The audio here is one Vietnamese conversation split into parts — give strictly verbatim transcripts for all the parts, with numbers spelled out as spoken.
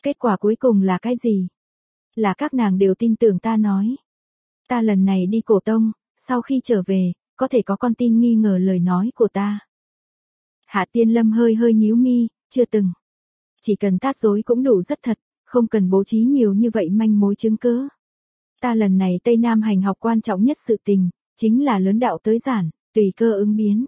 Kết quả cuối cùng là cái gì? Là các nàng đều tin tưởng ta nói. Ta lần này đi cổ tông, sau khi trở về, có thể có con tin nghi ngờ lời nói của ta. Hạ Tiên Lâm hơi hơi nhíu mi, chưa từng. Chỉ cần tác dối cũng đủ rất thật, không cần bố trí nhiều như vậy manh mối chứng cứ. Ta lần này Tây Nam hành học quan trọng nhất sự tình, chính là lớn đạo tới giản, tùy cơ ứng biến.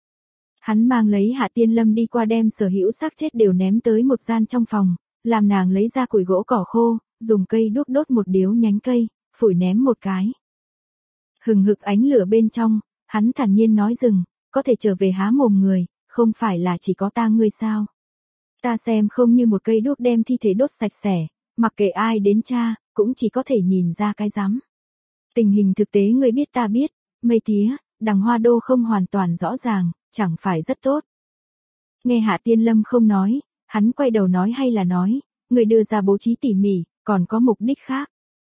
Hắn mang lấy Hạ Tiên Lâm đi qua đem sở hữu xác chết đều ném tới một gian trong phòng, làm nàng lấy ra củi gỗ cỏ khô, dùng cây đuốc đốt một điếu nhánh cây, phủi ném một cái. Hừng hực ánh lửa bên trong, hắn thản nhiên nói dừng, có thể trở về há mồm người, không phải là chỉ có ta ngươi sao. Ta xem không như một cây đuốc đem thi thể đốt sạch sẽ, mặc kệ ai đến tra, cũng chỉ có thể nhìn ra cái rắm. Tình hình thực tế ngươi biết ta biết, mây tía, đằng hoa đô không hoàn toàn rõ ràng, chẳng phải rất tốt. Nghe Hạ Tiên Lâm không nói, hắn quay đầu nói hay là nói, người đưa ra bố trí tỉ mỉ, còn có mục đích khác.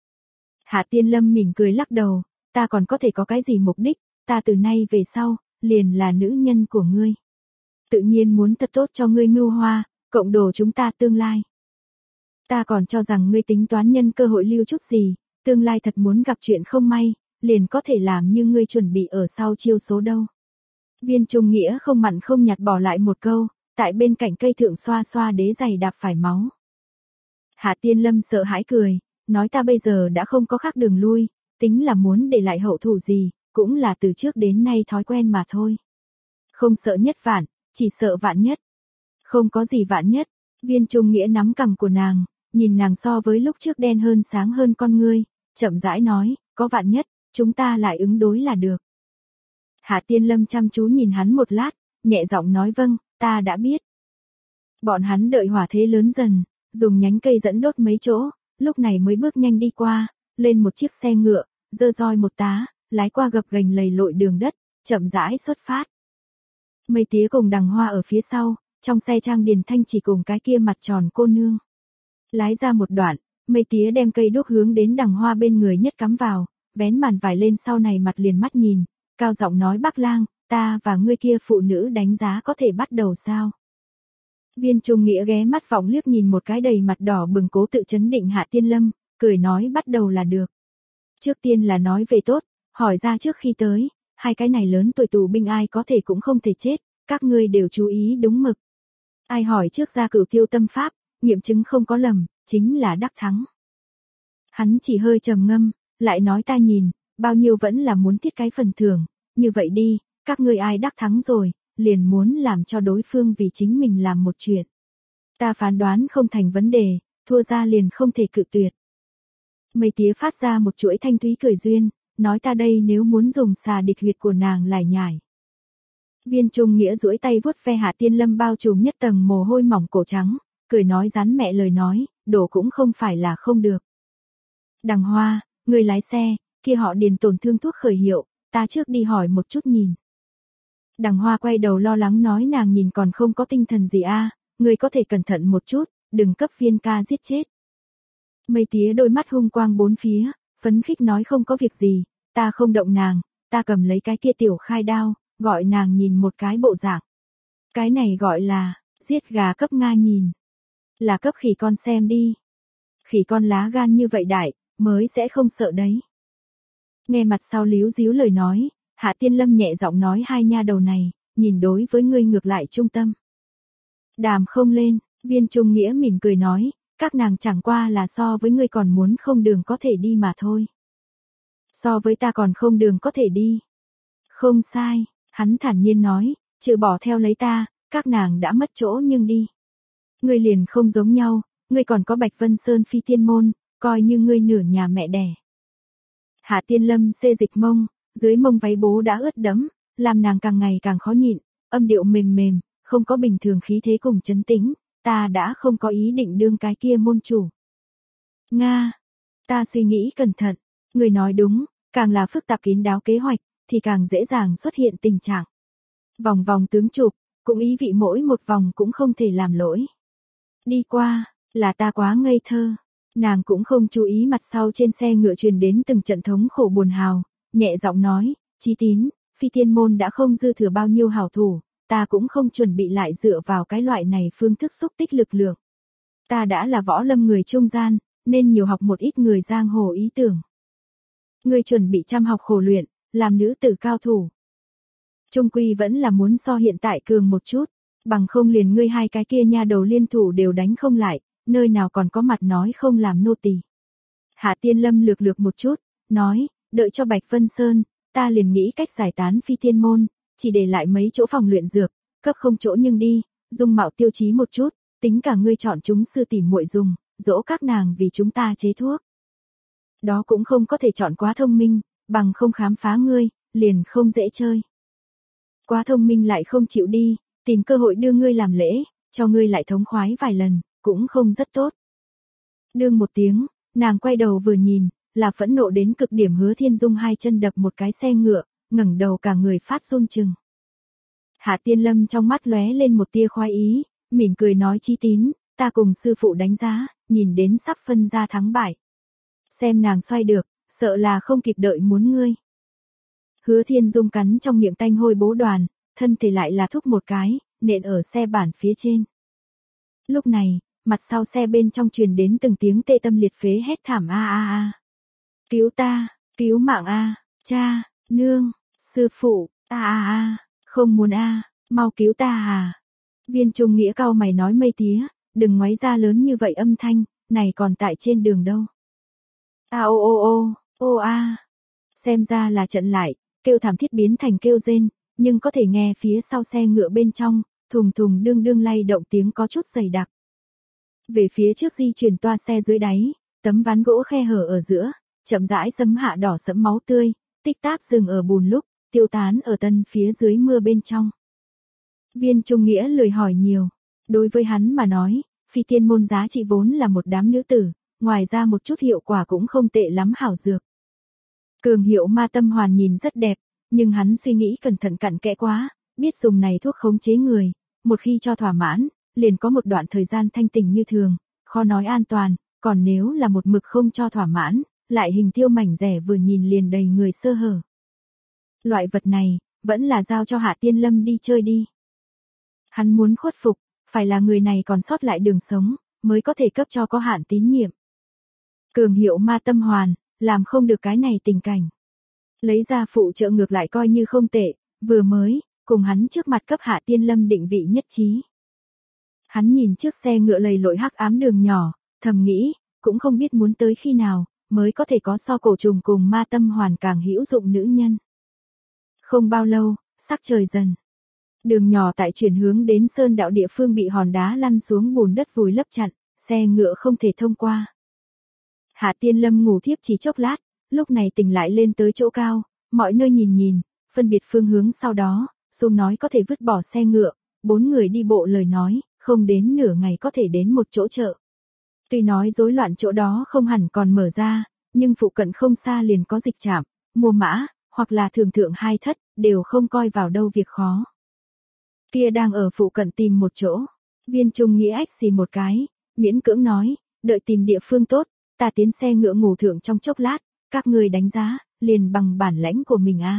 Hạ Tiên Lâm mỉm cười lắc đầu, ta còn có thể có cái gì mục đích, ta từ nay về sau, liền là nữ nhân của ngươi. Tự nhiên muốn thật tốt cho ngươi mưu hoa, cộng đồ chúng ta tương lai. Ta còn cho rằng ngươi tính toán nhân cơ hội lưu chút gì, tương lai thật muốn gặp chuyện không may, liền có thể làm như ngươi chuẩn bị ở sau chiêu số đâu. Viên Trung Nghĩa không mặn không nhạt bỏ lại một câu, tại bên cạnh cây thượng xoa xoa đế giày đạp phải máu. Hạ Tiên Lâm sợ hãi cười, nói ta bây giờ đã không có khác đường lui, tính là muốn để lại hậu thủ gì, cũng là từ trước đến nay thói quen mà thôi. Không sợ nhất vạn, chỉ sợ vạn nhất. Không có gì vạn nhất, Viên Trung Nghĩa nắm cằm của nàng, nhìn nàng so với lúc trước đen hơn sáng hơn con ngươi, chậm rãi nói, có vạn nhất, chúng ta lại ứng đối là được. Hạ Tiên Lâm chăm chú nhìn hắn một lát, nhẹ giọng nói vâng, ta đã biết. Bọn hắn đợi hỏa thế lớn dần, dùng nhánh cây dẫn đốt mấy chỗ, lúc này mới bước nhanh đi qua, lên một chiếc xe ngựa, dơ roi một tá, lái qua gập ghềnh lầy lội đường đất, chậm rãi xuất phát. Mây tía cùng đằng hoa ở phía sau, trong xe Trang Điền Thanh chỉ cùng cái kia mặt tròn cô nương. Lái ra một đoạn, mây tía đem cây đuốc hướng đến đằng hoa bên người nhất cắm vào, vén màn vải lên sau này mặt liền mắt nhìn, cao giọng nói Bắc Lang, ta và ngươi kia phụ nữ đánh giá có thể bắt đầu sao? Viên Trung Nghĩa ghé mắt vọng liếc nhìn một cái đầy mặt đỏ bừng cố tự chấn định Hạ Tiên Lâm, cười nói bắt đầu là được. Trước tiên là nói về tốt, hỏi ra trước khi tới, hai cái này lớn tuổi tù binh ai có thể cũng không thể chết, các ngươi đều chú ý đúng mực. Ai hỏi trước ra Cửu Tiêu tâm pháp, nghiệm chứng không có lầm, chính là đắc thắng. Hắn chỉ hơi trầm ngâm, lại nói ta nhìn, bao nhiêu vẫn là muốn thiết cái phần thưởng, như vậy đi, các ngươi ai đắc thắng rồi, liền muốn làm cho đối phương vì chính mình làm một chuyện. Ta phán đoán không thành vấn đề, thua ra liền không thể cự tuyệt. Mây tía phát ra một chuỗi thanh thúy cười duyên, nói ta đây nếu muốn dùng xà địch huyệt của nàng lải nhải. Viên Trung Nghĩa duỗi tay vuốt ve Hạ Tiên Lâm bao trùm nhất tầng mồ hôi mỏng cổ trắng, cười nói rắn mẹ lời nói, đổ cũng không phải là không được. Đằng Hoa, người lái xe, kia họ Điền tổn thương thuốc khởi hiệu, ta trước đi hỏi một chút nhìn. Đằng Hoa quay đầu lo lắng nói nàng nhìn còn không có tinh thần gì a, à, người có thể cẩn thận một chút, đừng cấp Viên ca giết chết. Mây tía đôi mắt hung quang bốn phía, phấn khích nói không có việc gì, ta không động nàng, ta cầm lấy cái kia tiểu khai đao, gọi nàng nhìn một cái bộ dạng. Cái này gọi là, giết gà cấp Nga nhìn. Là cấp khỉ con xem đi. Khỉ con lá gan như vậy đại, mới sẽ không sợ đấy. Nghe mặt sau líu díu lời nói, Hạ Tiên Lâm nhẹ giọng nói hai nha đầu này, nhìn đối với ngươi ngược lại trung tâm. Đàm không lên, Viên Trung Nghĩa mỉm cười nói, các nàng chẳng qua là so với ngươi còn muốn không đường có thể đi mà thôi. So với ta còn không đường có thể đi. Không sai, hắn thản nhiên nói, trừ bỏ theo lấy ta, các nàng đã mất chỗ nhưng đi. Ngươi liền không giống nhau, ngươi còn có Bạch Vân Sơn phi tiên môn, coi như ngươi nửa nhà mẹ đẻ. Hạ Tiên Lâm xê dịch mông, dưới mông váy bố đã ướt đẫm, làm nàng càng ngày càng khó nhịn, âm điệu mềm mềm, không có bình thường khí thế cùng trấn tĩnh, ta đã không có ý định đương cái kia môn chủ. Nga, ta suy nghĩ cẩn thận, người nói đúng, càng là phức tạp kín đáo kế hoạch, thì càng dễ dàng xuất hiện tình trạng. Vòng vòng tướng chụp, cũng ý vị mỗi một vòng cũng không thể làm lỗi. Đi qua, là ta quá ngây thơ. Nàng cũng không chú ý mặt sau trên xe ngựa truyền đến từng trận thống khổ buồn hào, nhẹ giọng nói, Chí Tín, phi tiên môn đã không dư thừa bao nhiêu hảo thủ, ta cũng không chuẩn bị lại dựa vào cái loại này phương thức xúc tích lực lượng. Ta đã là võ lâm người trung gian, nên nhiều học một ít người giang hồ ý tưởng. Ngươi chuẩn bị chăm học khổ luyện, làm nữ tử cao thủ. Trung quy vẫn là muốn so hiện tại cường một chút, bằng không liền ngươi hai cái kia nha đầu liên thủ đều đánh không lại, nơi nào còn có mặt nói không làm nô tỳ. Hạ Tiên Lâm lược lược một chút, nói, đợi cho Bạch Vân Sơn, ta liền nghĩ cách giải tán Phi Tiên môn, chỉ để lại mấy chỗ phòng luyện dược, cấp không chỗ nhưng đi, dung mạo tiêu chí một chút, tính cả ngươi chọn chúng sư tỷ muội dùng, dỗ các nàng vì chúng ta chế thuốc. Đó cũng không có thể chọn quá thông minh, bằng không khám phá ngươi, liền không dễ chơi. Quá thông minh lại không chịu đi, tìm cơ hội đưa ngươi làm lễ, cho ngươi lại thống khoái vài lần, cũng không rất tốt. Đương một tiếng, nàng quay đầu vừa nhìn, là phẫn nộ đến cực điểm Hứa Thiên Dung hai chân đập một cái xe ngựa, ngẩng đầu cả người phát run chừng. Hạ Tiên Lâm trong mắt lóe lên một tia khoái ý, mỉm cười nói Chí Tín, ta cùng sư phụ đánh giá, nhìn đến sắp phân ra thắng bại. Xem nàng xoay được, sợ là không kịp đợi muốn ngươi. Hứa Thiên Dung cắn trong miệng tanh hôi bố đoàn, thân thể lại là thúc một cái, nện ở xe bản phía trên. Lúc này, mặt sau xe bên trong truyền đến từng tiếng tê tâm liệt phế hét thảm a a a. Cứu ta, cứu mạng a, cha, nương, sư phụ, a a a, không muốn a, mau cứu ta à. Viên Trung Nghĩa cau mày nói Mây Tía, đừng ngoáy ra lớn như vậy âm thanh, này còn tại trên đường đâu. A ô ô ô, ô a. Xem ra là trận lại, kêu thảm thiết biến thành kêu rên, nhưng có thể nghe phía sau xe ngựa bên trong, thùng thùng đương đương lay động tiếng có chút dày đặc. Về phía trước di chuyển toa xe dưới đáy, tấm ván gỗ khe hở ở giữa, chậm rãi xấm hạ đỏ sẫm máu tươi, tích táp dừng ở bùn lúc, tiêu tán ở tân phía dưới mưa bên trong. Viên Trung Nghĩa lười hỏi nhiều, đối với hắn mà nói, Phi Tiên môn giá trị vốn là một đám nữ tử, ngoài ra một chút hiệu quả cũng không tệ lắm hảo dược. Cường hiệu ma tâm hoàn nhìn rất đẹp, nhưng hắn suy nghĩ cẩn thận cặn kẽ quá, biết dùng này thuốc khống chế người, một khi cho thỏa mãn, liền có một đoạn thời gian thanh tỉnh như thường, khó nói an toàn, còn nếu là một mực không cho thỏa mãn, lại hình tiêu mảnh rẻ vừa nhìn liền đầy người sơ hở. Loại vật này, vẫn là giao cho Hạ Tiên Lâm đi chơi đi. Hắn muốn khuất phục, phải là người này còn sót lại đường sống, mới có thể cấp cho có hạn tín nhiệm. Cường hiệu ma tâm hoàn, làm không được cái này tình cảnh. Lấy ra phụ trợ ngược lại coi như không tệ, vừa mới, cùng hắn trước mặt cấp Hạ Tiên Lâm định vị nhất trí. Hắn nhìn chiếc xe ngựa lầy lội hắc ám đường nhỏ, thầm nghĩ, cũng không biết muốn tới khi nào, mới có thể có so cổ trùng cùng ma tâm hoàn càng hữu dụng nữ nhân. Không bao lâu, sắc trời dần. Đường nhỏ tại chuyển hướng đến sơn đạo địa phương bị hòn đá lăn xuống bùn đất vùi lấp chặn, xe ngựa không thể thông qua. Hạ Tiên Lâm ngủ thiếp chỉ chốc lát, lúc này tỉnh lại lên tới chỗ cao, mọi nơi nhìn nhìn, phân biệt phương hướng sau đó, Dung nói có thể vứt bỏ xe ngựa, bốn người đi bộ lời nói, không đến nửa ngày có thể đến một chỗ chợ. Tuy nói rối loạn chỗ đó không hẳn còn mở ra, nhưng phụ cận không xa liền có dịch trạm, mua mã, hoặc là thường thượng hai thất, đều không coi vào đâu việc khó. Kia đang ở phụ cận tìm một chỗ, Viên Trung Nghĩa ách xì một cái, miễn cưỡng nói, đợi tìm địa phương tốt, ta tiến xe ngựa ngủ thượng trong chốc lát, các người đánh giá, liền bằng bản lãnh của mình a.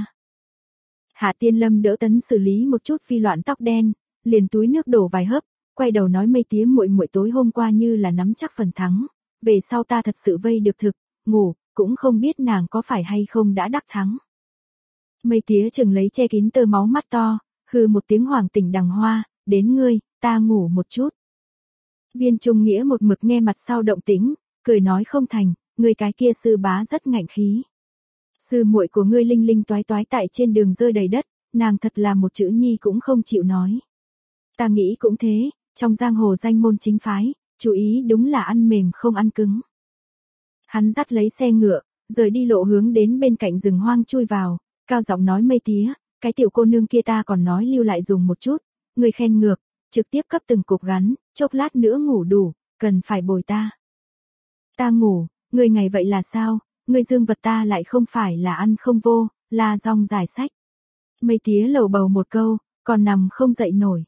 Hạ Tiên Lâm đỡ tấn xử lý một chút phi loạn tóc đen, liền túi nước đổ vài hớp, quay đầu nói Mây Tía muội muội tối hôm qua như là nắm chắc phần thắng, về sau ta thật sự vây được thực, ngủ, cũng không biết nàng có phải hay không đã đắc thắng. Mây Tía chừng lấy che kín tơ máu mắt to, hừ một tiếng hoàng tỉnh đằng hoa, đến ngươi, ta ngủ một chút. Viên Trung Nghĩa một mực nghe mặt sau động tĩnh, cười nói không thành, ngươi cái kia sư bá rất ngạnh khí. Sư muội của ngươi linh linh toái toái tại trên đường rơi đầy đất, nàng thật là một chữ nhi cũng không chịu nói. Ta nghĩ cũng thế, trong giang hồ danh môn chính phái, chú ý đúng là ăn mềm không ăn cứng. Hắn dắt lấy xe ngựa, rời đi lộ hướng đến bên cạnh rừng hoang chui vào, cao giọng nói Mây Tía, cái tiểu cô nương kia ta còn nói lưu lại dùng một chút, người khen ngược, trực tiếp cấp từng cục gắn, chốc lát nữa ngủ đủ, cần phải bồi ta. Ta ngủ, người ngày vậy là sao, người dương vật ta lại không phải là ăn không vô, là rong giải sách. Mây Tía lầu bầu một câu, còn nằm không dậy nổi.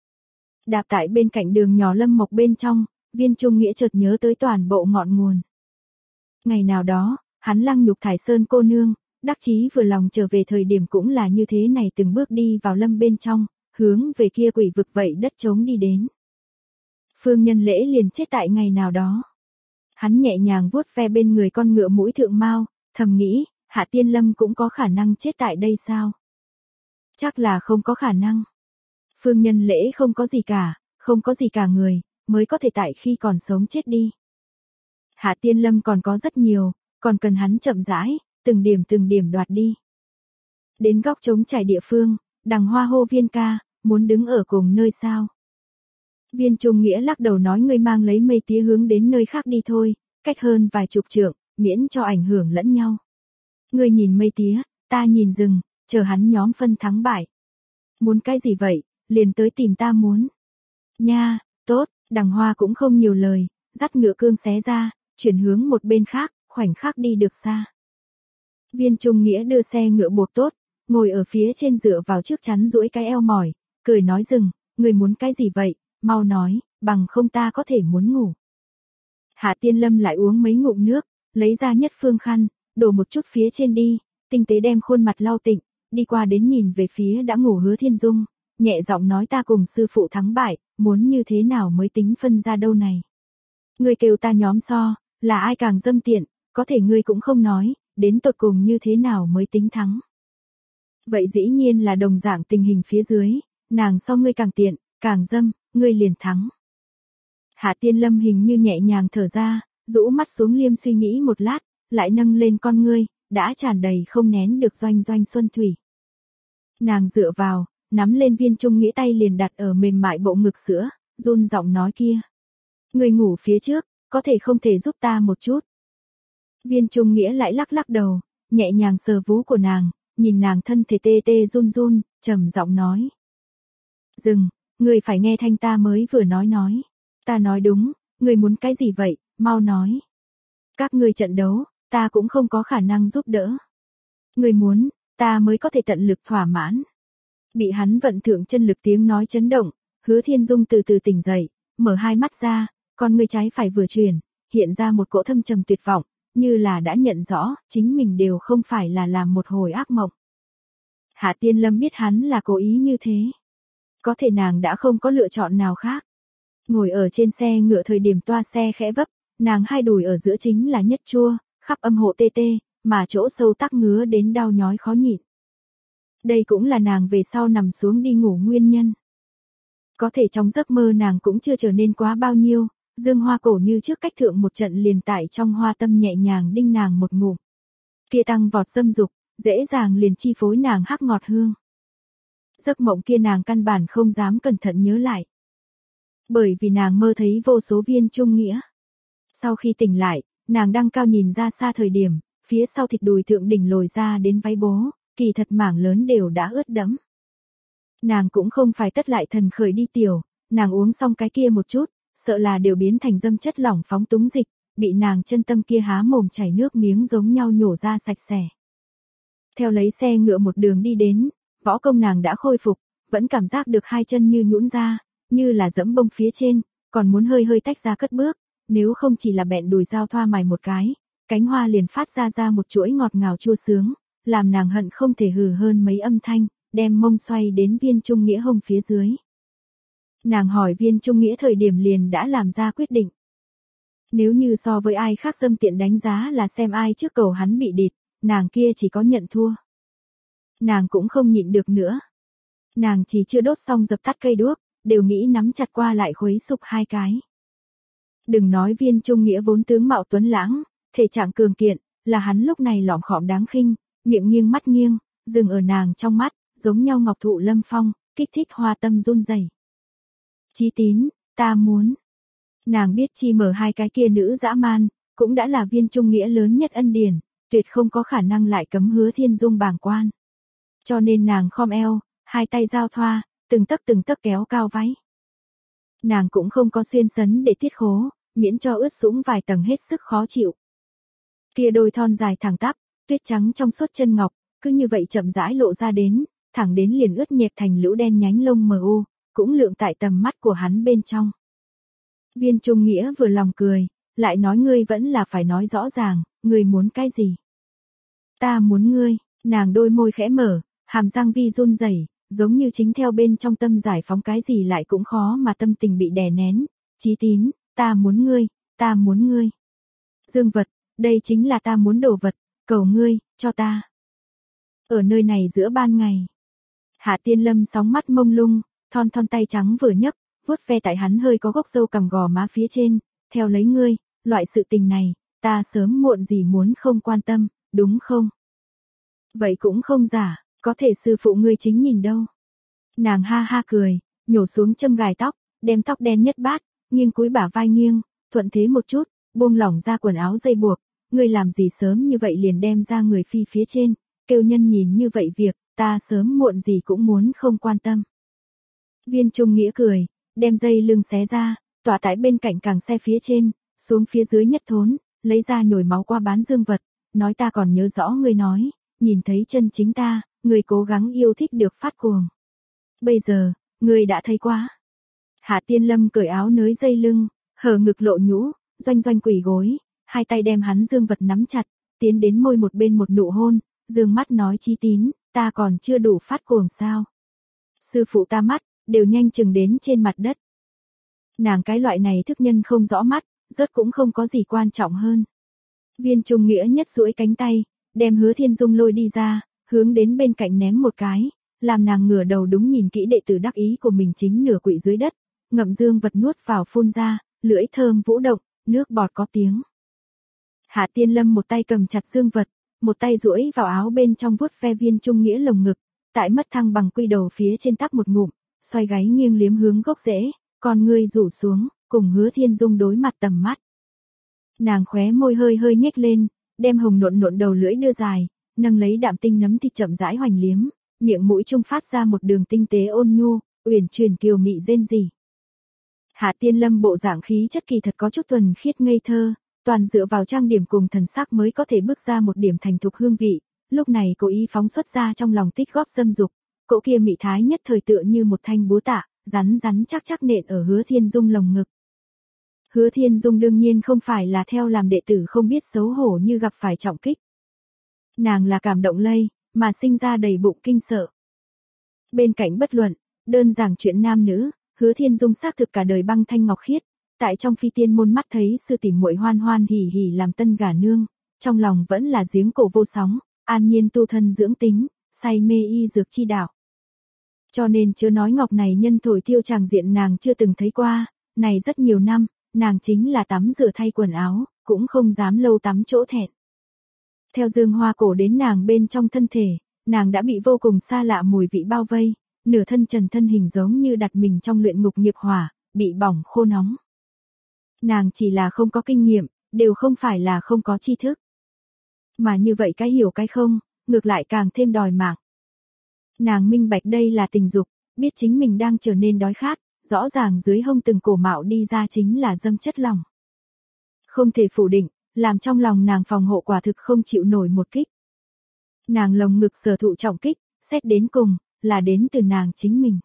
Đạp tại bên cạnh đường nhỏ lâm mộc bên trong, Viên Trung Nghĩa chợt nhớ tới toàn bộ ngọn nguồn. Ngày nào đó, hắn lăng nhục thải sơn cô nương, đắc chí vừa lòng trở về thời điểm cũng là như thế này từng bước đi vào lâm bên trong, hướng về kia quỷ vực vậy đất trống đi đến. Phương Nhân Lễ liền chết tại ngày nào đó. Hắn nhẹ nhàng vuốt ve bên người con ngựa mũi thượng mao, thầm nghĩ, Hạ Tiên Lâm cũng có khả năng chết tại đây sao? Chắc là không có khả năng. Phương Nhân Lễ không có gì cả, không có gì cả người, mới có thể tại khi còn sống chết đi. Hạ Tiên Lâm còn có rất nhiều, còn cần hắn chậm rãi, từng điểm từng điểm đoạt đi. Đến góc trống trải địa phương, Đằng Hoa hô Viên ca, muốn đứng ở cùng nơi sao? Viên Trung Nghĩa lắc đầu nói ngươi mang lấy mây tía hướng đến nơi khác đi thôi, cách hơn vài chục trượng, miễn cho ảnh hưởng lẫn nhau. Ngươi nhìn mây tía, ta nhìn rừng, chờ hắn nhóm phân thắng bại. Muốn cái gì vậy, liền tới tìm ta muốn. Nha, tốt, Đằng Hoa cũng không nhiều lời, dắt ngựa cương xé ra, chuyển hướng một bên khác, khoảnh khắc đi được xa. Viên Trung Nghĩa đưa xe ngựa buộc tốt, ngồi ở phía trên dựa vào trước chắn duỗi cái eo mỏi, cười nói dừng, người muốn cái gì vậy, mau nói, bằng không ta có thể muốn ngủ. Hạ Tiên Lâm lại uống mấy ngụm nước, lấy ra nhất phương khăn, đổ một chút phía trên đi, tinh tế đem khuôn mặt lau tịnh, đi qua đến nhìn về phía đã ngủ Hứa Thiên Dung, nhẹ giọng nói ta cùng sư phụ thắng bại, muốn như thế nào mới tính phân ra đâu này. Ngươi kêu ta nhóm so, là ai càng dâm tiện, có thể ngươi cũng không nói, đến tột cùng như thế nào mới tính thắng. Vậy dĩ nhiên là đồng dạng tình hình phía dưới, nàng so ngươi càng tiện, càng dâm, ngươi liền thắng. Hạ Tiên Lâm hình như nhẹ nhàng thở ra, rũ mắt xuống liêm suy nghĩ một lát, lại nâng lên con ngươi, đã tràn đầy không nén được doanh doanh xuân thủy. Nàng dựa vào, nắm lên Viên Trung Nghĩa tay liền đặt ở mềm mại bộ ngực sữa, run giọng nói kia. Ngươi ngủ phía trước, có thể không thể giúp ta một chút. Viên Trung Nghĩa lại lắc lắc đầu, nhẹ nhàng sờ vú của nàng, nhìn nàng thân thể tê tê run run, trầm giọng nói. Dừng, ngươi phải nghe thanh ta mới vừa nói nói. Ta nói đúng, ngươi muốn cái gì vậy, mau nói. Các ngươi trận đấu, ta cũng không có khả năng giúp đỡ. Ngươi muốn, ta mới có thể tận lực thỏa mãn. Bị hắn vận thượng chân lực tiếng nói chấn động, Hứa Thiên Dung từ từ tỉnh dậy, mở hai mắt ra, con ngươi trái phải vừa chuyển, hiện ra một cỗ thâm trầm tuyệt vọng, như là đã nhận rõ, chính mình đều không phải là làm một hồi ác mộng. Hạ Tiên Lâm biết hắn là cố ý như thế. Có thể nàng đã không có lựa chọn nào khác. Ngồi ở trên xe ngựa thời điểm toa xe khẽ vấp, nàng hai đùi ở giữa chính là nhất chua, khắp âm hộ tê tê, mà chỗ sâu tắc ngứa đến đau nhói khó nhịn. Đây cũng là nàng về sau nằm xuống đi ngủ nguyên nhân. Có thể trong giấc mơ nàng cũng chưa trở nên quá bao nhiêu, Dương Hoa cổ như trước cách thượng một trận liền tại trong hoa tâm nhẹ nhàng đinh nàng một ngụm. Kia tăng vọt dâm dục, dễ dàng liền chi phối nàng hắc ngọt hương. Giấc mộng kia nàng căn bản không dám cẩn thận nhớ lại. Bởi vì nàng mơ thấy vô số Viên Trung Nghĩa. Sau khi tỉnh lại, nàng đang cao nhìn ra xa thời điểm, phía sau thịt đùi thượng đỉnh lồi ra đến váy bố, kỳ thật mảng lớn đều đã ướt đẫm. Nàng cũng không phải tất lại thần khởi đi tiểu, nàng uống xong cái kia một chút, sợ là đều biến thành dâm chất lỏng phóng túng dịch, bị nàng chân tâm kia há mồm chảy nước miếng giống nhau nhổ ra sạch sẽ. Theo lấy xe ngựa một đường đi đến, võ công nàng đã khôi phục, vẫn cảm giác được hai chân như nhũn ra, như là dẫm bông phía trên, còn muốn hơi hơi tách ra cất bước, nếu không chỉ là bẹn đùi dao thoa mài một cái, cánh hoa liền phát ra ra một chuỗi ngọt ngào chua sướng, làm nàng hận không thể hừ hơn mấy âm thanh, đem mông xoay đến Viên Trung Nghĩa hông phía dưới. Nàng hỏi Viên Trung Nghĩa thời điểm liền đã làm ra quyết định. Nếu như so với ai khác dâm tiện đánh giá là xem ai trước cầu hắn bị địt, nàng kia chỉ có nhận thua. Nàng cũng không nhịn được nữa. Nàng chỉ chưa đốt xong dập tắt cây đuốc, đều nghĩ nắm chặt qua lại khuấy sụp hai cái. Đừng nói Viên Trung Nghĩa vốn tướng mạo tuấn lãng, thể trạng cường kiện, là hắn lúc này lỏm khỏm đáng khinh, miệng nghiêng mắt nghiêng, dừng ở nàng trong mắt, giống nhau ngọc thụ lâm phong, kích thích hoa tâm run rẩy. Chí Tín, ta muốn. Nàng biết chi mở hai cái kia nữ dã man, cũng đã là Viên Trung Nghĩa lớn nhất ân điển, tuyệt không có khả năng lại cấm Hứa Thiên Dung bàng quan. Cho nên nàng khom eo, hai tay giao thoa, từng tấc từng tấc kéo cao váy. Nàng cũng không có xuyên sấn để tiết khố, miễn cho ướt sũng vài tầng hết sức khó chịu. Kia đôi thon dài thẳng tắp, tuyết trắng trong suốt chân ngọc, cứ như vậy chậm rãi lộ ra đến, thẳng đến liền ướt nhẹp thành lũ đen nhánh lông mờ u, cũng lượng tại tầm mắt của hắn bên trong. Viên Trung Nghĩa vừa lòng cười, lại nói ngươi vẫn là phải nói rõ ràng, ngươi muốn cái gì? Ta muốn ngươi, nàng đôi môi khẽ mở, hàm răng vi run rẩy, giống như chính theo bên trong tâm giải phóng cái gì lại cũng khó mà tâm tình bị đè nén, Chí Tín, ta muốn ngươi, ta muốn ngươi. Dương vật, đây chính là ta muốn đồ vật, cầu ngươi, cho ta. Ở nơi này giữa ban ngày. Hạ Tiên Lâm sóng mắt mông lung, thon thon tay trắng vừa nhấc, vuốt ve tại hắn hơi có gốc râu cằm gò má phía trên, theo lấy ngươi, loại sự tình này, ta sớm muộn gì muốn không quan tâm, đúng không? Vậy cũng không giả, có thể sư phụ ngươi chính nhìn đâu. Nàng ha ha cười, nhổ xuống châm gài tóc, đem tóc đen nhất bát, nghiêng cúi bả vai nghiêng, thuận thế một chút, buông lỏng ra quần áo dây buộc, ngươi làm gì sớm như vậy liền đem ra người phi phía trên, kêu nhân nhìn như vậy việc, ta sớm muộn gì cũng muốn không quan tâm. Viên Trung Nghĩa cười, đem dây lưng xé ra, tỏa tại bên cạnh càng xe phía trên, xuống phía dưới nhất thốn, lấy ra nhồi máu qua bán dương vật, nói ta còn nhớ rõ ngươi nói, nhìn thấy chân chính ta, ngươi cố gắng yêu thích được phát cuồng. Bây giờ, ngươi đã thấy quá. Hạ Tiên Lâm cởi áo nới dây lưng, hở ngực lộ nhũ, doanh doanh quỳ gối, hai tay đem hắn dương vật nắm chặt, tiến đến môi một bên một nụ hôn, dương mắt nói Chí Tín, ta còn chưa đủ phát cuồng sao? Sư phụ ta mắt, đều nhanh chừng đến trên mặt đất. Nàng cái loại này thức nhân không rõ mắt, rớt cũng không có gì quan trọng hơn. Viên Trung Nghĩa nhất duỗi cánh tay, đem Hứa Thiên Dung lôi đi ra, hướng đến bên cạnh ném một cái, làm nàng ngửa đầu đúng nhìn kỹ đệ tử đắc ý của mình chính nửa quỵ dưới đất, ngậm dương vật nuốt vào phun ra, lưỡi thơm vũ động, nước bọt có tiếng. Hạ Tiên Lâm một tay cầm chặt dương vật, một tay duỗi vào áo bên trong vuốt ve Viên Trung Nghĩa lồng ngực, tại mất thăng bằng quy đầu phía trên tắp một ngụm, xoay gáy nghiêng liếm hướng gốc rễ, con ngươi rủ xuống, cùng Hứa Thiên Dung đối mặt tầm mắt. Nàng khóe môi hơi hơi nhếch lên, đem hồng nộn nộn đầu lưỡi đưa dài, nâng lấy đạm tinh nấm thịt chậm rãi hoành liếm, miệng mũi trung phát ra một đường tinh tế ôn nhu, uyển chuyển kiều mị rên rỉ. Hạ Tiên Lâm bộ dạng khí chất kỳ thật có chút thuần khiết ngây thơ, toàn dựa vào trang điểm cùng thần sắc mới có thể bước ra một điểm thành thục hương vị, lúc này cố ý phóng xuất ra trong lòng tích góp dâm dục, cỗ kia mị thái nhất thời tựa như một thanh búa tạ, rắn rắn chắc chắc nện ở Hứa Thiên Dung lồng ngực. Hứa Thiên Dung đương nhiên không phải là theo làm đệ tử không biết xấu hổ như gặp phải trọng kích. Nàng là cảm động lây, mà sinh ra đầy bụng kinh sợ. Bên cạnh bất luận, đơn giản chuyện nam nữ, Hứa Thiên Dung xác thực cả đời băng thanh ngọc khiết, tại trong phi tiên môn mắt thấy sư tỷ muội hoan hoan hỉ hỉ làm tân gả nương, trong lòng vẫn là giếng cổ vô sóng, an nhiên tu thân dưỡng tính, say mê y dược chi đạo. Cho nên chớ nói ngọc này nhân thổi tiêu tràng diện nàng chưa từng thấy qua, này rất nhiều năm, nàng chính là tắm rửa thay quần áo, cũng không dám lâu tắm chỗ thẹn. Theo dương hoa cổ đến nàng bên trong thân thể, nàng đã bị vô cùng xa lạ mùi vị bao vây, nửa thân trần thân hình giống như đặt mình trong luyện ngục nghiệp hỏa, bị bỏng khô nóng. Nàng chỉ là không có kinh nghiệm, đều không phải là không có tri thức. Mà như vậy cái hiểu cái không, ngược lại càng thêm đòi mạng. Nàng minh bạch đây là tình dục, biết chính mình đang trở nên đói khát, rõ ràng dưới hông từng cổ mạo đi ra chính là dâm chất lòng. Không thể phủ định, làm trong lòng nàng phòng hộ quả thực không chịu nổi một kích. Nàng lồng ngực sở thụ trọng kích, xét đến cùng, là đến từ nàng chính mình.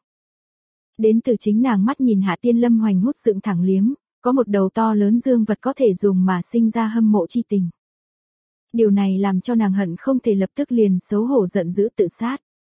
Đến từ chính nàng mắt nhìn Hạ Tiên Lâm hoành hút dựng thẳng liếm, có một đầu to lớn dương vật có thể dùng mà sinh ra hâm mộ chi tình. Điều này làm cho nàng hận không thể lập tức liền xấu hổ giận dữ tự sát.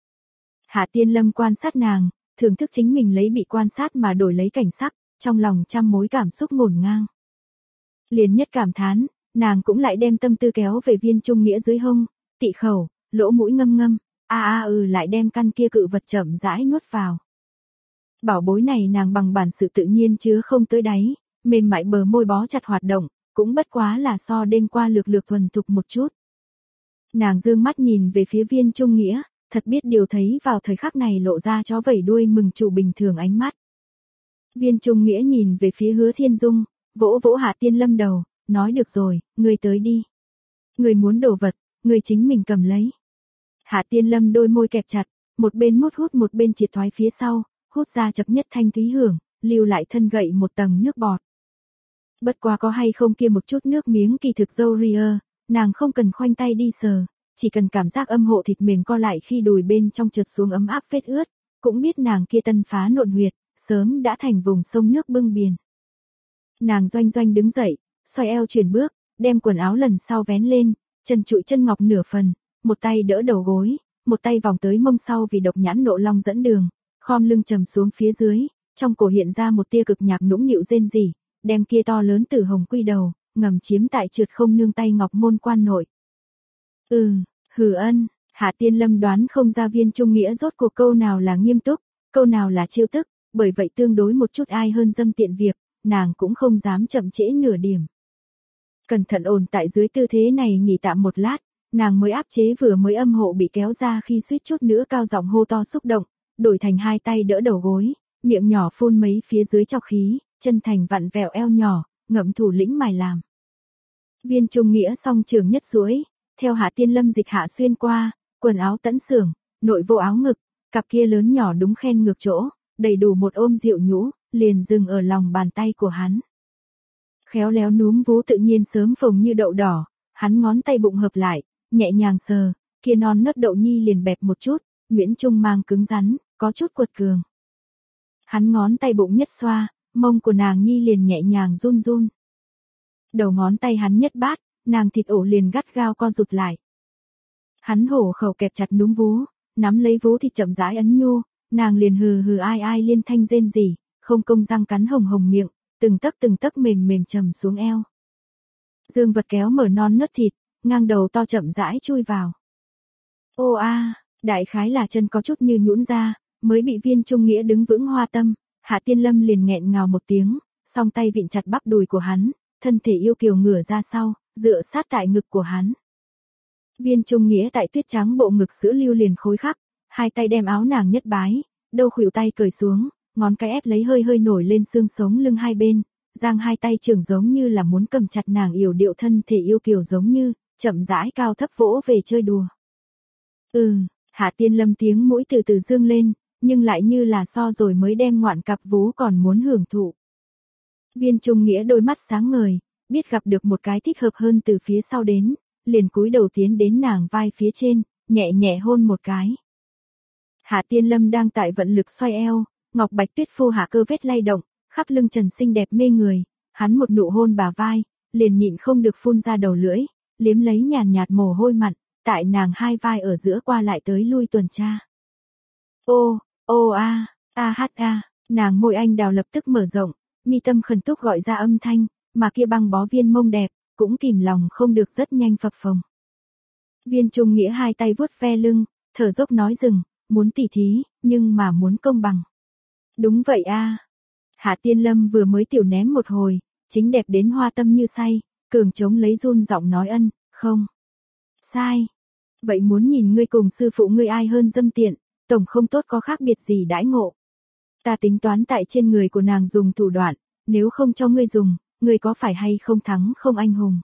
Hạ Tiên Lâm quan sát nàng, thưởng thức chính mình lấy bị quan sát mà đổi lấy cảnh sắc, trong lòng trăm mối cảm xúc ngổn ngang. Liền nhất cảm thán, nàng cũng lại đem tâm tư kéo về Viên Trung Nghĩa dưới hông, tị khẩu, lỗ mũi ngâm ngâm, a a ừ lại đem căn kia cự vật chậm rãi nuốt vào. Bảo bối này nàng bằng bản sự tự nhiên chứ không tới đáy, mềm mại bờ môi bó chặt hoạt động, cũng bất quá là so đêm qua lược lược thuần thục một chút. Nàng dương mắt nhìn về phía Viên Trung Nghĩa, thật biết điều thấy vào thời khắc này lộ ra chó vẩy đuôi mừng chủ bình thường ánh mắt. Viên Trung Nghĩa nhìn về phía Hứa Thiên Dung, vỗ vỗ Hạ Tiên Lâm đầu, nói được rồi, ngươi tới đi. Ngươi muốn đồ vật, ngươi chính mình cầm lấy. Hạ Tiên Lâm đôi môi kẹp chặt, một bên mút hút một bên triệt thoái phía sau, hút ra chập nhất thanh thúy hưởng, lưu lại thân gậy một tầng nước bọt. Bất quá có hay không kia một chút nước miếng kỳ thực dâu ria, nàng không cần khoanh tay đi sờ, chỉ cần cảm giác âm hộ thịt mềm co lại khi đùi bên trong trượt xuống ấm áp vết ướt, cũng biết nàng kia tân phá nộn huyệt, sớm đã thành vùng sông nước bưng biển. Nàng doanh doanh đứng dậy, xoay eo chuyển bước, đem quần áo lần sau vén lên, chân trụi chân ngọc nửa phần, một tay đỡ đầu gối, một tay vòng tới mông sau vì độc nhãn nộ long dẫn đường, khom lưng trầm xuống phía dưới, trong cổ hiện ra một tia cực nhạc nũng nịu rên rỉ, đem kia to lớn tử hồng quy đầu, ngầm chiếm tại trượt không nương tay ngọc môn quan nội. Ừ, hừ ân, Hạ Tiên Lâm đoán không ra Viên Trung Nghĩa rốt cuộc câu nào là nghiêm túc, câu nào là trêu tức, bởi vậy tương đối một chút ai hơn dâm tiện việc, nàng cũng không dám chậm trễ nửa điểm. Cẩn thận ổn tại dưới tư thế này nghỉ tạm một lát, nàng mới áp chế vừa mới âm hộ bị kéo ra khi suýt chút nữa cao giọng hô to xúc động, đổi thành hai tay đỡ đầu gối, miệng nhỏ phun mấy phía dưới trọc khí, chân thành vặn vẹo eo nhỏ, ngậm thủ lĩnh mài làm. Viên Trung Nghĩa song trường nhất duỗi, theo Hạ Tiên Lâm dịch hạ xuyên qua, quần áo tẫn sưởng, nội vô áo ngực, cặp kia lớn nhỏ đúng khen ngược chỗ, đầy đủ một ôm rượu nhũ, liền dừng ở lòng bàn tay của hắn. Khéo léo núm vú tự nhiên sớm phồng như đậu đỏ, hắn ngón tay bụng hợp lại, nhẹ nhàng sờ, kia non nớt đậu nhi liền bẹp một chút, Nguyễn Trung mang cứng rắn, có chút quật cường. Hắn ngón tay bụng nhất xoa, mông của nàng nhi liền nhẹ nhàng run run. Đầu ngón tay hắn nhất bát, nàng thịt ổ liền gắt gao co rụt lại. Hắn hổ khẩu kẹp chặt núm vú, nắm lấy vú thịt chậm rãi ấn nhu, nàng liền hừ hừ ai ai liên thanh rên rỉ, không công răng cắn hồng hồng miệng, từng tấc từng tấc mềm mềm trầm xuống eo. Dương vật kéo mở non nớt thịt, ngang đầu to chậm rãi chui vào. Ô a, đại khái là chân có chút như nhũn ra, mới bị Viên Trung Nghĩa đứng vững hoa tâm, Hạ Tiên Lâm liền nghẹn ngào một tiếng, song tay vịn chặt bắp đùi của hắn, thân thể yêu kiều ngửa ra sau, dựa sát tại ngực của hắn. Viên Trung Nghĩa tại tuyết trắng bộ ngực sữa lưu liền khối khắc, hai tay đem áo nàng nhất bái, đầu khuỷu tay cởi xuống, ngón cái ép lấy hơi hơi nổi lên xương sống lưng hai bên, giang hai tay trưởng giống như là muốn cầm chặt nàng yểu điệu thân thể yêu kiều giống như, chậm rãi cao thấp vỗ về chơi đùa. Ừ, Hạ Tiên Lâm tiếng mũi từ từ dương lên, nhưng lại như là so rồi mới đem ngoạn cặp vú còn muốn hưởng thụ. Viên Trung Nghĩa đôi mắt sáng ngời, biết gặp được một cái thích hợp hơn từ phía sau đến, liền cúi đầu tiến đến nàng vai phía trên, nhẹ nhẹ hôn một cái. Hạ Tiên Lâm đang tại vận lực xoay eo, ngọc bạch tuyết phô hạ cơ vết lay động, khắp lưng trần xinh đẹp mê người, hắn một nụ hôn bà vai, liền nhịn không được phun ra đầu lưỡi, liếm lấy nhàn nhạt mồ hôi mặn, tại nàng hai vai ở giữa qua lại tới lui tuần tra. Ô, ô a, a hát a, nàng môi anh đào lập tức mở rộng, mi tâm khẩn túc gọi ra âm thanh, mà kia băng bó viên mông đẹp, cũng kìm lòng không được rất nhanh phập phồng. Viên Trung Nghĩa hai tay vuốt ve lưng, thở dốc nói dừng, muốn tỉ thí, nhưng mà muốn công bằng. Đúng vậy a. Hạ Tiên Lâm vừa mới tiểu ném một hồi, chính đẹp đến hoa tâm như say, cường chống lấy run giọng nói ân, không. Sai. Vậy muốn nhìn ngươi cùng sư phụ ngươi ai hơn dâm tiện, tổng không tốt có khác biệt gì đãi ngộ. Ta tính toán tại trên người của nàng dùng thủ đoạn, nếu không cho ngươi dùng, ngươi có phải hay không thắng không anh hùng.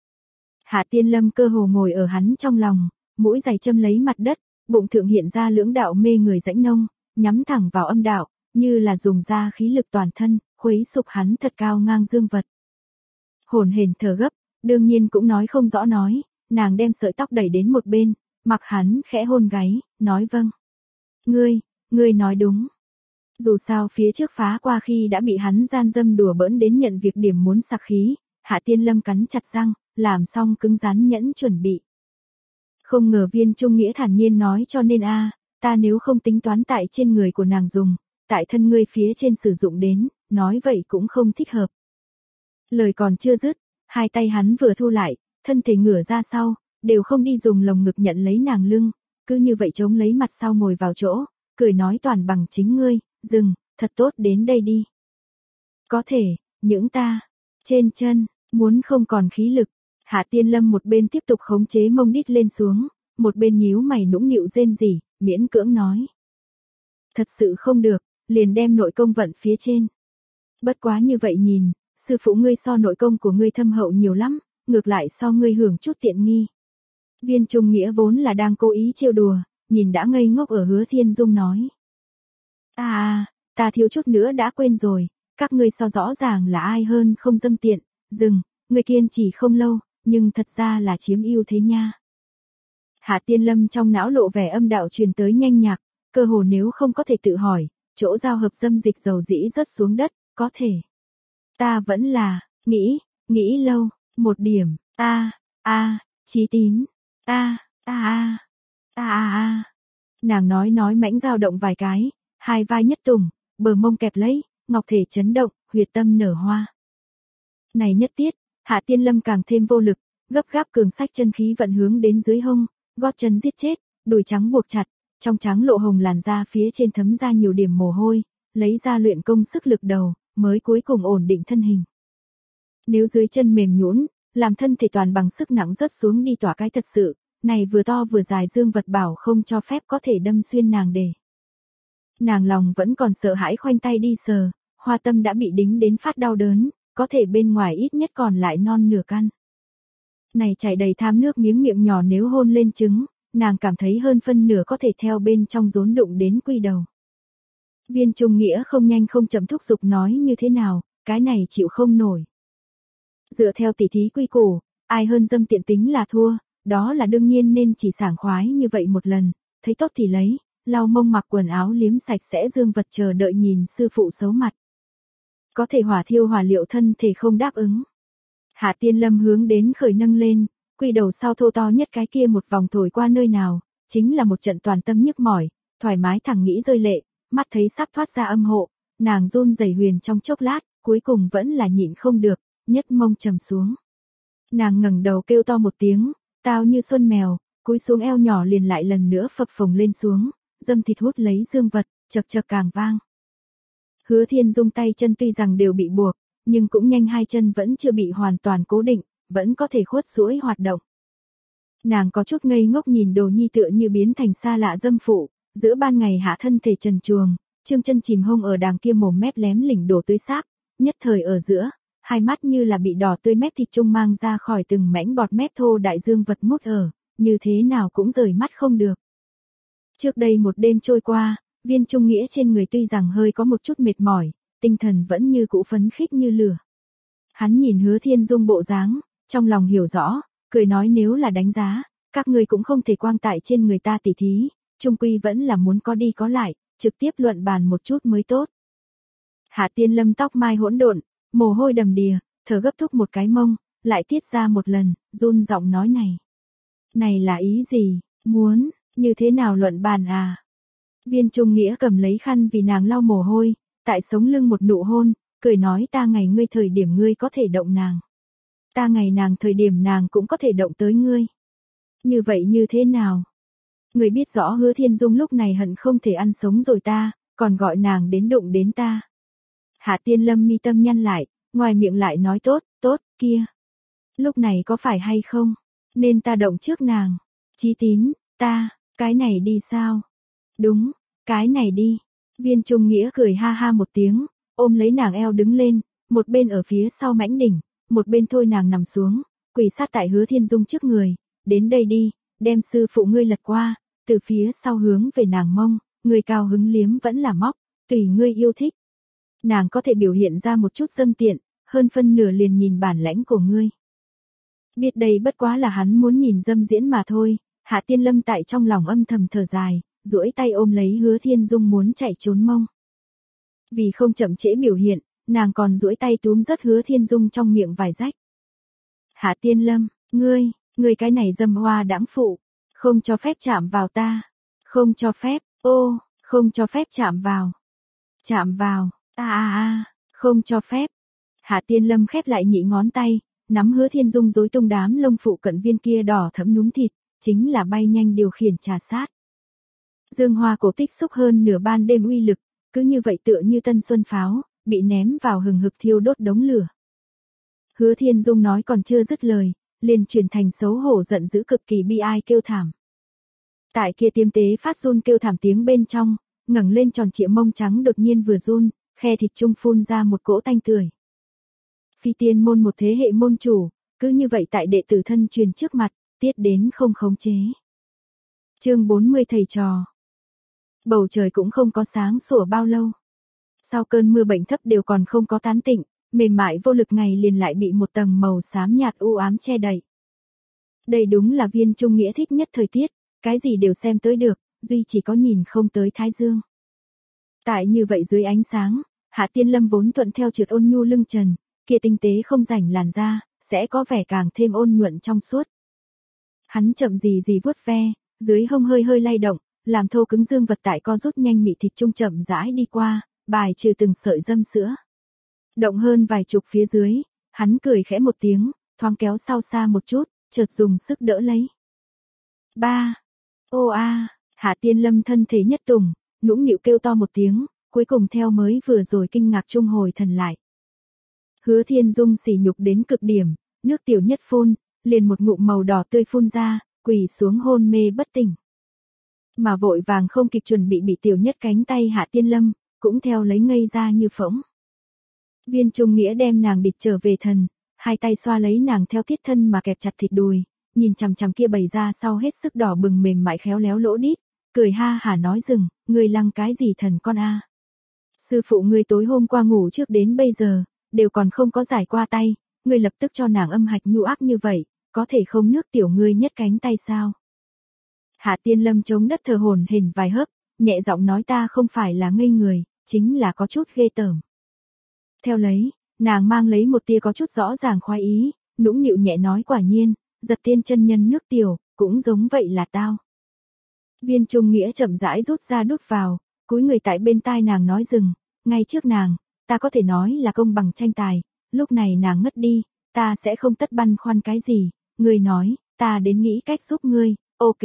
Hạ Tiên Lâm cơ hồ ngồi ở hắn trong lòng, mũi giày châm lấy mặt đất, bụng thượng hiện ra lưỡng đạo mê người rãnh nông, nhắm thẳng vào âm đạo, như là dùng ra khí lực toàn thân, khuấy sụp hắn thật cao ngang dương vật. Hồn hển thở gấp, đương nhiên cũng nói không rõ nói, nàng đem sợi tóc đẩy đến một bên, mặc hắn khẽ hôn gáy, nói vâng. Ngươi, ngươi nói đúng. Dù sao phía trước phá qua khi đã bị hắn gian dâm đùa bỡn đến nhận việc điểm muốn sặc khí, Hạ Tiên Lâm cắn chặt răng, làm xong cứng rắn nhẫn chuẩn bị. Không ngờ Viên Trung Nghĩa thản nhiên nói cho nên a, ta nếu không tính toán tại trên người của nàng dùng, tại thân ngươi phía trên sử dụng đến, nói vậy cũng không thích hợp. Lời còn chưa dứt, hai tay hắn vừa thu lại, thân thể ngửa ra sau, đều không đi dùng lồng ngực nhận lấy nàng lưng, cứ như vậy chống lấy mặt sau ngồi vào chỗ, cười nói toàn bằng chính ngươi, dừng, thật tốt đến đây đi. Có thể, những ta, trên chân, muốn không còn khí lực, Hạ Tiên Lâm một bên tiếp tục khống chế mông đít lên xuống, một bên nhíu mày nũng nịu rên rỉ, miễn cưỡng nói. Thật sự không được, liền đem nội công vận phía trên. Bất quá như vậy nhìn, sư phụ ngươi so nội công của ngươi thâm hậu nhiều lắm, ngược lại so ngươi hưởng chút tiện nghi. Viên Trung Nghĩa vốn là đang cố ý trêu đùa, nhìn đã ngây ngốc ở Hứa Thiên Dung nói. À à, ta thiếu chút nữa đã quên rồi, các ngươi so rõ ràng là ai hơn không dâm tiện, dừng, ngươi kiên trì không lâu, nhưng thật ra là chiếm ưu thế nha. Hạ Tiên Lâm trong não lộ vẻ âm đạo truyền tới nhanh nhạc, cơ hồ nếu không có thể tự hỏi, chỗ giao hợp dâm dịch dầu dĩ rớt xuống đất, có thể. Ta vẫn là, nghĩ, nghĩ lâu, một điểm, a, a, Chí Tín, a, a a, a a a. Nàng nói nói mãnh dao động vài cái, hai vai nhất tùng, bờ mông kẹp lấy, ngọc thể chấn động, huyệt tâm nở hoa. Này nhất tiết, Hạ Tiên Lâm càng thêm vô lực, gấp gáp cường sách chân khí vận hướng đến dưới hông, gót chân giết chết, đùi trắng buộc chặt, trong trắng lộ hồng làn da phía trên thấm ra nhiều điểm mồ hôi, lấy ra luyện công sức lực đầu, mới cuối cùng ổn định thân hình. Nếu dưới chân mềm nhũn, làm thân thể toàn bằng sức nặng rớt xuống đi tỏa cái thật sự, này vừa to vừa dài dương vật bảo không cho phép có thể đâm xuyên nàng để. Nàng lòng vẫn còn sợ hãi khoanh tay đi sờ, hoa tâm đã bị đính đến phát đau đớn, có thể bên ngoài ít nhất còn lại non nửa căn. Này chảy đầy tham nước miếng miệng nhỏ nếu hôn lên trứng, nàng cảm thấy hơn phân nửa có thể theo bên trong rốn đụng đến quy đầu. Viên Trung Nghĩa không nhanh không chậm thúc giục nói như thế nào, cái này chịu không nổi. Dựa theo tỉ thí quy củ, ai hơn dâm tiện tính là thua, đó là đương nhiên nên chỉ sảng khoái như vậy một lần, thấy tốt thì lấy, lau mông mặc quần áo liếm sạch sẽ dương vật chờ đợi nhìn sư phụ xấu mặt. Có thể hỏa thiêu hỏa liệu thân thể không đáp ứng. Hạ Tiên Lâm hướng đến khởi nâng lên, quy đầu sau thô to nhất cái kia một vòng thổi qua nơi nào, chính là một trận toàn tâm nhức mỏi, thoải mái thẳng nghĩ rơi lệ, mắt thấy sắp thoát ra âm hộ, nàng run rẩy huyền trong chốc lát, cuối cùng vẫn là nhịn không được, nhất mông trầm xuống. Nàng ngẩng đầu kêu to một tiếng, tao như xuân mèo, cúi xuống eo nhỏ liền lại lần nữa phập phồng lên xuống, dâm thịt hút lấy dương vật, chật chật càng vang. Hứa Thiên Dung tay chân tuy rằng đều bị buộc, nhưng cũng nhanh hai chân vẫn chưa bị hoàn toàn cố định, vẫn có thể khuất duỗi hoạt động. Nàng có chút ngây ngốc nhìn đồ nhi tựa như biến thành xa lạ dâm phụ, giữa ban ngày hạ thân thể trần truồng, trương chân chìm hông ở đàng kia mồm mép lém lỉnh đổ tươi sáp, nhất thời ở giữa, hai mắt như là bị đỏ tươi mép thịt trung mang ra khỏi từng mảnh bọt mép thô đại dương vật mút ở, như thế nào cũng rời mắt không được. Trước đây một đêm trôi qua, Viên Trung Nghĩa trên người tuy rằng hơi có một chút mệt mỏi, tinh thần vẫn như cũ phấn khích như lửa. Hắn nhìn Hứa Thiên Dung bộ dáng, trong lòng hiểu rõ, cười nói nếu là đánh giá, các ngươi cũng không thể quang tại trên người ta tỉ thí, chung quy vẫn là muốn có đi có lại, trực tiếp luận bàn một chút mới tốt. Hạ Tiên Lâm tóc mai hỗn độn, mồ hôi đầm đìa, thở gấp thúc một cái mông, lại tiết ra một lần, run giọng nói này. Này là ý gì, muốn, như thế nào luận bàn à? Viên Trung Nghĩa cầm lấy khăn vì nàng lau mồ hôi, tại sống lưng một nụ hôn, cười nói ta ngày ngươi thời điểm ngươi có thể động nàng. Ta ngày nàng thời điểm nàng cũng có thể động tới ngươi. Như vậy như thế nào? Người biết rõ Hứa Thiên Dung lúc này hận không thể ăn sống rồi ta, còn gọi nàng đến đụng đến ta. Hạ Tiên Lâm mi tâm nhăn lại, ngoài miệng lại nói tốt, tốt, kia. Lúc này có phải hay không? Nên ta động trước nàng. Chí Tín, ta, cái này đi sao? Đúng, cái này đi. Viên Trung Nghĩa cười ha ha một tiếng, ôm lấy nàng eo đứng lên, một bên ở phía sau mãnh đỉnh, một bên thôi nàng nằm xuống, quỳ sát tại Hứa Thiên Dung trước người, đến đây đi, đem sư phụ ngươi lật qua, từ phía sau hướng về nàng mông, người cao hứng liếm vẫn là móc, tùy ngươi yêu thích. Nàng có thể biểu hiện ra một chút dâm tiện, hơn phân nửa liền nhìn bản lãnh của ngươi. Biết đây bất quá là hắn muốn nhìn dâm diễn mà thôi, Hạ Tiên Lâm tại trong lòng âm thầm thở dài, duỗi tay ôm lấy Hứa Thiên Dung muốn chạy trốn mông. Vì không chậm trễ biểu hiện, nàng còn duỗi tay túm rất Hứa Thiên Dung trong miệng vài rách. Hạ Tiên Lâm, ngươi, ngươi cái này dâm hoa đãng phụ, không cho phép chạm vào ta, không cho phép, ô, không cho phép chạm vào, chạm vào, a a a, không cho phép. Hạ Tiên Lâm khép lại nhị ngón tay, nắm Hứa Thiên Dung rối tung đám lông phụ cận viên kia đỏ thẫm núm thịt, chính là bay nhanh điều khiển trà sát. Dương hoa cổ tích xúc hơn nửa ban đêm uy lực, cứ như vậy tựa như tân xuân pháo, bị ném vào hừng hực thiêu đốt đống lửa. Hứa Thiên Dung nói còn chưa dứt lời, liền chuyển thành xấu hổ giận dữ cực kỳ bi ai kêu thảm. Tại kia tiêm tế phát run kêu thảm tiếng bên trong, ngẩng lên tròn trịa mông trắng đột nhiên vừa run, khe thịt trung phun ra một cỗ tanh tưởi. Phi tiên môn một thế hệ môn chủ, cứ như vậy tại đệ tử thân truyền trước mặt, tiết đến không khống chế. Chương bốn mươi thầy trò. Bầu trời cũng không có sáng sủa bao lâu. Sau cơn mưa bệnh thấp đều còn không có tán tịnh, mềm mại vô lực ngày liền lại bị một tầng màu xám nhạt u ám che đậy. Đây đúng là Viên Trung Nghĩa thích nhất thời tiết, cái gì đều xem tới được, duy chỉ có nhìn không tới thái dương. Tại như vậy dưới ánh sáng, Hạ Tiên Lâm vốn thuận theo trượt ôn nhu lưng trần, kia tinh tế không rảnh làn da, sẽ có vẻ càng thêm ôn nhuận trong suốt. Hắn chậm gì gì vuốt ve, dưới hông hơi hơi lay động, làm thô cứng dương vật tại co rút nhanh mị thịt trung chậm rãi đi qua, bài trừ từng sợi dâm sữa. Động hơn vài chục phía dưới, hắn cười khẽ một tiếng, thoáng kéo sau xa một chút, chợt dùng sức đỡ lấy. Ba. Ô a, Hạ Tiên Lâm thân thể nhất tùng, nũng nịu kêu to một tiếng, cuối cùng theo mới vừa rồi kinh ngạc trung hồi thần lại. Hứa Thiên Dung sỉ nhục đến cực điểm, nước tiểu nhất phun, liền một ngụm màu đỏ tươi phun ra, quỳ xuống hôn mê bất tỉnh. Mà vội vàng không kịp chuẩn bị bị tiểu nhất cánh tay Hạ Tiên Lâm, cũng theo lấy ngây ra như phỗng. Viên Trung Nghĩa đem nàng địch trở về thần, hai tay xoa lấy nàng theo thiết thân mà kẹp chặt thịt đùi, nhìn chằm chằm kia bày ra sau hết sức đỏ bừng mềm mại khéo léo lỗ đít, cười ha hả nói dừng, ngươi lăng cái gì thần con a? Sư phụ ngươi tối hôm qua ngủ trước đến bây giờ, đều còn không có giải qua tay, ngươi lập tức cho nàng âm hạch nhu ác như vậy, có thể không nước tiểu ngươi nhất cánh tay sao? Hạ Tiên Lâm chống đất thờ hổn hển vài hớp, nhẹ giọng nói ta không phải là ngây người, chính là có chút ghê tởm. Theo lấy, nàng mang lấy một tia có chút rõ ràng khoái ý, nũng nịu nhẹ nói quả nhiên, giật tiên chân nhân nước tiểu, cũng giống vậy là tao. Viên Trung Nghĩa chậm rãi rút ra đút vào, cúi người tại bên tai nàng nói dừng, ngay trước nàng, ta có thể nói là công bằng tranh tài, lúc này nàng ngất đi, ta sẽ không tất băn khoăn cái gì, ngươi nói, ta đến nghĩ cách giúp ngươi, ok.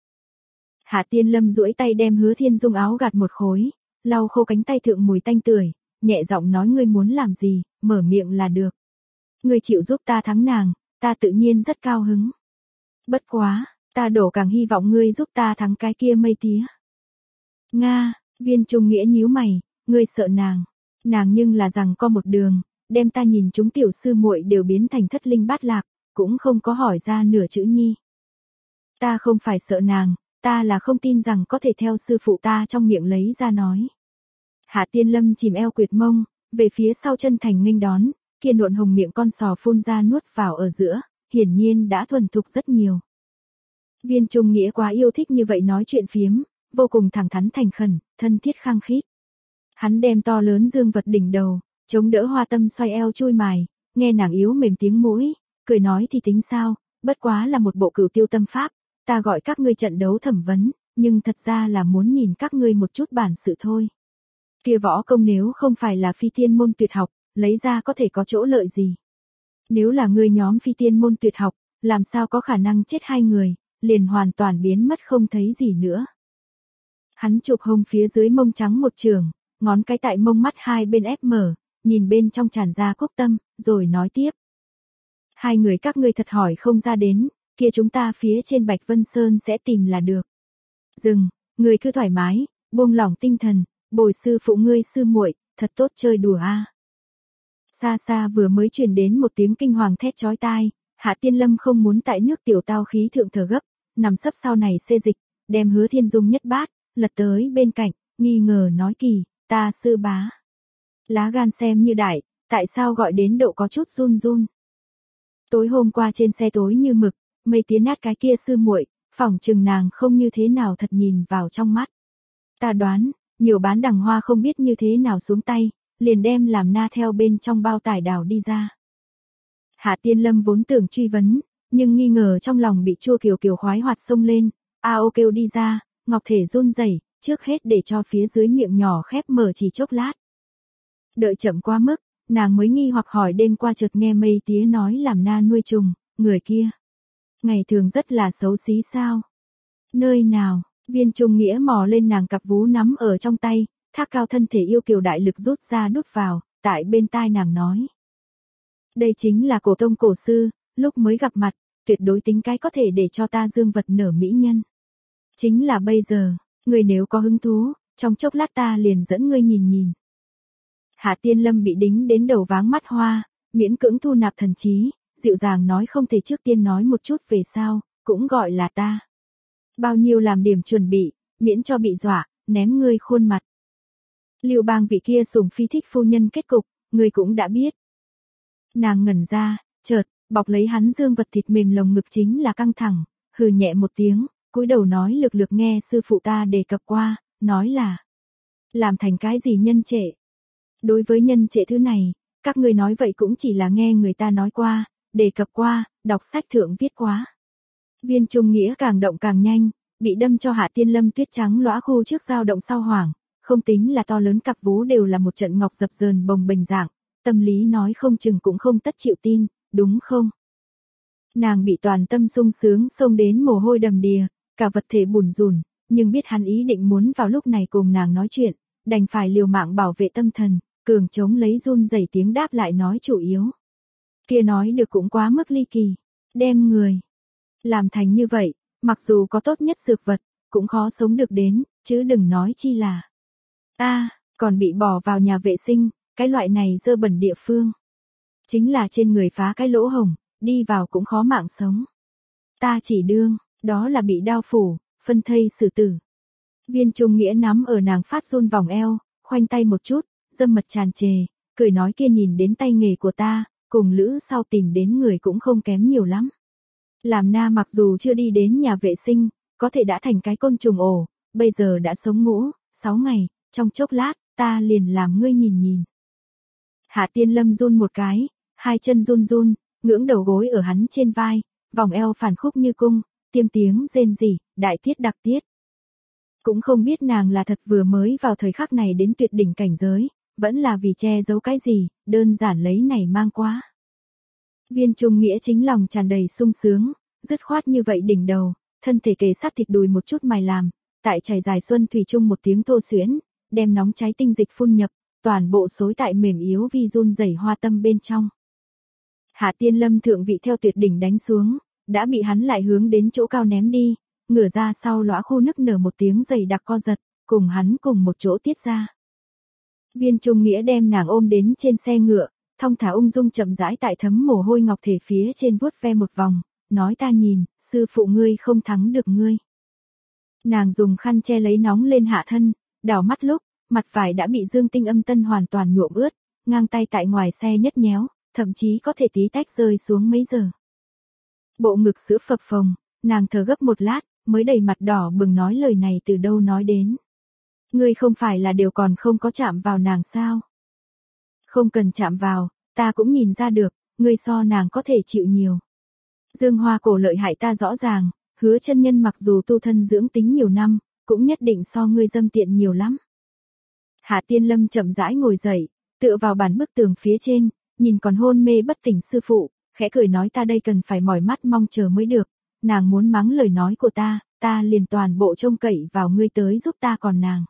Hạ Tiên Lâm duỗi tay đem Hứa Thiên Dung áo gạt một khối, lau khô cánh tay thượng mùi tanh tưởi, nhẹ giọng nói ngươi muốn làm gì, mở miệng là được. Ngươi chịu giúp ta thắng nàng, ta tự nhiên rất cao hứng. Bất quá, ta đổ càng hy vọng ngươi giúp ta thắng cái kia mây tía. Nga, Viên Trung Nghĩa nhíu mày, ngươi sợ nàng, nàng nhưng là rằng có một đường, đem ta nhìn chúng tiểu sư muội đều biến thành thất linh bát lạc, cũng không có hỏi ra nửa chữ nhi. Ta không phải sợ nàng, ta là không tin rằng có thể theo sư phụ ta trong miệng lấy ra nói. Hạ Tiên Lâm chìm eo quyệt mông, về phía sau chân thành nghênh đón, kia nộn hồng miệng con sò phun ra nuốt vào ở giữa, hiển nhiên đã thuần thục rất nhiều. Viên Trung Nghĩa quá yêu thích như vậy nói chuyện phiếm, vô cùng thẳng thắn thành khẩn, thân thiết khăng khít. Hắn đem to lớn dương vật đỉnh đầu, chống đỡ Hoa Tâm xoay eo chui mài, nghe nàng yếu mềm tiếng mũi, cười nói thì tính sao, bất quá là một bộ cửu tiêu tâm pháp, ta gọi các ngươi trận đấu thẩm vấn, nhưng thật ra là muốn nhìn các ngươi một chút bản sự thôi. Kia võ công nếu không phải là phi tiên môn tuyệt học, lấy ra có thể có chỗ lợi gì. Nếu là ngươi nhóm phi tiên môn tuyệt học, làm sao có khả năng chết hai người, liền hoàn toàn biến mất không thấy gì nữa. Hắn chụp hông phía dưới mông trắng một trường, ngón cái tại mông mắt hai bên ép mở, nhìn bên trong tràn ra cốc tâm, rồi nói tiếp. Hai người các ngươi thật hỏi không ra đến, kia chúng ta phía trên Bạch Vân Sơn sẽ tìm là được. Dừng, ngươi cứ thoải mái, buông lỏng tinh thần, bồi sư phụ ngươi sư muội, thật tốt chơi đùa a. À. Xa xa vừa mới truyền đến một tiếng kinh hoàng thét chói tai, Hạ Tiên Lâm không muốn tại nước tiểu tao khí thượng thở gấp, nằm sấp sau này xê dịch, đem Hứa Thiên Dung nhất bát, lật tới bên cạnh, nghi ngờ nói kỳ, ta sư bá. Lá gan xem như đại, tại sao gọi đến độ có chút run run. Tối hôm qua trên xe tối như mực, mây tiến nát cái kia sư muội, phỏng chừng nàng không như thế nào thật nhìn vào trong mắt. Ta đoán, nhiều bán đằng hoa không biết như thế nào xuống tay, liền đem làm na theo bên trong bao tải đào đi ra. Hạ Tiên Lâm vốn tưởng truy vấn, nhưng nghi ngờ trong lòng bị chua kiều kiều khoái hoạt xông lên, a ô kêu đi ra, ngọc thể run rẩy, trước hết để cho phía dưới miệng nhỏ khép mở chỉ chốc lát. Đợi chậm quá mức, nàng mới nghi hoặc hỏi đêm qua chợt nghe mây tía nói làm na nuôi trùng, người kia. Ngày thường rất là xấu xí sao? Nơi nào? Viên Trung Nghĩa mò lên nàng cặp vú nắm ở trong tay, thác cao thân thể yêu kiều đại lực rút ra đút vào, tại bên tai nàng nói. Đây chính là cổ tông cổ sư, lúc mới gặp mặt, tuyệt đối tính cái có thể để cho ta dương vật nở mỹ nhân. Chính là bây giờ, người nếu có hứng thú, trong chốc lát ta liền dẫn ngươi nhìn nhìn. Hạ Tiên Lâm bị đính đến đầu váng mắt hoa, miễn cưỡng thu nạp thần trí, dịu dàng nói không thể trước tiên nói một chút về sao, cũng gọi là ta. Bao nhiêu làm điểm chuẩn bị, miễn cho bị dọa, ném ngươi khuôn mặt. Lưu Bang vị kia sủng phi thích phu nhân kết cục, ngươi cũng đã biết. Nàng ngẩn ra, chợt, bọc lấy hắn dương vật thịt mềm lồng ngực chính là căng thẳng, hừ nhẹ một tiếng, cúi đầu nói lược lược nghe sư phụ ta đề cập qua, nói là làm thành cái gì nhân trệ. Đối với nhân trệ thứ này, các ngươi nói vậy cũng chỉ là nghe người ta nói qua, đề cập qua, đọc sách thượng viết quá. Viên Trung Nghĩa càng động càng nhanh, bị đâm cho Hạ Tiên Lâm tuyết trắng lõa khu trước dao động sau hoảng, không tính là to lớn cặp vú đều là một trận ngọc dập dờn bồng bềnh dạng, tâm lý nói không chừng cũng không tất chịu tin, đúng không? Nàng bị toàn tâm sung sướng xông đến mồ hôi đầm đìa, cả vật thể bủn rủn, nhưng biết hắn ý định muốn vào lúc này cùng nàng nói chuyện, đành phải liều mạng bảo vệ tâm thần, cường chống lấy run rẩy tiếng đáp lại nói chủ yếu. Kia nói được cũng quá mức ly kỳ, đem người làm thành như vậy, mặc dù có tốt nhất dược vật, cũng khó sống được đến, chứ đừng nói chi là a, còn bị bỏ vào nhà vệ sinh, cái loại này dơ bẩn địa phương. Chính là trên người phá cái lỗ hổng, đi vào cũng khó mạng sống. Ta chỉ đương, đó là bị đao phủ, phân thây xử tử. Viên Trung Nghĩa nắm ở nàng phát run vòng eo, khoanh tay một chút, dâm mật tràn trề, cười nói kia nhìn đến tay nghề của ta, cùng lữ sau tìm đến người cũng không kém nhiều lắm. Làm na mặc dù chưa đi đến nhà vệ sinh, có thể đã thành cái côn trùng ổ, bây giờ đã sống ngũ, sáu ngày, trong chốc lát, ta liền làm ngươi nhìn nhìn. Hạ Tiên Lâm run một cái, hai chân run run, ngưỡng đầu gối ở hắn trên vai, vòng eo phản khúc như cung, tiêm tiếng rên rỉ, đại tiết đặc tiết. Cũng không biết nàng là thật vừa mới vào thời khắc này đến tuyệt đỉnh cảnh giới, vẫn là vì che giấu cái gì, đơn giản lấy này mang quá. Viên Trung Nghĩa chính lòng tràn đầy sung sướng, dứt khoát như vậy đỉnh đầu, thân thể kề sát thịt đùi một chút mài làm, tại chảy dài xuân thủy chung một tiếng thô xuyễn, đem nóng cháy tinh dịch phun nhập, toàn bộ xối tại mềm yếu vi run rẩy hoa tâm bên trong. Hạ Tiên Lâm thượng vị theo tuyệt đỉnh đánh xuống, đã bị hắn lại hướng đến chỗ cao ném đi, ngửa ra sau lõa khu nức nở một tiếng dày đặc co giật, cùng hắn cùng một chỗ tiết ra. Viên Trung Nghĩa đem nàng ôm đến trên xe ngựa, thong thả ung dung chậm rãi tại thấm mồ hôi ngọc thể phía trên vuốt ve một vòng, nói ta nhìn, sư phụ ngươi không thắng được ngươi. Nàng dùng khăn che lấy nóng lên hạ thân, đảo mắt lúc, mặt vải đã bị dương tinh âm tân hoàn toàn nhuộm ướt, ngang tay tại ngoài xe nhất nhéo, thậm chí có thể tí tách rơi xuống mấy giờ. Bộ ngực sữa phập phồng, nàng thở gấp một lát, mới đầy mặt đỏ bừng nói lời này từ đâu nói đến. Ngươi không phải là đều còn không có chạm vào nàng sao? Không cần chạm vào, ta cũng nhìn ra được, ngươi so nàng có thể chịu nhiều. Dương Hoa Cổ lợi hại ta rõ ràng, Hứa chân nhân mặc dù tu thân dưỡng tính nhiều năm, cũng nhất định so ngươi dâm tiện nhiều lắm. Hạ Tiên Lâm chậm rãi ngồi dậy, tựa vào bàn bức tường phía trên, nhìn còn hôn mê bất tỉnh sư phụ, khẽ cười nói ta đây cần phải mỏi mắt mong chờ mới được, nàng muốn mắng lời nói của ta, ta liền toàn bộ trông cậy vào ngươi tới giúp ta còn nàng.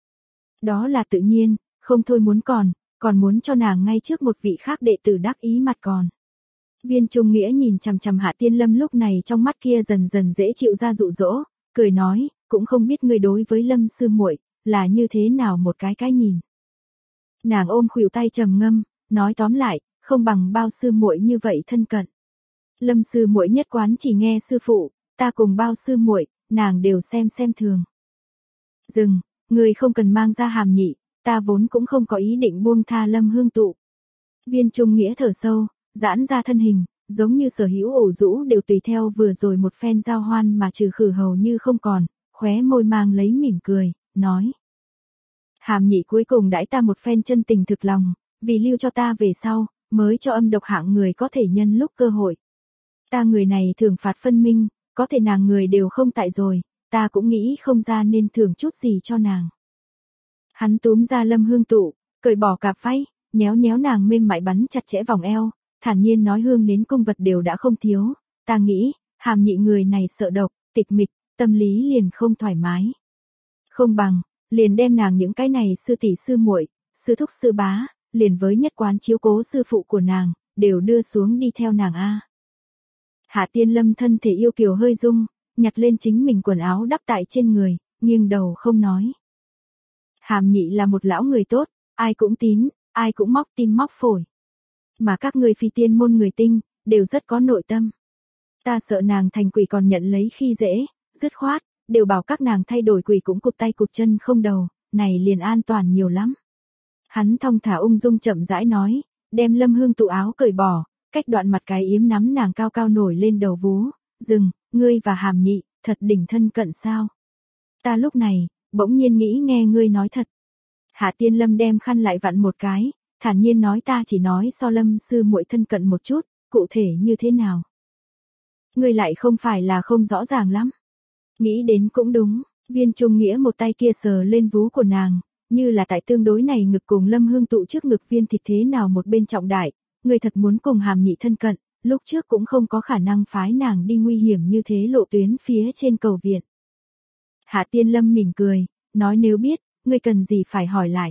Đó là tự nhiên, không thôi muốn còn, còn muốn cho nàng ngay trước một vị khác đệ tử đắc ý mặt còn. Viên Trung Nghĩa nhìn chằm chằm Hạ Tiên Lâm lúc này trong mắt kia dần dần dễ chịu ra dụ dỗ, cười nói, cũng không biết ngươi đối với Lâm sư muội là như thế nào một cái cái nhìn. Nàng ôm khuỷu tay trầm ngâm, nói tóm lại, không bằng bao sư muội như vậy thân cận. Lâm sư muội nhất quán chỉ nghe sư phụ, ta cùng bao sư muội, nàng đều xem xem thường. Dừng, ngươi không cần mang ra hàm nhị, ta vốn cũng không có ý định buông tha Lâm Hương Tụ. Viên Trung Nghĩa thở sâu, giãn ra thân hình, giống như sở hữu ổ rũ đều tùy theo vừa rồi một phen giao hoan mà trừ khử hầu như không còn, khóe môi mang lấy mỉm cười, nói. Hàm nhị cuối cùng đãi ta một phen chân tình thực lòng, vì lưu cho ta về sau, mới cho âm độc hạng người có thể nhân lúc cơ hội. Ta người này thường phạt phân minh, có thể nàng người đều không tại rồi, ta cũng nghĩ không ra nên thưởng chút gì cho nàng. Hắn túm ra Lâm Hương Tụ, cởi bỏ cạp váy, nhéo nhéo nàng mềm mại bắn chặt chẽ vòng eo, thản nhiên nói hương đến cung vật đều đã không thiếu, ta nghĩ, hàm nhị người này sợ độc, tịch mịch, tâm lý liền không thoải mái. Không bằng, liền đem nàng những cái này sư tỷ sư muội, sư thúc sư bá, liền với nhất quán chiếu cố sư phụ của nàng, đều đưa xuống đi theo nàng a. Hạ Tiên Lâm thân thể yêu kiều hơi rung, nhặt lên chính mình quần áo đắp tại trên người, nghiêng đầu không nói. Hàm nhị là một lão người tốt, ai cũng tín, ai cũng móc tim móc phổi. Mà các người phi tiên môn người tinh, đều rất có nội tâm. Ta sợ nàng thành quỷ còn nhận lấy khi dễ, dứt khoát, đều bảo các nàng thay đổi quỷ cũng cụt tay cụt chân không đầu, này liền an toàn nhiều lắm. Hắn thong thả ung dung chậm rãi nói, đem Lâm Hương Tụ áo cởi bỏ, cách đoạn mặt cái yếm nắm nàng cao cao nổi lên đầu vú, dừng, ngươi và hàm nhị, thật đỉnh thân cận sao. Ta lúc này, bỗng nhiên nghĩ nghe ngươi nói thật. Hạ Tiên Lâm đem khăn lại vặn một cái, thản nhiên nói ta chỉ nói so Lâm sư muội thân cận một chút, cụ thể như thế nào. Ngươi lại không phải là không rõ ràng lắm. Nghĩ đến cũng đúng, Viên Trung Nghĩa một tay kia sờ lên vú của nàng, như là tại tương đối này ngực cùng Lâm Hương tụ trước ngực viên thịt thế nào một bên trọng đại, người thật muốn cùng Hàm Nhị thân cận, lúc trước cũng không có khả năng phái nàng đi nguy hiểm như thế lộ tuyến phía trên cầu viện. Hạ Tiên Lâm mỉm cười, nói nếu biết, ngươi cần gì phải hỏi lại.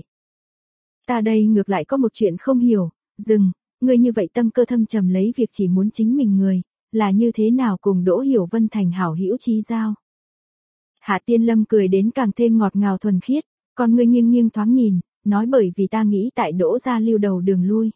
Ta đây ngược lại có một chuyện không hiểu, dừng, ngươi như vậy tâm cơ thâm trầm lấy việc chỉ muốn chính mình người, là như thế nào cùng Đỗ Hiểu Vân thành hảo hữu chí giao. Hạ Tiên Lâm cười đến càng thêm ngọt ngào thuần khiết, con ngươi nghiêng nghiêng thoáng nhìn, nói bởi vì ta nghĩ tại Đỗ gia lưu đầu đường lui.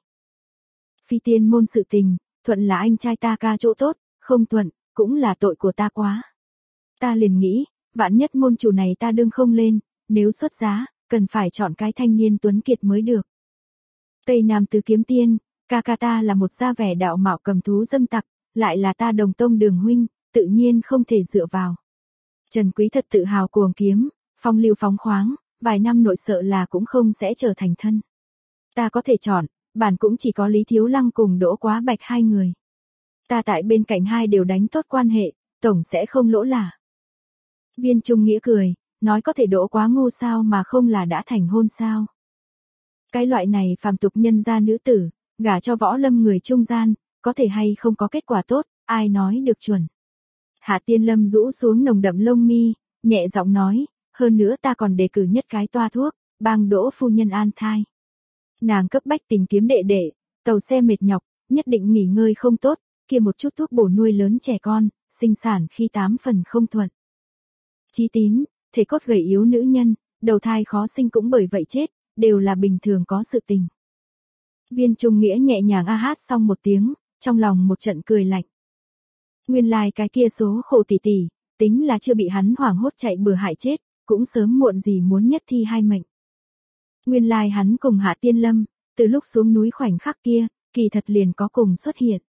Phi tiên môn sự tình, thuận là anh trai ta ca chỗ tốt, không thuận, cũng là tội của ta quá. Ta liền nghĩ, vạn nhất môn chủ này ta đương không lên, nếu xuất giá, cần phải chọn cái thanh niên tuấn kiệt mới được. Tây Nam Tứ Kiếm Tiên, ca ca ta là một gia vẻ đạo mạo cầm thú dâm tặc, lại là ta đồng tông đường huynh, tự nhiên không thể dựa vào. Trần Quý thật tự hào cuồng kiếm, phong lưu phóng khoáng, vài năm nội sợ là cũng không sẽ trở thành thân. Ta có thể chọn, bản cũng chỉ có Lý Thiếu Lăng cùng Đỗ Quá Bạch hai người. Ta tại bên cạnh hai đều đánh tốt quan hệ, tổng sẽ không lỗ là. Viên Trung Nghĩa cười, nói có thể Đỗ Quá ngu sao mà không là đã thành hôn sao. Cái loại này phàm tục nhân gia nữ tử, gả cho võ lâm người trung gian, có thể hay không có kết quả tốt, ai nói được chuẩn. Hạ Tiên Lâm rũ xuống nồng đậm lông mi, nhẹ giọng nói, hơn nữa ta còn đề cử nhất cái toa thuốc, bang Đỗ phu nhân an thai. Nàng cấp bách tìm kiếm đệ đệ, tàu xe mệt nhọc, nhất định nghỉ ngơi không tốt, kia một chút thuốc bổ nuôi lớn trẻ con, sinh sản khi tám phần không thuận. Chí Tín, thể cốt gầy yếu nữ nhân, đầu thai khó sinh cũng bởi vậy chết, đều là bình thường có sự tình. Viên Trung Nghĩa nhẹ nhàng a hát xong một tiếng, trong lòng một trận cười lạnh. Nguyên lai like cái kia số khổ tỷ tỷ, tính là chưa bị hắn hoảng hốt chạy bừa hại chết, cũng sớm muộn gì muốn nhất thi hai mệnh. Nguyên lai like hắn cùng Hạ Tiên Lâm, từ lúc xuống núi khoảnh khắc kia, kỳ thật liền có cùng xuất hiện.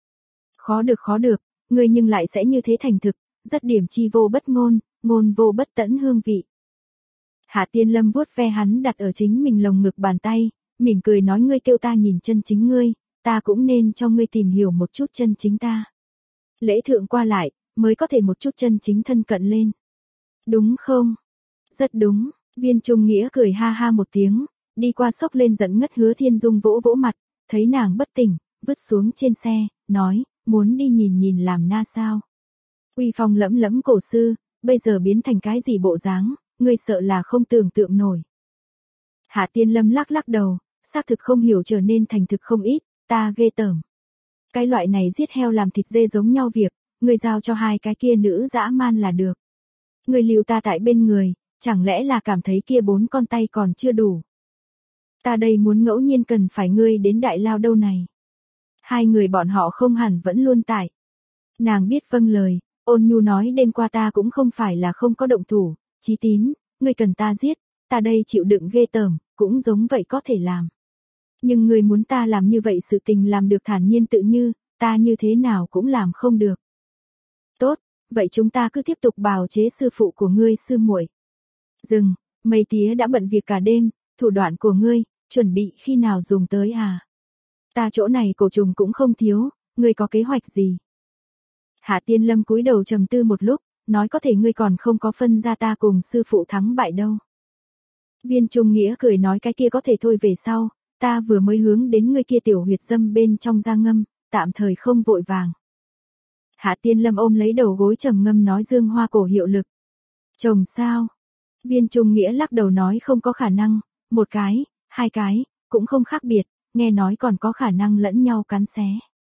Khó được khó được, người nhưng lại sẽ như thế thành thực, rất điểm chi vô bất ngôn, ngôn vô bất tẫn hương vị. Hạ Tiên Lâm vuốt ve hắn đặt ở chính mình lồng ngực bàn tay, mỉm cười nói ngươi kêu ta nhìn chân chính ngươi, ta cũng nên cho ngươi tìm hiểu một chút chân chính ta. Lễ thượng qua lại, mới có thể một chút chân chính thân cận lên. Đúng không? Rất đúng, Viên Trung Nghĩa cười ha ha một tiếng, đi qua sốc lên giận ngất Hứa Thiên Dung vỗ vỗ mặt, thấy nàng bất tỉnh, vứt xuống trên xe, nói, muốn đi nhìn nhìn làm na sao. Uy phong lẫm lẫm cổ sư, bây giờ biến thành cái gì bộ dáng, ngươi sợ là không tưởng tượng nổi. Hạ Tiên Lâm lắc lắc đầu, xác thực không hiểu trở nên thành thực không ít, ta ghê tởm. Cái loại này giết heo làm thịt dê giống nhau việc, ngươi giao cho hai cái kia nữ dã man là được. Ngươi lưu ta tại bên người, chẳng lẽ là cảm thấy kia bốn con tay còn chưa đủ. Ta đây muốn ngẫu nhiên cần phải ngươi đến đại lao đâu này. Hai người bọn họ không hẳn vẫn luôn tại. Nàng biết vâng lời, ôn nhu nói đêm qua ta cũng không phải là không có động thủ, Chí Tín, ngươi cần ta giết, ta đây chịu đựng ghê tởm, cũng giống vậy có thể làm. Nhưng ngươi muốn ta làm như vậy sự tình làm được thản nhiên tự như, ta như thế nào cũng làm không được. Tốt, vậy chúng ta cứ tiếp tục bào chế sư phụ của ngươi sư muội. Dừng, mây tía đã bận việc cả đêm, thủ đoạn của ngươi, chuẩn bị khi nào dùng tới à? Ta chỗ này cổ trùng cũng không thiếu, ngươi có kế hoạch gì? Hạ Tiên Lâm cúi đầu trầm tư một lúc, nói có thể ngươi còn không có phân ra ta cùng sư phụ thắng bại đâu. Viên Trung Nghĩa cười nói cái kia có thể thôi về sau, ta vừa mới hướng đến ngươi kia tiểu huyệt dâm bên trong da ngâm, tạm thời không vội vàng. Hạ Tiên Lâm ôm lấy đầu gối trầm ngâm nói dương hoa cổ hiệu lực. Chồng sao? Viên Trung Nghĩa lắc đầu nói không có khả năng, một cái, hai cái, cũng không khác biệt, nghe nói còn có khả năng lẫn nhau cắn xé.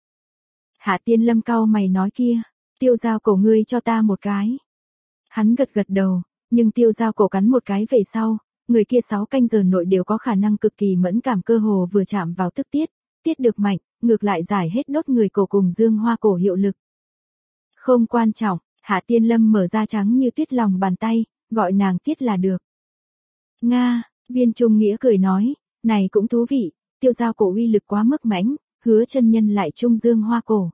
Hạ Tiên Lâm cau mày nói kia, tiêu giao cổ ngươi cho ta một cái. Hắn gật gật đầu, nhưng tiêu giao cổ cắn một cái về sau, người kia sáu canh giờ nội đều có khả năng cực kỳ mẫn cảm cơ hồ vừa chạm vào tức tiết, tiết được mạnh, ngược lại giải hết đốt người cổ cùng dương hoa cổ hiệu lực. Không quan trọng, Hạ Tiên Lâm mở ra trắng như tuyết lòng bàn tay, gọi nàng tiết là được. Nga, Viên Trung Nghĩa cười nói, này cũng thú vị, tiêu giao cổ uy lực quá mức mãnh, Hứa chân nhân lại trung dương hoa cổ.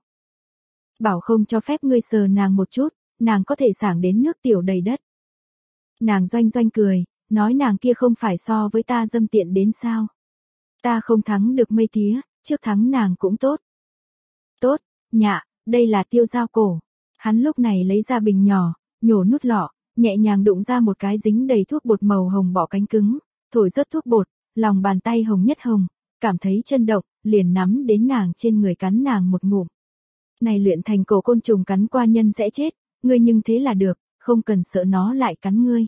Bảo không cho phép ngươi sờ nàng một chút, nàng có thể sảng đến nước tiểu đầy đất. Nàng doanh doanh cười, nói nàng kia không phải so với ta dâm tiện đến sao. Ta không thắng được mây tía, trước thắng nàng cũng tốt. Tốt, nhạ, đây là tiêu giao cổ. Hắn lúc này lấy ra bình nhỏ, nhổ nút lọ, nhẹ nhàng đụng ra một cái dính đầy thuốc bột màu hồng bỏ cánh cứng, thổi rớt thuốc bột, lòng bàn tay hồng nhất hồng, cảm thấy chân động, liền nắm đến nàng trên người cắn nàng một ngụm. Này luyện thành cổ côn trùng cắn qua nhân sẽ chết, ngươi nhưng thế là được, không cần sợ nó lại cắn ngươi.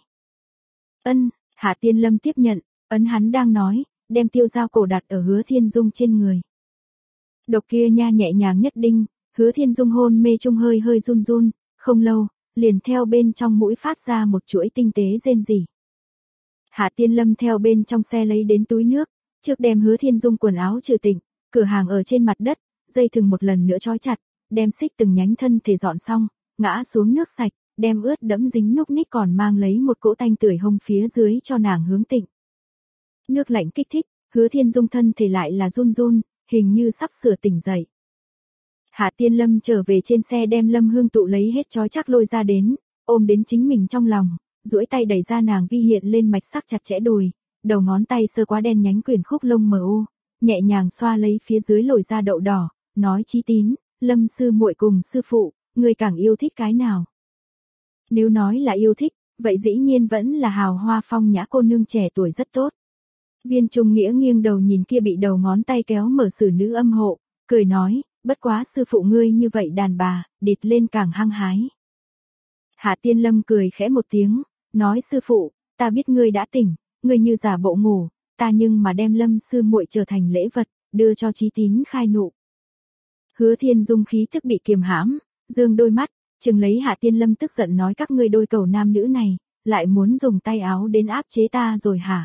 Ân, Hạ Tiên Lâm tiếp nhận, ấn hắn đang nói, đem tiêu dao cổ đặt ở Hứa Thiên Dung trên người. Độc kia nha nhẹ nhàng nhất đinh, Hứa Thiên Dung hôn mê trung hơi hơi run run, không lâu, liền theo bên trong mũi phát ra một chuỗi tinh tế rên rỉ. Hạ Tiên Lâm theo bên trong xe lấy đến túi nước, trước đem Hứa Thiên Dung quần áo trừ tịnh, cửa hàng ở trên mặt đất, dây thừng một lần nữa trói chặt, đem xích từng nhánh thân thể dọn xong, ngã xuống nước sạch, đem ướt đẫm dính núc ních còn mang lấy một cỗ tanh tưởi hông phía dưới cho nàng hướng tịnh. Nước lạnh kích thích, Hứa Thiên Dung thân thể lại là run run, hình như sắp sửa tỉnh dậy. Hạ Tiên Lâm trở về trên xe đem Lâm Hương Tụ lấy hết trói chắc lôi ra đến, ôm đến chính mình trong lòng, duỗi tay đẩy ra nàng vi hiện lên mạch sắc chặt chẽ đùi, đầu ngón tay sơ quá đen nhánh quyển khúc lông mờ u, nhẹ nhàng xoa lấy phía dưới lồi da đậu đỏ, nói Chí Tín, Lâm sư muội cùng sư phụ, người càng yêu thích cái nào? Nếu nói là yêu thích, vậy dĩ nhiên vẫn là hào hoa phong nhã cô nương trẻ tuổi rất tốt. Viên Trung Nghĩa nghiêng đầu nhìn kia bị đầu ngón tay kéo mở sử nữ âm hộ, cười nói, bất quá sư phụ ngươi như vậy đàn bà, địt lên càng hăng hái. Hạ Tiên Lâm cười khẽ một tiếng, nói sư phụ, ta biết ngươi đã tỉnh, ngươi như giả bộ ngủ, ta nhưng mà đem Lâm sư muội trở thành lễ vật, đưa cho Chí Tín khai nụ. Hứa Thiên Dung khí thức bị kiềm hãm, dương đôi mắt, chừng lấy Hạ Tiên Lâm tức giận nói các ngươi đôi cầu nam nữ này, lại muốn dùng tay áo đến áp chế ta rồi hả?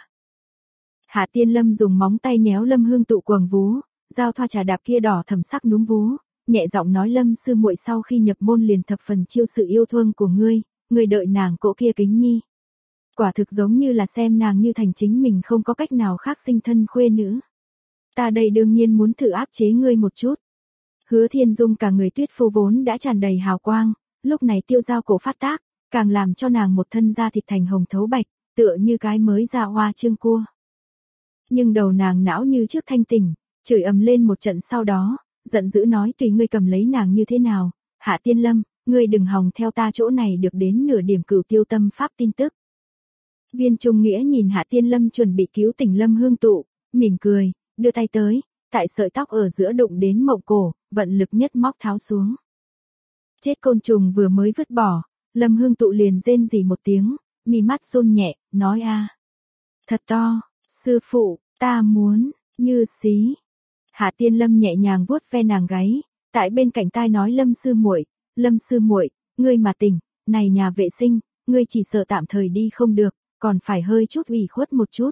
Hạ Tiên Lâm dùng móng tay nhéo Lâm Hương Tụ quầng vú, giao thoa trà đạp kia đỏ thầm sắc núm vú, nhẹ giọng nói Lâm sư muội sau khi nhập môn liền thập phần chiêu sự yêu thương của ngươi, ngươi đợi nàng cỗ kia kính nhi. Quả thực giống như là xem nàng như thành chính mình không có cách nào khác sinh thân khuê nữ. Ta đây đương nhiên muốn thử áp chế ngươi một chút. Hứa Thiên Dung cả người tuyết phu vốn đã tràn đầy hào quang, lúc này tiêu dao cổ phát tác, càng làm cho nàng một thân da thịt thành hồng thấu bạch, tựa như cái mới ra hoa trương cua. Nhưng đầu nàng não như trước thanh tỉnh, chửi ầm lên một trận sau đó, giận dữ nói tùy ngươi cầm lấy nàng như thế nào, Hạ Tiên Lâm, ngươi đừng hòng theo ta chỗ này được đến nửa điểm cửu tiêu tâm pháp tin tức. Viên Trung Nghĩa nhìn Hạ Tiên Lâm chuẩn bị cứu tỉnh Lâm Hương Tụ, mỉm cười, đưa tay tới, tại sợi tóc ở giữa đụng đến mộng cổ, vận lực nhất móc tháo xuống. Chết côn trùng vừa mới vứt bỏ, Lâm Hương Tụ liền rên rỉ một tiếng, mi mắt run nhẹ, nói a, thật to, sư phụ, ta muốn, như xí. Hạ Tiên Lâm nhẹ nhàng vuốt ve nàng gáy, tại bên cạnh tai nói Lâm sư muội, Lâm sư muội, ngươi mà tỉnh, này nhà vệ sinh, ngươi chỉ sợ tạm thời đi không được, còn phải hơi chút ủy khuất một chút.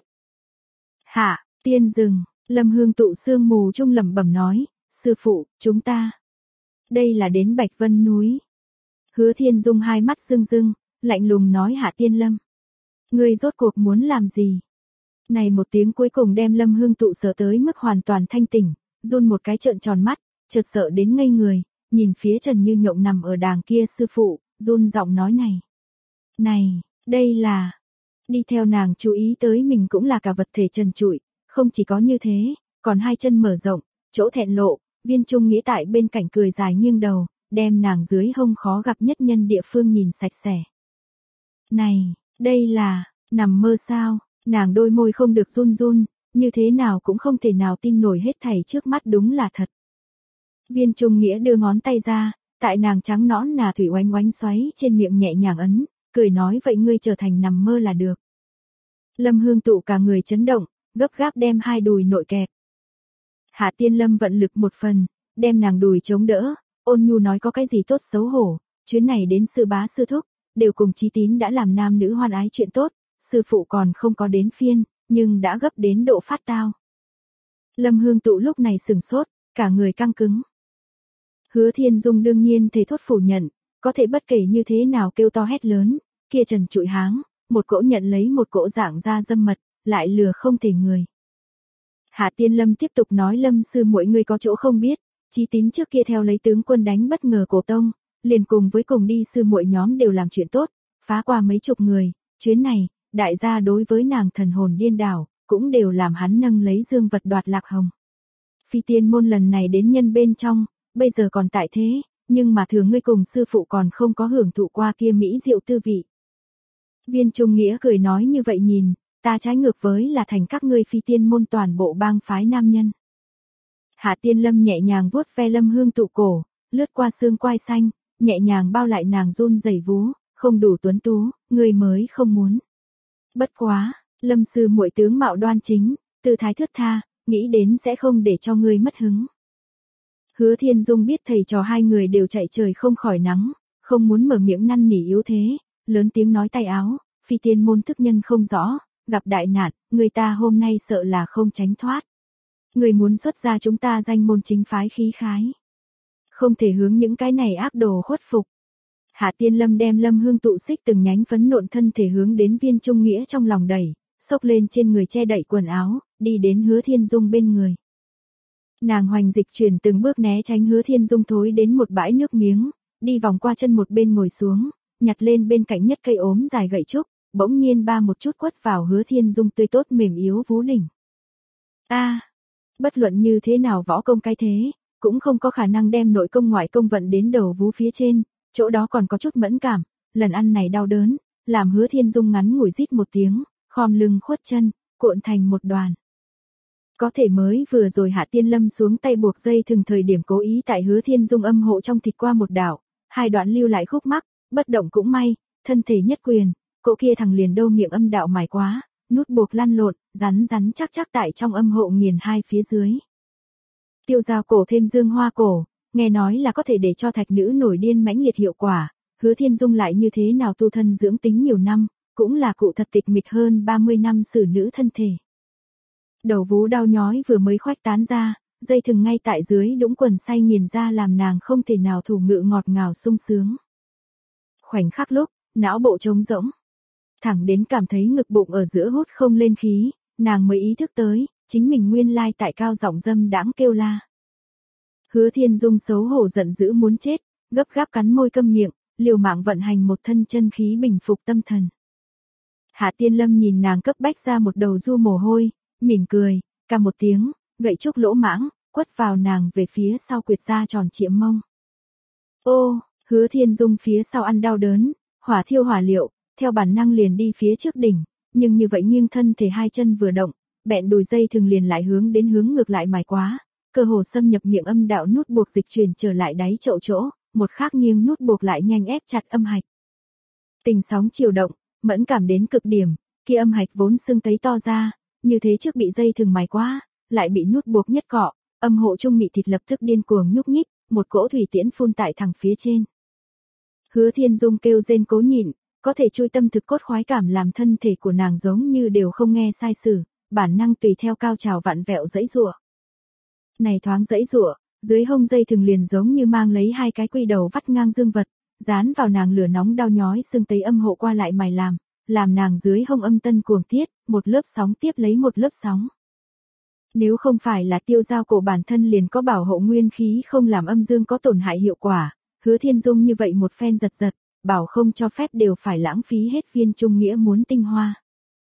Hạ Tiên dừng, Lâm Hương Tụ sương mù trung lẩm bẩm nói, sư phụ, chúng ta, đây là đến Bạch Vân núi. Hứa Thiên Dung hai mắt rưng rưng, lạnh lùng nói Hạ Tiên Lâm, ngươi rốt cuộc muốn làm gì? Này một tiếng cuối cùng đem Lâm Hương Tụ sợ tới mức hoàn toàn thanh tỉnh, run một cái trợn tròn mắt, chợt sợ đến ngây người, nhìn phía Trần Như Nhộng nằm ở đàng kia sư phụ, run giọng nói này. Này, đây là... Đi theo nàng chú ý tới mình cũng là cả vật thể trần trụi, không chỉ có như thế, còn hai chân mở rộng, chỗ thẹn lộ, Viên Trung Nghĩa tại bên cạnh cười dài nghiêng đầu, đem nàng dưới hông khó gặp nhất nhân địa phương nhìn sạch sẽ. Này, đây là... Nằm mơ sao? Nàng đôi môi không được run run, như thế nào cũng không thể nào tin nổi hết thảy trước mắt đúng là thật. Viên Trung Nghĩa đưa ngón tay ra, tại nàng trắng nõn nà thủy oánh oánh xoáy trên miệng nhẹ nhàng ấn, cười nói vậy ngươi trở thành nằm mơ là được. Lâm Hương Tụ cả người chấn động, gấp gáp đem hai đùi nội kẹp. Hạ Tiên Lâm vận lực một phần, đem nàng đùi chống đỡ, ôn nhu nói có cái gì tốt xấu hổ, chuyến này đến sư bá sư thúc, đều cùng Chí Tín đã làm nam nữ hoan ái chuyện tốt. Sư phụ còn không có đến phiên, nhưng đã gấp đến độ phát tao. Lâm Hương Tụ lúc này sừng sốt, cả người căng cứng. Hứa Thiên Dung đương nhiên thề thốt phủ nhận, có thể bất kể như thế nào kêu to hét lớn, kia trần trụi háng, một cỗ nhận lấy một cỗ dạng ra dâm mật, lại lừa không thể người. Hạ Tiên Lâm tiếp tục nói Lâm sư muội ngươi có chỗ không biết, Chí Tín trước kia theo lấy tướng quân đánh bất ngờ Cổ Tông, liền cùng với cùng đi sư muội nhóm đều làm chuyện tốt, phá qua mấy chục người, chuyến này đại gia đối với nàng thần hồn điên đảo, cũng đều làm hắn nâng lấy dương vật đoạt lạc hồng. Phi tiên môn lần này đến nhân bên trong, bây giờ còn tại thế, nhưng mà thường ngươi cùng sư phụ còn không có hưởng thụ qua kia mỹ diệu tư vị. Viên Trung Nghĩa cười nói như vậy nhìn, ta trái ngược với là thành các ngươi phi tiên môn toàn bộ bang phái nam nhân. Hạ Tiên Lâm nhẹ nhàng vuốt ve Lâm Hương Tụ cổ, lướt qua xương quai xanh, nhẹ nhàng bao lại nàng run rẩy vú, không đủ tuấn tú, ngươi mới không muốn. Bất quá, Lâm sư muội tướng mạo đoan chính, tư thái thướt tha, nghĩ đến sẽ không để cho ngươi mất hứng. Hứa Thiên Dung biết thầy trò hai người đều chạy trời không khỏi nắng, không muốn mở miệng năn nỉ yếu thế, lớn tiếng nói tay áo, phi tiên môn thức nhân không rõ, gặp đại nạn, người ta hôm nay sợ là không tránh thoát. Người muốn xuất ra chúng ta danh môn chính phái khí khái. Không thể hướng những cái này ác đồ khuất phục. Hạ Tiên Lâm đem Lâm Hương Tụ xích từng nhánh phấn nộn thân thể hướng đến Viên Trung Nghĩa trong lòng đẩy, xốc lên trên người che đậy quần áo, đi đến Hứa Thiên Dung bên người. Nàng hoành dịch chuyển từng bước né tránh Hứa Thiên Dung thối đến một bãi nước miếng, đi vòng qua chân một bên ngồi xuống, nhặt lên bên cạnh nhất cây ốm dài gậy trúc, bỗng nhiên ba một chút quất vào Hứa Thiên Dung tươi tốt mềm yếu vú đỉnh. A, bất luận như thế nào võ công cái thế, cũng không có khả năng đem nội công ngoại công vận đến đầu vú phía trên, chỗ đó còn có chút mẫn cảm, lần ăn này đau đớn, làm Hứa Thiên Dung ngắn ngủi rít một tiếng, khom lưng khuất chân, cuộn thành một đoàn. Có thể mới vừa rồi Hạ Tiên Lâm xuống tay buộc dây thừng thời điểm cố ý tại Hứa Thiên Dung âm hộ trong thịt qua một đảo, hai đoạn lưu lại khúc mắc, bất động cũng may, thân thể nhất quyền, cỗ kia thằng liền đâu miệng âm đạo mài quá, nút buộc lăn lộn, rắn rắn chắc chắc tại trong âm hộ nghiền hai phía dưới. Tiêu dao cổ thêm dương hoa cổ, nghe nói là có thể để cho thạch nữ nổi điên mãnh liệt hiệu quả, Hứa Thiên Dung lại như thế nào tu thân dưỡng tính nhiều năm, cũng là cụ thật tịch mịch hơn ba mươi năm xử nữ thân thể. Đầu vú đau nhói vừa mới khoách tán ra, dây thừng ngay tại dưới đũng quần say nghiền ra làm nàng không thể nào thủ ngự ngọt ngào sung sướng. Khoảnh khắc lúc, não bộ trống rỗng, thẳng đến cảm thấy ngực bụng ở giữa hút không lên khí, nàng mới ý thức tới, chính mình nguyên lai tại cao giọng dâm đãng kêu la. Hứa Thiên Dung xấu hổ giận dữ muốn chết, gấp gáp cắn môi câm miệng, liều mạng vận hành một thân chân khí bình phục tâm thần. Hạ Tiên Lâm nhìn nàng cấp bách ra một đầu du mồ hôi, mỉm cười, ca một tiếng, gậy trúc lỗ mãng, quất vào nàng về phía sau quyệt ra tròn trịa mông. Ô, Hứa Thiên Dung phía sau ăn đau đớn, hỏa thiêu hỏa liệu, theo bản năng liền đi phía trước đỉnh, nhưng như vậy nghiêng thân thể hai chân vừa động, bẹn đùi dây thường liền lại hướng đến hướng ngược lại mài quá, cơ hồ xâm nhập miệng âm đạo nút buộc dịch chuyển trở lại đáy chậu chỗ, một khác nghiêng nút buộc lại nhanh ép chặt âm hạch. Tình sóng chiều động, mẫn cảm đến cực điểm, kia âm hạch vốn xương tấy to ra, như thế trước bị dây thường mài quá, lại bị nút buộc nhất cọ, âm hộ trung mị thịt lập tức điên cuồng nhúc nhích, một cỗ thủy tiễn phun tại thẳng phía trên. Hứa Thiên Dung kêu rên cố nhịn, có thể chui tâm thực cốt khoái cảm làm thân thể của nàng giống như đều không nghe sai sử, bản năng tùy theo cao trào vặn vẹo dãy giụa. Này thoáng dãy giụa, dưới hông dây thường liền giống như mang lấy hai cái quy đầu vắt ngang dương vật, dán vào nàng lửa nóng đau nhói xương tấy âm hộ qua lại mài làm, làm nàng dưới hông âm tân cuồng tiết, một lớp sóng tiếp lấy một lớp sóng. Nếu không phải là tiêu dao cổ bản thân liền có bảo hộ nguyên khí không làm âm dương có tổn hại hiệu quả, Hứa Thiên Dung như vậy một phen giật giật, bảo không cho phép đều phải lãng phí hết Viên Trung Nghĩa muốn tinh hoa.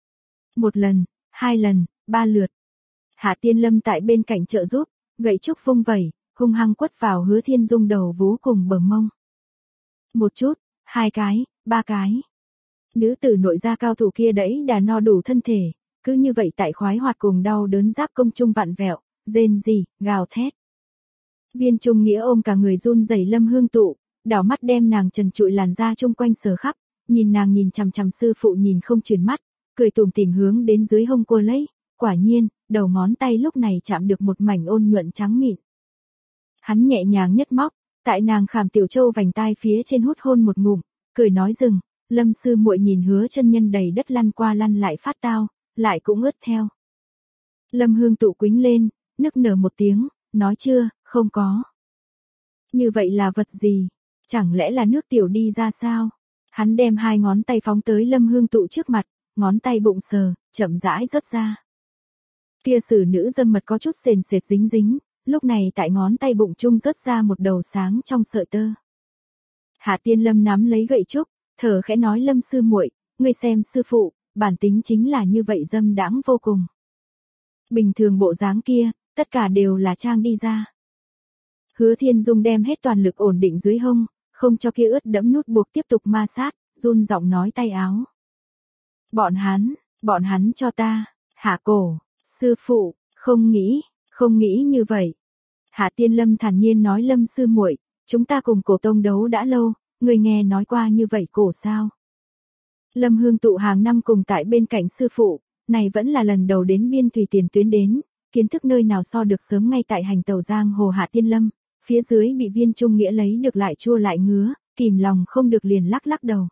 Một lần, hai lần, ba lượt. Hạ Tiên Lâm tại bên cạnh trợ giúp, gậy trúc vung vẩy, hung hăng quất vào Hứa Thiên Dung đầu vú cùng bờ mông. Một chút, hai cái, ba cái. Nữ tử nội gia cao thủ kia đẩy đà no đủ thân thể, cứ như vậy tại khoái hoạt cùng đau đớn giáp công trung vặn vẹo, rên rỉ, gào thét. Viên Trung Nghĩa ôm cả người run rẩy Lâm Hương Tụ, đảo mắt đem nàng trần trụi làn da chung quanh sờ khắp, nhìn nàng nhìn chằm chằm sư phụ nhìn không chuyển mắt, cười tủm tỉm hướng đến dưới hông cô lấy, quả nhiên, đầu ngón tay lúc này chạm được một mảnh ôn nhuận trắng mịn. Hắn nhẹ nhàng nhất móc, tại nàng khảm tiểu châu vành tai phía trên hút hôn một ngụm, cười nói dừng, Lâm sư muội nhìn Hứa chân nhân đầy đất lăn qua lăn lại phát tao, lại cũng ướt theo. Lâm Hương Tụ quĩnh lên, nức nở một tiếng, nói chưa, không có. Như vậy là vật gì? Chẳng lẽ là nước tiểu đi ra sao? Hắn đem hai ngón tay phóng tới Lâm Hương Tụ trước mặt, ngón tay bụng sờ, chậm rãi rớt ra. Kia sử nữ dâm mật có chút sền sệt dính dính, lúc này tại ngón tay bụng trung rớt ra một đầu sáng trong sợi tơ. Hạ Tiên Lâm nắm lấy gậy trúc, thở khẽ nói Lâm sư muội, ngươi xem sư phụ, bản tính chính là như vậy dâm đãng vô cùng. Bình thường bộ dáng kia, tất cả đều là trang đi ra. Hứa Thiên Dung đem hết toàn lực ổn định dưới hông, không cho kia ướt đẫm nút buộc tiếp tục ma sát, run giọng nói tay áo. Bọn hắn, Bọn hắn cho ta, hạ cổ, sư phụ, không nghĩ, không nghĩ như vậy. Hạ Tiên Lâm thản nhiên nói Lâm sư muội, chúng ta cùng cổ tông đấu đã lâu, người nghe nói qua như vậy cổ sao? Lâm Hương Tụ hàng năm cùng tại bên cạnh sư phụ, này vẫn là lần đầu đến biên thủy tiền tuyến đến, kiến thức nơi nào so được sớm ngay tại hành tàu giang hồ Hạ Tiên Lâm, phía dưới bị Viên Trung Nghĩa lấy được lại chua lại ngứa, kìm lòng không được liền lắc lắc đầu.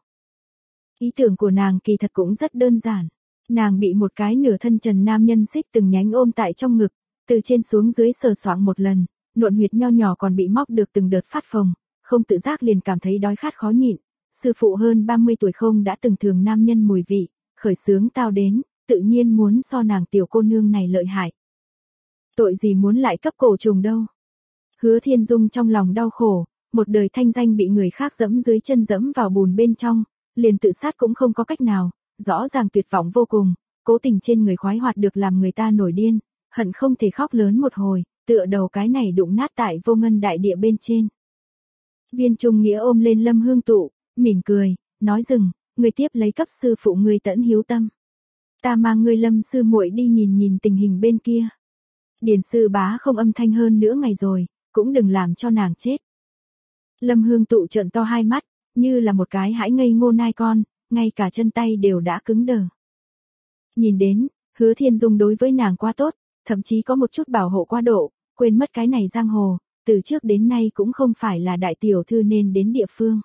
Ý tưởng của nàng kỳ thật cũng rất đơn giản, nàng bị một cái nửa thân trần nam nhân xích từng nhánh ôm tại trong ngực, từ trên xuống dưới sờ soạng một lần, nộn huyệt nho nhỏ còn bị móc được từng đợt phát phồng, không tự giác liền cảm thấy đói khát khó nhịn. Sư phụ hơn ba mươi tuổi không đã từng thường nam nhân mùi vị, khởi sướng tao đến, tự nhiên muốn so nàng tiểu cô nương này lợi hại. Tội gì muốn lại cấp cổ trùng đâu. Hứa Thiên Dung trong lòng đau khổ, một đời thanh danh bị người khác dẫm dưới chân dẫm vào bùn bên trong, liền tự sát cũng không có cách nào, rõ ràng tuyệt vọng vô cùng, cố tình trên người khoái hoạt được làm người ta nổi điên, hận không thể khóc lớn một hồi, tựa đầu cái này đụng nát tại vô ngân đại địa bên trên. Viên Trung Nghĩa ôm lên Lâm Hương Tụ, mỉm cười, nói dừng, người tiếp lấy cấp sư phụ người tẫn hiếu tâm. Ta mang người Lâm sư muội đi nhìn nhìn tình hình bên kia. Điền sư bá không âm thanh hơn nữa ngày rồi, cũng đừng làm cho nàng chết. Lâm Hương Tụ trợn to hai mắt, như là một cái hãi ngây ngô nai con, ngay cả chân tay đều đã cứng đờ. Nhìn đến, Hứa Thiên Dung đối với nàng quá tốt, thậm chí có một chút bảo hộ quá độ, quên mất cái này giang hồ, từ trước đến nay cũng không phải là đại tiểu thư nên đến địa phương.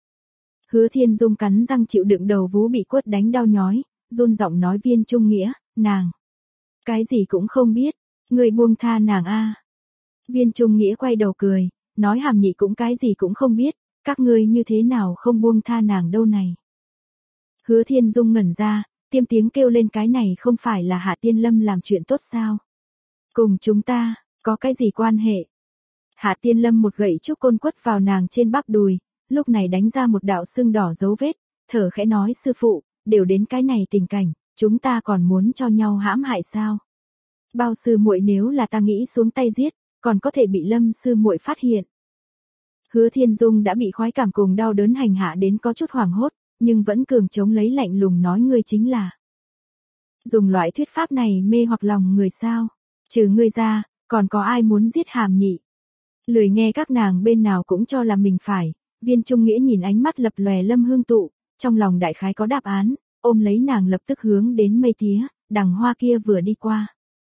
Hứa Thiên Dung cắn răng chịu đựng đầu vú bị quất đánh đau nhói, run giọng nói Viên Trung Nghĩa, nàng. Cái gì cũng không biết, người buông tha nàng a. Viên Trung Nghĩa quay đầu cười, nói hàm nhị cũng cái gì cũng không biết, các ngươi như thế nào không buông tha nàng đâu này. Hứa Thiên Dung ngẩn ra, tiêm tiếng kêu lên cái này không phải là Hạ Tiên Lâm làm chuyện tốt sao? Cùng chúng ta, có cái gì quan hệ? Hạ Tiên Lâm một gậy trúc côn quất vào nàng trên bắp đùi, lúc này đánh ra một đạo sưng đỏ dấu vết, thở khẽ nói sư phụ, đều đến cái này tình cảnh, chúng ta còn muốn cho nhau hãm hại sao? Bao sư muội nếu là ta nghĩ xuống tay giết, còn có thể bị Lâm sư muội phát hiện. Hứa Thiên Dung đã bị khoái cảm cùng đau đớn hành hạ đến có chút hoảng hốt, nhưng vẫn cường chống lấy lạnh lùng nói ngươi chính là. Dùng loại thuyết pháp này mê hoặc lòng người sao? Trừ ngươi ra, còn có ai muốn giết hàm nhị? Lười nghe các nàng bên nào cũng cho là mình phải, Viên Trung Nghĩa nhìn ánh mắt lập lòe Lâm Hương Tụ, trong lòng đại khái có đáp án, ôm lấy nàng lập tức hướng đến mây tía, đằng hoa kia vừa đi qua.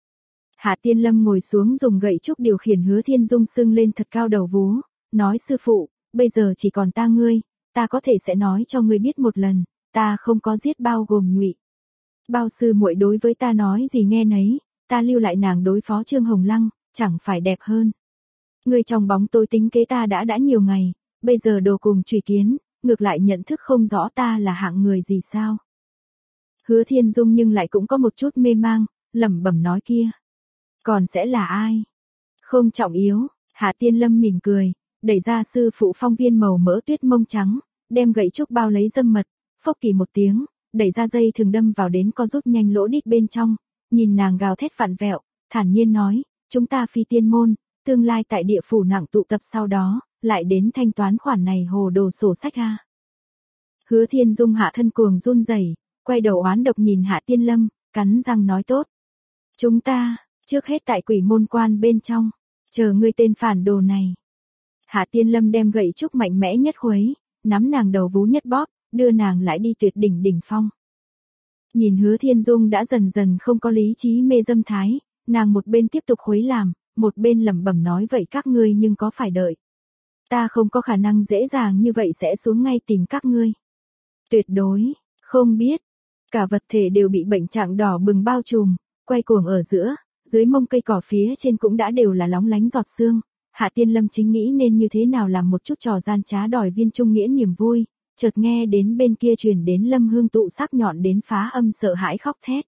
Hạ Tiên Lâm ngồi xuống dùng gậy trúc điều khiển Hứa Thiên Dung sưng lên thật cao đầu vú, nói sư phụ, bây giờ chỉ còn ta ngươi, ta có thể sẽ nói cho ngươi biết một lần, ta không có giết bao gồm Ngụy. Bao sư muội đối với ta nói gì nghe nấy, ta lưu lại nàng đối phó Trương Hồng Lăng, chẳng phải đẹp hơn. Ngươi trong bóng tôi tính kế ta đã đã nhiều ngày, bây giờ đồ cùng trùy kiến, ngược lại nhận thức không rõ ta là hạng người gì sao. Hứa Thiên Dung nhưng lại cũng có một chút mê mang, lẩm bẩm nói kia. Còn sẽ là ai? Không trọng yếu, Hạ Tiên Lâm mỉm cười, đẩy ra sư phụ Phong Viên màu mỡ tuyết mông trắng, đem gậy trúc bao lấy dâm mật, phốc kỳ một tiếng, đẩy ra dây thường đâm vào đến co rút nhanh lỗ đít bên trong, nhìn nàng gào thét vặn vẹo, thản nhiên nói, chúng ta phi tiên môn, tương lai tại địa phủ nặng tụ tập sau đó, lại đến thanh toán khoản này hồ đồ sổ sách ha. Hứa Thiên Dung hạ thân cuồng run rẩy, quay đầu oán độc nhìn Hạ Tiên Lâm, cắn răng nói tốt. Chúng ta, trước hết tại quỷ môn quan bên trong, chờ ngươi tên phản đồ này. Hạ Tiên Lâm đem gậy trúc mạnh mẽ nhất khuấy, nắm nàng đầu vú nhất bóp, đưa nàng lại đi tuyệt đỉnh đỉnh phong. Nhìn Hứa Thiên Dung đã dần dần không có lý trí mê dâm thái, nàng một bên tiếp tục khuấy làm, một bên lẩm bẩm nói vậy các ngươi nhưng có phải đợi. Ta không có khả năng dễ dàng như vậy sẽ xuống ngay tìm các ngươi. Tuyệt đối, không biết. Cả vật thể đều bị bệnh trạng đỏ bừng bao trùm, quay cuồng ở giữa, dưới mông cây cỏ phía trên cũng đã đều là lóng lánh giọt sương. Hạ Tiên Lâm chính nghĩ nên như thế nào làm một chút trò gian trá đòi Viên Trung Nghĩa niềm vui, chợt nghe đến bên kia truyền đến Lâm Hương Tụ sắc nhọn đến phá âm sợ hãi khóc thét.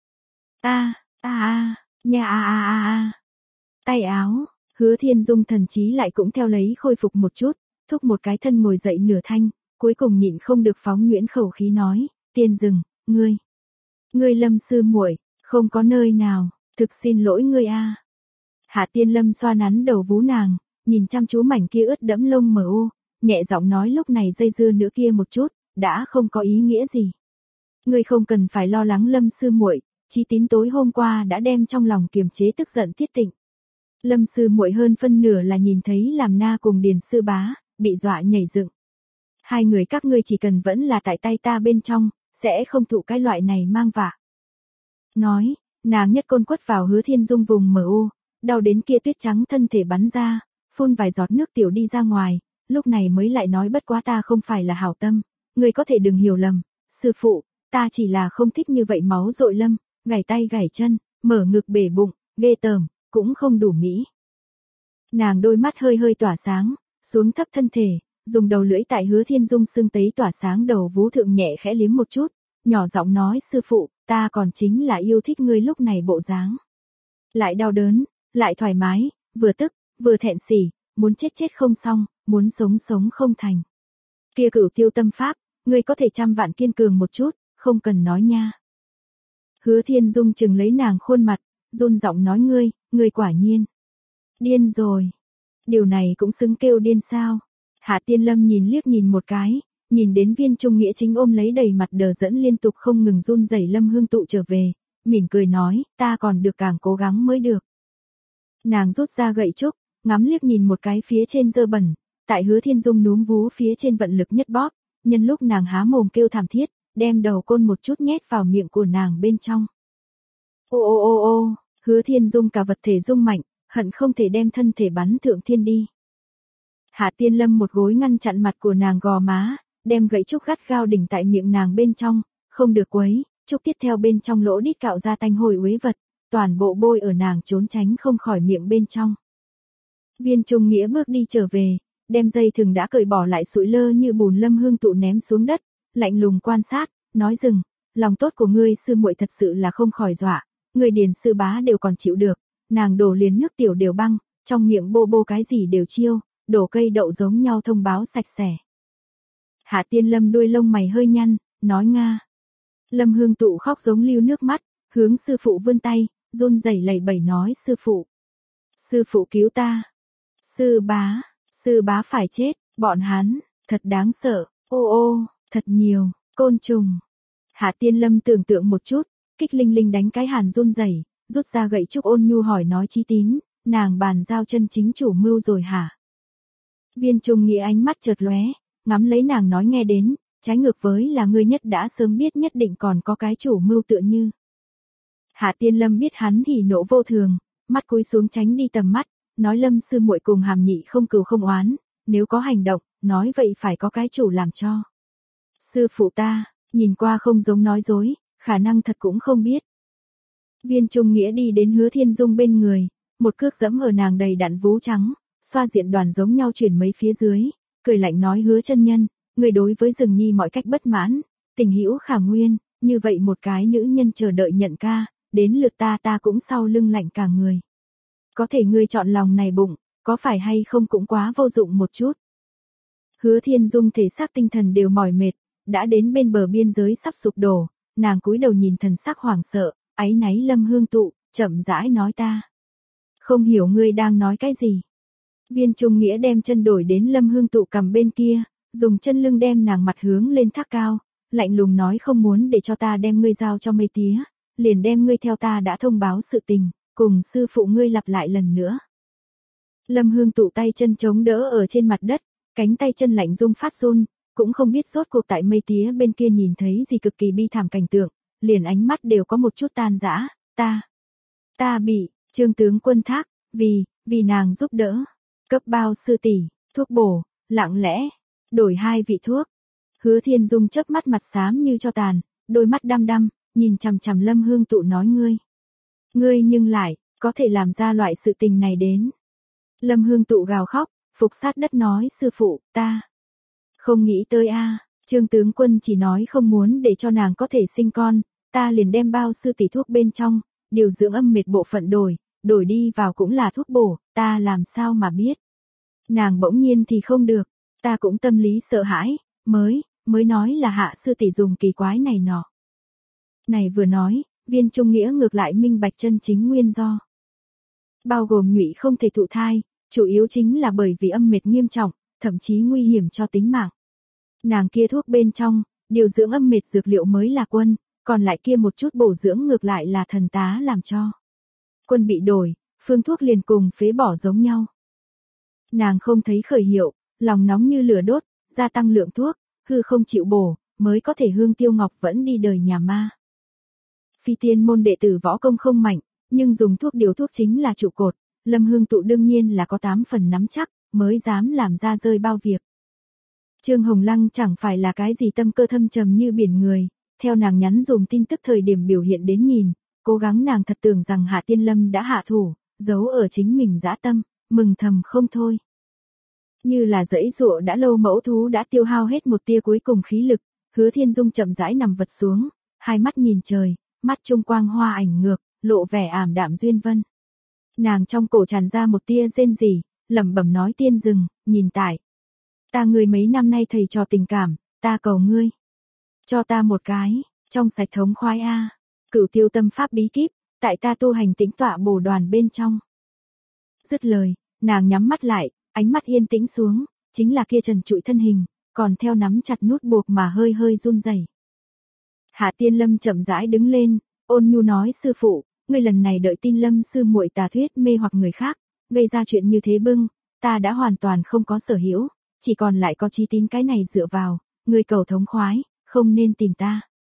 A, a a, nha a a a a. Tay áo, Hứa Thiên Dung thần trí lại cũng theo lấy khôi phục một chút, thúc một cái thân ngồi dậy nửa thanh, cuối cùng nhịn không được phóng nhuyễn khẩu khí nói, Tiên Dừng, ngươi, ngươi Lâm sư muội, không có nơi nào, thực xin lỗi ngươi a. Hạ Tiên Lâm xoa nắn đầu vú nàng, nhìn chăm chú mảnh kia ướt đẫm lông mờ u, nhẹ giọng nói lúc này dây dưa nữa kia một chút, đã không có ý nghĩa gì. Ngươi không cần phải lo lắng Lâm sư muội, Chí Tín tối hôm qua đã đem trong lòng kiềm chế tức giận tiết tịnh. Lâm sư muội hơn phân nửa là nhìn thấy làm na cùng Điền sư bá, bị dọa nhảy dựng. Hai người các ngươi chỉ cần vẫn là tại tay ta bên trong, sẽ không thụ cái loại này mang vạ. Nói, nàng nhất côn quất vào Hứa Thiên Dung vùng mờ u, đau đến kia tuyết trắng thân thể bắn ra, phun vài giọt nước tiểu đi ra ngoài, lúc này mới lại nói bất quá ta không phải là hảo tâm, ngươi có thể đừng hiểu lầm, sư phụ, ta chỉ là không thích như vậy máu dội Lâm, gảy tay gảy chân, mở ngực bể bụng, ghê tởm, cũng không đủ mỹ. Nàng đôi mắt hơi hơi tỏa sáng, xuống thấp thân thể, dùng đầu lưỡi tại Hứa Thiên Dung sưng tấy tỏa sáng đầu vú thượng nhẹ khẽ liếm một chút, nhỏ giọng nói sư phụ, ta còn chính là yêu thích ngươi lúc này bộ dáng. Lại đau đớn, lại thoải mái, vừa tức, vừa thẹn sỉ, muốn chết chết không xong, muốn sống sống không thành. Kia Cửu Tiêu tâm pháp, ngươi có thể trăm vạn kiên cường một chút, không cần nói nha. Hứa Thiên Dung chừng lấy nàng khuôn mặt, run giọng nói ngươi, ngươi quả nhiên. Điên rồi. Điều này cũng xứng kêu điên sao. Hạ Tiên Lâm nhìn liếc nhìn một cái, nhìn đến Viên Trung Nghĩa chính ôm lấy đầy mặt đờ dẫn liên tục không ngừng run rẩy Lâm Hương Tụ trở về, mỉm cười nói, ta còn được càng cố gắng mới được. Nàng rút ra gậy trúc, ngắm liếc nhìn một cái phía trên dơ bẩn, tại Hứa Thiên Dung núm vú phía trên vận lực nhất bóp, nhân lúc nàng há mồm kêu thảm thiết, đem đầu côn một chút nhét vào miệng của nàng bên trong. Ô ô ô ô, Hứa Thiên Dung cả vật thể rung mạnh, hận không thể đem thân thể bắn thượng thiên đi. Hạ Tiên Lâm một gối ngăn chặn mặt của nàng gò má, đem gậy trúc gắt gao đỉnh tại miệng nàng bên trong, không được quấy, trúc tiếp theo bên trong lỗ đít cạo ra tanh hôi uế vật, toàn bộ bôi ở nàng trốn tránh không khỏi miệng bên trong. Viên Trung Nghĩa bước đi trở về, đem dây thừng đã cởi bỏ lại sụi lơ như bùn Lâm Hương Tụ ném xuống đất, lạnh lùng quan sát, nói dừng, lòng tốt của ngươi sư muội thật sự là không khỏi dọa, người Điền sư bá đều còn chịu được, nàng đổ liền nước tiểu đều băng, trong miệng bô bô cái gì đều chiêu, đổ cây đậu giống nhau thông báo sạch sẽ. Hạ Tiên Lâm đuôi lông mày hơi nhăn, nói nga. Lâm Hương Tụ khóc giống lưu nước mắt, hướng sư phụ vươn tay, run rẩy lẩy bẩy nói sư phụ. Sư phụ cứu ta. Sư bá, sư bá phải chết, bọn hắn, thật đáng sợ, ô ô, thật nhiều, côn trùng. Hạ Tiên Lâm tưởng tượng một chút, kích linh linh đánh cái hàn run rẩy, rút ra gậy trúc ôn nhu hỏi nói Chí Tín, nàng bàn giao chân chính chủ mưu rồi hả? Viên Trung Nghĩa ánh mắt chợt lóe, ngắm lấy nàng nói nghe đến, trái ngược với là ngươi nhất đã sớm biết nhất định còn có cái chủ mưu tựa như. Hạ Tiên Lâm biết hắn hỉ nộ vô thường, mắt cúi xuống tránh đi tầm mắt, nói Lâm sư muội cùng Hàm Nhị không cừu không oán, nếu có hành động, nói vậy phải có cái chủ làm cho. Sư phụ ta, nhìn qua không giống nói dối, khả năng thật cũng không biết. Viên Trung Nghĩa đi đến Hứa Thiên Dung bên người, một cước giẫm ở nàng đầy đặn vú trắng, xoa diện đoàn giống nhau chuyển mấy phía dưới, cười lạnh nói Hứa chân nhân, người đối với Dừng Nhi mọi cách bất mãn, tình hữu khả nguyên, như vậy một cái nữ nhân chờ đợi nhận ca, đến lượt ta ta cũng sau lưng lạnh cả người. Có thể ngươi chọn lòng này bụng, có phải hay không cũng quá vô dụng một chút. Hứa Thiên Dung thể xác tinh thần đều mỏi mệt, đã đến bên bờ biên giới sắp sụp đổ, nàng cúi đầu nhìn thần sắc hoảng sợ, áy náy Lâm Hương Tụ, chậm rãi nói ta. Không hiểu ngươi đang nói cái gì. Viên Trung Nghĩa đem chân đổi đến Lâm Hương Tụ cầm bên kia, dùng chân lưng đem nàng mặt hướng lên thác cao, lạnh lùng nói không muốn để cho ta đem ngươi giao cho mây tía, liền đem ngươi theo ta đã thông báo sự tình, cùng sư phụ ngươi lặp lại lần nữa. Lâm Hương Tụ tay chân chống đỡ ở trên mặt đất, cánh tay chân lạnh rung phát run, cũng không biết rốt cuộc tại mây tía bên kia nhìn thấy gì cực kỳ bi thảm cảnh tượng, liền ánh mắt đều có một chút tan rã, ta, ta bị, Trương tướng quân thác, vì, vì nàng giúp đỡ, cấp bao sư tỷ, thuốc bổ, lặng lẽ, đổi hai vị thuốc. Hứa Thiên Dung chớp mắt mặt xám như cho tàn, đôi mắt đăm đăm, nhìn chằm chằm Lâm Hương Tụ nói ngươi. Ngươi nhưng lại, có thể làm ra loại sự tình này đến. Lâm Hương Tụ gào khóc, phục sát đất nói sư phụ, ta. Không nghĩ tới a, Trương tướng quân chỉ nói không muốn để cho nàng có thể sinh con, ta liền đem bao sư tỷ thuốc bên trong, điều dưỡng âm mệt bộ phận đổi, đổi đi vào cũng là thuốc bổ, ta làm sao mà biết. Nàng bỗng nhiên thì không được, ta cũng tâm lý sợ hãi, mới, mới nói là hạ sư tỷ dùng kỳ quái này nọ. Này vừa nói, Viên Trung Nghĩa ngược lại minh bạch chân chính nguyên do. Bao gồm nhụy không thể thụ thai, chủ yếu chính là bởi vì âm mệt nghiêm trọng, thậm chí nguy hiểm cho tính mạng. Nàng kia thuốc bên trong, điều dưỡng âm mệt dược liệu mới là quân, còn lại kia một chút bổ dưỡng ngược lại là thần tá làm cho. Quân bị đổi, phương thuốc liền cùng phế bỏ giống nhau. Nàng không thấy khởi hiệu, lòng nóng như lửa đốt, gia tăng lượng thuốc, hư không chịu bổ, mới có thể Hương Tiêu Ngọc vẫn đi đời nhà ma. Phi tiên môn đệ tử võ công không mạnh, nhưng dùng thuốc điều thuốc chính là trụ cột, Lâm Hương Tụ đương nhiên là có tám phần nắm chắc, mới dám làm ra rơi bao việc. Trương Hồng Lăng chẳng phải là cái gì tâm cơ thâm trầm như biển người, theo nàng nhắn dùm tin tức thời điểm biểu hiện đến nhìn, cố gắng nàng thật tưởng rằng Hạ Tiên Lâm đã hạ thủ, giấu ở chính mình dã tâm, mừng thầm không thôi. Như là dãy dụa đã lâu mẫu thú đã tiêu hao hết một tia cuối cùng khí lực, Hứa Thiên Dung chậm rãi nằm vật xuống, hai mắt nhìn trời, mắt trung quang hoa ảnh ngược, lộ vẻ ảm đạm duyên vân. Nàng trong cổ tràn ra một tia rên rỉ, lẩm bẩm nói tiên dừng, nhìn tại. Ta người mấy năm nay thầy trò tình cảm, ta cầu ngươi. Cho ta một cái, trong sạch thống khoái a, cửu tiêu tâm pháp bí kíp, tại ta tu hành tĩnh tọa bổ đoàn bên trong. Dứt lời, nàng nhắm mắt lại, ánh mắt yên tĩnh xuống, chính là kia trần trụi thân hình, còn theo nắm chặt nút buộc mà hơi hơi run rẩy. Hạ Tiên Lâm chậm rãi đứng lên, ôn nhu nói sư phụ, ngươi lần này đợi tin Lâm sư muội tà thuyết mê hoặc người khác, gây ra chuyện như thế bưng, ta đã hoàn toàn không có sở hữu, chỉ còn lại có chí tín cái này dựa vào, ngươi cầu thống khoái, không nên tìm ta.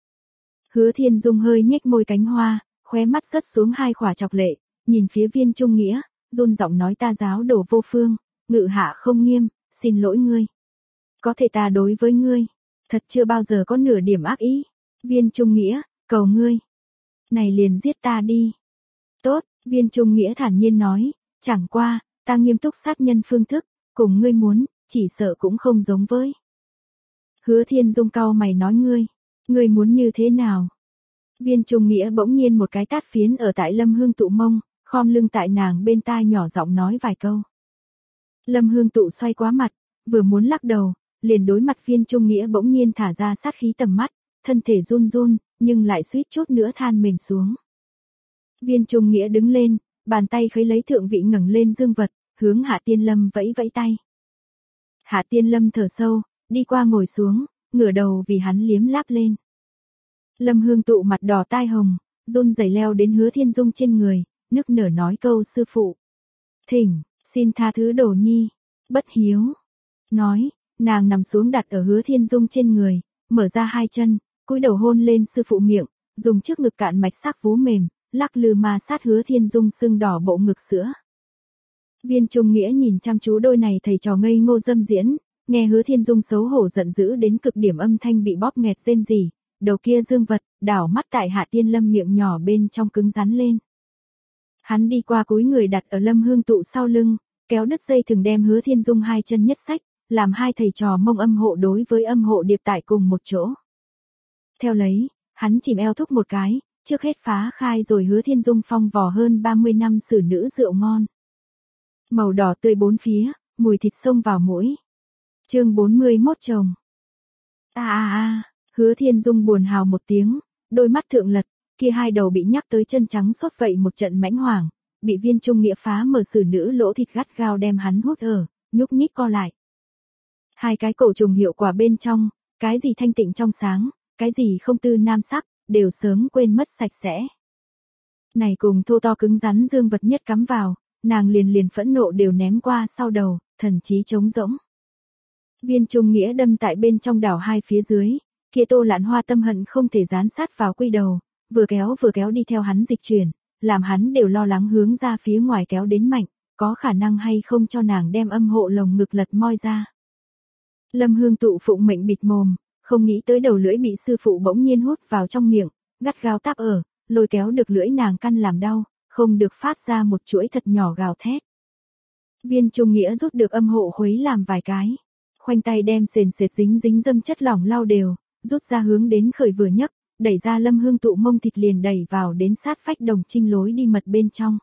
Hứa Thiên Dung hơi nhếch môi cánh hoa, khóe mắt rớt xuống hai khỏa chọc lệ, nhìn phía Viên Trung Nghĩa, run giọng nói ta giáo đổ vô phương, ngự hạ không nghiêm, xin lỗi ngươi. Có thể ta đối với ngươi, thật chưa bao giờ có nửa điểm ác ý. Viên Trung Nghĩa, cầu ngươi. Này liền giết ta đi. Tốt, Viên Trung Nghĩa thản nhiên nói, chẳng qua, ta nghiêm túc sát nhân phương thức, cùng ngươi muốn, chỉ sợ cũng không giống với. Hứa Thiên Dung cau mày nói ngươi, ngươi muốn như thế nào? Viên Trung Nghĩa bỗng nhiên một cái tát phiến ở tại Lâm Hương Tụ mông, khom lưng tại nàng bên tai nhỏ giọng nói vài câu. Lâm Hương Tụ xoay quá mặt, vừa muốn lắc đầu, liền đối mặt Viên Trung Nghĩa bỗng nhiên thả ra sát khí tầm mắt, thân thể run run, nhưng lại suýt chút nữa than mềm xuống. Viên Trung Nghĩa đứng lên, bàn tay khấy lấy thượng vị ngẩng lên dương vật, hướng Hạ Tiên Lâm vẫy vẫy tay. Hạ Tiên Lâm thở sâu, đi qua ngồi xuống, ngửa đầu vì hắn liếm láp lên. Lâm Hương Tụ mặt đỏ tai hồng, run rẩy leo đến Hứa Thiên Dung trên người, nức nở nói câu sư phụ. Thỉnh, xin tha thứ đồ nhi, bất hiếu. Nói, nàng nằm xuống đặt ở Hứa Thiên Dung trên người, mở ra hai chân, cúi đầu hôn lên sư phụ miệng, dùng trước ngực cạn mạch sắc vú mềm, lắc lư ma sát Hứa Thiên Dung sưng đỏ bộ ngực sữa. Viên Trung Nghĩa nhìn chăm chú đôi này thầy trò ngây ngô dâm diễn, nghe Hứa Thiên Dung xấu hổ giận dữ đến cực điểm âm thanh bị bóp nghẹt rên rỉ, đầu kia dương vật, đảo mắt tại Hạ Tiên Lâm miệng nhỏ bên trong cứng rắn lên. Hắn đi qua cúi người đặt ở Lâm Hương Tụ sau lưng, kéo đứt dây thừng đem Hứa Thiên Dung hai chân nhất sách, làm hai thầy trò mông âm hộ đối với âm hộ điệp tại cùng một chỗ. Theo lấy, hắn chìm eo thúc một cái, trước hết phá khai rồi Hứa Thiên Dung phong vò hơn ba mươi năm xử nữ rượu ngon. Màu đỏ tươi bốn phía, mùi thịt xông vào mũi. Chương bốn mươi mốt chồng. A a a, Hứa Thiên Dung buồn hào một tiếng, đôi mắt thượng lật, kia hai đầu bị nhắc tới chân trắng sốt vậy một trận mãnh hoảng, bị Viên Trung Nghĩa phá mở xử nữ lỗ thịt gắt gao đem hắn hút ở, nhúc nhích co lại. Hai cái cổ trùng hiệu quả bên trong, cái gì thanh tịnh trong sáng, cái gì không tư nam sắc, đều sớm quên mất sạch sẽ. Này cùng thô to cứng rắn dương vật nhất cắm vào, nàng liền liền phẫn nộ đều ném qua sau đầu, thần trí trống rỗng. Viên Trung Nghĩa đâm tại bên trong đảo hai phía dưới, kia Tô Lạn Hoa tâm hận không thể dán sát vào quy đầu, vừa kéo vừa kéo đi theo hắn dịch chuyển, làm hắn đều lo lắng hướng ra phía ngoài kéo đến mạnh, có khả năng hay không cho nàng đem âm hộ lồng ngực lật moi ra. Lâm Hương Tụ phụng mệnh bịt mồm, không nghĩ tới đầu lưỡi bị sư phụ bỗng nhiên hút vào trong miệng, gắt gao táp ở, lôi kéo được lưỡi nàng căn làm đau, không được phát ra một chuỗi thật nhỏ gào thét. Viên Trung Nghĩa rút được âm hộ khuấy làm vài cái, khoanh tay đem sền sệt dính dính dâm chất lỏng lau đều, rút ra hướng đến khởi vừa nhấc, đẩy ra Lâm Hương Tụ mông thịt liền đẩy vào đến sát phách đồng trinh lối đi mật bên trong.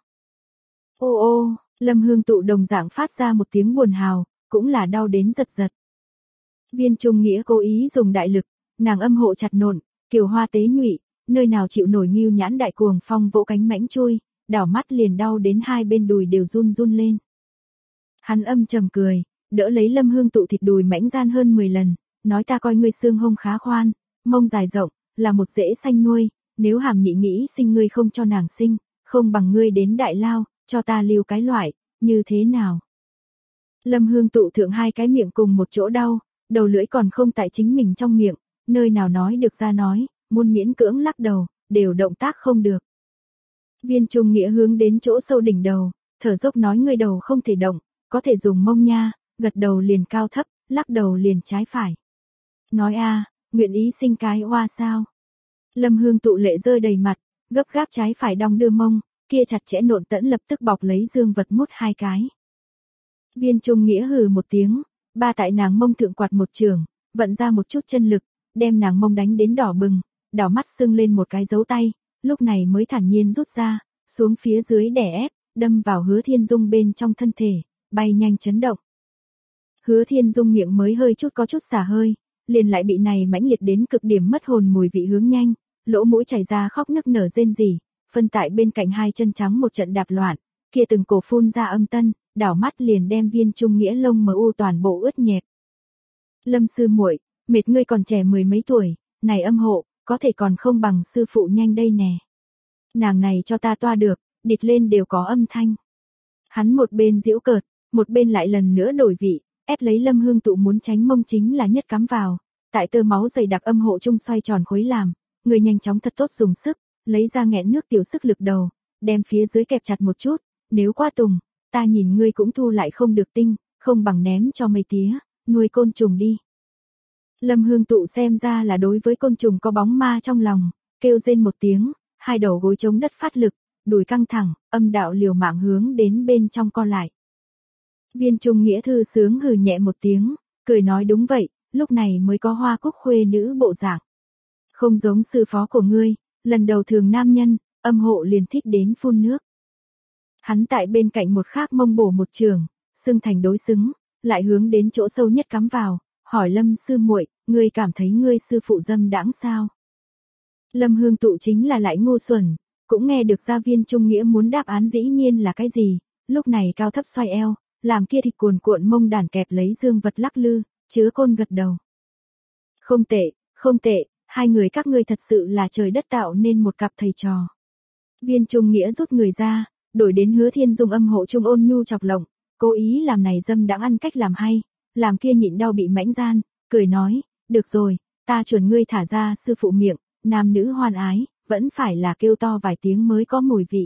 Ô ô, Lâm Hương Tụ đồng dạng phát ra một tiếng buồn hào, cũng là đau đến giật giật. Viên Trung Nghĩa cố ý dùng đại lực, nàng âm hộ chặt nộn, kiều hoa tế nhụy, nơi nào chịu nổi Ngưu Nhãn đại cuồng phong vỗ cánh mãnh chui, đảo mắt liền đau đến hai bên đùi đều run run lên. Hắn âm trầm cười, đỡ lấy Lâm Hương Tụ thịt đùi mãnh gian hơn mười lần, nói ta coi ngươi xương hông khá khoan, mông dài rộng, là một dễ sanh nuôi, nếu Hàm Nhị nghĩ sinh ngươi không cho nàng sinh, không bằng ngươi đến Đại Lao, cho ta lưu cái loại, như thế nào? Lâm Hương Tụ thượng hai cái miệng cùng một chỗ đau, đầu lưỡi còn không tại chính mình trong miệng, nơi nào nói được ra nói, muốn miễn cưỡng lắc đầu, đều động tác không được. Viên Trung Nghĩa hướng đến chỗ sâu đỉnh đầu, thở dốc nói ngươi đầu không thể động, có thể dùng mông nha, gật đầu liền cao thấp, lắc đầu liền trái phải. Nói a, nguyện ý sinh cái oa sao? Lâm Hương Tụ lệ rơi đầy mặt, gấp gáp trái phải đong đưa mông, kia chặt chẽ nộn tẫn lập tức bọc lấy dương vật mút hai cái. Viên Trung Nghĩa hừ một tiếng, ba tại nàng mông thượng quạt một trường, vận ra một chút chân lực, đem nàng mông đánh đến đỏ bừng, đảo mắt sưng lên một cái dấu tay, lúc này mới thản nhiên rút ra, xuống phía dưới đè ép, đâm vào Hứa Thiên Dung bên trong thân thể, bay nhanh chấn động. Hứa Thiên Dung miệng mới hơi chút có chút xả hơi, liền lại bị này mãnh liệt đến cực điểm mất hồn mùi vị hướng nhanh, lỗ mũi chảy ra khóc nức nở rên rỉ, phân tại bên cạnh hai chân trắng một trận đạp loạn, kia từng cổ phun ra âm tân, đảo mắt liền đem Viên Trung Nghĩa lông mờ u toàn bộ ướt nhẹp. Lâm sư muội, mệt ngươi còn trẻ mười mấy tuổi, này âm hộ, có thể còn không bằng sư phụ nhanh đây nè. Nàng này cho ta toa được, địt lên đều có âm thanh. Hắn một bên giễu cợt, một bên lại lần nữa đổi vị, ép lấy Lâm Hương Tụ muốn tránh mông chính là nhất cắm vào, tại tơ máu dày đặc âm hộ trung xoay tròn khối làm, người nhanh chóng thật tốt dùng sức, lấy ra nghẹn nước tiểu sức lực đầu, đem phía dưới kẹp chặt một chút, nếu qua tùng, ta nhìn ngươi cũng thu lại không được tinh, không bằng ném cho mấy tía, nuôi côn trùng đi. Lâm Hương Tụ xem ra là đối với côn trùng có bóng ma trong lòng, kêu rên một tiếng, hai đầu gối chống đất phát lực, đùi căng thẳng, âm đạo liều mạng hướng đến bên trong co lại. Viên Trung Nghĩa thư sướng hừ nhẹ một tiếng, cười nói đúng vậy, lúc này mới có hoa cúc khuê nữ bộ dạng. Không giống sư phó của ngươi, lần đầu thường nam nhân, âm hộ liền thích đến phun nước. Hắn tại bên cạnh một khác mông bổ một trường, xưng thành đối xứng, lại hướng đến chỗ sâu nhất cắm vào, hỏi Lâm sư muội, ngươi cảm thấy ngươi sư phụ dâm đãng sao? Lâm Hương Tụ chính là lại ngu xuẩn, cũng nghe được ra Viên Trung Nghĩa muốn đáp án dĩ nhiên là cái gì, lúc này cao thấp xoay eo, làm kia thịt cuồn cuộn mông đàn kẹp lấy dương vật lắc lư, chứa côn gật đầu. Không tệ, không tệ, hai người các ngươi thật sự là trời đất tạo nên một cặp thầy trò. Viên Trung Nghĩa rút người ra, đổi đến Hứa Thiên Dung âm hộ trung ôn nhu chọc lộng, cố ý làm này dâm đãng ăn cách làm hay, làm kia nhịn đau bị mãnh gian, cười nói, được rồi, ta chuẩn ngươi thả ra sư phụ miệng, nam nữ hoan ái, vẫn phải là kêu to vài tiếng mới có mùi vị.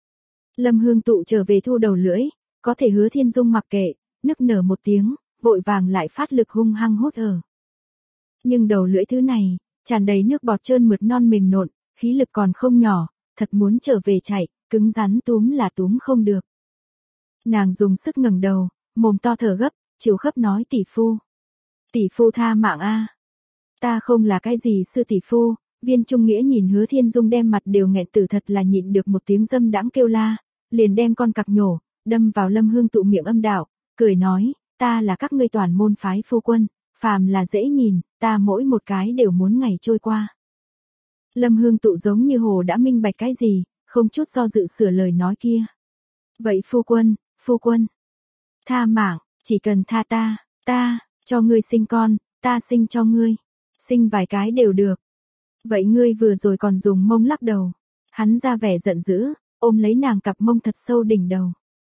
Lâm Hương Tụ trở về thu đầu lưỡi, có thể Hứa Thiên Dung mặc kệ, nức nở một tiếng, vội vàng lại phát lực hung hăng hút ở. Nhưng đầu lưỡi thứ này, tràn đầy nước bọt trơn mượt non mềm nộn, khí lực còn không nhỏ, thật muốn trở về chạy, cứng rắn túm là túm không được. Nàng dùng sức ngẩng đầu, mồm to thở gấp, chiều khấp nói tỷ phu. Tỷ phu tha mạng a. Ta không là cái gì sư tỷ phu. Viên Trung Nghĩa nhìn Hứa Thiên Dung đem mặt đều nghẹn tử thật là nhịn được một tiếng dâm đãng kêu la, liền đem con cặc nhổ, đâm vào Lâm Hương Tụ miệng âm đạo, cười nói, ta là các ngươi toàn môn phái phu quân, phàm là dễ nhìn, ta mỗi một cái đều muốn ngày trôi qua. Lâm Hương Tụ giống như hồ đã minh bạch cái gì, không chút do dự sửa lời nói kia. Vậy phu quân, phu quân, tha mạng, chỉ cần tha ta, ta, cho ngươi sinh con, ta sinh cho ngươi, sinh vài cái đều được. Vậy ngươi vừa rồi còn dùng mông lắc đầu. Hắn ra vẻ giận dữ, ôm lấy nàng cặp mông thật sâu đỉnh đầu.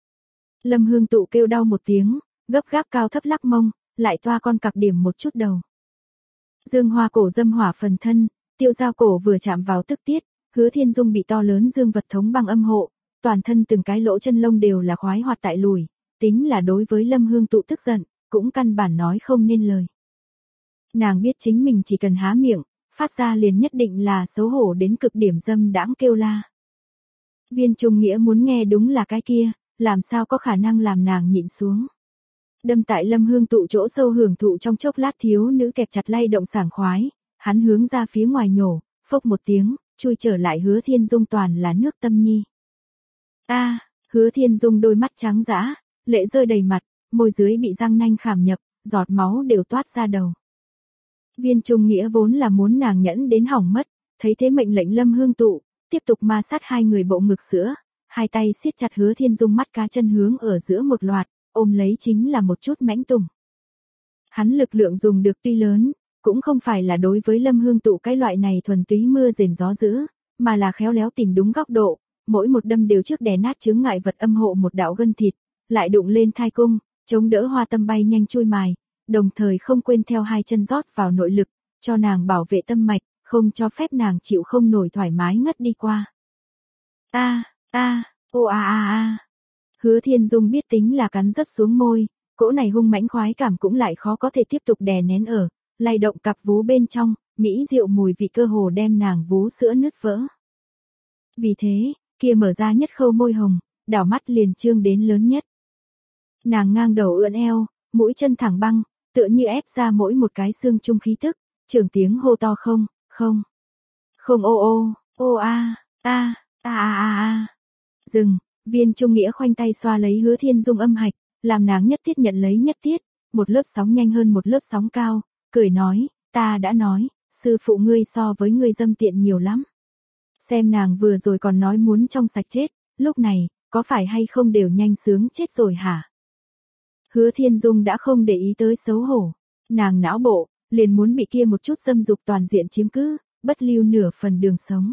Lâm Hương Tụ kêu đau một tiếng, gấp gáp cao thấp lắc mông, lại toa con cặc điểm một chút đầu. Dương Hoa cổ dâm hỏa phần thân, Tiêu Giao cổ vừa chạm vào tức tiết, Hứa Thiên Dung bị to lớn dương vật thống bằng âm hộ, toàn thân từng cái lỗ chân lông đều là khoái hoạt tại lùi, tính là đối với Lâm Hương Tụ tức giận, cũng căn bản nói không nên lời. Nàng biết chính mình chỉ cần há miệng, phát ra liền nhất định là xấu hổ đến cực điểm dâm đãng kêu la. Viên Trung Nghĩa muốn nghe đúng là cái kia, làm sao có khả năng làm nàng nhịn xuống. Đâm tại Lâm Hương Tụ chỗ sâu hưởng thụ trong chốc lát thiếu nữ kẹp chặt lay động sảng khoái, hắn hướng ra phía ngoài nhổ, phốc một tiếng, chui trở lại Hứa Thiên Dung toàn là nước tâm nhi. A, à, Hứa Thiên Dung đôi mắt trắng dã, lệ rơi đầy mặt, môi dưới bị răng nanh khảm nhập, giọt máu đều toát ra đầu. Viên Trung Nghĩa vốn là muốn nàng nhẫn đến hỏng mất, thấy thế mệnh lệnh Lâm Hương Tụ, tiếp tục ma sát hai người bộ ngực sữa, hai tay siết chặt Hứa Thiên Dung mắt cá chân hướng ở giữa một loạt, ôm lấy chính là một chút mãnh tùng. Hắn lực lượng dùng được tuy lớn, cũng không phải là đối với Lâm Hương Tụ cái loại này thuần túy mưa rền gió dữ, mà là khéo léo tìm đúng góc độ, mỗi một đâm đều trước đè nát chướng ngại vật âm hộ một đạo gân thịt, lại đụng lên thai cung, chống đỡ hoa tâm bay nhanh chui mài, đồng thời không quên theo hai chân rót vào nội lực, cho nàng bảo vệ tâm mạch, không cho phép nàng chịu không nổi thoải mái ngất đi qua. A, a, ô a a a. Hứa Thiên Dung biết tính là cắn rớt xuống môi, cỗ này hung mãnh khoái cảm cũng lại khó có thể tiếp tục đè nén ở, lay động cặp vú bên trong, mỹ diệu mùi vị cơ hồ đem nàng vú sữa nứt vỡ. Vì thế, kia mở ra nhất khâu môi hồng, đảo mắt liền trương đến lớn nhất. Nàng ngang đầu ưỡn eo, mũi chân thẳng băng, tựa như ép ra mỗi một cái xương chung khí tức, trường tiếng hô to không, không, không ô ô, ô a, a, a a a a. Dừng, Viên Trung Nghĩa khoanh tay xoa lấy Hứa Thiên Dung âm hạch, làm nàng nhất tiết nhận lấy nhất tiết, một lớp sóng nhanh hơn một lớp sóng cao, cười nói, ta đã nói, sư phụ ngươi so với ngươi dâm tiện nhiều lắm. Xem nàng vừa rồi còn nói muốn trong sạch chết, lúc này, có phải hay không đều nhanh sướng chết rồi hả? Hứa Thiên Dung đã không để ý tới xấu hổ, nàng não bộ, liền muốn bị kia một chút dâm dục toàn diện chiếm cứ, bất lưu nửa phần đường sống.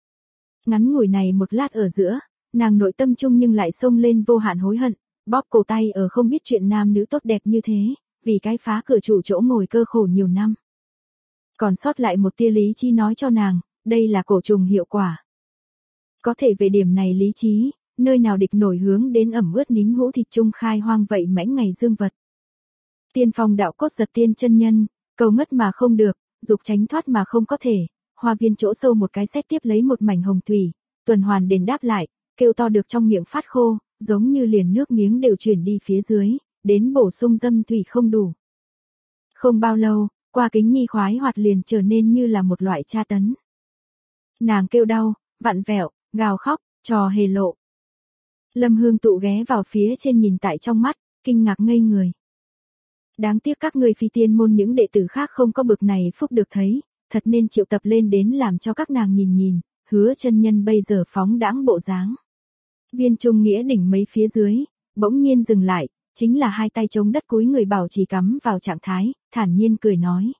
Ngắn ngủi này một lát ở giữa, nàng nội tâm chung nhưng lại xông lên vô hạn hối hận, bóp cổ tay ở không biết chuyện nam nữ tốt đẹp như thế, vì cái phá cửa chủ chỗ ngồi cơ khổ nhiều năm. Còn sót lại một tia lý trí nói cho nàng, đây là cổ trùng hiệu quả. Có thể về điểm này lý trí, nơi nào địch nổi hướng đến ẩm ướt nính hũ thịt trung khai hoang vậy mãnh ngày dương vật. Tiên phong đạo cốt giật tiên chân nhân, cầu ngất mà không được, dục tránh thoát mà không có thể, hoa viên chỗ sâu một cái xét tiếp lấy một mảnh hồng thủy, tuần hoàn đền đáp lại, kêu to được trong miệng phát khô, giống như liền nước miếng đều chuyển đi phía dưới, đến bổ sung dâm thủy không đủ. Không bao lâu, qua kính nhi khoái hoạt liền trở nên như là một loại tra tấn. Nàng kêu đau, vặn vẹo, gào khóc, trò hề lộ. Lâm Hương Tụ ghé vào phía trên nhìn tại trong mắt, kinh ngạc ngây người. Đáng tiếc các người phi tiên môn những đệ tử khác không có bực này phúc được thấy, thật nên triệu tập lên đến làm cho các nàng nhìn nhìn, Hứa chân nhân bây giờ phóng đãng bộ dáng. Viên Trung Nghĩa đỉnh mấy phía dưới, bỗng nhiên dừng lại, chính là hai tay chống đất cúi người bảo trì cắm vào trạng thái, thản nhiên cười nói.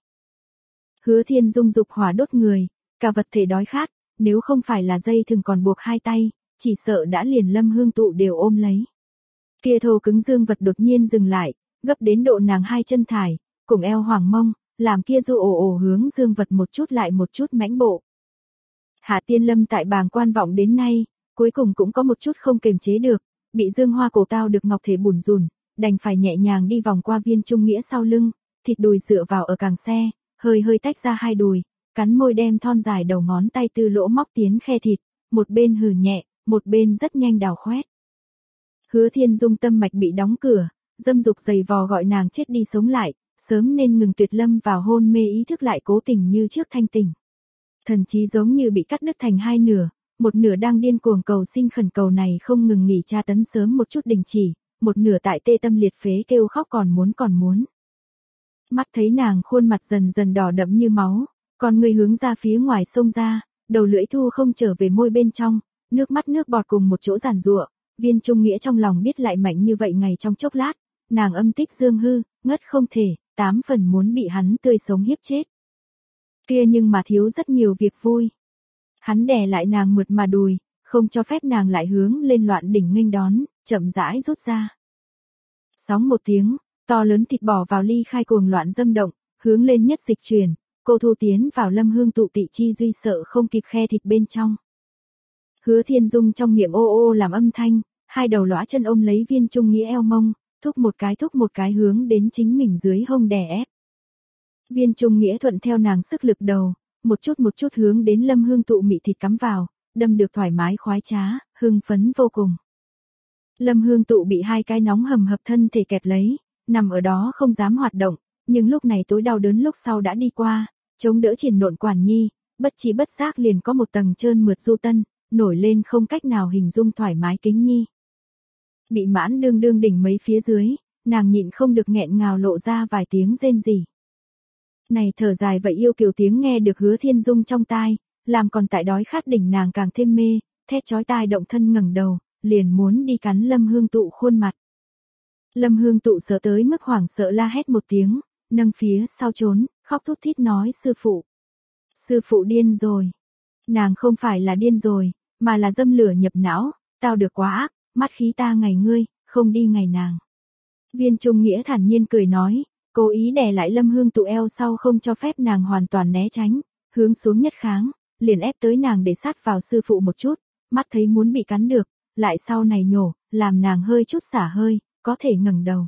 Hứa Thiên Dung dục hỏa đốt người, cả vật thể đói khát, nếu không phải là dây thừng còn buộc hai tay, chỉ sợ đã liền Lâm Hương Tụ đều ôm lấy. Kia thô cứng dương vật đột nhiên dừng lại, gấp đến độ nàng hai chân thải, cùng eo hoàng mông, làm kia du ồ ồ hướng dương vật một chút lại một chút mãnh bộ. Hạ Tiên Lâm tại bàng quan vọng đến nay, cuối cùng cũng có một chút không kềm chế được, bị Dương Hoa cổ tao được ngọc thể bủn rủn, đành phải nhẹ nhàng đi vòng qua Viên Trung Nghĩa sau lưng, thịt đùi dựa vào ở càng xe, hơi hơi tách ra hai đùi, cắn môi đem thon dài đầu ngón tay từ lỗ móc tiến khe thịt, một bên hừ nhẹ, một bên rất nhanh đào khoét. Hứa Thiên Dung tâm mạch bị đóng cửa, dâm dục dày vò gọi nàng chết đi sống lại, sớm nên ngừng tuyệt lâm vào hôn mê ý thức lại cố tình như trước thanh tỉnh. Thần trí giống như bị cắt đứt thành hai nửa, một nửa đang điên cuồng cầu xin khẩn cầu này không ngừng nghỉ tra tấn sớm một chút đình chỉ, một nửa tại tê tâm liệt phế kêu khóc còn muốn còn muốn. Mắt thấy nàng khuôn mặt dần dần đỏ đẫm như máu, còn người hướng ra phía ngoài sông ra, đầu lưỡi thu không trở về môi bên trong, nước mắt nước bọt cùng một chỗ giàn giụa, Viên Trung Nghĩa trong lòng biết lại mạnh như vậy ngày trong chốc lát, nàng âm tích dương hư, ngất không thể, tám phần muốn bị hắn tươi sống hiếp chết. Kia nhưng mà thiếu rất nhiều việc vui. Hắn đè lại nàng mượt mà đùi, không cho phép nàng lại hướng lên loạn đỉnh nghênh đón, chậm rãi rút ra. Sóng một tiếng, to lớn thịt bò vào ly khai cuồng loạn dâm động, hướng lên nhất dịch chuyển, cô thu tiến vào Lâm Hương Tụ tị chi duy sợ không kịp khe thịt bên trong. Hứa Thiên Dung trong miệng ô ô làm âm thanh, hai đầu lõa chân ôm lấy Viên Trung Nghĩa eo mông, thúc một cái thúc một cái hướng đến chính mình dưới hông đè ép. Viên Trung Nghĩa thuận theo nàng sức lực đầu, một chút một chút hướng đến Lâm Hương Tụ mị thịt cắm vào, đâm được thoải mái khoái trá, hưng phấn vô cùng. Lâm Hương Tụ bị hai cái nóng hầm hập thân thể kẹp lấy, nằm ở đó không dám hoạt động, nhưng lúc này tối đau đớn lúc sau đã đi qua, chống đỡ triển nộn quản nhi, bất chi bất giác liền có một tầng trơn mượt du tân, nổi lên không cách nào hình dung thoải mái kính nhi. Bị mãn đương đương đỉnh mấy phía dưới, nàng nhịn không được nghẹn ngào lộ ra vài tiếng rên rỉ. Này thở dài vậy yêu kiều tiếng nghe được Hứa Thiên Dung trong tai, làm còn tại đói khát đỉnh nàng càng thêm mê, thét chói tai động thân ngẩng đầu, liền muốn đi cắn Lâm Hương Tụ khuôn mặt. Lâm Hương Tụ sợ tới mức hoảng sợ la hét một tiếng, nâng phía sau trốn, khóc thút thít nói sư phụ. Sư phụ điên rồi. Nàng không phải là điên rồi, mà là dâm lửa nhập não, tao được quá ác, mắt khí ta ngày ngươi, không đi ngày nàng. Viên Trung Nghĩa thản nhiên cười nói, cố ý đè lại Lâm Hương Tụ eo sau không cho phép nàng hoàn toàn né tránh, hướng xuống nhất kháng, liền ép tới nàng để sát vào sư phụ một chút, mắt thấy muốn bị cắn được, lại sau này nhổ, làm nàng hơi chút xả hơi, có thể ngẩng đầu.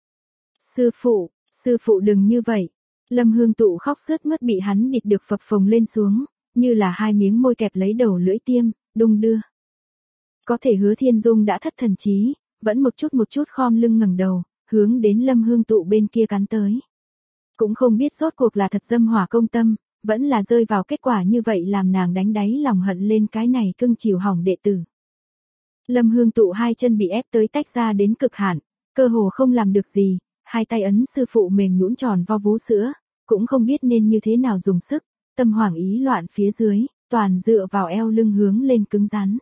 Sư phụ, sư phụ đừng như vậy. Lâm Hương Tụ khóc sướt mướt bị hắn địt được phập phồng lên xuống, như là hai miếng môi kẹp lấy đầu lưỡi tiêm, đung đưa. Có thể Hứa Thiên Dung đã thất thần trí, vẫn một chút một chút khom lưng ngẩng đầu, hướng đến Lâm Hương Tụ bên kia cắn tới. Cũng không biết rốt cuộc là thật dâm hỏa công tâm, vẫn là rơi vào kết quả như vậy làm nàng đánh đáy lòng hận lên cái này cưng chiều hỏng đệ tử. Lâm Hương Tụ hai chân bị ép tới tách ra đến cực hạn, cơ hồ không làm được gì, hai tay ấn sư phụ mềm nhũn tròn vo vú sữa, cũng không biết nên như thế nào dùng sức, tâm hoảng ý loạn phía dưới, toàn dựa vào eo lưng hướng lên cứng rắn.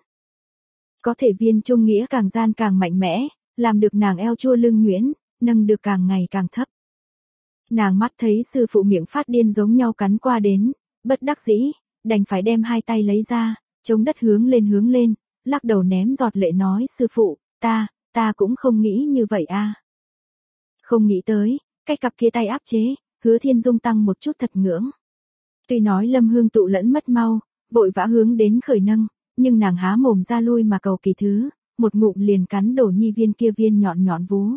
Có thể Viên Trung Nghĩa càng gian càng mạnh mẽ, làm được nàng eo chua lưng nhuyễn, nâng được càng ngày càng thấp. Nàng mắt thấy sư phụ miệng phát điên giống nhau cắn qua đến, bất đắc dĩ, đành phải đem hai tay lấy ra, chống đất hướng lên hướng lên, lắc đầu ném giọt lệ nói sư phụ, ta, ta cũng không nghĩ như vậy a. Không nghĩ tới, cái cặp kia tay áp chế, Hứa Thiên Dung tăng một chút thật ngưỡng. Tuy nói Lâm Hương Tụ lẫn mất mau, vội vã hướng đến khởi nâng, nhưng nàng há mồm ra lui mà cầu kỳ thứ, một ngụm liền cắn đổ nhi viên kia viên nhọn nhọn vú.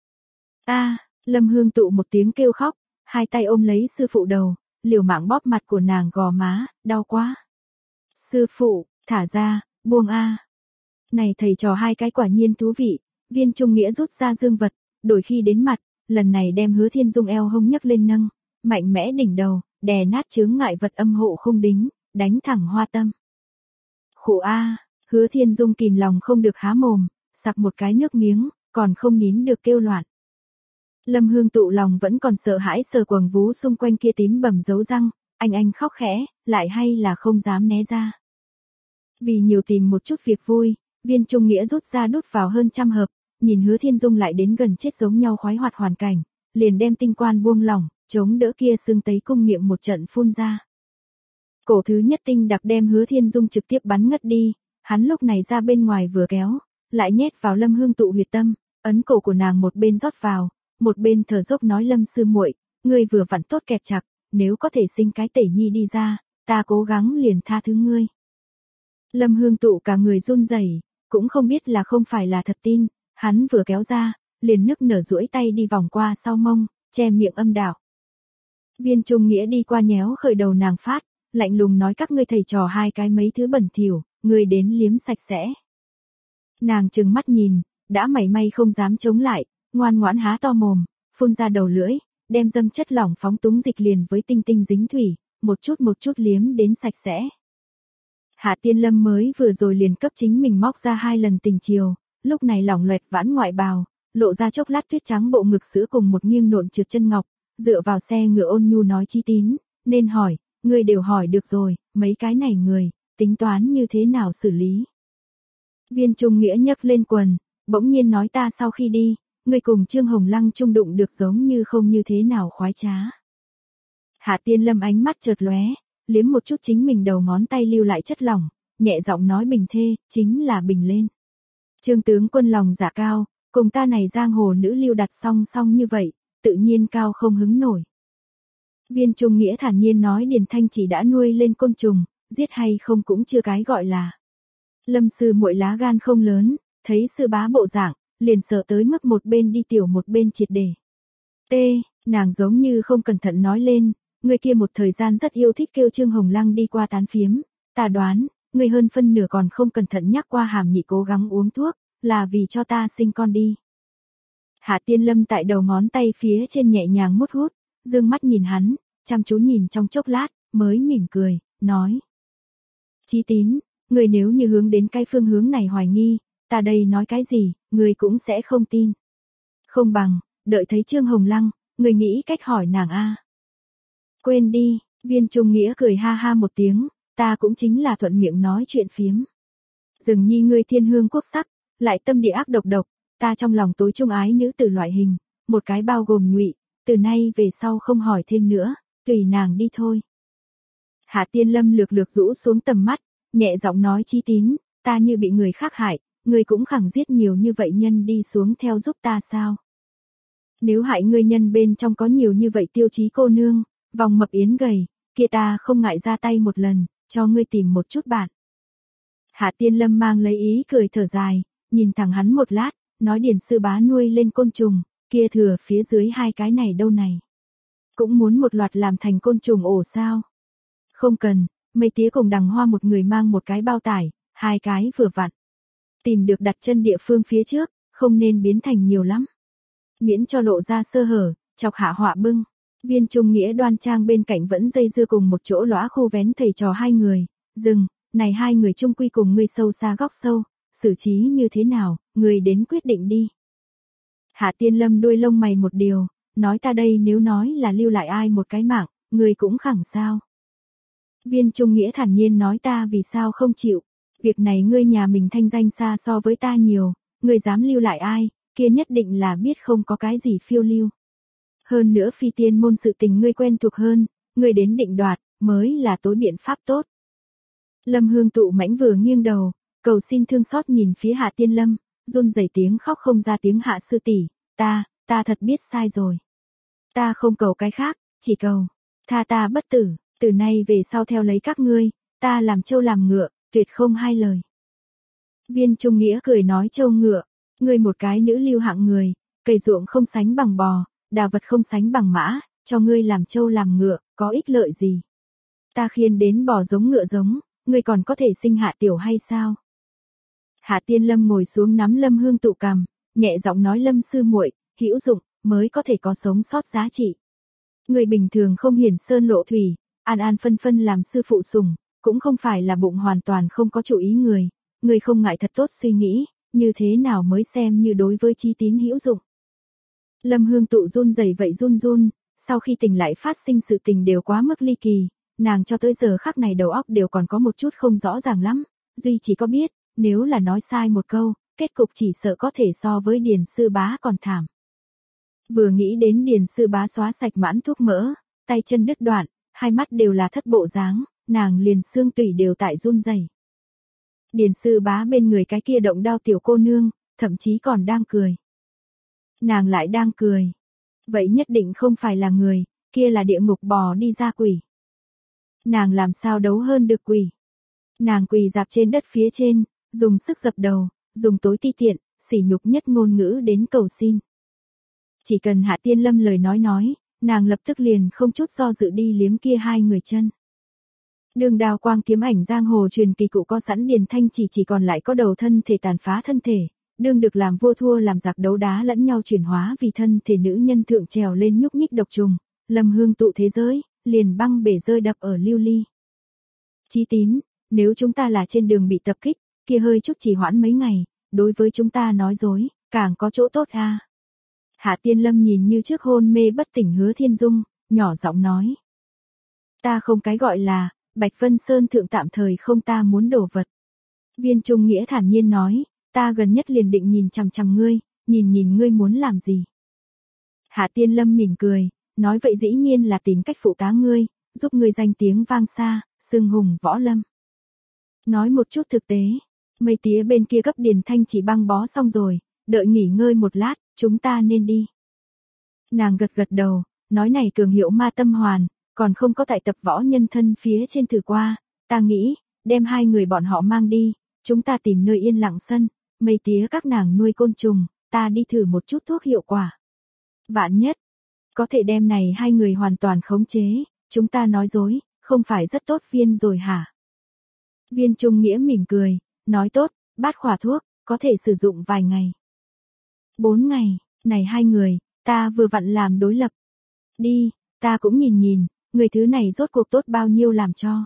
A, Lâm Hương Tụ một tiếng kêu khóc, hai tay ôm lấy sư phụ đầu, liều mạng bóp mặt của nàng gò má, đau quá. Sư phụ, thả ra, buông a. Này thầy trò hai cái quả nhiên thú vị, Viên Trung Nghĩa rút ra dương vật, đổi khi đến mặt, lần này đem Hứa Thiên Dung eo hông nhấc lên nâng, mạnh mẽ đỉnh đầu, đè nát chướng ngại vật âm hộ không đính, đánh thẳng hoa tâm. Khổ a, Hứa Thiên Dung kìm lòng không được há mồm, sặc một cái nước miếng, còn không nín được kêu loạn. Lâm Hương Tụ lòng vẫn còn sợ hãi sờ quầng vú xung quanh kia tím bầm dấu răng, anh anh khóc khẽ, lại hay là không dám né ra. Vì nhiều tìm một chút việc vui, Viên Trung Nghĩa rút ra đút vào hơn trăm hợp, nhìn Hứa Thiên Dung lại đến gần chết giống nhau khoái hoạt hoàn cảnh, liền đem tinh quan buông lỏng, chống đỡ kia xương tấy cung miệng một trận phun ra. Cổ thứ nhất tinh đặc đem Hứa Thiên Dung trực tiếp bắn ngất đi, hắn lúc này ra bên ngoài vừa kéo, lại nhét vào Lâm Hương Tụ huyệt tâm, ấn cổ của nàng một bên rót vào, một bên thở dốc nói Lâm sư muội, ngươi vừa vặn tốt kẹp chặt, nếu có thể sinh cái tẩy nhi đi ra, ta cố gắng liền tha thứ ngươi. Lâm Hương Tụ cả người run rẩy, cũng không biết là không phải là thật tin, hắn vừa kéo ra, liền nức nở duỗi tay đi vòng qua sau mông, che miệng âm đạo. Viên Trung Nghĩa đi qua nhéo khởi đầu nàng phát, lạnh lùng nói các ngươi thầy trò hai cái mấy thứ bẩn thỉu, ngươi đến liếm sạch sẽ. Nàng trừng mắt nhìn, đã mảy may không dám chống lại, ngoan ngoãn há to mồm, phun ra đầu lưỡi, đem dâm chất lỏng phóng túng dịch liền với tinh tinh dính thủy, một chút một chút liếm đến sạch sẽ. Hạ Tiên Lâm mới vừa rồi liền cấp chính mình móc ra hai lần tình chiều, lúc này lỏng loẹt vãn ngoại bào, lộ ra chốc lát tuyết trắng bộ ngực sữa cùng một nghiêng nộn trượt chân ngọc, dựa vào xe ngựa ôn nhu nói Chi Tín, nên hỏi, ngươi đều hỏi được rồi, mấy cái này người, tính toán như thế nào xử lý. Viên Trung Nghĩa nhấc lên quần, bỗng nhiên nói ta sau khi đi, ngươi cùng Trương Hồng Lăng chung đụng được giống như không như thế nào khoái trá. Hạ Tiên Lâm ánh mắt chợt lóe, liếm một chút chính mình đầu ngón tay lưu lại chất lỏng, nhẹ giọng nói bình thê, chính là bình lên. Trương tướng quân lòng dạ cao, cùng ta này giang hồ nữ lưu đặt song song như vậy, tự nhiên cao không hứng nổi. Viên Trung Nghĩa thản nhiên nói Điền Thanh chỉ đã nuôi lên côn trùng, giết hay không cũng chưa cái gọi là. Lâm sư muội lá gan không lớn, thấy sư bá bộ dạng, liền sợ tới mức một bên đi tiểu một bên triệt để. T, nàng giống như không cẩn thận nói lên, người kia một thời gian rất yêu thích kêu Trương Hồng Lăng đi qua tán phiếm, ta đoán, người hơn phân nửa còn không cẩn thận nhắc qua hàm nhị cố gắng uống thuốc, là vì cho ta sinh con đi. Hạ Tiên Lâm tại đầu ngón tay phía trên nhẹ nhàng mút hút, dương mắt nhìn hắn, chăm chú nhìn trong chốc lát, mới mỉm cười, nói. Chí Tín, người nếu như hướng đến cái phương hướng này hoài nghi, ta đây nói cái gì, người cũng sẽ không tin. Không bằng, đợi thấy Trương Hồng Lăng, người nghĩ cách hỏi nàng a. Quên đi, Viên Trung Nghĩa cười ha ha một tiếng, ta cũng chính là thuận miệng nói chuyện phiếm. Dừng nhi ngươi thiên hương quốc sắc, lại tâm địa ác độc độc, ta trong lòng tối trung ái nữ tử loại hình, một cái bao gồm Ngụy, từ nay về sau không hỏi thêm nữa, tùy nàng đi thôi. Hạ Tiên Lâm lược lược rũ xuống tầm mắt, nhẹ giọng nói Chí Tín, ta như bị người khác hại, ngươi cũng khẳng giết nhiều như vậy nhân đi xuống theo giúp ta sao? Nếu hại ngươi nhân bên trong có nhiều như vậy Tiêu Chí cô nương, vòng mập yến gầy, kia ta không ngại ra tay một lần, cho ngươi tìm một chút bạn. Hạ Tiên Lâm mang lấy ý cười thở dài, nhìn thẳng hắn một lát, nói Điền sư bá nuôi lên côn trùng, kia thừa phía dưới hai cái này đâu này. Cũng muốn một loạt làm thành côn trùng ổ sao? Không cần, Mây Tía cùng Đằng Hoa một người mang một cái bao tải, hai cái vừa vặn. Tìm được đặt chân địa phương phía trước, không nên biến thành nhiều lắm. Miễn cho lộ ra sơ hở, chọc hạ họa bưng. Viên Trung Nghĩa đoan trang bên cạnh vẫn dây dưa cùng một chỗ lõa khu vén thầy trò hai người. Dừng, này hai người chung quy cùng ngươi sâu xa góc sâu, xử trí như thế nào, người đến quyết định đi. Hạ Tiên Lâm đuôi lông mày một điều, nói ta đây nếu nói là lưu lại ai một cái mạng, người cũng khẳng sao. Viên Trung Nghĩa thản nhiên nói ta vì sao không chịu, việc này ngươi nhà mình thanh danh xa so với ta nhiều, ngươi dám lưu lại ai, kia nhất định là biết không có cái gì phiêu lưu. Hơn nữa phi tiên môn sự tình ngươi quen thuộc hơn, ngươi đến định đoạt, mới là tối biện pháp tốt. Lâm Hương Tụ mãnh vừa nghiêng đầu, cầu xin thương xót nhìn phía Hạ Tiên Lâm, run rẩy tiếng khóc không ra tiếng Hạ sư tỷ, ta, ta thật biết sai rồi. Ta không cầu cái khác, chỉ cầu, tha ta bất tử, từ nay về sau theo lấy các ngươi, ta làm trâu làm ngựa, tuyệt không hai lời. Viên Trung Nghĩa cười nói trâu ngựa, ngươi một cái nữ lưu hạng người, cày ruộng không sánh bằng bò, đào vật không sánh bằng mã, cho ngươi làm trâu làm ngựa, có ích lợi gì? Ta khiên đến bò giống ngựa giống, ngươi còn có thể sinh hạ tiểu hay sao? Hạ Tiên Lâm ngồi xuống nắm Lâm Hương Tụ cằm, nhẹ giọng nói Lâm sư muội, hữu dụng, mới có thể có sống sót giá trị. Người bình thường không hiển sơn lộ thủy, an an phân phân làm sư phụ sủng, cũng không phải là bụng hoàn toàn không có chủ ý người, người không ngại thật tốt suy nghĩ, như thế nào mới xem như đối với Chí Tín hữu dụng. Lâm Hương Tụ run rẩy vậy run run, sau khi tỉnh lại phát sinh sự tình đều quá mức ly kỳ, nàng cho tới giờ khắc này đầu óc đều còn có một chút không rõ ràng lắm, duy chỉ có biết, nếu là nói sai một câu, kết cục chỉ sợ có thể so với Điền sư bá còn thảm. Vừa nghĩ đến Điền sư bá xóa sạch mãn thuốc mỡ, tay chân đứt đoạn, hai mắt đều là thất bộ dáng, nàng liền xương tủy đều tại run rẩy. Điền sư bá bên người cái kia động đao tiểu cô nương, thậm chí còn đang cười. Nàng lại đang cười. Vậy nhất định không phải là người, kia là địa ngục bò đi ra quỷ. Nàng làm sao đấu hơn được quỷ. Nàng quỳ dạp trên đất phía trên, dùng sức dập đầu, dùng tối ti tiện, sỉ nhục nhất ngôn ngữ đến cầu xin. Chỉ cần Hạ Tiên Lâm lời nói nói, nàng lập tức liền không chút do dự đi liếm kia hai người chân. Đường đào quang kiếm ảnh giang hồ truyền kỳ cụ có sẵn Điền Thanh chỉ chỉ còn lại có đầu thân thể tàn phá thân thể, đương được làm vua thua làm giặc đấu đá lẫn nhau chuyển hóa vì thân thể nữ nhân thượng trèo lên nhúc nhích độc trùng, Lâm Hương Tụ thế giới, liền băng bể rơi đập ở lưu ly. Chí Tín, nếu chúng ta là trên đường bị tập kích, kia hơi chút trì hoãn mấy ngày, đối với chúng ta nói dối, càng có chỗ tốt a. À. Hạ Tiên Lâm nhìn như trước hôn mê bất tỉnh Hứa Thiên Dung, nhỏ giọng nói. Ta không cái gọi là, Bạch Vân Sơn thượng tạm thời không ta muốn đổ vật. Viên Trung Nghĩa thản nhiên nói, ta gần nhất liền định nhìn chằm chằm ngươi, nhìn nhìn ngươi muốn làm gì. Hạ Tiên Lâm mỉm cười, nói vậy dĩ nhiên là tìm cách phụ tá ngươi, giúp ngươi danh tiếng vang xa, xưng hùng võ lâm. Nói một chút thực tế, Mây Tía bên kia cấp Điền Thanh chỉ băng bó xong rồi, đợi nghỉ ngơi một lát, chúng ta nên đi. Nàng gật gật đầu, nói này cường hiệu ma tâm hoàn, còn không có tại tập võ nhân thân phía trên thử qua, ta nghĩ, đem hai người bọn họ mang đi, chúng ta tìm nơi yên lặng sân, Mây Tía các nàng nuôi côn trùng, ta đi thử một chút thuốc hiệu quả. Vạn nhất, có thể đem này hai người hoàn toàn khống chế, chúng ta nói dối, không phải rất tốt viên rồi hả? Viên Trung Nghĩa mỉm cười, nói tốt, bát khỏa thuốc, có thể sử dụng vài ngày. Bốn ngày, này hai người, ta vừa vặn làm đối lập. Đi, ta cũng nhìn nhìn, người thứ này rốt cuộc tốt bao nhiêu làm cho.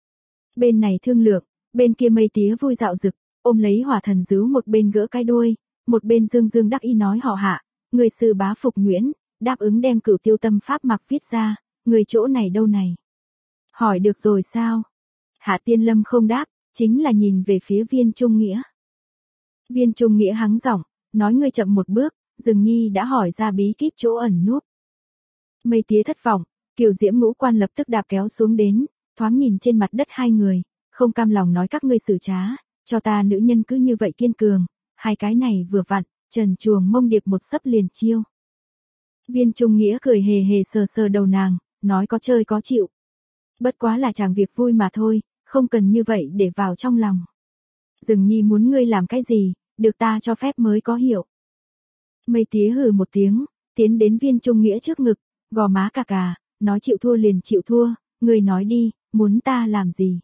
Bên này thương lượng, bên kia Mây Tía vui dạo rực, ôm lấy Hỏa Thần Dứu một bên gỡ cái đuôi, một bên dương dương đắc ý nói họ Hạ, người sư bá Phục Nhuyễn, đáp ứng đem Cửu Tiêu Tâm pháp mặc viết ra, người chỗ này đâu này. Hỏi được rồi sao? Hạ Tiên Lâm không đáp, chính là nhìn về phía Viên Trung Nghĩa. Viên Trung Nghĩa hắng giọng, nói ngươi chậm một bước, Dừng Nhi đã hỏi ra bí kíp chỗ ẩn núp. Mây Tía thất vọng, Kiều Diễm ngũ quan lập tức đạp kéo xuống đến, thoáng nhìn trên mặt đất hai người, không cam lòng nói các ngươi xử trá, cho ta nữ nhân cứ như vậy kiên cường, hai cái này vừa vặn, trần chuồng mông điệp một sấp liền chiêu. Viên Trung Nghĩa cười hề hề sờ sờ đầu nàng, nói có chơi có chịu. Bất quá là chàng việc vui mà thôi, không cần như vậy để vào trong lòng. Dừng Nhi muốn ngươi làm cái gì, được ta cho phép mới có hiệu. Mây Tía hừ một tiếng, tiến đến Viên Trung Nghĩa trước ngực, gò má cà cà, nói chịu thua liền chịu thua, ngươi nói đi, muốn ta làm gì.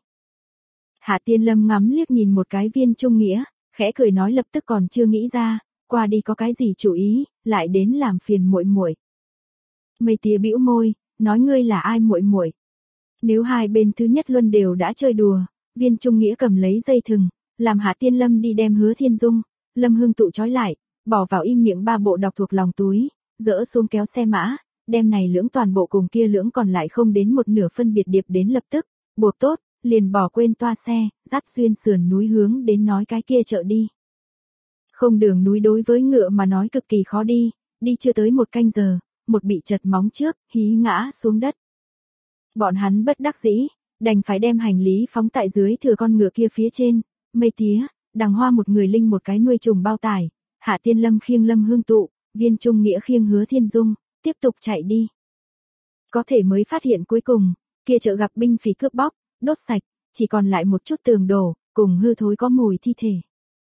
Hạ Tiên Lâm ngắm liếc nhìn một cái Viên Trung Nghĩa, khẽ cười nói lập tức còn chưa nghĩ ra, qua đi có cái gì chủ ý, lại đến làm phiền muội muội. Mây Tía bĩu môi, nói ngươi là ai muội muội? Nếu hai bên thứ nhất luân đều đã chơi đùa, Viên Trung Nghĩa cầm lấy dây thừng, làm Hạ Tiên Lâm đi đem Hứa Thiên Dung, Lâm Hương Tụ trói lại, bỏ vào im miệng ba bộ đọc thuộc lòng túi, dỡ xuống kéo xe mã, đem này lưỡng toàn bộ cùng kia lưỡng còn lại không đến một nửa phân biệt điệp đến lập tức, buộc tốt, liền bỏ quên toa xe, dắt duyên sườn núi hướng đến nói cái kia chợ đi. Không đường núi đối với ngựa mà nói cực kỳ khó đi, đi chưa tới một canh giờ, một bị chật móng trước, hí ngã xuống đất. Bọn hắn bất đắc dĩ, đành phải đem hành lý phóng tại dưới thừa con ngựa kia phía trên, Mây Tía, Đằng Hoa một người linh một cái nuôi trùng bao tải, Hạ Tiên Lâm khiêng Lâm Hương Tụ, Viên Trung Nghĩa khiêng Hứa Thiên Dung, tiếp tục chạy đi. Có thể mới phát hiện cuối cùng, kia chợ gặp binh phỉ cướp bóc, đốt sạch, chỉ còn lại một chút tường đổ, cùng hư thối có mùi thi thể.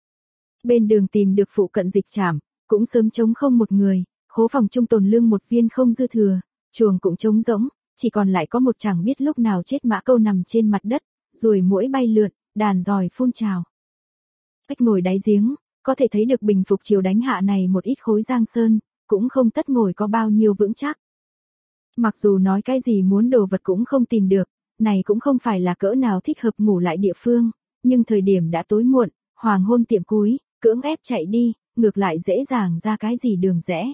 Bên đường tìm được phụ cận dịch trảm, cũng sớm trống không một người, khố phòng trung tồn lương một viên không dư thừa, chuồng cũng trống rỗng, chỉ còn lại có một chẳng biết lúc nào chết mã câu nằm trên mặt đất, ruồi muỗi bay lượn, đàn giòi phun trào. Cách ngồi đáy giếng, có thể thấy được bình phục chiều đánh hạ này một ít khối giang sơn, cũng không tất ngồi có bao nhiêu vững chắc. Mặc dù nói cái gì muốn đồ vật cũng không tìm được, này cũng không phải là cỡ nào thích hợp ngủ lại địa phương, nhưng thời điểm đã tối muộn, hoàng hôn tiệm cúi, cưỡng ép chạy đi, ngược lại dễ dàng ra cái gì đường rẽ.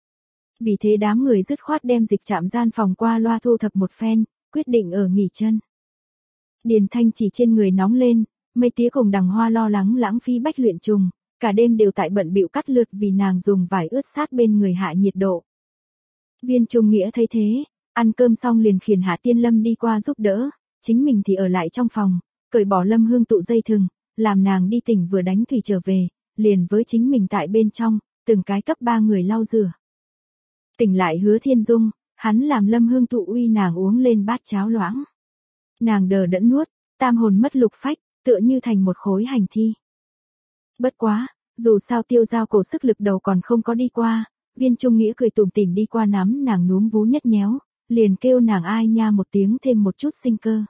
Vì thế đám người dứt khoát đem dịch trạm gian phòng qua loa thu thập một phen, quyết định ở nghỉ chân. Điền Thanh chỉ trên người nóng lên, Mây Tía cùng Đằng Hoa lo lắng lãng phí bách luyện trùng, cả đêm đều tại bận bịu cắt lượt vì nàng dùng vải ướt sát bên người hạ nhiệt độ. Viên Trung Nghĩa thấy thế, ăn cơm xong liền khiển Hạ Tiên Lâm đi qua giúp đỡ, chính mình thì ở lại trong phòng, cởi bỏ Lâm Hương Tụ dây thừng, làm nàng đi tỉnh vừa đánh thủy trở về, liền với chính mình tại bên trong, từng cái cấp ba người lau rửa. Tỉnh lại Hứa Thiên Dung, hắn làm Lâm Hương Tụ uy nàng uống lên bát cháo loãng. Nàng đờ đẫn nuốt, tam hồn mất lục phách, tựa như thành một khối hành thi. Bất quá, dù sao Tiêu Giao cổ sức lực đầu còn không có đi qua, Viên Trung Nghĩa cười tủm tỉm đi qua nắm nàng núm vú nhất nhéo, liền kêu nàng ai nha một tiếng thêm một chút sinh cơ.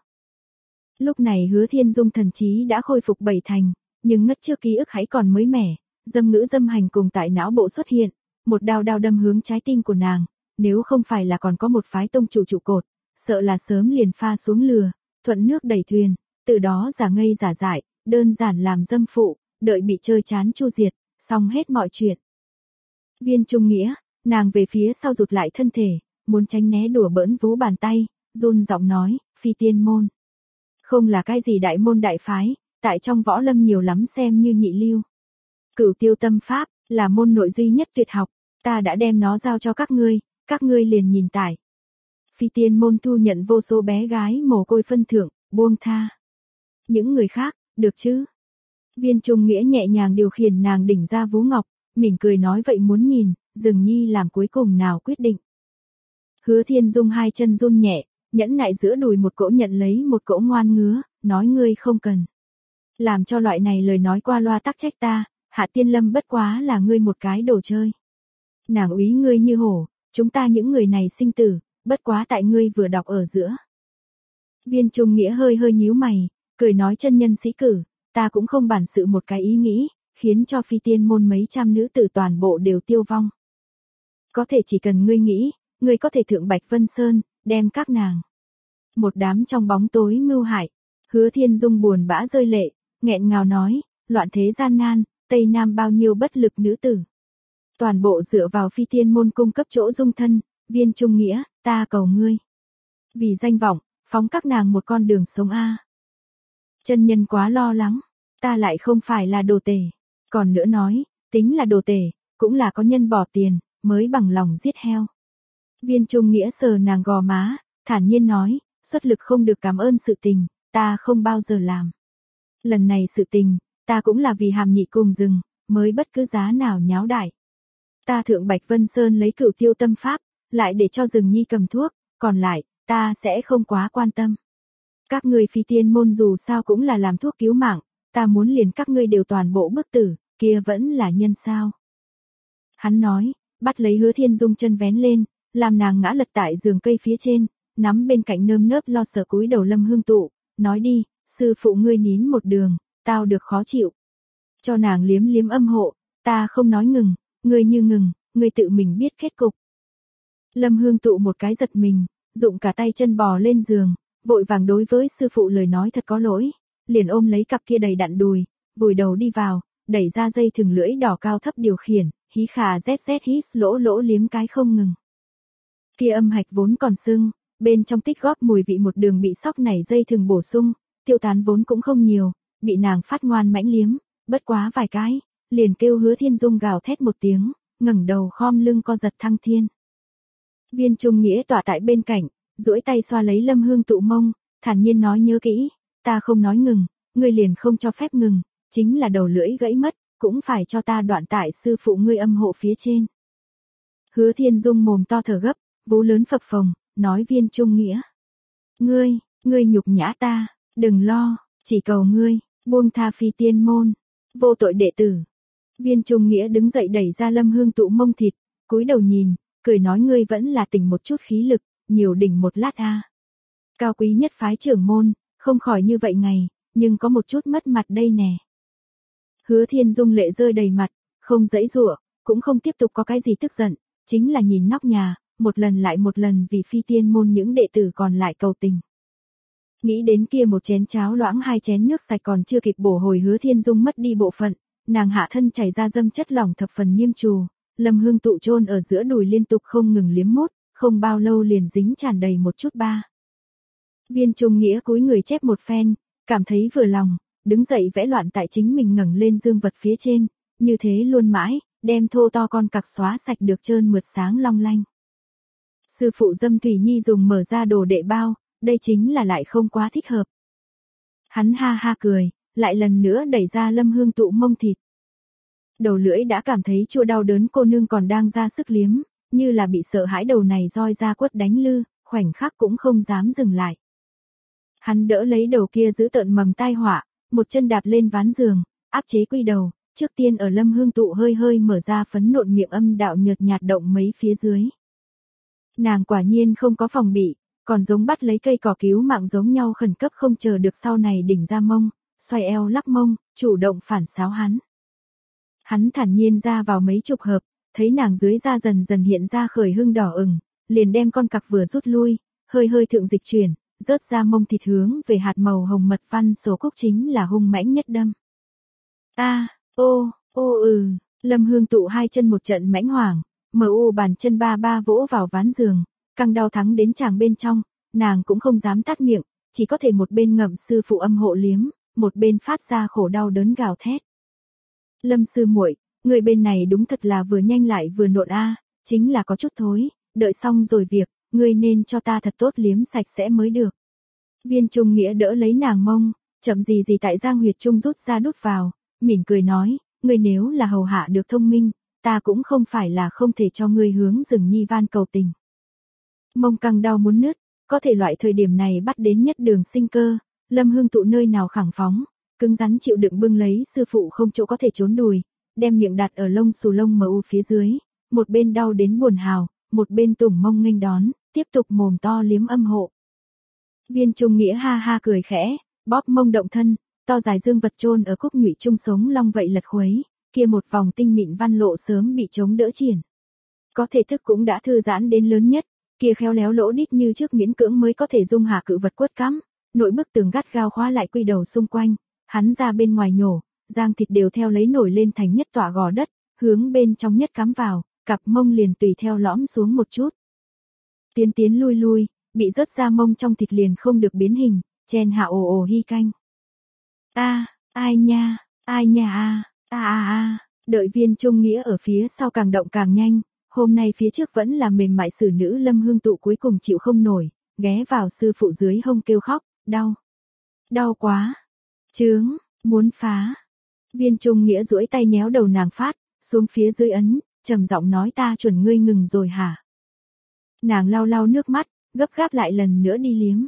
Lúc này Hứa Thiên Dung thần trí đã khôi phục bảy thành, nhưng ngất trước ký ức hãy còn mới mẻ, dâm ngữ dâm hành cùng tại não bộ xuất hiện, một đao đao đâm hướng trái tim của nàng, nếu không phải là còn có một phái tông chủ trụ cột, sợ là sớm liền pha xuống lừa, thuận nước đẩy thuyền, từ đó giả ngây giả dại, đơn giản làm dâm phụ, đợi bị chơi chán chu diệt, xong hết mọi chuyện. Viên Trung Nghĩa, nàng về phía sau rụt lại thân thể, muốn tránh né đùa bỡn vú bàn tay, run giọng nói, phi tiên môn. Không là cái gì đại môn đại phái, tại trong võ lâm nhiều lắm xem như nhị lưu. Cửu tiêu tâm pháp, là môn nội duy nhất tuyệt học, ta đã đem nó giao cho các ngươi, các ngươi liền nhìn tải. Phi tiên môn thu nhận vô số bé gái mồ côi phân thưởng, buông tha. Những người khác, được chứ? Viên Trung Nghĩa nhẹ nhàng điều khiển nàng đỉnh ra vú ngọc, mỉm cười nói vậy muốn nhìn, Dừng Nhi làm cuối cùng nào quyết định. Hứa Thiên Dung hai chân run nhẹ, nhẫn nại giữa đùi một cỗ nhận lấy một cỗ ngoan ngứa, nói ngươi không cần. Làm cho loại này lời nói qua loa tắc trách ta, Hạ Tiên Lâm bất quá là ngươi một cái đồ chơi. Nàng úy ngươi như hổ, chúng ta những người này sinh tử, bất quá tại ngươi vừa đọc ở giữa. Viên Trung Nghĩa hơi hơi nhíu mày, cười nói chân nhân sĩ cử, ta cũng không bản sự một cái ý nghĩ, khiến cho phi tiên môn mấy trăm nữ tử toàn bộ đều tiêu vong. Có thể chỉ cần ngươi nghĩ, ngươi có thể thượng Bạch Vân Sơn, đem các nàng. Một đám trong bóng tối mưu hại, Hứa Thiên Dung buồn bã rơi lệ, nghẹn ngào nói, loạn thế gian nan, Tây Nam bao nhiêu bất lực nữ tử. Toàn bộ dựa vào phi tiên môn cung cấp chỗ dung thân, Viên Trung Nghĩa, ta cầu ngươi. Vì danh vọng, phóng các nàng một con đường sống a. Chân nhân quá lo lắng, ta lại không phải là đồ tể. Còn nữa nói, tính là đồ tể, cũng là có nhân bỏ tiền, mới bằng lòng giết heo. Viên Trung Nghĩa sờ nàng gò má, thản nhiên nói, xuất lực không được cảm ơn sự tình, ta không bao giờ làm. Lần này sự tình, ta cũng là vì Hàm Nhị cùng rừng, mới bất cứ giá nào nháo đại. Ta thượng Bạch Vân Sơn lấy Cửu Tiêu tâm pháp, lại để cho rừng nhi cầm thuốc, còn lại, ta sẽ không quá quan tâm. Các ngươi phi tiên môn dù sao cũng là làm thuốc cứu mạng, ta muốn liền các ngươi đều toàn bộ bức tử, kia vẫn là nhân sao. Hắn nói, bắt lấy Hứa Thiên Dung chân vén lên, làm nàng ngã lật tại giường cây phía trên, nắm bên cạnh nơm nớp lo sợ cúi đầu Lâm Hương Tụ, nói đi, sư phụ ngươi nín một đường, tao được khó chịu. Cho nàng liếm liếm âm hộ, ta không nói ngừng, ngươi như ngừng, ngươi tự mình biết kết cục. Lâm Hương Tụ một cái giật mình, dụng cả tay chân bò lên giường, vội vàng đối với sư phụ lời nói thật có lỗi, liền ôm lấy cặp kia đầy đặn đùi, vùi đầu đi vào, đẩy ra dây thừng lưỡi đỏ cao thấp điều khiển, hí khà zz hít lỗ lỗ liếm cái không ngừng. Kia âm hạch vốn còn sưng, bên trong tích góp mùi vị một đường bị sóc nảy dây thừng bổ sung, tiêu tán vốn cũng không nhiều, bị nàng phát ngoan mãnh liếm, bất quá vài cái, liền kêu Hứa Thiên Dung gào thét một tiếng, ngẩng đầu khom lưng co giật thăng thiên. Viên Trung Nghĩa tỏa tại bên cạnh, duỗi tay xoa lấy Lâm Hương Tụ mông, thản nhiên nói nhớ kỹ, ta không nói ngừng, ngươi liền không cho phép ngừng, chính là đầu lưỡi gãy mất, cũng phải cho ta đoạn tại sư phụ ngươi âm hộ phía trên. Hứa Thiên Dung mồm to thở gấp, vú lớn phập phồng, nói Viên Trung Nghĩa. Ngươi, ngươi nhục nhã ta, đừng lo, chỉ cầu ngươi, buông tha phi tiên môn, vô tội đệ tử. Viên Trung Nghĩa đứng dậy đẩy ra Lâm Hương Tụ mông thịt, cúi đầu nhìn, cười nói ngươi vẫn là tỉnh một chút khí lực, nhiều đỉnh một lát a. Cao quý nhất phái trưởng môn, không khỏi như vậy ngày, nhưng có một chút mất mặt đây nè. Hứa Thiên Dung lệ rơi đầy mặt, không giãy giụa, cũng không tiếp tục có cái gì tức giận, chính là nhìn nóc nhà, một lần lại một lần vì phi tiên môn những đệ tử còn lại cầu tình. Nghĩ đến kia một chén cháo loãng hai chén nước sạch còn chưa kịp bổ hồi Hứa Thiên Dung mất đi bộ phận, nàng hạ thân chảy ra dâm chất lỏng thập phần niêm trù, Lâm Hương Tụ chôn ở giữa đùi liên tục không ngừng liếm mốt, không bao lâu liền dính tràn đầy một chút ba. Viên Trung Nghĩa cúi người chép một phen, cảm thấy vừa lòng, đứng dậy vẽ loạn tại chính mình ngẩng lên dương vật phía trên, như thế luôn mãi, đem thô to con cặc xóa sạch được trơn mượt sáng long lanh. Sư phụ Dâm Thủy Nhi dùng mở ra đồ đệ bao, đây chính là lại không quá thích hợp. Hắn ha ha cười, lại lần nữa đẩy ra Lâm Hương Tụ mông thịt. Đầu lưỡi đã cảm thấy chua đau đớn cô nương còn đang ra sức liếm, như là bị sợ hãi đầu này roi ra quất đánh lư, khoảnh khắc cũng không dám dừng lại. Hắn đỡ lấy đầu kia giữ tợn mầm tai họa, một chân đạp lên ván giường, áp chế quy đầu, trước tiên ở Lâm Hương Tụ hơi hơi mở ra phấn nộn miệng âm đạo nhợt nhạt động mấy phía dưới. Nàng quả nhiên không có phòng bị, còn giống bắt lấy cây cỏ cứu mạng giống nhau khẩn cấp không chờ được sau này đỉnh ra mông, xoay eo lắc mông, chủ động phản xáo hắn. Hắn thản nhiên ra vào mấy chục hợp, thấy nàng dưới da dần dần hiện ra khởi hưng đỏ ửng, liền đem con cặc vừa rút lui, hơi hơi thượng dịch chuyển, rớt ra mông thịt hướng về hạt màu hồng mật văn số cúc chính là hung mãnh nhất đâm. A, ô, ô ừ, Lâm Hương Tụ hai chân một trận mãnh hoảng, mờ u bàn chân ba ba vỗ vào ván giường, căng đau thắng đến chàng bên trong, nàng cũng không dám tắt miệng, chỉ có thể một bên ngậm sư phụ âm hộ liếm, một bên phát ra khổ đau đớn gào thét. Lâm sư muội, người bên này đúng thật là vừa nhanh lại vừa nộn a, chính là có chút thối, đợi xong rồi việc, ngươi nên cho ta thật tốt liếm sạch sẽ mới được. Viên Trung Nghĩa đỡ lấy nàng mông, chậm gì gì tại giang huyệt trung rút ra đút vào, mỉm cười nói, ngươi nếu là hầu hạ được thông minh, ta cũng không phải là không thể cho ngươi hướng rừng nhi van cầu tình. Mông căng đau muốn nứt, có thể loại thời điểm này bắt đến nhất đường sinh cơ, Lâm Hương Tụ nơi nào khẳng phóng, cứng rắn chịu đựng bưng lấy sư phụ không chỗ có thể trốn đùi, đem miệng đặt ở lông xù lông mờ u phía dưới, một bên đau đến buồn hào, một bên tủng mông nghênh đón, tiếp tục mồm to liếm âm hộ. Viên Trung Nghĩa ha ha cười khẽ, bóp mông động thân, to dài dương vật chôn ở cúc nhụy trung sống long vậy lật khuấy, kia một vòng tinh mịn văn lộ sớm bị chống đỡ triển. Có thể thức cũng đã thư giãn đến lớn nhất, kia khéo léo lỗ đít như trước miễn cưỡng mới có thể dung hạ cự vật quất cắm, nội bức tường gắt gao khóa lại quy đầu xung quanh, hắn ra bên ngoài nhổ, giang thịt đều theo lấy nổi lên thành nhất tọa gò đất, hướng bên trong nhất cắm vào, cặp mông liền tùy theo lõm xuống một chút. Tiến tiến lui lui, bị rớt ra mông trong thịt liền không được biến hình, chen hạ ồ ồ hy canh. A, ai nha, ai nha a, a a a, đợi Viên Trung Nghĩa ở phía sau càng động càng nhanh, Hôm nay phía trước vẫn là mềm mại xử nữ Lâm Hương Tụ cuối cùng chịu không nổi, ghé vào sư phụ dưới hông kêu khóc, đau. Đau quá. Chướng, muốn phá. Viên Trung Nghĩa duỗi tay nhéo đầu nàng phát, xuống phía dưới ấn, trầm giọng nói ta chuẩn ngươi ngừng rồi hả? Nàng lau lau nước mắt, gấp gáp lại lần nữa đi liếm.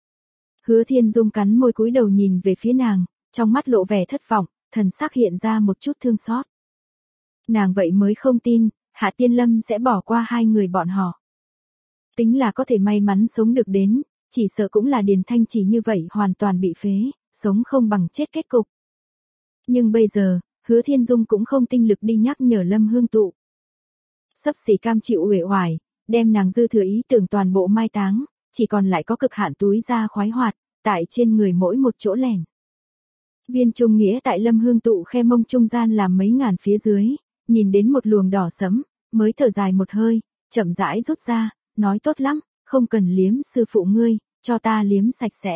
Hứa Thiên Dung cắn môi cúi đầu nhìn về phía nàng, trong mắt lộ vẻ thất vọng, thần sắc hiện ra một chút thương xót. Nàng vậy mới không tin, Hạ Tiên Lâm sẽ bỏ qua hai người bọn họ. Tính là có thể may mắn sống được đến, chỉ sợ cũng là Điền Thanh chỉ như vậy hoàn toàn bị phế, sống không bằng chết kết cục. Nhưng bây giờ, Hứa Thiên Dung cũng không tinh lực đi nhắc nhở Lâm Hương Tụ. Sắp xỉ cam chịu uể oải, đem nàng dư thừa ý tưởng toàn bộ mai táng, chỉ còn lại có cực hạn túi da khoái hoạt, tại trên người mỗi một chỗ lẻn. Viên Trung Nghĩa tại Lâm Hương Tụ khe mông trung gian làm mấy ngàn phía dưới, nhìn đến một luồng đỏ sẫm, mới thở dài một hơi, chậm rãi rút ra, nói tốt lắm, không cần liếm sư phụ ngươi, cho ta liếm sạch sẽ.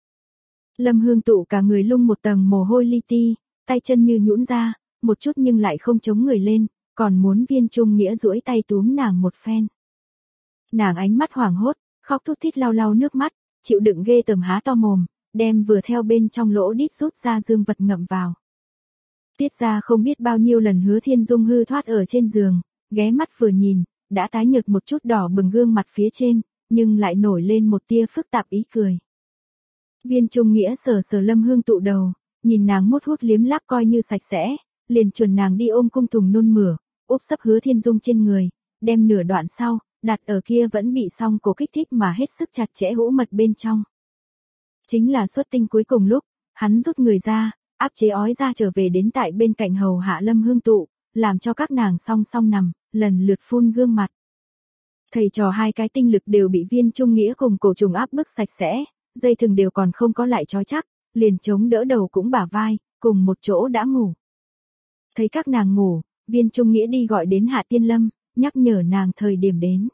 Lâm Hương Tụ cả người lung một tầng mồ hôi li ti, tay chân như nhũn ra, một chút nhưng lại không chống người lên, còn muốn Viên Trung Nghĩa duỗi tay túm nàng một phen. Nàng ánh mắt hoảng hốt, khóc thút thít lau lau nước mắt, chịu đựng ghê tởm há to mồm, đem vừa theo bên trong lỗ đít rút ra dương vật ngậm vào. Tiết ra không biết bao nhiêu lần Hứa Thiên Dung hư thoát ở trên giường, ghé mắt vừa nhìn, đã tái nhợt một chút đỏ bừng gương mặt phía trên, nhưng lại nổi lên một tia phức tạp ý cười. Viên Trung Nghĩa sờ sờ Lâm Hương Tụ đầu, nhìn nàng mút hút liếm láp coi như sạch sẽ, liền chuẩn nàng đi ôm cung thùng nôn mửa, úp sấp Hứa Thiên Dung trên người, đem nửa đoạn sau, đặt ở kia vẫn bị song cổ kích thích mà hết sức chặt chẽ hũ mật bên trong. Chính là xuất tinh cuối cùng lúc, hắn rút người ra, áp chế ói ra trở về đến tại bên cạnh hầu hạ Lâm Hương Tụ, làm cho các nàng song song nằm, lần lượt phun gương mặt. Thầy trò hai cái tinh lực đều bị Viên Trung Nghĩa cùng cổ trùng áp bức sạch sẽ, dây thừng đều còn không có lại trói chắc, liền chống đỡ đầu cũng bả vai, cùng một chỗ đã ngủ. Thấy các nàng ngủ, Viên Trung Nghĩa đi gọi đến Hạ Tiên Lâm, nhắc nhở nàng thời điểm đến.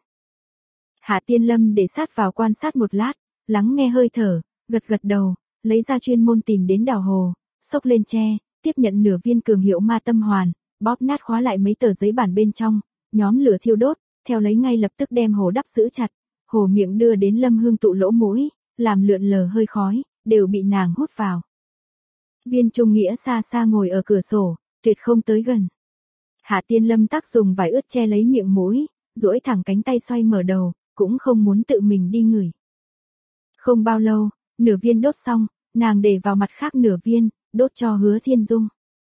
Hạ Tiên Lâm để sát vào quan sát một lát, lắng nghe hơi thở, gật gật đầu, lấy ra chuyên môn tìm đến đào hồ, xốc lên tre, tiếp nhận nửa viên cường hiệu ma tâm hoàn, bóp nát khóa lại mấy tờ giấy bản bên trong, nhóm lửa thiêu đốt, theo lấy ngay lập tức đem hồ đắp giữ chặt, hồ miệng đưa đến Lâm Hương Tụ lỗ mũi, làm lượn lờ hơi khói, đều bị nàng hút vào. Viên Trung Nghĩa xa xa ngồi ở cửa sổ, tuyệt không tới gần. Hạ Tiên Lâm tác dùng vải ướt che lấy miệng mũi, duỗi thẳng cánh tay xoay mở đầu, cũng không muốn tự mình đi ngửi. Không bao lâu, nửa viên đốt xong, nàng để vào mặt khác nửa viên, đốt cho Hứa Thiên Dung.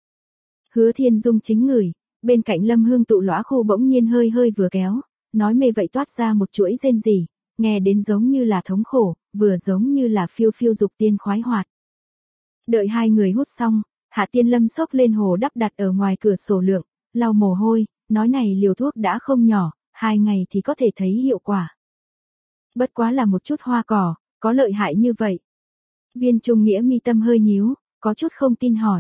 Hứa Thiên Dung chính ngửi, bên cạnh Lâm Hương Tụ lõa khu bỗng nhiên hơi hơi vừa kéo, nói mê vậy toát ra một chuỗi rên rỉ, nghe đến giống như là thống khổ, vừa giống như là phiêu phiêu dục tiên khoái hoạt. Đợi hai người hút xong, Hạ Tiên Lâm xốc lên hồ đắp đặt ở ngoài cửa sổ lượng, lau mồ hôi, nói này liều thuốc đã không nhỏ, hai ngày thì có thể thấy hiệu quả. Bất quá là một chút hoa cỏ, có lợi hại như vậy. Viên Trung Nghĩa mi tâm hơi nhíu, có chút không tin hỏi.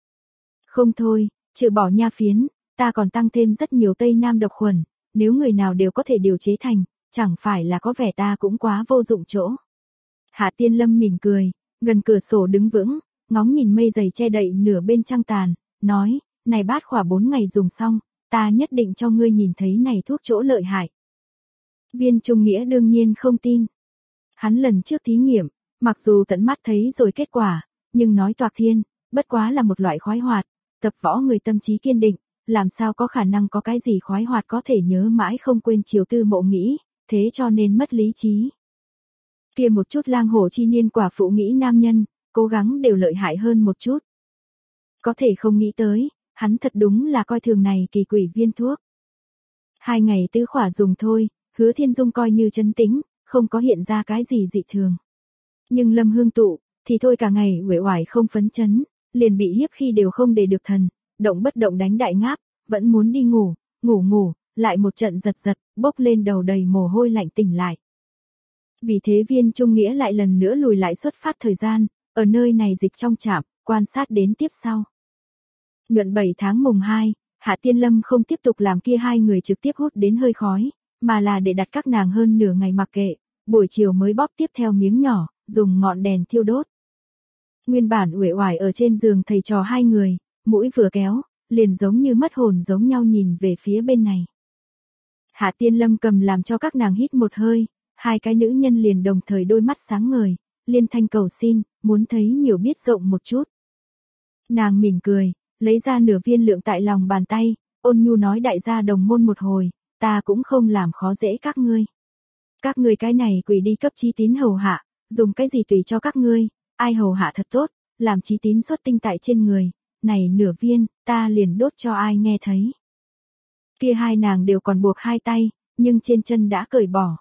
Không thôi, trừ bỏ nha phiến, ta còn tăng thêm rất nhiều Tây Nam độc khuẩn, nếu người nào đều có thể điều chế thành, chẳng phải là có vẻ ta cũng quá vô dụng chỗ. Hạ Tiên Lâm mỉm cười, gần cửa sổ đứng vững, ngóng nhìn mây dày che đậy nửa bên trăng tàn, nói, này bát khỏa bốn ngày dùng xong, ta nhất định cho ngươi nhìn thấy này thuốc chỗ lợi hại. Viên Trung Nghĩa đương nhiên không tin. Hắn lần trước thí nghiệm, mặc dù tận mắt thấy rồi kết quả, nhưng nói toạc thiên, bất quá là một loại khoái hoạt, tập võ người tâm trí kiên định, làm sao có khả năng có cái gì khoái hoạt có thể nhớ mãi không quên chiều tư mộ nghĩ, thế cho nên mất lý trí. Kia một chút lang hổ chi niên quả phụ nghĩ nam nhân, cố gắng đều lợi hại hơn một chút. Có thể không nghĩ tới, hắn thật đúng là coi thường này kỳ quỷ viên thuốc. Hai ngày tứ khỏa dùng thôi, Hứa Thiên Dung coi như trấn tĩnh, không có hiện ra cái gì dị thường. Nhưng Lâm Hương Tụ, thì thôi cả ngày uể oải không phấn chấn, liền bị hiếp khi đều không để được thần, động bất động đánh đại ngáp, vẫn muốn đi ngủ, ngủ ngủ, lại một trận giật giật, bốc lên đầu đầy mồ hôi lạnh tỉnh lại. Vì thế Viên Trung Nghĩa lại lần nữa lùi lại xuất phát thời gian, ở nơi này dịch trong trạm, quan sát đến tiếp sau. Nhuận bảy tháng mùng hai, Hạ Tiên Lâm không tiếp tục làm kia hai người trực tiếp hút đến hơi khói, mà là để đặt các nàng hơn nửa ngày mặc kệ, buổi chiều mới bóp tiếp theo miếng nhỏ, dùng ngọn đèn thiêu đốt. Nguyên bản uể oải ở trên giường thầy trò hai người, mũi vừa kéo, liền giống như mất hồn giống nhau nhìn về phía bên này. Hạ Tiên Lâm cầm làm cho các nàng hít một hơi, hai cái nữ nhân liền đồng thời đôi mắt sáng ngời, liên thanh cầu xin, muốn thấy nhiều biết rộng một chút. Nàng mỉm cười, lấy ra nửa viên lượng tại lòng bàn tay, ôn nhu nói đại gia đồng môn một hồi, ta cũng không làm khó dễ các ngươi. Các ngươi cái này quỷ đi cấp Chí Tín hầu hạ, dùng cái gì tùy cho các ngươi, ai hầu hạ thật tốt, làm Chí Tín xuất tinh tại trên người, này nửa viên, ta liền đốt cho ai nghe thấy. Kia hai nàng đều còn buộc hai tay, nhưng trên chân đã cởi bỏ.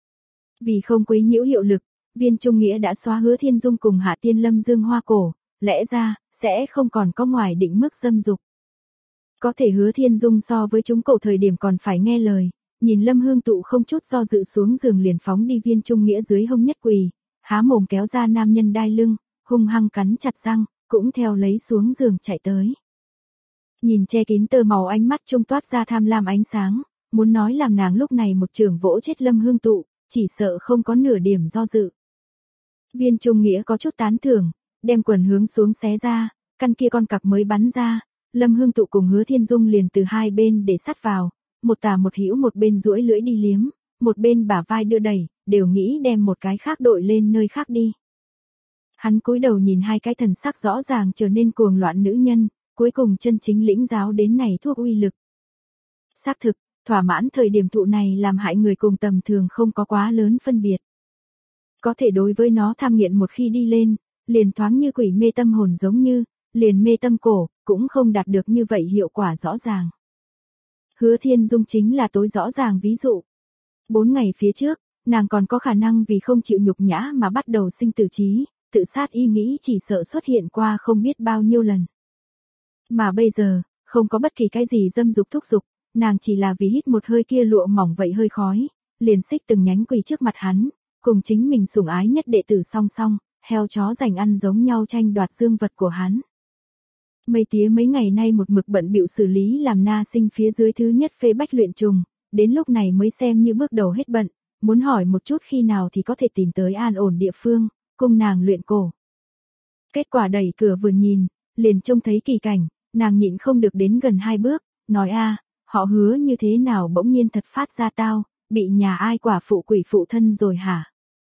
Vì không quấy nhiễu hiệu lực, Viên Trung Nghĩa đã xóa Hứa Thiên Dung cùng Hạ Tiên Lâm dương hoa cổ, lẽ ra, sẽ không còn có ngoài định mức dâm dục. Có thể Hứa Thiên Dung so với chúng cậu thời điểm còn phải nghe lời, nhìn Lâm Hương Tụ không chút do dự xuống giường liền phóng đi Viên Trung Nghĩa dưới hông nhất quỳ, há mồm kéo ra nam nhân đai lưng, hung hăng cắn chặt răng, cũng theo lấy xuống giường chạy tới. Nhìn che kín tơ màu ánh mắt trung toát ra tham lam ánh sáng, muốn nói làm nàng lúc này một trường vỗ chết Lâm Hương Tụ, chỉ sợ không có nửa điểm do dự. Viên Trung Nghĩa có chút tán thưởng, đem quần hướng xuống xé ra, căn kia con cặc mới bắn ra, Lâm Hương Tụ cùng Hứa Thiên Dung liền từ hai bên để sát vào, một tà một hữu một bên duỗi lưỡi đi liếm, một bên bả vai đưa đẩy, đều nghĩ đem một cái khác đội lên nơi khác đi. Hắn cúi đầu nhìn hai cái thần sắc rõ ràng trở nên cuồng loạn nữ nhân, cuối cùng chân chính lĩnh giáo đến này thuốc uy lực. Xác thực, thỏa mãn thời điểm thụ này làm hại người cùng tầm thường không có quá lớn phân biệt. Có thể đối với nó tham nghiện một khi đi lên, liền thoáng như quỷ mê tâm hồn giống như, liền mê tâm cổ, cũng không đạt được như vậy hiệu quả rõ ràng. Hứa Thiên Dung chính là tối rõ ràng ví dụ. Bốn ngày phía trước, nàng còn có khả năng vì không chịu nhục nhã mà bắt đầu sinh tử trí, tự sát ý nghĩ chỉ sợ xuất hiện qua không biết bao nhiêu lần. Mà bây giờ, không có bất kỳ cái gì dâm dục thúc dục, nàng chỉ là vì hít một hơi kia lụa mỏng vậy hơi khói, liền xích từng nhánh quỳ trước mặt hắn, cùng chính mình sủng ái nhất đệ tử song song, heo chó giành ăn giống nhau tranh đoạt dương vật của hắn. Mây tía mấy ngày nay một mực bận bịu xử lý làm na sinh phía dưới thứ nhất phê bách luyện trùng, đến lúc này mới xem như bước đầu hết bận, muốn hỏi một chút khi nào thì có thể tìm tới an ổn địa phương, cùng nàng luyện cổ. Kết quả đẩy cửa vừa nhìn, liền trông thấy kỳ cảnh, nàng nhịn không được đến gần hai bước, nói a, họ Hứa như thế nào bỗng nhiên thật phát ra tao, bị nhà ai quả phụ quỷ phụ thân rồi hả?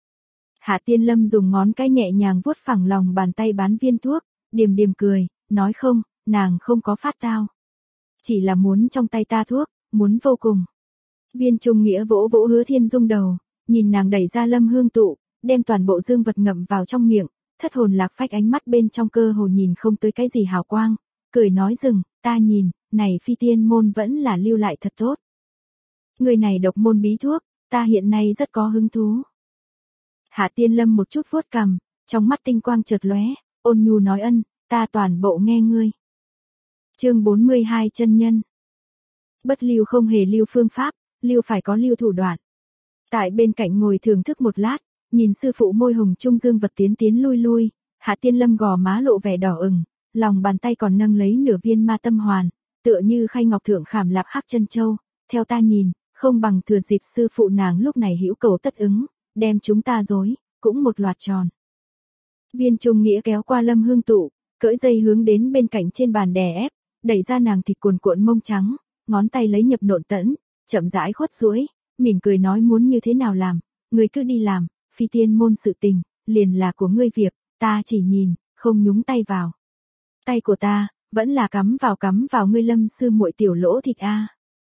Hạ Tiên Lâm dùng ngón cái nhẹ nhàng vuốt phẳng lòng bàn tay bán viên thuốc, điềm điềm cười, nói không, nàng không có phát tao. Chỉ là muốn trong tay ta thuốc, muốn vô cùng. Viên Trung Nghĩa vỗ vỗ Hứa Thiên Dung đầu, nhìn nàng đẩy ra Lâm Hương Tụ, đem toàn bộ dương vật ngậm vào trong miệng, thất hồn lạc phách ánh mắt bên trong cơ hồ nhìn không tới cái gì hào quang, cười nói dừng, ta nhìn, này phi tiên môn vẫn là lưu lại thật tốt. Người này độc môn bí thuốc, ta hiện nay rất có hứng thú. Hạ Tiên Lâm một chút vuốt cằm, trong mắt tinh quang chợt lóe, ôn nhu nói ân, ta toàn bộ nghe ngươi. Chương bốn mươi hai chân nhân. Bất lưu không hề lưu phương pháp, lưu phải có lưu thủ đoạn. Tại bên cạnh ngồi thưởng thức một lát, nhìn sư phụ môi hồng trung dương vật tiến tiến lui lui, Hạ Tiên Lâm gò má lộ vẻ đỏ ửng, lòng bàn tay còn nâng lấy nửa viên ma tâm hoàn, tựa như khay ngọc thượng khảm lạp hắc chân châu, theo ta nhìn, không bằng thừa dịp sư phụ nàng lúc này hữu cầu tất ứng, đem chúng ta dối, cũng một loạt tròn. Viên Trung Nghĩa kéo qua Lâm Hương Tụ, cởi dây hướng đến bên cạnh trên bàn đè ép, đẩy ra nàng thịt cuồn cuộn mông trắng, ngón tay lấy nhập nộn tẫn, chậm rãi khuất duỗi, mỉm cười nói muốn như thế nào làm, ngươi cứ đi làm, phi tiên môn sự tình, liền là của ngươi việc, ta chỉ nhìn, không nhúng tay vào. Tay của ta, vẫn là cắm vào cắm vào ngươi Lâm sư muội tiểu lỗ thịt a.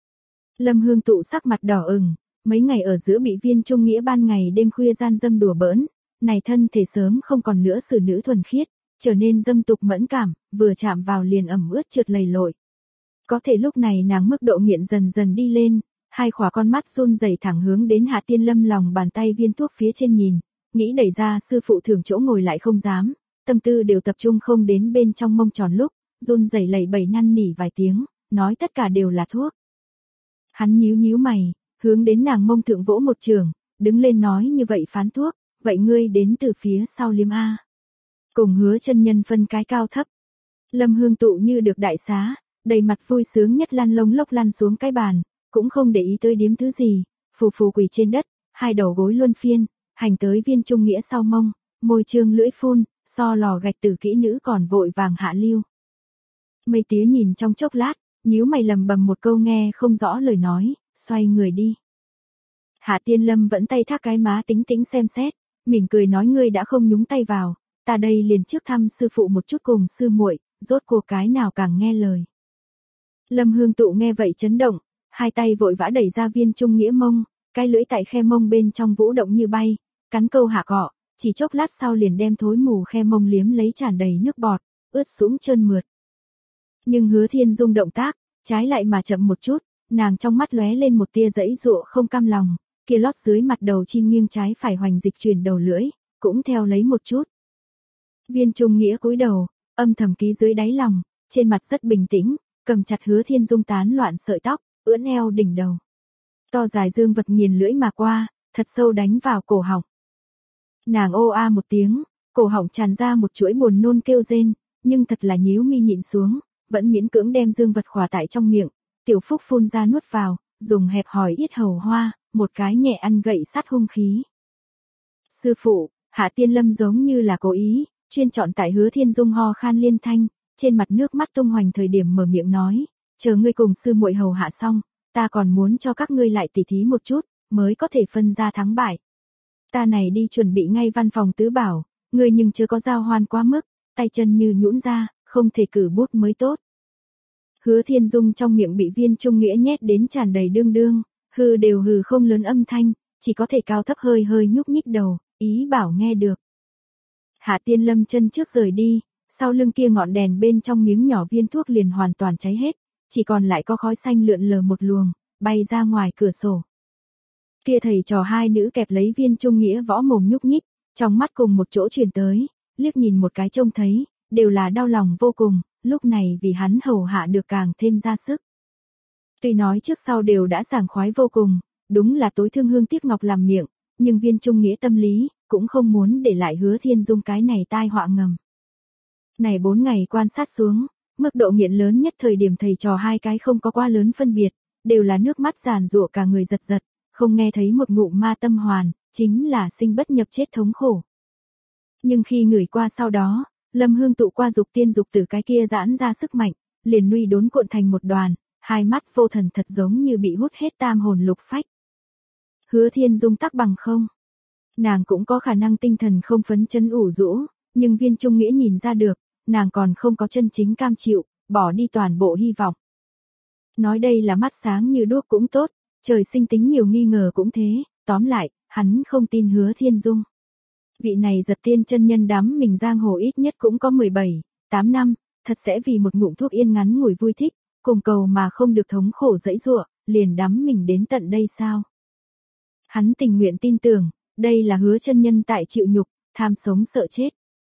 Lâm Hương Tụ sắc mặt đỏ ửng, mấy ngày ở giữa bị Viên Trung Nghĩa ban ngày đêm khuya gian dâm đùa bỡn, này thân thể sớm không còn nữa xử nữ thuần khiết, trở nên dâm tục mẫn cảm, vừa chạm vào liền ẩm ướt trượt lầy lội. Có thể lúc này nàng mức độ nghiện dần dần đi lên, hai khóa con mắt run rẩy thẳng hướng đến Hạ Tiên Lâm lòng bàn tay viên thuốc phía trên nhìn, nghĩ đẩy ra sư phụ thường chỗ ngồi lại không dám, tâm tư đều tập trung không đến bên trong mông tròn lúc, run rẩy lẩy bẩy năn nỉ vài tiếng, nói tất cả đều là thuốc. Hắn nhíu nhíu mày, hướng đến nàng mông thượng vỗ một trường, đứng lên nói như vậy phán thuốc, vậy ngươi đến từ phía sau liếm a. Cùng Hứa chân nhân phân cái cao thấp. Lâm Hương Tụ như được đại xá, đầy mặt vui sướng nhất lăn lông lốc lăn xuống cái bàn, cũng không để ý tới điếm thứ gì, phù phù quỳ trên đất, hai đầu gối luân phiên, hành tới Viên Trung Nghĩa sau mông, môi trương lưỡi phun, so lò gạch tử kỹ nữ còn vội vàng hạ lưu. Mây tía nhìn trong chốc lát, nhíu mày lầm bầm một câu nghe không rõ lời nói, xoay người đi. Hạ Tiên Lâm vẫn tay thác cái má tính tĩnh xem xét, mỉm cười nói ngươi đã không nhúng tay vào, ta đây liền trước thăm sư phụ một chút cùng sư muội, rốt cuộc cái nào càng nghe lời. Lâm Hương Tụ nghe vậy chấn động, hai tay vội vã đẩy ra Viên Trung Nghĩa mông, cái lưỡi tại khe mông bên trong vũ động như bay, cắn câu hạ cọ, chỉ chốc lát sau liền đem thối mù khe mông liếm lấy tràn đầy nước bọt, ướt sũng trơn mượt. Nhưng Hứa Thiên Dung động tác, trái lại mà chậm một chút, nàng trong mắt lóe lên một tia dãy dụa không cam lòng, kia lót dưới mặt đầu chim nghiêng trái phải hoành dịch chuyển đầu lưỡi, cũng theo lấy một chút. Viên Trung Nghĩa cúi đầu, âm thầm ký dưới đáy lòng, trên mặt rất bình tĩnh, cầm chặt Hứa Thiên Dung tán loạn sợi tóc, ưỡn eo đỉnh đầu. To dài dương vật nghiền lưỡi mà qua, thật sâu đánh vào cổ họng. Nàng ô a một tiếng, cổ họng tràn ra một chuỗi buồn nôn kêu rên, nhưng thật là nhíu mi nhịn xuống, vẫn miễn cưỡng đem dương vật khỏa tại trong miệng, tiểu phúc phun ra nuốt vào, dùng hẹp hòi yết hầu hoa, một cái nhẹ ăn gậy sắt hung khí. Sư phụ, Hạ Tiên Lâm giống như là cố ý, chuyên chọn tại Hứa Thiên Dung ho khan liên thanh, trên mặt nước mắt tung hoành thời điểm mở miệng nói, chờ ngươi cùng sư muội hầu hạ xong, ta còn muốn cho các ngươi lại tỉ thí một chút, mới có thể phân ra thắng bại. Ta này đi chuẩn bị ngay văn phòng tứ bảo, ngươi nhưng chưa có giao hoan quá mức, tay chân như nhũn ra, không thể cử bút mới tốt. Hứa Thiên Dung trong miệng bị Viên Trung Nghĩa nhét đến tràn đầy đương đương, hừ đều hừ không lớn âm thanh, chỉ có thể cao thấp hơi hơi nhúc nhích đầu, ý bảo nghe được. Hạ Tiên Lâm chân trước rời đi, sau lưng kia ngọn đèn bên trong miếng nhỏ viên thuốc liền hoàn toàn cháy hết, chỉ còn lại có khói xanh lượn lờ một luồng, bay ra ngoài cửa sổ. Kia thầy trò hai nữ kẹp lấy Viên Trung Nghĩa võ mồm nhúc nhích, trong mắt cùng một chỗ truyền tới, liếc nhìn một cái trông thấy, đều là đau lòng vô cùng, lúc này vì hắn hầu hạ được càng thêm ra sức. Tuy nói trước sau đều đã sảng khoái vô cùng, đúng là tối thương hương tiếc ngọc làm miệng, nhưng Viên Trung Nghĩa tâm lý, cũng không muốn để lại Hứa Thiên Dung cái này tai họa ngầm. Này bốn ngày quan sát xuống, mức độ nghiện lớn nhất thời điểm thầy trò hai cái không có quá lớn phân biệt, đều là nước mắt giàn giụa cả người giật giật, không nghe thấy một ngụm ma tâm hoàn, chính là sinh bất nhập chết thống khổ. Nhưng khi người qua sau đó, Lâm Hương Tụ qua dục tiên dục tử cái kia giãn ra sức mạnh, liền nuy đốn cuộn thành một đoàn, hai mắt vô thần thật giống như bị hút hết tam hồn lục phách. Hứa Thiên Dung tắc bằng không. Nàng cũng có khả năng tinh thần không phấn chấn ủ rũ, nhưng Viên Trung Nghĩa nhìn ra được, nàng còn không có chân chính cam chịu, bỏ đi toàn bộ hy vọng. Nói đây là mắt sáng như đuốc cũng tốt, trời sinh tính nhiều nghi ngờ cũng thế, tóm lại, hắn không tin Hứa Thiên Dung. Vị này giật tiên chân nhân đắm mình giang hồ ít nhất cũng có mười bảy, tám năm, thật sẽ vì một ngụm thuốc yên ngắn ngủi vui thích, cùng cầu mà không được thống khổ dẫy giụa, liền đắm mình đến tận đây sao? Hắn tình nguyện tin tưởng, đây là Hứa chân nhân tại chịu nhục, tham sống sợ chết.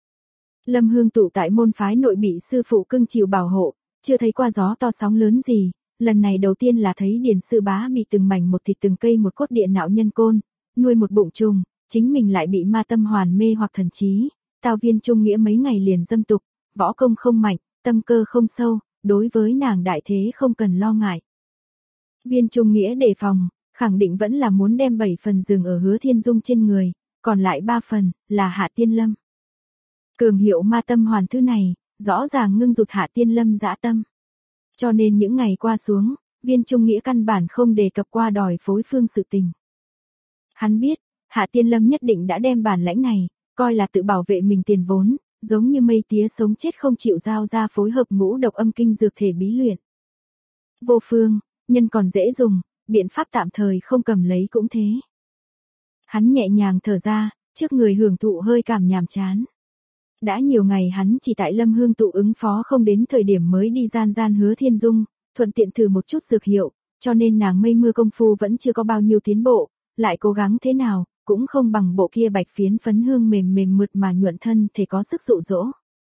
Lâm Hương Tụ tại môn phái nội bị sư phụ cưng chiều bảo hộ, chưa thấy qua gió to sóng lớn gì, lần này đầu tiên là thấy Điền sư bá bị từng mảnh một thịt từng cây một cốt địa nạo nhân côn, nuôi một bụng trùng, chính mình lại bị ma tâm hoàn mê hoặc thần trí, tao Viên Trung Nghĩa mấy ngày liền dâm tục, võ công không mạnh, tâm cơ không sâu, đối với nàng đại thế không cần lo ngại. Viên Trung Nghĩa đề phòng, khẳng định vẫn là muốn đem bảy phần dừng ở Hứa Thiên Dung trên người, còn lại ba phần là Hạ Tiên Lâm. Cường hiệu ma tâm hoàn thứ này, rõ ràng ngưng rụt Hạ Tiên Lâm dã tâm. Cho nên những ngày qua xuống, Viên Trung Nghĩa căn bản không đề cập qua đòi phối phương sự tình. Hắn biết, Hạ Tiên Lâm nhất định đã đem bản lãnh này, coi là tự bảo vệ mình tiền vốn, giống như mây tía sống chết không chịu giao ra phối hợp ngũ độc âm kinh dược thể bí luyện. Vô phương, nhân còn dễ dùng, biện pháp tạm thời không cầm lấy cũng thế. Hắn nhẹ nhàng thở ra, trước người hưởng thụ hơi cảm nhàm chán. Đã nhiều ngày hắn chỉ tại Lâm Hương Tụ ứng phó không đến thời điểm mới đi gian gian Hứa Thiên Dung, thuận tiện thử một chút dược hiệu, cho nên nàng mây mưa công phu vẫn chưa có bao nhiêu tiến bộ, lại cố gắng thế nào, cũng không bằng bộ kia bạch phiến phấn hương mềm mềm mượt mà nhuận thân thể có sức dụ dỗ.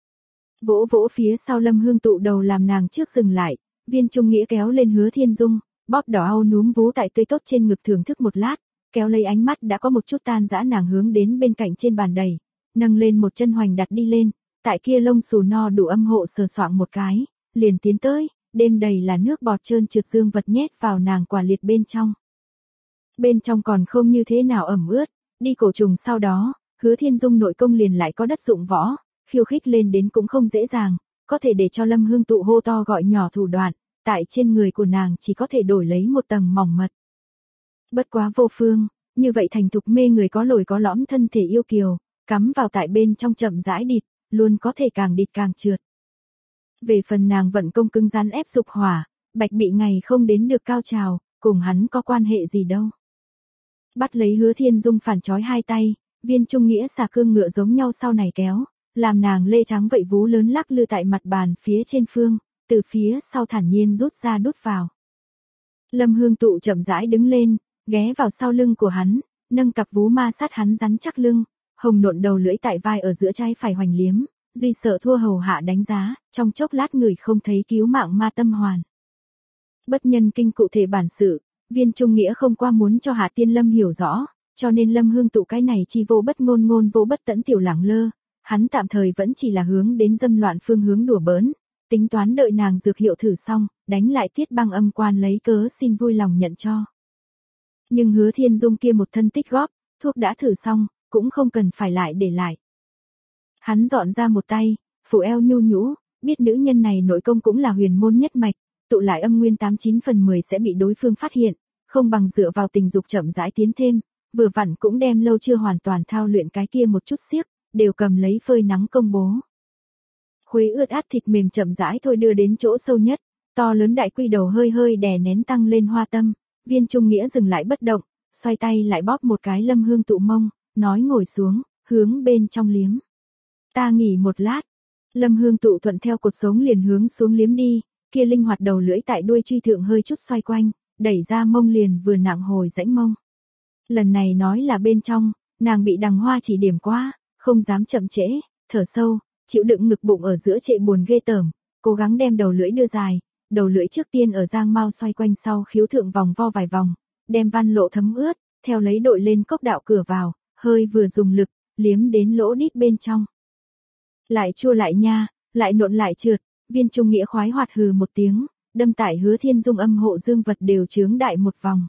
Vỗ vỗ phía sau Lâm Hương Tụ đầu làm nàng trước dừng lại, Viên Trung Nghĩa kéo lên Hứa Thiên Dung, bóp đỏ au núm vú tại tươi tốt trên ngực thưởng thức một lát, kéo lấy ánh mắt đã có một chút tan dã nàng hướng đến bên cạnh trên bàn đầy, nâng lên một chân hoành đặt đi lên, tại kia lông xù no đủ âm hộ sờ soạng một cái, liền tiến tới, đêm đầy là nước bọt trơn trượt dương vật nhét vào nàng quả liệt bên trong. Bên trong còn không như thế nào ẩm ướt, đi cổ trùng sau đó, Hứa Thiên Dung nội công liền lại có đất dụng võ, khiêu khích lên đến cũng không dễ dàng, có thể để cho Lâm Hương Tụ hô to gọi nhỏ thủ đoạn, tại trên người của nàng chỉ có thể đổi lấy một tầng mỏng mật. Bất quá vô phương, như vậy thành thục mê người có lồi có lõm thân thể yêu kiều, cắm vào tại bên trong chậm rãi địt, luôn có thể càng địt càng trượt. Về phần nàng vận công cứng rắn ép dục hỏa, Bạch Bị ngày không đến được cao trào, cùng hắn có quan hệ gì đâu. Bắt lấy Hứa Thiên Dung phản trói hai tay, Viên Trung Nghĩa xà cương ngựa giống nhau sau này kéo, làm nàng lê trắng vậy vú lớn lắc lư tại mặt bàn phía trên phương, từ phía sau thản nhiên rút ra đút vào. Lâm Hương Tụ chậm rãi đứng lên, ghé vào sau lưng của hắn, nâng cặp vú ma sát hắn rắn chắc lưng, hồng nộn đầu lưỡi tại vai ở giữa trái phải hoành liếm, duy sợ thua hầu hạ đánh giá, trong chốc lát người không thấy cứu mạng ma tâm hoàn. Bất nhân kinh cụ thể bản sự, Viên Trung Nghĩa không qua muốn cho Hạ Tiên Lâm hiểu rõ, cho nên Lâm Hương Tụ cái này chi vô bất ngôn ngôn vô bất tẫn tiểu lẳng lơ, hắn tạm thời vẫn chỉ là hướng đến dâm loạn phương hướng đùa bỡn, tính toán đợi nàng dược hiệu thử xong, đánh lại Tiết Băng âm quan lấy cớ xin vui lòng nhận cho. Nhưng Hứa Thiên Dung kia một thân tích góp, thuốc đã thử xong, cũng không cần phải lại để lại. Hắn dọn ra một tay, phủ eo nhu nhũ, biết nữ nhân này nội công cũng là huyền môn nhất mạch, tụ lại âm nguyên tám chín phần mười sẽ bị đối phương phát hiện, không bằng dựa vào tình dục chậm rãi tiến thêm, vừa vặn cũng đem lâu chưa hoàn toàn thao luyện cái kia một chút xiếc, đều cầm lấy phơi nắng công bố. Khuấy ướt át thịt mềm chậm rãi thôi đưa đến chỗ sâu nhất, to lớn đại quy đầu hơi hơi đè nén tăng lên hoa tâm, Viên Trung Nghĩa dừng lại bất động, xoay tay lại bóp một cái Lâm Hương Tụ mông, nói ngồi xuống, hướng bên trong liếm. Ta nghỉ một lát. Lâm Hương Tụ thuận theo cột sống liền hướng xuống liếm đi, kia linh hoạt đầu lưỡi tại đuôi truy thượng hơi chút xoay quanh, đẩy ra mông liền vừa nặng hồi rãnh mông. Lần này nói là bên trong, nàng bị đằng hoa chỉ điểm qua, không dám chậm trễ, thở sâu, chịu đựng ngực bụng ở giữa trệ buồn ghê tởm, cố gắng đem đầu lưỡi đưa dài, đầu lưỡi trước tiên ở giang mau xoay quanh sau khiếu thượng vòng vo vài vòng, đem văn lộ thấm ướt, theo lấy đội lên cốc đạo cửa vào, hơi vừa dùng lực, liếm đến lỗ đít bên trong. Lại chua lại nha, lại nộn lại trượt, Viên Trung Nghĩa khoái hoạt hừ một tiếng, đâm tại Hứa Thiên Dung âm hộ dương vật đều chướng đại một vòng.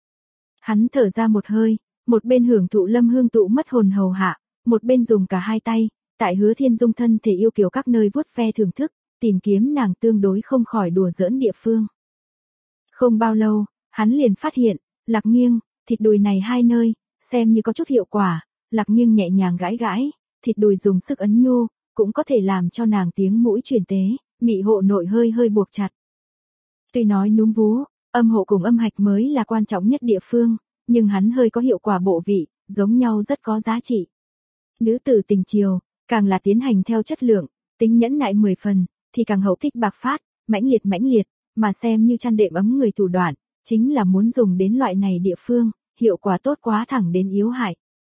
Hắn thở ra một hơi, một bên hưởng thụ Lâm Hương Tụ mất hồn hầu hạ, một bên dùng cả hai tay, tại Hứa Thiên Dung thân thể yêu kiều các nơi vuốt ve thưởng thức, tìm kiếm nàng tương đối không khỏi đùa giỡn địa phương. Không bao lâu, hắn liền phát hiện, Lạc Nghiêng, thịt đùi này hai nơi, xem như có chút hiệu quả, Lạc Nghiêng nhẹ nhàng gãi gãi, thịt đùi dùng sức ấn nhu, cũng có thể làm cho nàng tiếng mũi chuyển tế, mị hộ nội hơi hơi buộc chặt. Tuy nói núm vú, âm hộ cùng âm hạch mới là quan trọng nhất địa phương, nhưng hắn hơi có hiệu quả bộ vị, giống nhau rất có giá trị. Nữ tử tình chiều, càng là tiến hành theo chất lượng, tính nhẫn nại mười phần, thì càng hậu thích bạc phát, mãnh liệt mãnh liệt, mà xem như chăn đệm ấm người thủ đoạn, chính là muốn dùng đến loại này địa phương, hiệu quả tốt quá thẳng đến yếu hại.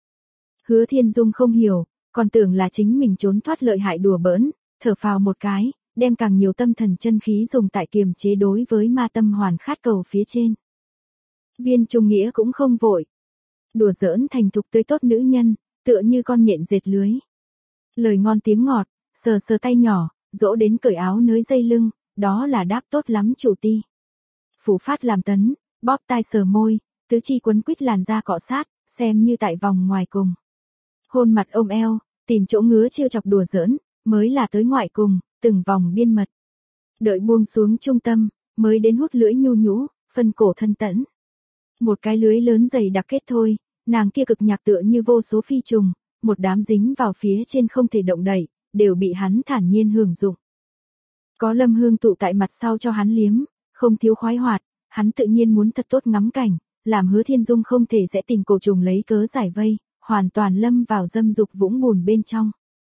Hứa Thiên Dung không hiểu, còn tưởng là chính mình trốn thoát lợi hại đùa bỡn, thở phào một cái, đem càng nhiều tâm thần chân khí dùng tại kiềm chế đối với ma tâm hoàn khát cầu phía trên. Viên Trung Nghĩa cũng không vội. Đùa giỡn thành thục tươi tốt nữ nhân, tựa như con nhện dệt lưới. Lời ngon tiếng ngọt, sờ sờ tay nhỏ, dỗ đến cởi áo nới dây lưng, đó là đáp tốt lắm chủ ti. Phủ phát làm tấn, bóp tai sờ môi, tứ chi quấn quýt làn da cọ sát, xem như tại vòng ngoài cùng. Hôn mặt ôm eo, tìm chỗ ngứa trêu chọc đùa giỡn, mới là tới ngoại cùng, từng vòng biên mật. Đợi buông xuống trung tâm, mới đến hút lưỡi nhu nhũ, phân cổ thân tẫn. Một cái lưới lớn dày đặc kết thôi, nàng kia cực nhạc tựa như vô số phi trùng, một đám dính vào phía trên không thể động đậy, đều bị hắn thản nhiên hưởng dụng. Có Lâm Hương Tụ tại mặt sau cho hắn liếm, không thiếu khoái hoạt, hắn tự nhiên muốn thật tốt ngắm cảnh, làm Hứa Thiên Dung không thể sẽ tìm cổ trùng lấy cớ giải vây, hoàn toàn lâm vào dâm dục vũng bùn bên trong.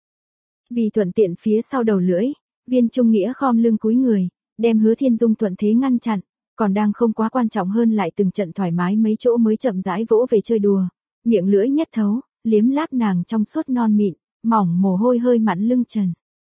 Vì thuận tiện phía sau đầu lưỡi, Viên Trung Nghĩa khom lưng cúi người, đem Hứa Thiên Dung thuận thế ngăn chặn, còn đang không quá quan trọng hơn lại từng trận thoải mái mấy chỗ mới chậm rãi vỗ về chơi đùa, miệng lưỡi nhất thấu, liếm láp nàng trong suốt non mịn, mỏng mồ hôi hơi mặn lưng trần.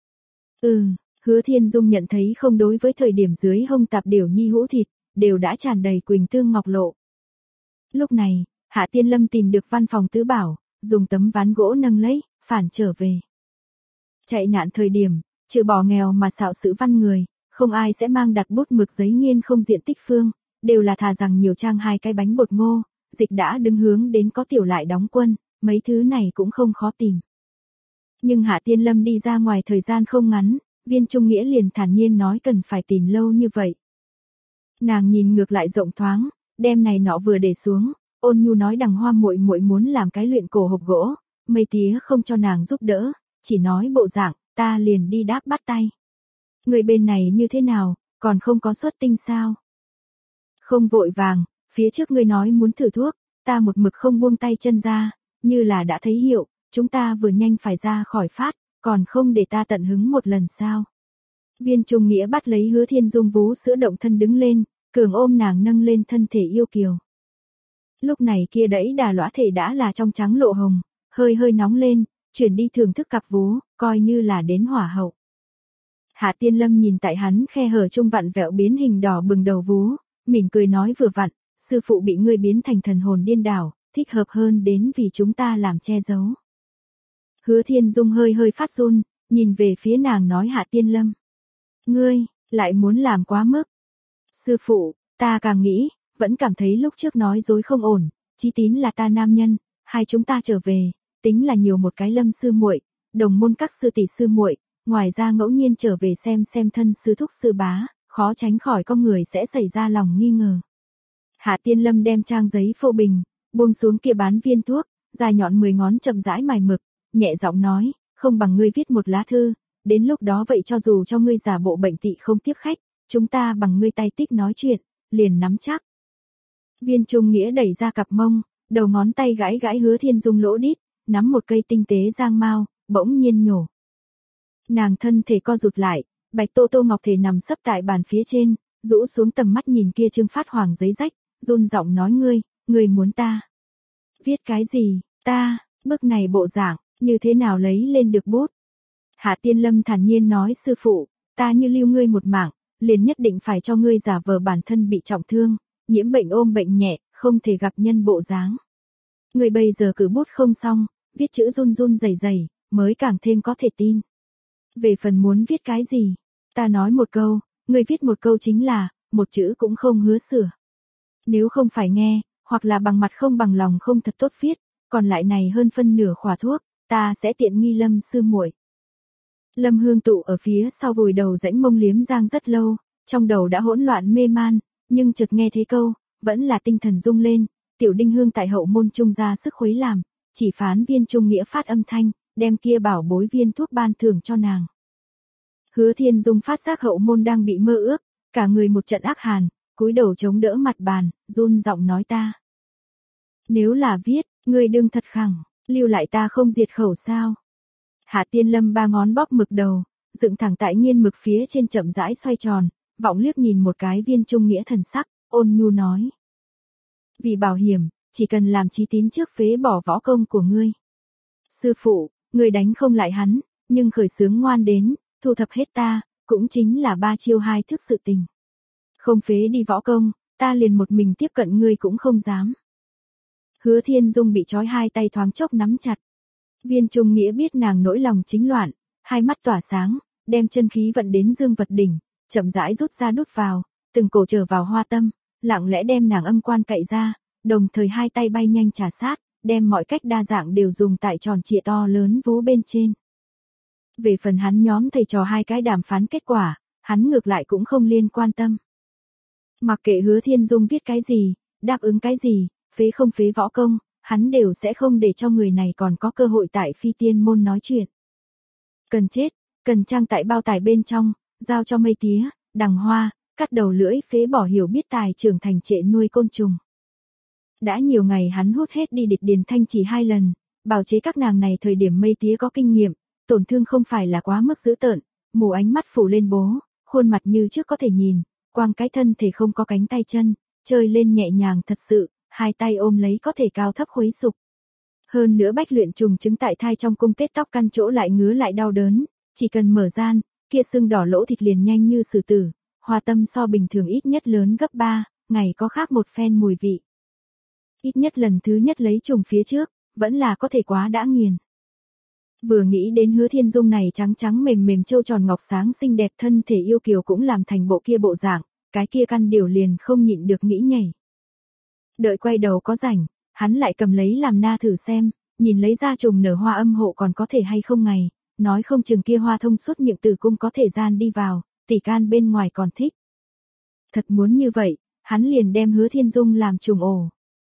Ừ, Hứa Thiên Dung nhận thấy không đối với thời điểm dưới hông tạp điểu nhi hũ thịt, đều đã tràn đầy quỳnh tương ngọc lộ. Lúc này, Hạ Tiên Lâm tìm được văn phòng tứ bảo, dùng tấm ván gỗ nâng lấy, phản trở về. Chạy nạn thời điểm, trừ bỏ nghèo mà xạo sự văn người, không ai sẽ mang đặt bút mực giấy nghiên không diện tích phương, đều là thà rằng nhiều trang hai cái bánh bột ngô, dịch đã đứng hướng đến có tiểu lại đóng quân, mấy thứ này cũng không khó tìm. Nhưng Hạ Tiên Lâm đi ra ngoài thời gian không ngắn, Viên Trung Nghĩa liền thản nhiên nói cần phải tìm lâu như vậy. Nàng nhìn ngược lại rộng thoáng, đem này nọ vừa để xuống, ôn nhu nói Đằng Hoa muội muội muốn làm cái luyện cổ hộp gỗ, Mây Tía không cho nàng giúp đỡ, chỉ nói bộ dạng, ta liền đi đáp bắt tay. Người bên này như thế nào, còn không có xuất tinh sao? Không vội vàng, phía trước ngươi nói muốn thử thuốc, ta một mực không buông tay chân ra, như là đã thấy hiệu, chúng ta vừa nhanh phải ra khỏi phát, còn không để ta tận hứng một lần sao? Viên Trung Nghĩa bắt lấy Hứa Thiên Dung vú sữa động thân đứng lên, cường ôm nàng nâng lên thân thể yêu kiều. Lúc này kia đẫy đà lõa thể đã là trong trắng lộ hồng, hơi hơi nóng lên, chuyển đi thưởng thức cặp vú, coi như là đến hỏa hậu. Hạ Tiên Lâm nhìn tại hắn khe hở trung vặn vẹo biến hình đỏ bừng đầu vú, mỉm cười nói vừa vặn, sư phụ bị ngươi biến thành thần hồn điên đảo, thích hợp hơn đến vì chúng ta làm che giấu. Hứa Thiên Dung hơi hơi phát run, nhìn về phía nàng nói Hạ Tiên Lâm. Ngươi, lại muốn làm quá mức. Sư phụ, ta càng nghĩ, vẫn cảm thấy lúc trước nói dối không ổn, Chí Tín là ta nam nhân, hai chúng ta trở về, tính là nhiều một cái Lâm sư muội, đồng môn các sư tỷ sư muội, ngoài ra ngẫu nhiên trở về xem xem thân sư thúc sư bá, khó tránh khỏi con người sẽ xảy ra lòng nghi ngờ. Hạ Tiên Lâm đem trang giấy phô bình, buông xuống kia bán viên thuốc, dài nhọn mười ngón chậm rãi mài mực, nhẹ giọng nói, không bằng ngươi viết một lá thư, đến lúc đó vậy cho dù cho ngươi giả bộ bệnh tị không tiếp khách, chúng ta bằng ngươi tay tích nói chuyện, liền nắm chắc. Viên Trung Nghĩa đẩy ra cặp mông, đầu ngón tay gãi gãi Hứa Thiên Dung lỗ đít, nắm một cây tinh tế giang mao, bỗng nhiên nhổ. Nàng thân thể co rụt lại, bạch tô tô ngọc thể nằm sấp tại bàn phía trên, rũ xuống tầm mắt nhìn kia trương phát hoàng giấy rách, run giọng nói ngươi, ngươi muốn ta. Viết cái gì, ta, bức này bộ dạng, như thế nào lấy lên được bút. Hạ Tiên Lâm thản nhiên nói sư phụ, ta như lưu ngươi một mạng, liền nhất định phải cho ngươi giả vờ bản thân bị trọng thương, nhiễm bệnh ôm bệnh nhẹ, không thể gặp nhân bộ dáng. Ngươi bây giờ cử bút không xong, viết chữ run run rẩy rẩy, mới càng thêm có thể tin. Về phần muốn viết cái gì, ta nói một câu, ngươi viết một câu chính là, một chữ cũng không hứa sửa. Nếu không phải nghe, hoặc là bằng mặt không bằng lòng không thật tốt viết, còn lại này hơn phân nửa khỏa thuốc, ta sẽ tiện nghi Lâm sư muội. Lâm Hương Tụ ở phía sau vùi đầu rãnh mông liếm giang rất lâu, trong đầu đã hỗn loạn mê man, nhưng chợt nghe thấy câu, vẫn là tinh thần rung lên, tiểu đinh hương tại hậu môn trung ra sức khuấy làm, chỉ phán Viên Trung Nghĩa phát âm thanh, đem kia bảo bối viên thuốc ban thưởng cho nàng. Hứa Thiên Dung phát giác hậu môn đang bị mơ ước, cả người một trận ác hàn, cúi đầu chống đỡ mặt bàn, run giọng nói ta. Nếu là viết, ngươi đương thật khẳng, lưu lại ta không diệt khẩu sao. Hạ Tiên Lâm ba ngón bóp mực đầu, dựng thẳng tại nghiên mực phía trên chậm rãi xoay tròn, vọng liếc nhìn một cái Viên Trung Nghĩa thần sắc, ôn nhu nói. Vì bảo hiểm, chỉ cần làm Chí Tín trước phế bỏ võ công của ngươi. Sư phụ, ngươi đánh không lại hắn, nhưng khởi sướng ngoan đến, thu thập hết ta, cũng chính là ba chiêu hai thức sự tình. Không phế đi võ công, ta liền một mình tiếp cận ngươi cũng không dám. Hứa Thiên Dung bị trói hai tay thoáng chốc nắm chặt. Viên Trung Nghĩa biết nàng nỗi lòng chính loạn, hai mắt tỏa sáng, đem chân khí vận đến dương vật đỉnh, chậm rãi rút ra đút vào, từng cổ trở vào hoa tâm, lặng lẽ đem nàng âm quan cậy ra, đồng thời hai tay bay nhanh trà sát, đem mọi cách đa dạng đều dùng tại tròn trịa to lớn vú bên trên. Về phần hắn nhóm thầy trò hai cái đàm phán kết quả, hắn ngược lại cũng không liên quan tâm. Mặc kệ Hứa Thiên Dung viết cái gì, đáp ứng cái gì, phế không phế võ công, hắn đều sẽ không để cho người này còn có cơ hội tại phi tiên môn nói chuyện. Cần chết, cần trang tại bao tải bên trong, giao cho Mây Tía, Đằng Hoa, cắt đầu lưỡi phế bỏ hiểu biết tài trưởng thành trệ nuôi côn trùng. Đã nhiều ngày hắn hút hết đi địch điền thanh chỉ hai lần, bào chế các nàng này thời điểm Mây Tía có kinh nghiệm, tổn thương không phải là quá mức dữ tợn, mù ánh mắt phủ lên bố, khuôn mặt như trước có thể nhìn, quang cái thân thể không có cánh tay chân, chơi lên nhẹ nhàng thật sự, hai tay ôm lấy có thể cao thấp khuấy sục. Hơn nữa bách luyện trùng trứng tại thai trong cung tết tóc căn chỗ lại ngứa lại đau đớn, chỉ cần mở gian, kia sưng đỏ lỗ thịt liền nhanh như sử tử, hoa tâm so bình thường ít nhất lớn gấp ba, ngày có khác một phen mùi vị. Ít nhất lần thứ nhất lấy trùng phía trước, vẫn là có thể quá đã nghiền. Vừa nghĩ đến Hứa Thiên Dung này trắng trắng mềm mềm trâu tròn ngọc sáng xinh đẹp thân thể yêu kiều cũng làm thành bộ kia bộ dạng, cái kia căn điều liền không nhịn được nghĩ nhảy. Đợi quay đầu có rảnh, hắn lại cầm lấy làm na thử xem, nhìn lấy ra trùng nở hoa âm hộ còn có thể hay không ngày, nói không chừng kia hoa thông suốt miệng tử cung có thể gian đi vào, tỷ can bên ngoài còn thích. Thật muốn như vậy, hắn liền đem Hứa Thiên Dung làm trùng ổ.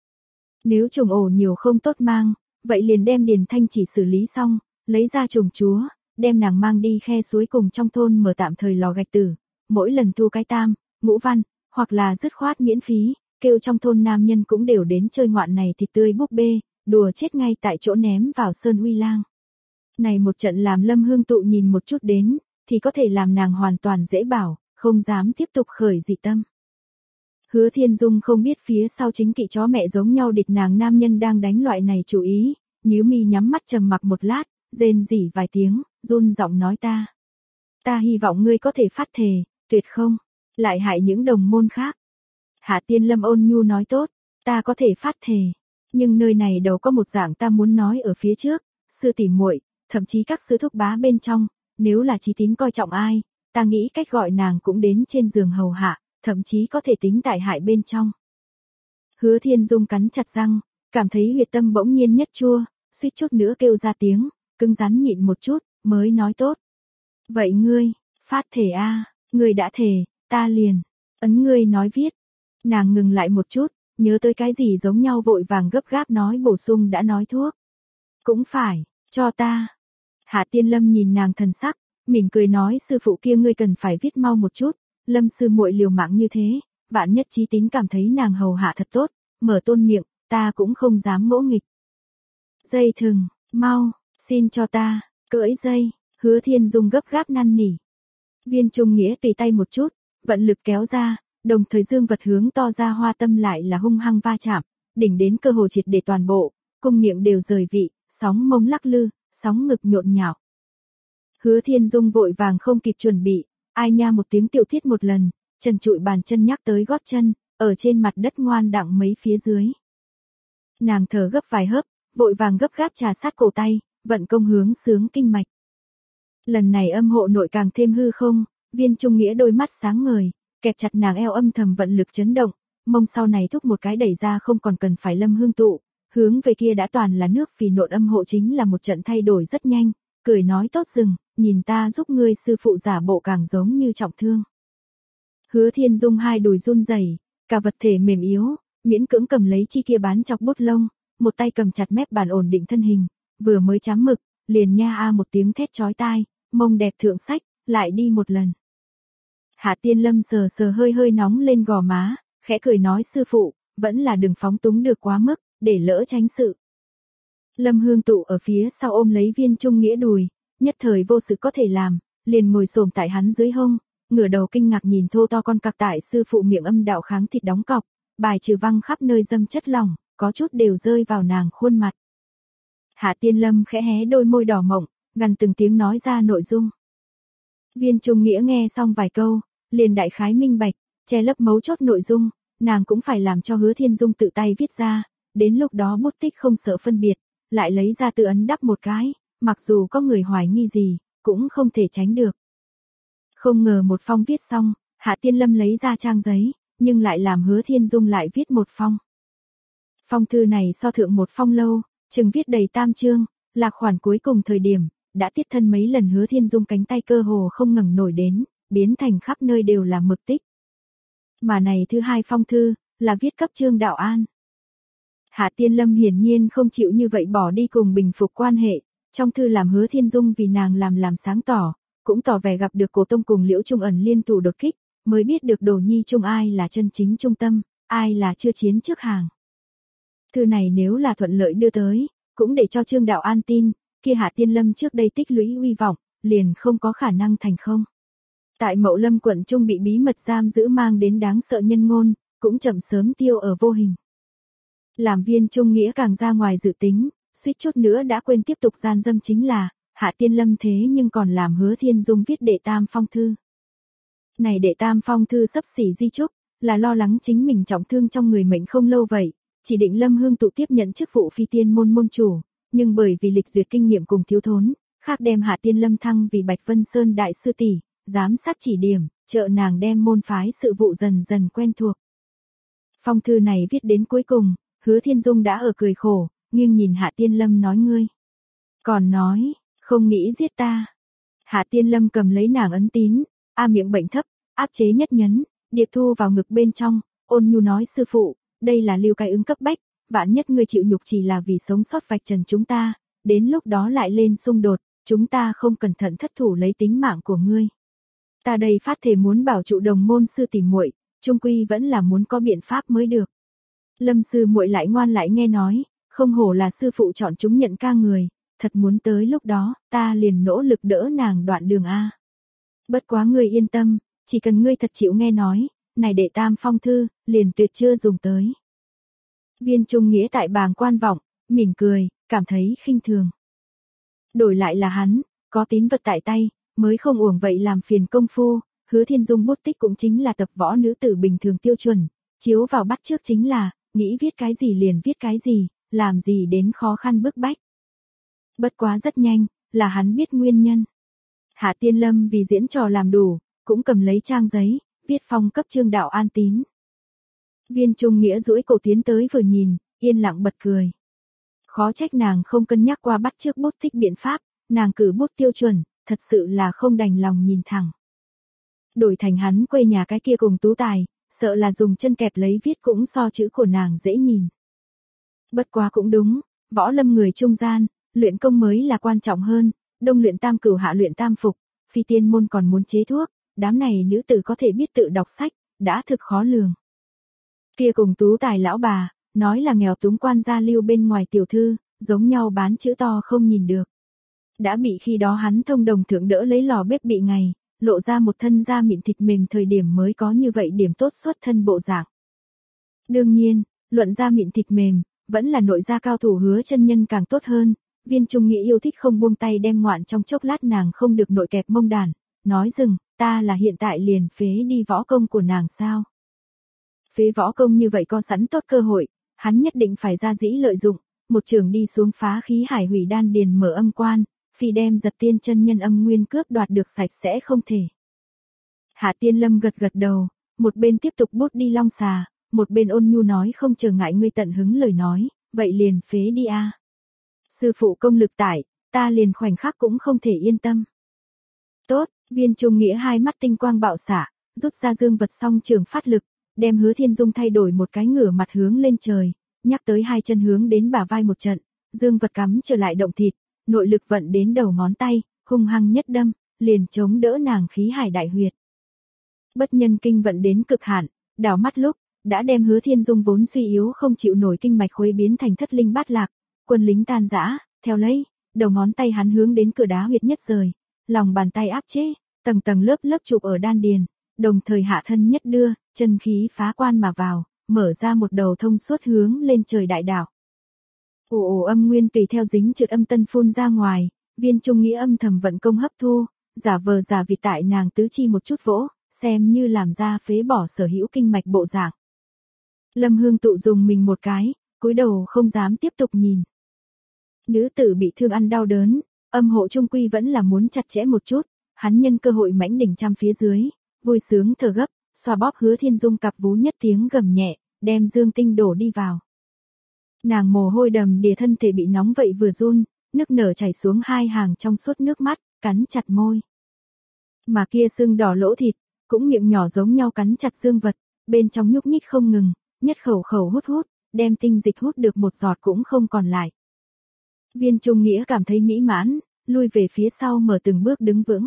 Nếu trùng ổ nhiều không tốt mang, vậy liền đem Điền Thanh Chỉ xử lý xong, lấy ra trùng chúa, đem nàng mang đi khe suối cùng trong thôn mở tạm thời lò gạch tử, mỗi lần thu cái tam, ngũ văn, hoặc là dứt khoát miễn phí, kêu trong thôn nam nhân cũng đều đến chơi ngoạn này thịt tươi búp bê, đùa chết ngay tại chỗ ném vào sơn uy lang. Này một trận làm Lâm Hương Tụ nhìn một chút đến, thì có thể làm nàng hoàn toàn dễ bảo, không dám tiếp tục khởi dị tâm. Hứa Thiên Dung không biết phía sau chính kỵ chó mẹ giống nhau địch nàng nam nhân đang đánh loại này chủ ý, nhíu mi nhắm mắt trầm mặc một lát, rên rỉ vài tiếng, run giọng nói ta. Ta hy vọng ngươi có thể phát thề, tuyệt không, lại hại những đồng môn khác. Hạ Tiên Lâm ôn nhu nói tốt, ta có thể phát thề, nhưng nơi này đâu có một dạng ta muốn nói ở phía trước, sư tỷ muội, thậm chí các sư thúc bá bên trong, nếu là chí tín coi trọng ai, ta nghĩ cách gọi nàng cũng đến trên giường hầu hạ, thậm chí có thể tính tại hại bên trong. Hứa Thiên Dung cắn chặt răng, cảm thấy huyệt tâm bỗng nhiên nhất chua, suýt chút nữa kêu ra tiếng, cứng rắn nhịn một chút, mới nói tốt. Vậy ngươi, phát thể a, ngươi đã thề, ta liền, ấn ngươi nói viết. Nàng ngừng lại một chút, nhớ tới cái gì giống nhau vội vàng gấp gáp nói bổ sung đã nói thuốc. Cũng phải, cho ta. Hạ Tiên Lâm nhìn nàng thần sắc, mỉm cười nói sư phụ kia ngươi cần phải viết mau một chút, Lâm sư muội liều mạng như thế, vạn nhất chí tín cảm thấy nàng hầu hạ thật tốt, mở tôn miệng, ta cũng không dám ngỗ nghịch. Dây thừng, mau, xin cho ta, cưỡi dây, Hứa Thiên Dung gấp gáp năn nỉ. Viên Trung Nghĩa tùy tay một chút, vận lực kéo ra, đồng thời dương vật hướng to ra hoa tâm lại là hung hăng va chạm, đỉnh đến cơ hồ triệt để toàn bộ, cung miệng đều rời vị, sóng mông lắc lư, sóng ngực nhộn nhạo. Hứa Thiên Dung vội vàng không kịp chuẩn bị, ai nha một tiếng tiểu thiết một lần, trần trụi bàn chân nhắc tới gót chân, ở trên mặt đất ngoan đặng mấy phía dưới. Nàng thở gấp vài hớp, vội vàng gấp gáp trà sát cổ tay, vận công hướng sướng kinh mạch. Lần này âm hộ nội càng thêm hư không, Viên Trung Nghĩa đôi mắt sáng ngời, kẹp chặt nàng eo âm thầm vận lực chấn động, mông sau này thúc một cái đẩy ra không còn cần phải Lâm Hương Tụ, hướng về kia đã toàn là nước phì nộn âm hộ chính là một trận thay đổi rất nhanh, cười nói tốt dừng, nhìn ta giúp ngươi sư phụ giả bộ càng giống như trọng thương. Hứa Thiên Dung hai đùi run rẩy, cả vật thể mềm yếu, miễn cưỡng cầm lấy chi kia bán chọc bút lông, một tay cầm chặt mép bàn ổn định thân hình, vừa mới chám mực, liền nha a một tiếng thét chói tai, mông đẹp thượng sách, lại đi một lần. Hạ Tiên Lâm sờ sờ hơi hơi nóng lên gò má, khẽ cười nói sư phụ, vẫn là đừng phóng túng được quá mức, để lỡ tránh sự. Lâm Hương Tụ ở phía sau ôm lấy Viên Trung Nghĩa đùi, nhất thời vô sự có thể làm, liền ngồi xổm tại hắn dưới hông, ngửa đầu kinh ngạc nhìn thô to con cặc tại sư phụ miệng âm đạo kháng thịt đóng cọc, bài trừ văng khắp nơi dâm chất lỏng, có chút đều rơi vào nàng khuôn mặt. Hạ Tiên Lâm khẽ hé đôi môi đỏ mọng, gần từng tiếng nói ra nội dung. Viên Trung Nghĩa nghe xong vài câu, liền đại khái minh bạch, che lấp mấu chốt nội dung, nàng cũng phải làm cho Hứa Thiên Dung tự tay viết ra, đến lúc đó bút tích không sợ phân biệt, lại lấy ra tự ấn đắp một cái, mặc dù có người hoài nghi gì, cũng không thể tránh được. Không ngờ một phong viết xong, Hạ Tiên Lâm lấy ra trang giấy, nhưng lại làm Hứa Thiên Dung lại viết một phong. Phong thư này so thượng một phong lâu, chừng viết đầy tam chương, là khoản cuối cùng thời điểm, đã tiết thân mấy lần Hứa Thiên Dung cánh tay cơ hồ không ngẩng nổi đến, biến thành khắp nơi đều là mực tích. Mà này thứ hai phong thư, là viết cấp Trương Đạo An. Hạ Tiên Lâm hiển nhiên không chịu như vậy bỏ đi cùng bình phục quan hệ, trong thư làm Hứa Thiên Dung vì nàng làm làm sáng tỏ, cũng tỏ vẻ gặp được Cổ Tông cùng Liễu Trung ẩn liên thủ đột kích, mới biết được Đồ Nhi Trung ai là chân chính trung tâm, ai là chưa chiến trước hàng. Thư này nếu là thuận lợi đưa tới, cũng để cho Trương Đạo An tin, kia Hạ Tiên Lâm trước đây tích lũy uy vọng, liền không có khả năng thành không. Tại Mậu Lâm quận trung bị bí mật giam giữ mang đến đáng sợ nhân ngôn, cũng chậm sớm tiêu ở vô hình. Làm Viên Trung Nghĩa càng ra ngoài dự tính, suýt chút nữa đã quên tiếp tục gian dâm chính là, Hạ Tiên Lâm thế nhưng còn làm Hứa Thiên Dung viết đệ tam phong thư. Này đệ tam phong thư sắp xỉ di chúc, là lo lắng chính mình trọng thương trong người mệnh không lâu vậy, chỉ định Lâm Hương Tụ tiếp nhận chức vụ phi tiên môn môn chủ, nhưng bởi vì lịch duyệt kinh nghiệm cùng thiếu thốn, khác đem Hạ Tiên Lâm thăng vì Bạch Vân Sơn đại sư tỷ, giám sát chỉ điểm, trợ nàng đem môn phái sự vụ dần dần quen thuộc. Phong thư này viết đến cuối cùng, Hứa Thiên Dung đã ở cười khổ, nghiêng nhìn Hạ Tiên Lâm nói ngươi. Còn nói, không nghĩ giết ta. Hạ Tiên Lâm cầm lấy nàng ấn tín, a miệng bệnh thấp, áp chế nhất nhấn, điệp thu vào ngực bên trong, ôn nhu nói sư phụ, đây là lưu cái ứng cấp bách, vạn nhất ngươi chịu nhục chỉ là vì sống sót vạch trần chúng ta, đến lúc đó lại lên xung đột, chúng ta không cẩn thận thất thủ lấy tính mạng của ngươi. Ta đây phát thể muốn bảo trụ đồng môn sư tỷ muội, chung quy vẫn là muốn có biện pháp mới được. Lâm sư muội lại ngoan lại nghe nói, không hổ là sư phụ chọn chúng nhận ca người, thật muốn tới lúc đó, ta liền nỗ lực đỡ nàng đoạn đường a. Bất quá ngươi yên tâm, chỉ cần ngươi thật chịu nghe nói, này đệ tam phong thư, liền tuyệt chưa dùng tới. Viên Trung Nghĩa tại bàng quan vọng, mỉm cười, cảm thấy khinh thường. Đổi lại là hắn, có tín vật tại tay, mới không uổng vậy làm phiền công phu, Hứa Thiên Dung bút tích cũng chính là tập võ nữ tử bình thường tiêu chuẩn, chiếu vào bắt trước chính là, nghĩ viết cái gì liền viết cái gì, làm gì đến khó khăn bức bách. Bất quá rất nhanh, là hắn biết nguyên nhân. Hạ Tiên Lâm vì diễn trò làm đủ, cũng cầm lấy trang giấy, viết phong cấp Trương Đạo An tín. Viên Trung Nghĩa duỗi cổ tiến tới vừa nhìn, yên lặng bật cười. Khó trách nàng không cân nhắc qua bắt chước bút tích biện pháp, nàng cử bút tiêu chuẩn, thật sự là không đành lòng nhìn thẳng. Đổi thành hắn quê nhà cái kia cùng tú tài, sợ là dùng chân kẹp lấy viết cũng so chữ của nàng dễ nhìn. Bất quá cũng đúng, võ lâm người trung gian, luyện công mới là quan trọng hơn, đông luyện tam cửu hạ luyện tam phục, phi tiên môn còn muốn chế thuốc, đám này nữ tử có thể biết tự đọc sách, đã thực khó lường. Kia cùng tú tài lão bà, nói là nghèo túng quan gia lưu bên ngoài tiểu thư, giống nhau bán chữ to không nhìn được. Đã bị khi đó hắn thông đồng thượng đỡ lấy lò bếp bị ngày, lộ ra một thân da mịn thịt mềm thời điểm mới có như vậy điểm tốt xuất thân bộ dạng. Đương nhiên, luận da mịn thịt mềm, vẫn là nội gia cao thủ Hứa chân nhân càng tốt hơn. Viên Trung Nghĩa yêu thích không buông tay đem ngoạn trong chốc lát nàng không được nội kẹp mông đàn, nói dừng, ta là hiện tại liền phế đi võ công của nàng sao. Phế võ công như vậy có sẵn tốt cơ hội, hắn nhất định phải ra dĩ lợi dụng, một trường đi xuống phá khí hải hủy đan điền mở âm quan, phi đem giật tiên chân nhân âm nguyên cướp đoạt được sạch sẽ không thể. Hạ Tiên Lâm gật gật đầu, một bên tiếp tục bút đi long xà, một bên ôn nhu nói không chờ ngại ngươi tận hứng lời nói, vậy liền phế đi a. Sư phụ công lực tải, ta liền khoảnh khắc cũng không thể yên tâm. Tốt, Viên Trung Nghĩa hai mắt tinh quang bạo xạ, rút ra dương vật song trường phát lực, đem Hứa Thiên Dung thay đổi một cái ngửa mặt hướng lên trời, nhắc tới hai chân hướng đến bả vai một trận, dương vật cắm trở lại động thịt, nội lực vận đến đầu ngón tay, hung hăng nhất đâm, liền chống đỡ nàng khí hải đại huyệt. Bất nhân kinh vận đến cực hạn, đảo mắt lúc, đã đem Hứa Thiên Dung vốn suy yếu không chịu nổi kinh mạch khuấy biến thành thất linh bát lạc, quân lính tan rã, theo lấy, đầu ngón tay hắn hướng đến cửa đá huyệt nhất rời, lòng bàn tay áp chế, tầng tầng lớp lớp chụp ở đan điền, đồng thời hạ thân nhất đưa, chân khí phá quan mà vào, mở ra một đầu thông suốt hướng lên trời đại đảo. Ồ ồ âm nguyên tùy theo dính trượt âm tân phun ra ngoài, Viên Trung Nghĩa âm thầm vận công hấp thu, giả vờ giả vịt tại nàng tứ chi một chút vỗ, xem như làm ra phế bỏ sở hữu kinh mạch bộ dạng. Lâm Hương Tụ dùng mình một cái, cúi đầu không dám tiếp tục nhìn. Nữ tử bị thương ăn đau đớn, âm hộ trung quy vẫn là muốn chặt chẽ một chút, hắn nhân cơ hội mãnh đỉnh trăm phía dưới, vui sướng thở gấp, xoa bóp Hứa Thiên Dung cặp vú nhất tiếng gầm nhẹ, đem dương tinh đổ đi vào. Nàng mồ hôi đầm đìa thân thể bị nóng vậy vừa run, nước nở chảy xuống hai hàng trong suốt nước mắt, cắn chặt môi. Mà kia sưng đỏ lỗ thịt, cũng miệng nhỏ giống nhau cắn chặt dương vật, bên trong nhúc nhích không ngừng, nhất khẩu khẩu hút hút, đem tinh dịch hút được một giọt cũng không còn lại. Viên Trung Nghĩa cảm thấy mỹ mãn, lui về phía sau mở từng bước đứng vững.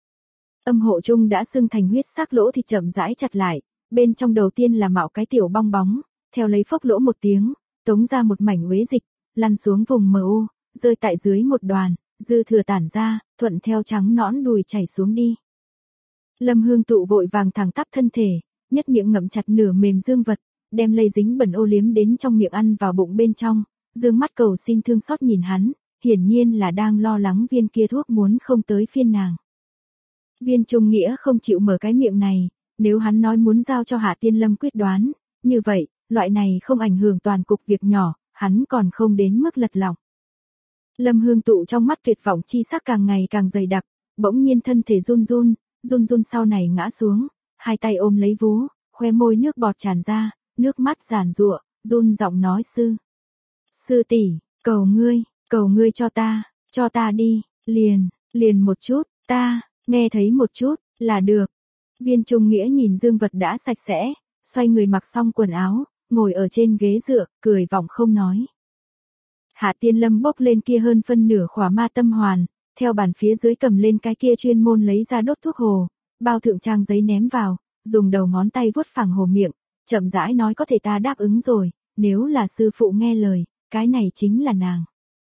Âm hộ trung đã sưng thành huyết sắc lỗ thịt chậm rãi chặt lại, bên trong đầu tiên là mạo cái tiểu bong bóng, theo lấy phốc lỗ một tiếng, tống ra một mảnh uế dịch, lăn xuống vùng mờ u, rơi tại dưới một đoàn, dư thừa tản ra, thuận theo trắng nõn đùi chảy xuống đi. Lâm Hương Tụ vội vàng thẳng tắp thân thể, nhất miệng ngậm chặt nửa mềm dương vật, đem lây dính bẩn ô liếm đến trong miệng ăn vào bụng bên trong, dương mắt cầu xin thương xót nhìn hắn, hiển nhiên là đang lo lắng viên kia thuốc muốn không tới phiên nàng. Viên Trung Nghĩa không chịu mở cái miệng này, nếu hắn nói muốn giao cho Hạ Tiên Lâm quyết đoán, như vậy, loại này không ảnh hưởng toàn cục việc nhỏ, hắn còn không đến mức lật lọng. Lâm Hương Tụ trong mắt tuyệt vọng chi sắc càng ngày càng dày đặc, bỗng nhiên thân thể run run, run run sau này ngã xuống, hai tay ôm lấy vú, khoe môi nước bọt tràn ra, nước mắt giàn giụa, run giọng nói sư. Sư tỷ, cầu ngươi, cầu ngươi cho ta, cho ta đi, liền, liền một chút, ta, nghe thấy một chút, là được. Viên Trung Nghĩa nhìn dương vật đã sạch sẽ, xoay người mặc xong quần áo, ngồi ở trên ghế dựa, cười vọng không nói. Hạ Tiên Lâm bốc lên kia hơn phân nửa khỏa ma tâm hoàn, theo bàn phía dưới cầm lên cái kia chuyên môn lấy ra đốt thuốc hồ, bao thượng trang giấy ném vào, dùng đầu ngón tay vuốt phẳng hồ miệng, chậm rãi nói có thể ta đáp ứng rồi, nếu là sư phụ nghe lời, cái này chính là nàng.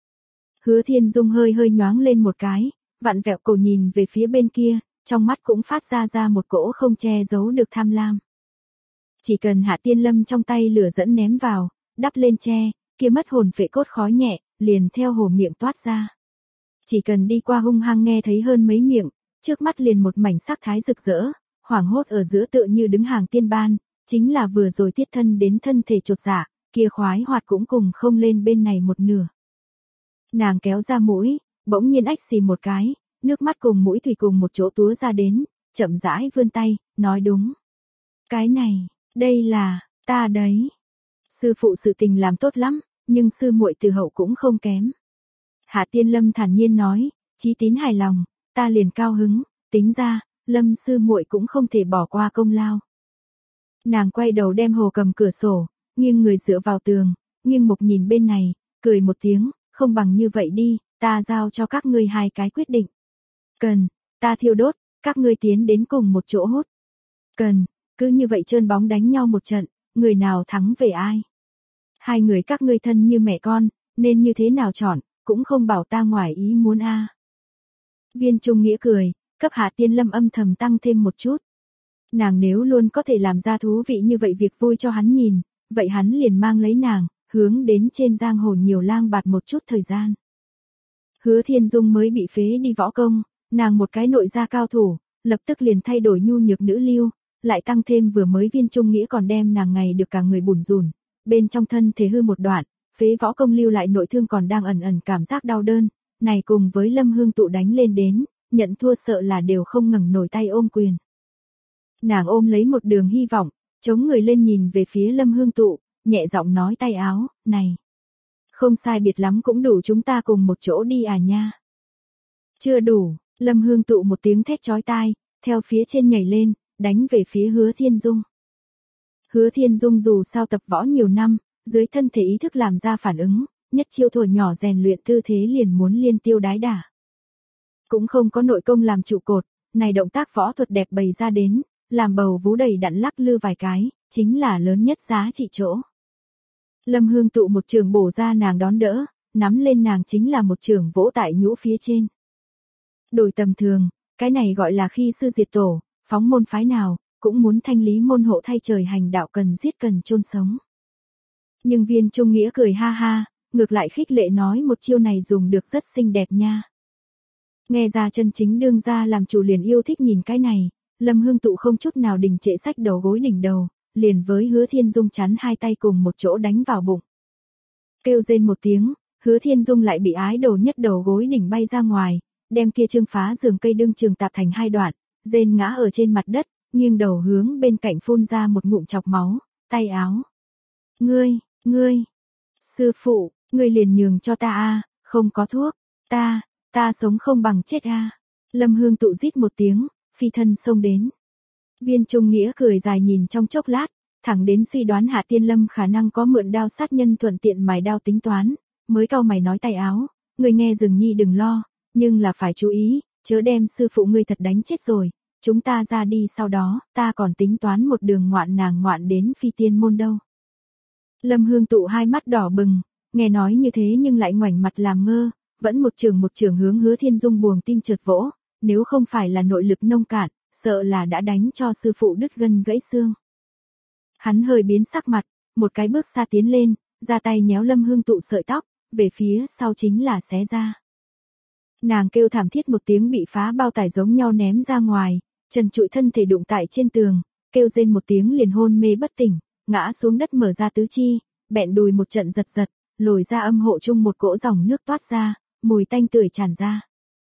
Hứa Thiên Dung hơi hơi nhoáng lên một cái, vặn vẹo cổ nhìn về phía bên kia, trong mắt cũng phát ra ra một cỗ không che giấu được tham lam. Chỉ cần Hạ Tiên Lâm trong tay lửa dẫn ném vào, đắp lên tre, kia mất hồn phệ cốt khói nhẹ, liền theo hồ miệng toát ra. Chỉ cần đi qua hung hăng nghe thấy hơn mấy miệng, trước mắt liền một mảnh sắc thái rực rỡ, hoảng hốt ở giữa tựa như đứng hàng tiên ban, chính là vừa rồi tiết thân đến thân thể chột dạ, kia khoái hoạt cũng cùng không lên bên này một nửa. Nàng kéo ra mũi, bỗng nhiên ách xì một cái, nước mắt cùng mũi thủy cùng một chỗ túa ra đến, chậm rãi vươn tay, nói đúng. Cái này, đây là, ta đấy. Sư phụ sự tình làm tốt lắm, nhưng sư muội từ hậu cũng không kém. Hạ Tiên Lâm thản nhiên nói, chí tín hài lòng, ta liền cao hứng, tính ra, Lâm sư muội cũng không thể bỏ qua công lao. Nàng quay đầu đem hồ cầm cửa sổ, nghiêng người dựa vào tường, nghiêng mục nhìn bên này, cười một tiếng, không bằng như vậy đi, ta giao cho các ngươi hai cái quyết định. Cần, ta thiêu đốt, các ngươi tiến đến cùng một chỗ hốt. Cần, cứ như vậy trơn bóng đánh nhau một trận, người nào thắng về ai. Hai người các ngươi thân như mẹ con, nên như thế nào chọn, cũng không bảo ta ngoài ý muốn a. À. Viên Trung Nghĩa cười, cấp Hạ Tiên Lâm âm thầm tăng thêm một chút. Nàng nếu luôn có thể làm ra thú vị như vậy việc vui cho hắn nhìn, vậy hắn liền mang lấy nàng, hướng đến trên giang hồ nhiều lang bạt một chút thời gian. Hứa Thiên Dung mới bị phế đi võ công, nàng một cái nội gia cao thủ, lập tức liền thay đổi nhu nhược nữ lưu, lại tăng thêm vừa mới Viên Trung Nghĩa còn đem nàng ngày được cả người bủn rủn, bên trong thân thể hư một đoạn, phế võ công lưu lại nội thương còn đang ẩn ẩn cảm giác đau đớn, này cùng với Lâm Hương Tụ đánh lên đến, nhận thua sợ là đều không ngẩng nổi tay ôm quyền. Nàng ôm lấy một đường hy vọng, chống người lên nhìn về phía Lâm Hương Tụ, nhẹ giọng nói tay áo, này. Không sai biệt lắm cũng đủ chúng ta cùng một chỗ đi à nha. Chưa đủ, Lâm Hương Tụ một tiếng thét chói tai, theo phía trên nhảy lên, đánh về phía Hứa Thiên Dung. Hứa Thiên Dung dù sao tập võ nhiều năm, dưới thân thể ý thức làm ra phản ứng, nhất chiêu thổi nhỏ rèn luyện tư thế liền muốn liên tiêu đái đả. Cũng không có nội công làm trụ cột, này động tác võ thuật đẹp bày ra đến, làm bầu vú đầy đặn lắc lư vài cái, chính là lớn nhất giá trị chỗ. Lâm Hương Tụ một trường bổ ra nàng đón đỡ, nắm lên nàng chính là một trường vỗ tại nhũ phía trên. Đổi tầm thường, cái này gọi là khi sư diệt tổ, phóng môn phái nào, cũng muốn thanh lý môn hộ thay trời hành đạo cần giết cần chôn sống. Nhưng Viên Trung Nghĩa cười ha ha, ngược lại khích lệ nói một chiêu này dùng được rất xinh đẹp nha. Nghe ra chân chính đương gia làm chủ liền yêu thích nhìn cái này, Lâm Hương Tụ không chút nào đình trệ sách đầu gối đỉnh đầu, liền với Hứa Thiên Dung chắn hai tay cùng một chỗ đánh vào bụng. Kêu rên một tiếng, Hứa Thiên Dung lại bị ái đồ nhất đầu gối đỉnh bay ra ngoài, đem kia trương phá giường cây đương trường tạp thành hai đoạn, rên ngã ở trên mặt đất, nghiêng đầu hướng bên cạnh phun ra một ngụm chọc máu, tay áo. Ngươi, ngươi, sư phụ, ngươi liền nhường cho ta a, không có thuốc, ta, ta sống không bằng chết a. Lâm Hương Tụ rít một tiếng, phi thân xông đến. Viên Trung Nghĩa cười dài nhìn trong chốc lát, thẳng đến suy đoán Hạ Tiên Lâm khả năng có mượn đao sát nhân thuận tiện mài đao tính toán, mới cau mày nói tay áo, ngươi nghe Dừng Nhi đừng lo, nhưng là phải chú ý, chớ đem sư phụ ngươi thật đánh chết rồi, chúng ta ra đi sau đó, ta còn tính toán một đường ngoạn nàng ngoạn đến phi tiên môn đâu. Lâm Hương Tụ hai mắt đỏ bừng, nghe nói như thế nhưng lại ngoảnh mặt làm ngơ, vẫn một trường một trường hướng Hứa Thiên Dung buồng tim trượt vỗ, nếu không phải là nội lực nông cạn, sợ là đã đánh cho sư phụ đứt gân gãy xương. Hắn hơi biến sắc mặt, một cái bước xa tiến lên, ra tay nhéo Lâm Hương Tụ sợi tóc, về phía sau chính là xé ra. Nàng kêu thảm thiết một tiếng bị phá bao tải giống nhau ném ra ngoài, trần trụi thân thể đụng tại trên tường, kêu rên một tiếng liền hôn mê bất tỉnh, ngã xuống đất mở ra tứ chi, bẹn đùi một trận giật giật, lồi ra âm hộ chung một cỗ dòng nước toát ra, mùi tanh tưởi tràn ra.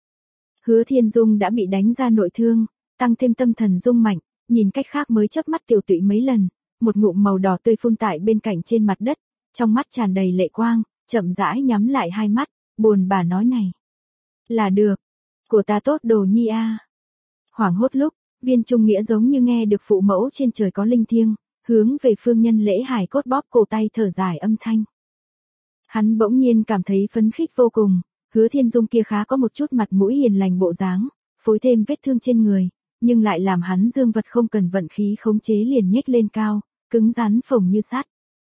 Hứa Thiên Dung đã bị đánh ra nội thương, tăng thêm tâm thần rung mạnh, nhìn cách khác mới chớp mắt tiểu tụy mấy lần, một ngụm màu đỏ tươi phun tại bên cạnh trên mặt đất, trong mắt tràn đầy lệ quang, chậm rãi nhắm lại hai mắt, buồn bà nói này. Là được, của ta tốt đồ nhi a. À. Hoảng hốt lúc, Viên Trung Nghĩa giống như nghe được phụ mẫu trên trời có linh thiêng, hướng về Phương Nhân Lễ hài cốt bóp cổ tay thở dài âm thanh. Hắn bỗng nhiên cảm thấy phấn khích vô cùng, Hứa Thiên Dung kia khá có một chút mặt mũi hiền lành bộ dáng, phối thêm vết thương trên người, nhưng lại làm hắn dương vật không cần vận khí khống chế liền nhếch lên cao, cứng rắn phồng như sắt.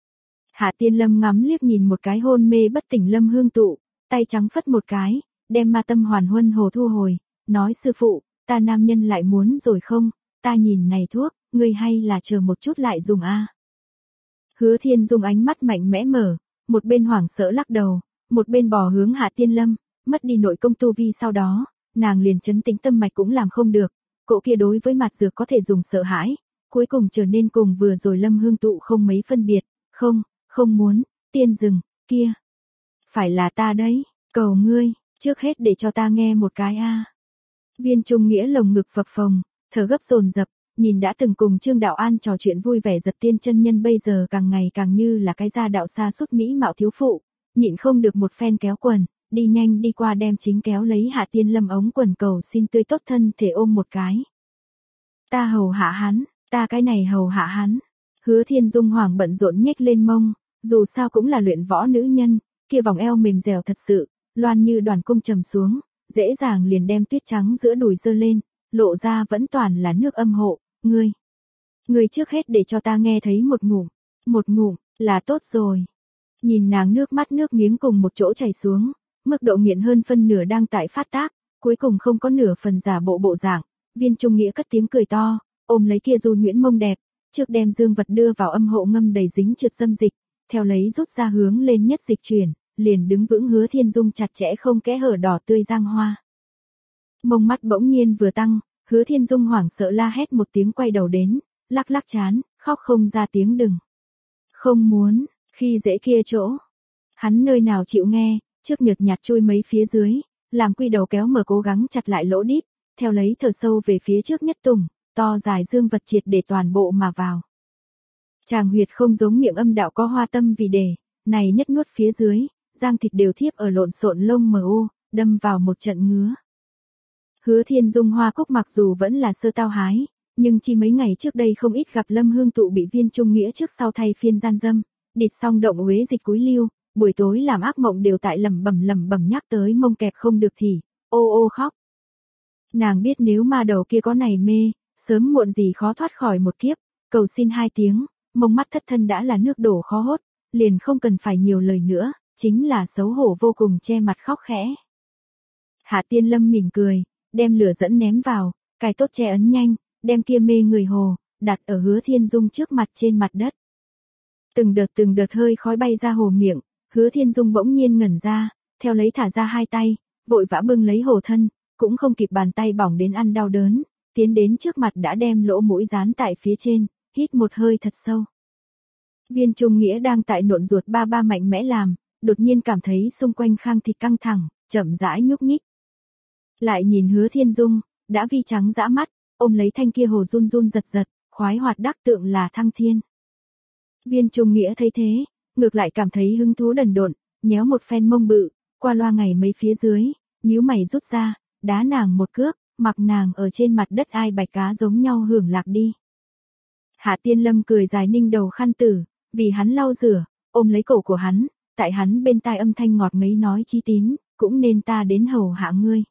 Hạ Tiên Lâm ngắm liếc nhìn một cái hôn mê bất tỉnh Lâm Hương Tụ, tay trắng phất một cái, đem ma tâm hoàn huân hồ thu hồi, nói sư phụ, ta nam nhân lại muốn rồi không, ta nhìn này thuốc, ngươi hay là chờ một chút lại dùng a. Hứa Thiên Dung ánh mắt mạnh mẽ mở, một bên hoảng sợ lắc đầu, một bên bò hướng Hạ Tiên Lâm, mất đi nội công tu vi sau đó, nàng liền chấn tĩnh tâm mạch cũng làm không được, cỗ kia đối với mặt dược có thể dùng sợ hãi, cuối cùng trở nên cùng vừa rồi Lâm Hương Tụ không mấy phân biệt, không, không muốn, tiên rừng, kia. Phải là ta đấy, cầu ngươi, trước hết để cho ta nghe một cái a. Viên Trung Nghĩa lồng ngực phập phồng, thở gấp dồn dập, nhìn đã từng cùng Trương Đạo An trò chuyện vui vẻ giật tiên chân nhân bây giờ càng ngày càng như là cái gia đạo xa sút mỹ mạo thiếu phụ, nhịn không được một phen kéo quần, đi nhanh đi qua đem chính kéo lấy Hạ Tiên Lâm ống quần cầu xin tươi tốt thân thể ôm một cái. Ta hầu hạ hắn, ta cái này hầu hạ hắn. Hứa Thiên Dung hoảng bận rộn nhếch lên mông, dù sao cũng là luyện võ nữ nhân, kia vòng eo mềm dẻo thật sự, loan như đoàn cung trầm xuống, dễ dàng liền đem tuyết trắng giữa đùi dơ lên, lộ ra vẫn toàn là nước âm hộ, ngươi. Ngươi trước hết để cho ta nghe thấy một ngụm, một ngụm, là tốt rồi. Nhìn nàng nước mắt nước miếng cùng một chỗ chảy xuống, mức độ nghiện hơn phân nửa đang tại phát tác, cuối cùng không có nửa phần giả bộ bộ dạng, Viên Trung Nghĩa cất tiếng cười to, ôm lấy kia du nhuyễn mông đẹp, trước đem dương vật đưa vào âm hộ ngâm đầy dính trượt dâm dịch, theo lấy rút ra hướng lên nhất dịch chuyển, liền đứng vững Hứa Thiên Dung chặt chẽ không kẽ hở đỏ tươi giang hoa. Mông mắt bỗng nhiên vừa tăng, Hứa Thiên Dung hoảng sợ la hét một tiếng quay đầu đến, lắc lắc chán, khóc không ra tiếng đừng. Không muốn, khi dễ kia chỗ. Hắn nơi nào chịu nghe, trước nhợt nhạt chui mấy phía dưới, làm quy đầu kéo mở cố gắng chặt lại lỗ đít, theo lấy thở sâu về phía trước nhất tùng, to dài dương vật triệt để toàn bộ mà vào. Tràng huyệt không giống miệng âm đạo có hoa tâm vì đề, này nhất nuốt phía dưới, giang thịt đều thiếp ở lộn xộn lông mờ u, đâm vào một trận ngứa. Hứa Thiên Dung hoa cúc mặc dù vẫn là sơ tao hái, nhưng chỉ mấy ngày trước đây không ít gặp Lâm Hương Tụ bị Viên Trung Nghĩa trước sau thay phiên gian dâm, địt xong động uế dịch cúi lưu, buổi tối làm ác mộng đều tại lẩm bẩm lẩm bẩm nhắc tới mông kẹp không được thì, ô ô khóc. Nàng biết nếu ma đầu kia có này mê, sớm muộn gì khó thoát khỏi một kiếp, cầu xin hai tiếng, mông mắt thất thân đã là nước đổ khó hốt, liền không cần phải nhiều lời nữa, chính là xấu hổ vô cùng che mặt khóc khẽ. Hạ Tiên Lâm mỉm cười, đem lửa dẫn ném vào, cài tốt che ấn nhanh, đem kia mê người hồ, đặt ở Hứa Thiên Dung trước mặt trên mặt đất. Từng đợt từng đợt hơi khói bay ra hồ miệng, Hứa Thiên Dung bỗng nhiên ngẩn ra, theo lấy thả ra hai tay, vội vã bưng lấy hồ thân, cũng không kịp bàn tay bỏng đến ăn đau đớn, tiến đến trước mặt đã đem lỗ mũi dán tại phía trên, hít một hơi thật sâu. Viên Trung Nghĩa đang tại nộn ruột ba ba mạnh mẽ làm, đột nhiên cảm thấy xung quanh khang thịt căng thẳng, chậm rãi nhúc nhích. Lại nhìn Hứa Thiên Dung, đã vi trắng dã mắt, ôm lấy thanh kia hồ run run giật giật, khoái hoạt đắc tượng là thăng thiên. Viên Trung Nghĩa thấy thế, ngược lại cảm thấy hứng thú đần độn, nhéo một phen mông bự, qua loa ngày mấy phía dưới, nhíu mày rút ra, đá nàng một cước, mặc nàng ở trên mặt đất ai bạch cá giống nhau hưởng lạc đi. Hạ Tiên Lâm cười dài ninh đầu khăn tử, vì hắn lau rửa, ôm lấy cổ của hắn, tại hắn bên tai âm thanh ngọt ngấy nói chí tín, cũng nên ta đến hầu hạ ngươi.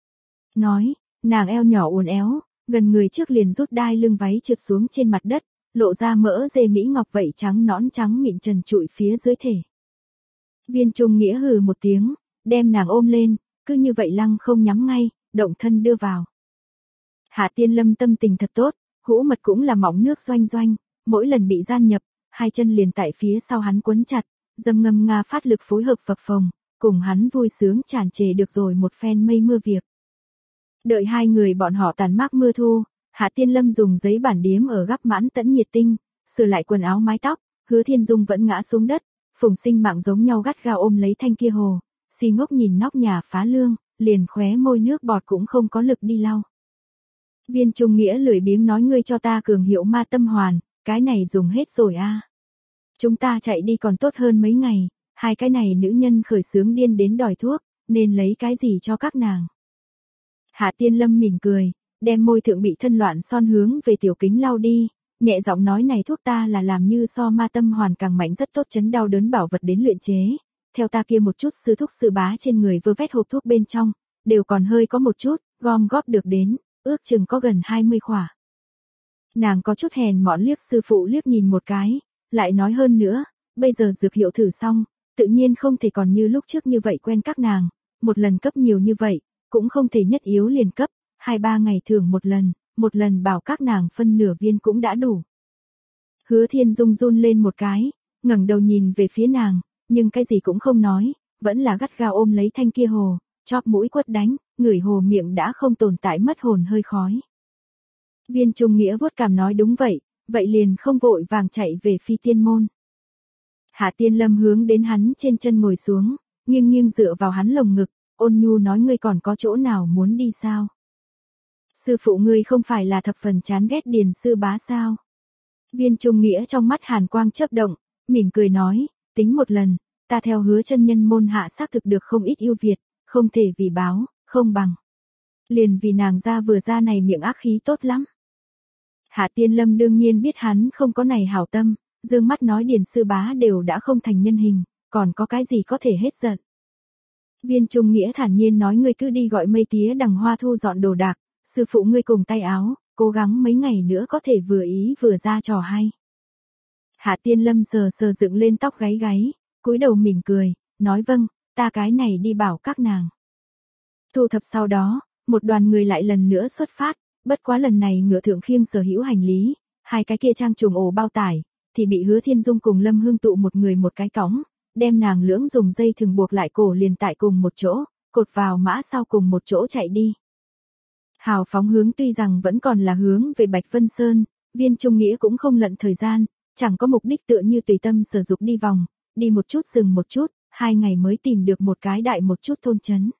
Nói, nàng eo nhỏ uốn éo, gần người trước liền rút đai lưng váy trượt xuống trên mặt đất, lộ ra mỡ dê mỹ ngọc vậy trắng nõn trắng mịn trần trụi phía dưới thể. Viên Trung Nghĩa hừ một tiếng, đem nàng ôm lên, cứ như vậy lăng không nhắm ngay, động thân đưa vào. Hạ Tiên Lâm tâm tình thật tốt, hũ mật cũng là mỏng nước doanh doanh, mỗi lần bị gian nhập, hai chân liền tại phía sau hắn quấn chặt, dâm ngâm nga phát lực phối hợp phập phồng, cùng hắn vui sướng tràn trề được rồi một phen mây mưa việc. Đợi hai người bọn họ tàn mát mưa thu, Hạ Tiên Lâm dùng giấy bản điếm ở gắp mãn tẫn nhiệt tinh, sửa lại quần áo mái tóc, Hứa Thiên Dung vẫn ngã xuống đất, phùng sinh mạng giống nhau gắt gao ôm lấy thanh kia hồ, si ngốc nhìn nóc nhà phá lương, liền khóe môi nước bọt cũng không có lực đi lau. Viên Trung Nghĩa lười biếng nói ngươi cho ta cường hiệu ma tâm hoàn, cái này dùng hết rồi a. À. Chúng ta chạy đi còn tốt hơn mấy ngày, hai cái này nữ nhân khởi sướng điên đến đòi thuốc, nên lấy cái gì cho các nàng. Hạ Tiên Lâm mỉm cười, đem môi thượng bị thân loạn son hướng về tiểu kính lau đi, nhẹ giọng nói này thuốc ta là làm như so ma tâm hoàn càng mạnh rất tốt chấn đau đớn bảo vật đến luyện chế. Theo ta kia một chút sư thúc sư bá trên người vơ vét hộp thuốc bên trong, đều còn hơi có một chút, gom góp được đến, ước chừng có gần hai mươi khỏa. Nàng có chút hèn mọn liếc sư phụ liếc nhìn một cái, lại nói hơn nữa, bây giờ dược hiệu thử xong, tự nhiên không thể còn như lúc trước như vậy quen các nàng, một lần cấp nhiều như vậy, cũng không thể nhất yếu liền cấp, hai ba ngày thưởng một lần, một lần bảo các nàng phân nửa viên cũng đã đủ. Hứa Thiên Dung run lên một cái, ngẩng đầu nhìn về phía nàng, nhưng cái gì cũng không nói, vẫn là gắt gao ôm lấy thanh kia hồ, chóp mũi quất đánh, ngửi hồ miệng đã không tồn tại mất hồn hơi khói. Viên Trung Nghĩa vuốt cằm nói đúng vậy, vậy liền không vội vàng chạy về Phi Tiên Môn. Hạ Tiên Lâm hướng đến hắn trên chân ngồi xuống, nghiêng nghiêng dựa vào hắn lồng ngực, ôn nhu nói ngươi còn có chỗ nào muốn đi sao? Sư phụ ngươi không phải là thập phần chán ghét Điền sư bá sao? Viên Trung Nghĩa trong mắt hàn quang chớp động, mỉm cười nói, tính một lần, ta theo Hứa chân nhân môn hạ xác thực được không ít ưu việt, không thể vì báo, không bằng. Liền vì nàng ra vừa ra này miệng ác khí tốt lắm. Hạ Tiên Lâm đương nhiên biết hắn không có này hảo tâm, dương mắt nói Điền sư bá đều đã không thành nhân hình, còn có cái gì có thể hết giận. Viên Trung Nghĩa thản nhiên nói ngươi cứ đi gọi mây tía đằng hoa thu dọn đồ đạc, sư phụ ngươi cùng tay áo, cố gắng mấy ngày nữa có thể vừa ý vừa ra trò hay. Hạ Tiên Lâm sờ sờ dựng lên tóc gáy gáy, cúi đầu mỉm cười, nói vâng, ta cái này đi bảo các nàng. Thu thập sau đó, một đoàn người lại lần nữa xuất phát, bất quá lần này ngựa thượng khiêng sở hữu hành lý, hai cái kia trang trùng ổ bao tải, thì bị Hứa Thiên Dung cùng Lâm Hương Tụ một người một cái cõng, đem nàng lưỡng dùng dây thừng buộc lại cổ liền tại cùng một chỗ, cột vào mã sau cùng một chỗ chạy đi. Hào phóng hướng tuy rằng vẫn còn là hướng về Bạch Vân Sơn, Viên Trung Nghĩa cũng không lận thời gian, chẳng có mục đích tựa như tùy tâm sở dục đi vòng, đi một chút dừng một chút, hai ngày mới tìm được một cái đại một chút thôn trấn.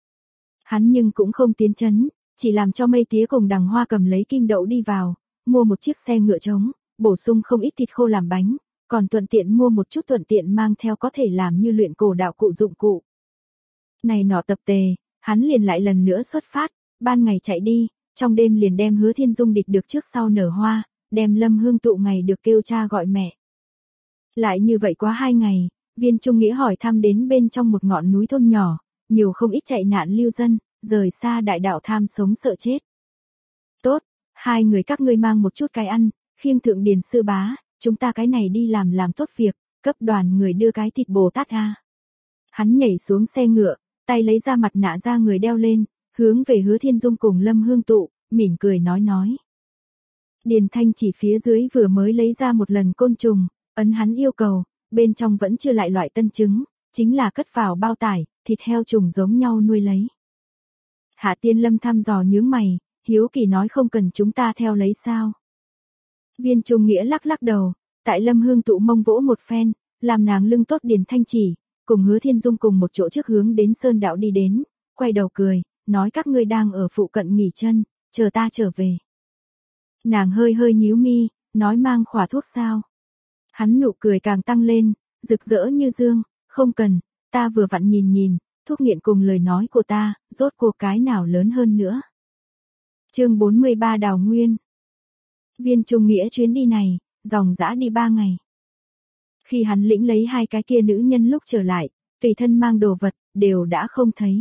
Hắn nhưng cũng không tiến trấn, chỉ làm cho mây tía cùng đằng hoa cầm lấy kim đậu đi vào, mua một chiếc xe ngựa trống, bổ sung không ít thịt khô làm bánh, còn thuận tiện mua một chút thuận tiện mang theo có thể làm như luyện cổ đạo cụ dụng cụ. Này nọ tập tề, hắn liền lại lần nữa xuất phát, ban ngày chạy đi, trong đêm liền đem Hứa Thiên Dung địch được trước sau nở hoa, đem Lâm Hương Tụ ngày được kêu cha gọi mẹ. Lại như vậy quá hai ngày, Viên Trung Nghĩa hỏi thăm đến bên trong một ngọn núi thôn nhỏ, nhiều không ít chạy nạn lưu dân, rời xa đại đạo tham sống sợ chết. Tốt, hai người các ngươi mang một chút cái ăn, khiêng thượng Điền sư bá, chúng ta cái này đi làm làm tốt việc, cấp đoàn người đưa cái thịt Bồ Tát a. Hắn nhảy xuống xe ngựa, tay lấy ra mặt nạ ra người đeo lên, hướng về Hứa Thiên Dung cùng Lâm Hương Tụ, mỉm cười nói nói. Điền Thanh chỉ phía dưới vừa mới lấy ra một lần côn trùng, ấn hắn yêu cầu, bên trong vẫn chưa lại loại tân trứng, chính là cất vào bao tải, thịt heo trùng giống nhau nuôi lấy. Hạ Tiên Lâm thăm dò nhướng mày, hiếu kỳ nói không cần chúng ta theo lấy sao. Viên Trung Nghĩa lắc lắc đầu, tại Lâm Hương Tụ mông vỗ một phen, làm nàng lưng tốt Điền Thanh chỉ, cùng Hứa Thiên Dung cùng một chỗ trước hướng đến sơn đạo đi đến, quay đầu cười, nói các ngươi đang ở phụ cận nghỉ chân, chờ ta trở về. Nàng hơi hơi nhíu mi, nói mang khỏa thuốc sao. Hắn nụ cười càng tăng lên, rực rỡ như dương, không cần, ta vừa vặn nhìn nhìn, thuốc nghiện cùng lời nói của ta, rốt cuộc cái nào lớn hơn nữa. Chương bốn mươi ba Đào Nguyên. Viên Trung Nghĩa chuyến đi này, dòng dã đi ba ngày. Khi hắn lĩnh lấy hai cái kia nữ nhân lúc trở lại, tùy thân mang đồ vật, đều đã không thấy.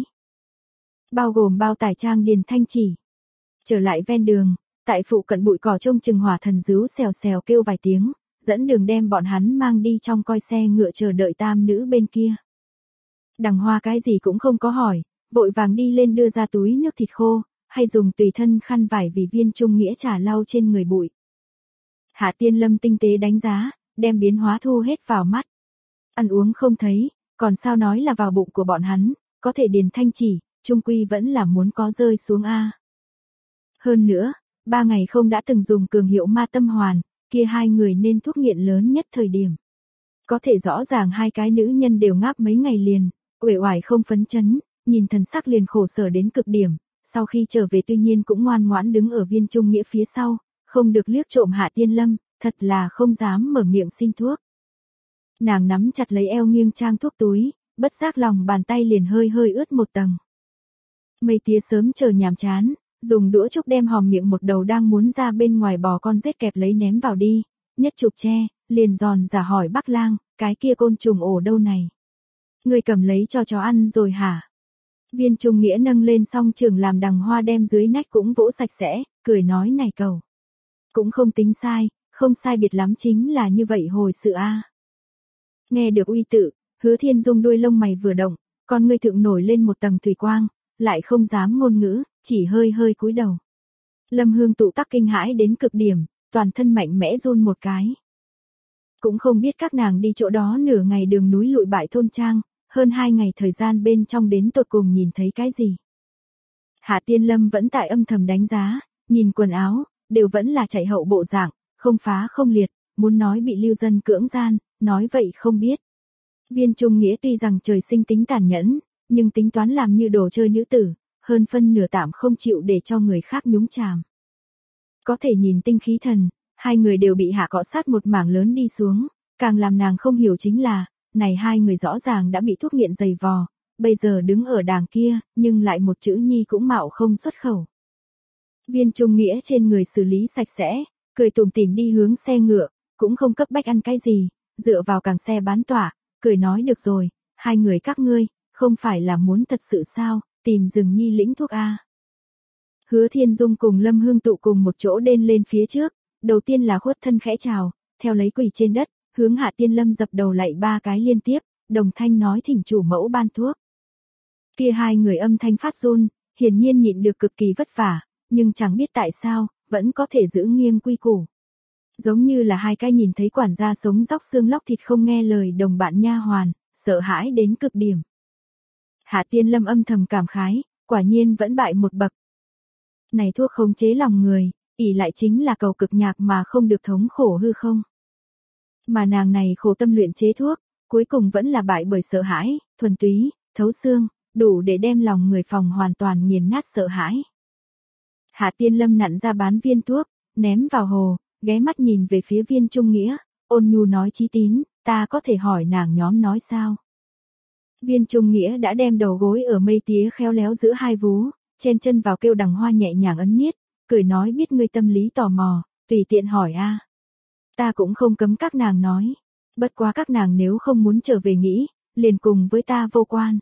Bao gồm bao tải trang Điền Thanh chỉ. Trở lại ven đường, tại phụ cận bụi cỏ trông chừng hỏa thần dứu xèo xèo kêu vài tiếng, dẫn đường đem bọn hắn mang đi trong coi xe ngựa chờ đợi tam nữ bên kia. Đằng Hoa cái gì cũng không có hỏi, vội vàng đi lên đưa ra túi nước thịt khô, hay dùng tùy thân khăn vải vì Viên Trung Nghĩa trả lau trên người bụi. Hạ Tiên Lâm tinh tế đánh giá, đem biến hóa thu hết vào mắt. Ăn uống không thấy, còn sao nói là vào bụng của bọn hắn, có thể Điền Thanh chỉ, trung quy vẫn là muốn có rơi xuống a. Hơn nữa, ba ngày không đã từng dùng cường hiệu ma tâm hoàn, kia hai người nên thuốc nghiện lớn nhất thời điểm. Có thể rõ ràng hai cái nữ nhân đều ngáp mấy ngày liền, uể oải không phấn chấn, nhìn thần sắc liền khổ sở đến cực điểm, sau khi trở về tuy nhiên cũng ngoan ngoãn đứng ở Viên Trung Nghĩa phía sau, không được liếc trộm Hạ Tiên Lâm, thật là không dám mở miệng xin thuốc. Nàng nắm chặt lấy eo nghiêng trang thuốc túi, bất giác lòng bàn tay liền hơi hơi ướt một tầng. Mây tía sớm chờ nhàm chán, Dùng đũa trúc đem hòm miệng một đầu đang muốn ra bên ngoài bò con rết kẹp lấy ném vào đi, nhất chụp tre, liền giòn giả hỏi Bắc Lang, cái kia côn trùng ổ đâu này? Người cầm lấy cho chó ăn rồi hả? Viên Trung Nghĩa nâng lên song trường làm đằng hoa đem dưới nách cũng vỗ sạch sẽ, cười nói này cậu. Cũng không tính sai, không sai biệt lắm chính là như vậy hồi sự a. Nghe được uy tự, Hứa Thiên Dung đuôi lông mày vừa động, con ngươi thượng nổi lên một tầng thủy quang, lại không dám ngôn ngữ, chỉ hơi hơi cúi đầu. Lâm Hương Tụ tắc kinh hãi đến cực điểm, toàn thân mạnh mẽ run một cái. Cũng không biết các nàng đi chỗ đó nửa ngày đường núi lụi bại thôn trang, hơn hai ngày thời gian bên trong đến tột cùng nhìn thấy cái gì. Hạ Tiên Lâm vẫn tại âm thầm đánh giá, nhìn quần áo, đều vẫn là chạy hậu bộ dạng, không phá không liệt, muốn nói bị lưu dân cưỡng gian, nói vậy không biết. Viên Trung Nghĩa tuy rằng trời sinh tính tàn nhẫn, nhưng tính toán làm như đồ chơi nữ tử, hơn phân nửa tạm không chịu để cho người khác nhúng chàm. Có thể nhìn tinh khí thần, hai người đều bị hạ cọ sát một mảng lớn đi xuống, càng làm nàng không hiểu chính là, này hai người rõ ràng đã bị thuốc nghiện dày vò, bây giờ đứng ở đàng kia, nhưng lại một chữ nhi cũng mạo không xuất khẩu. Viên Trung Nghĩa trên người xử lý sạch sẽ, cười tủm tỉm đi hướng xe ngựa, cũng không cấp bách ăn cái gì, dựa vào càng xe bán tỏa, cười nói được rồi, hai người các ngươi, không phải là muốn thật sự sao, tìm rừng nhi lĩnh thuốc a. Hứa Thiên Dung cùng Lâm Hương Tụ cùng một chỗ đên lên phía trước, đầu tiên là khuất thân khẽ chào, theo lấy quỳ trên đất, hướng Hạ Tiên Lâm dập đầu lạy ba cái liên tiếp, đồng thanh nói thỉnh chủ mẫu ban thuốc. Kia hai người âm thanh phát run, hiển nhiên nhịn được cực kỳ vất vả, nhưng chẳng biết tại sao, vẫn có thể giữ nghiêm quy củ. Giống như là hai cái nhìn thấy quản gia sống róc xương lóc thịt không nghe lời đồng bạn nha hoàn, sợ hãi đến cực điểm. Hạ Tiên Lâm âm thầm cảm khái, quả nhiên vẫn bại một bậc. Này thuốc khống chế lòng người, ỷ lại chính là cầu cực nhạc mà không được thống khổ hư không. Mà nàng này khổ tâm luyện chế thuốc, cuối cùng vẫn là bại bởi sợ hãi, thuần túy, thấu xương, đủ để đem lòng người phòng hoàn toàn nghiền nát sợ hãi. Hạ Tiên Lâm nặn ra bán viên thuốc, ném vào hồ, ghé mắt nhìn về phía Viên Trung Nghĩa, ôn nhu nói Chí Tín, ta có thể hỏi nàng nhóm nói sao? Viên Trung Nghĩa đã đem đầu gối ở mây tía khéo léo giữa hai vú, chen chân vào kêu đằng hoa nhẹ nhàng ấn niết, cười nói biết ngươi tâm lý tò mò, tùy tiện hỏi a. Ta cũng không cấm các nàng nói, bất quá các nàng nếu không muốn trở về nghĩ, liền cùng với ta vô quan.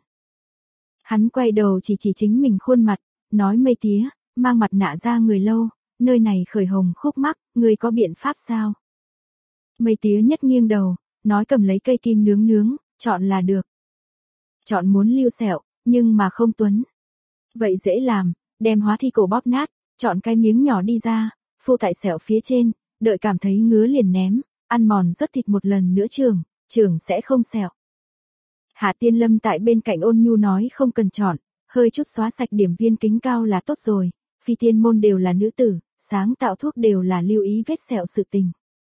Hắn quay đầu chỉ chỉ chính mình khuôn mặt, nói mây tía, mang mặt nạ ra người lâu, nơi này khởi hồng khúc mắc, ngươi có biện pháp sao? Mây tía nhất nghiêng đầu, nói cầm lấy cây kim nướng nướng, chọn là được. Chọn muốn lưu sẹo, nhưng mà không tuấn. Vậy dễ làm, đem hóa thi cổ bóp nát, chọn cái miếng nhỏ đi ra, phu tại sẹo phía trên, đợi cảm thấy ngứa liền ném, ăn mòn rất thịt một lần nữa trường, trường sẽ không sẹo. Hạ Tiên Lâm tại bên cạnh ôn nhu nói không cần chọn, hơi chút xóa sạch điểm viên kính cao là tốt rồi, phi tiên môn đều là nữ tử, sáng tạo thuốc đều là lưu ý vết sẹo sự tình.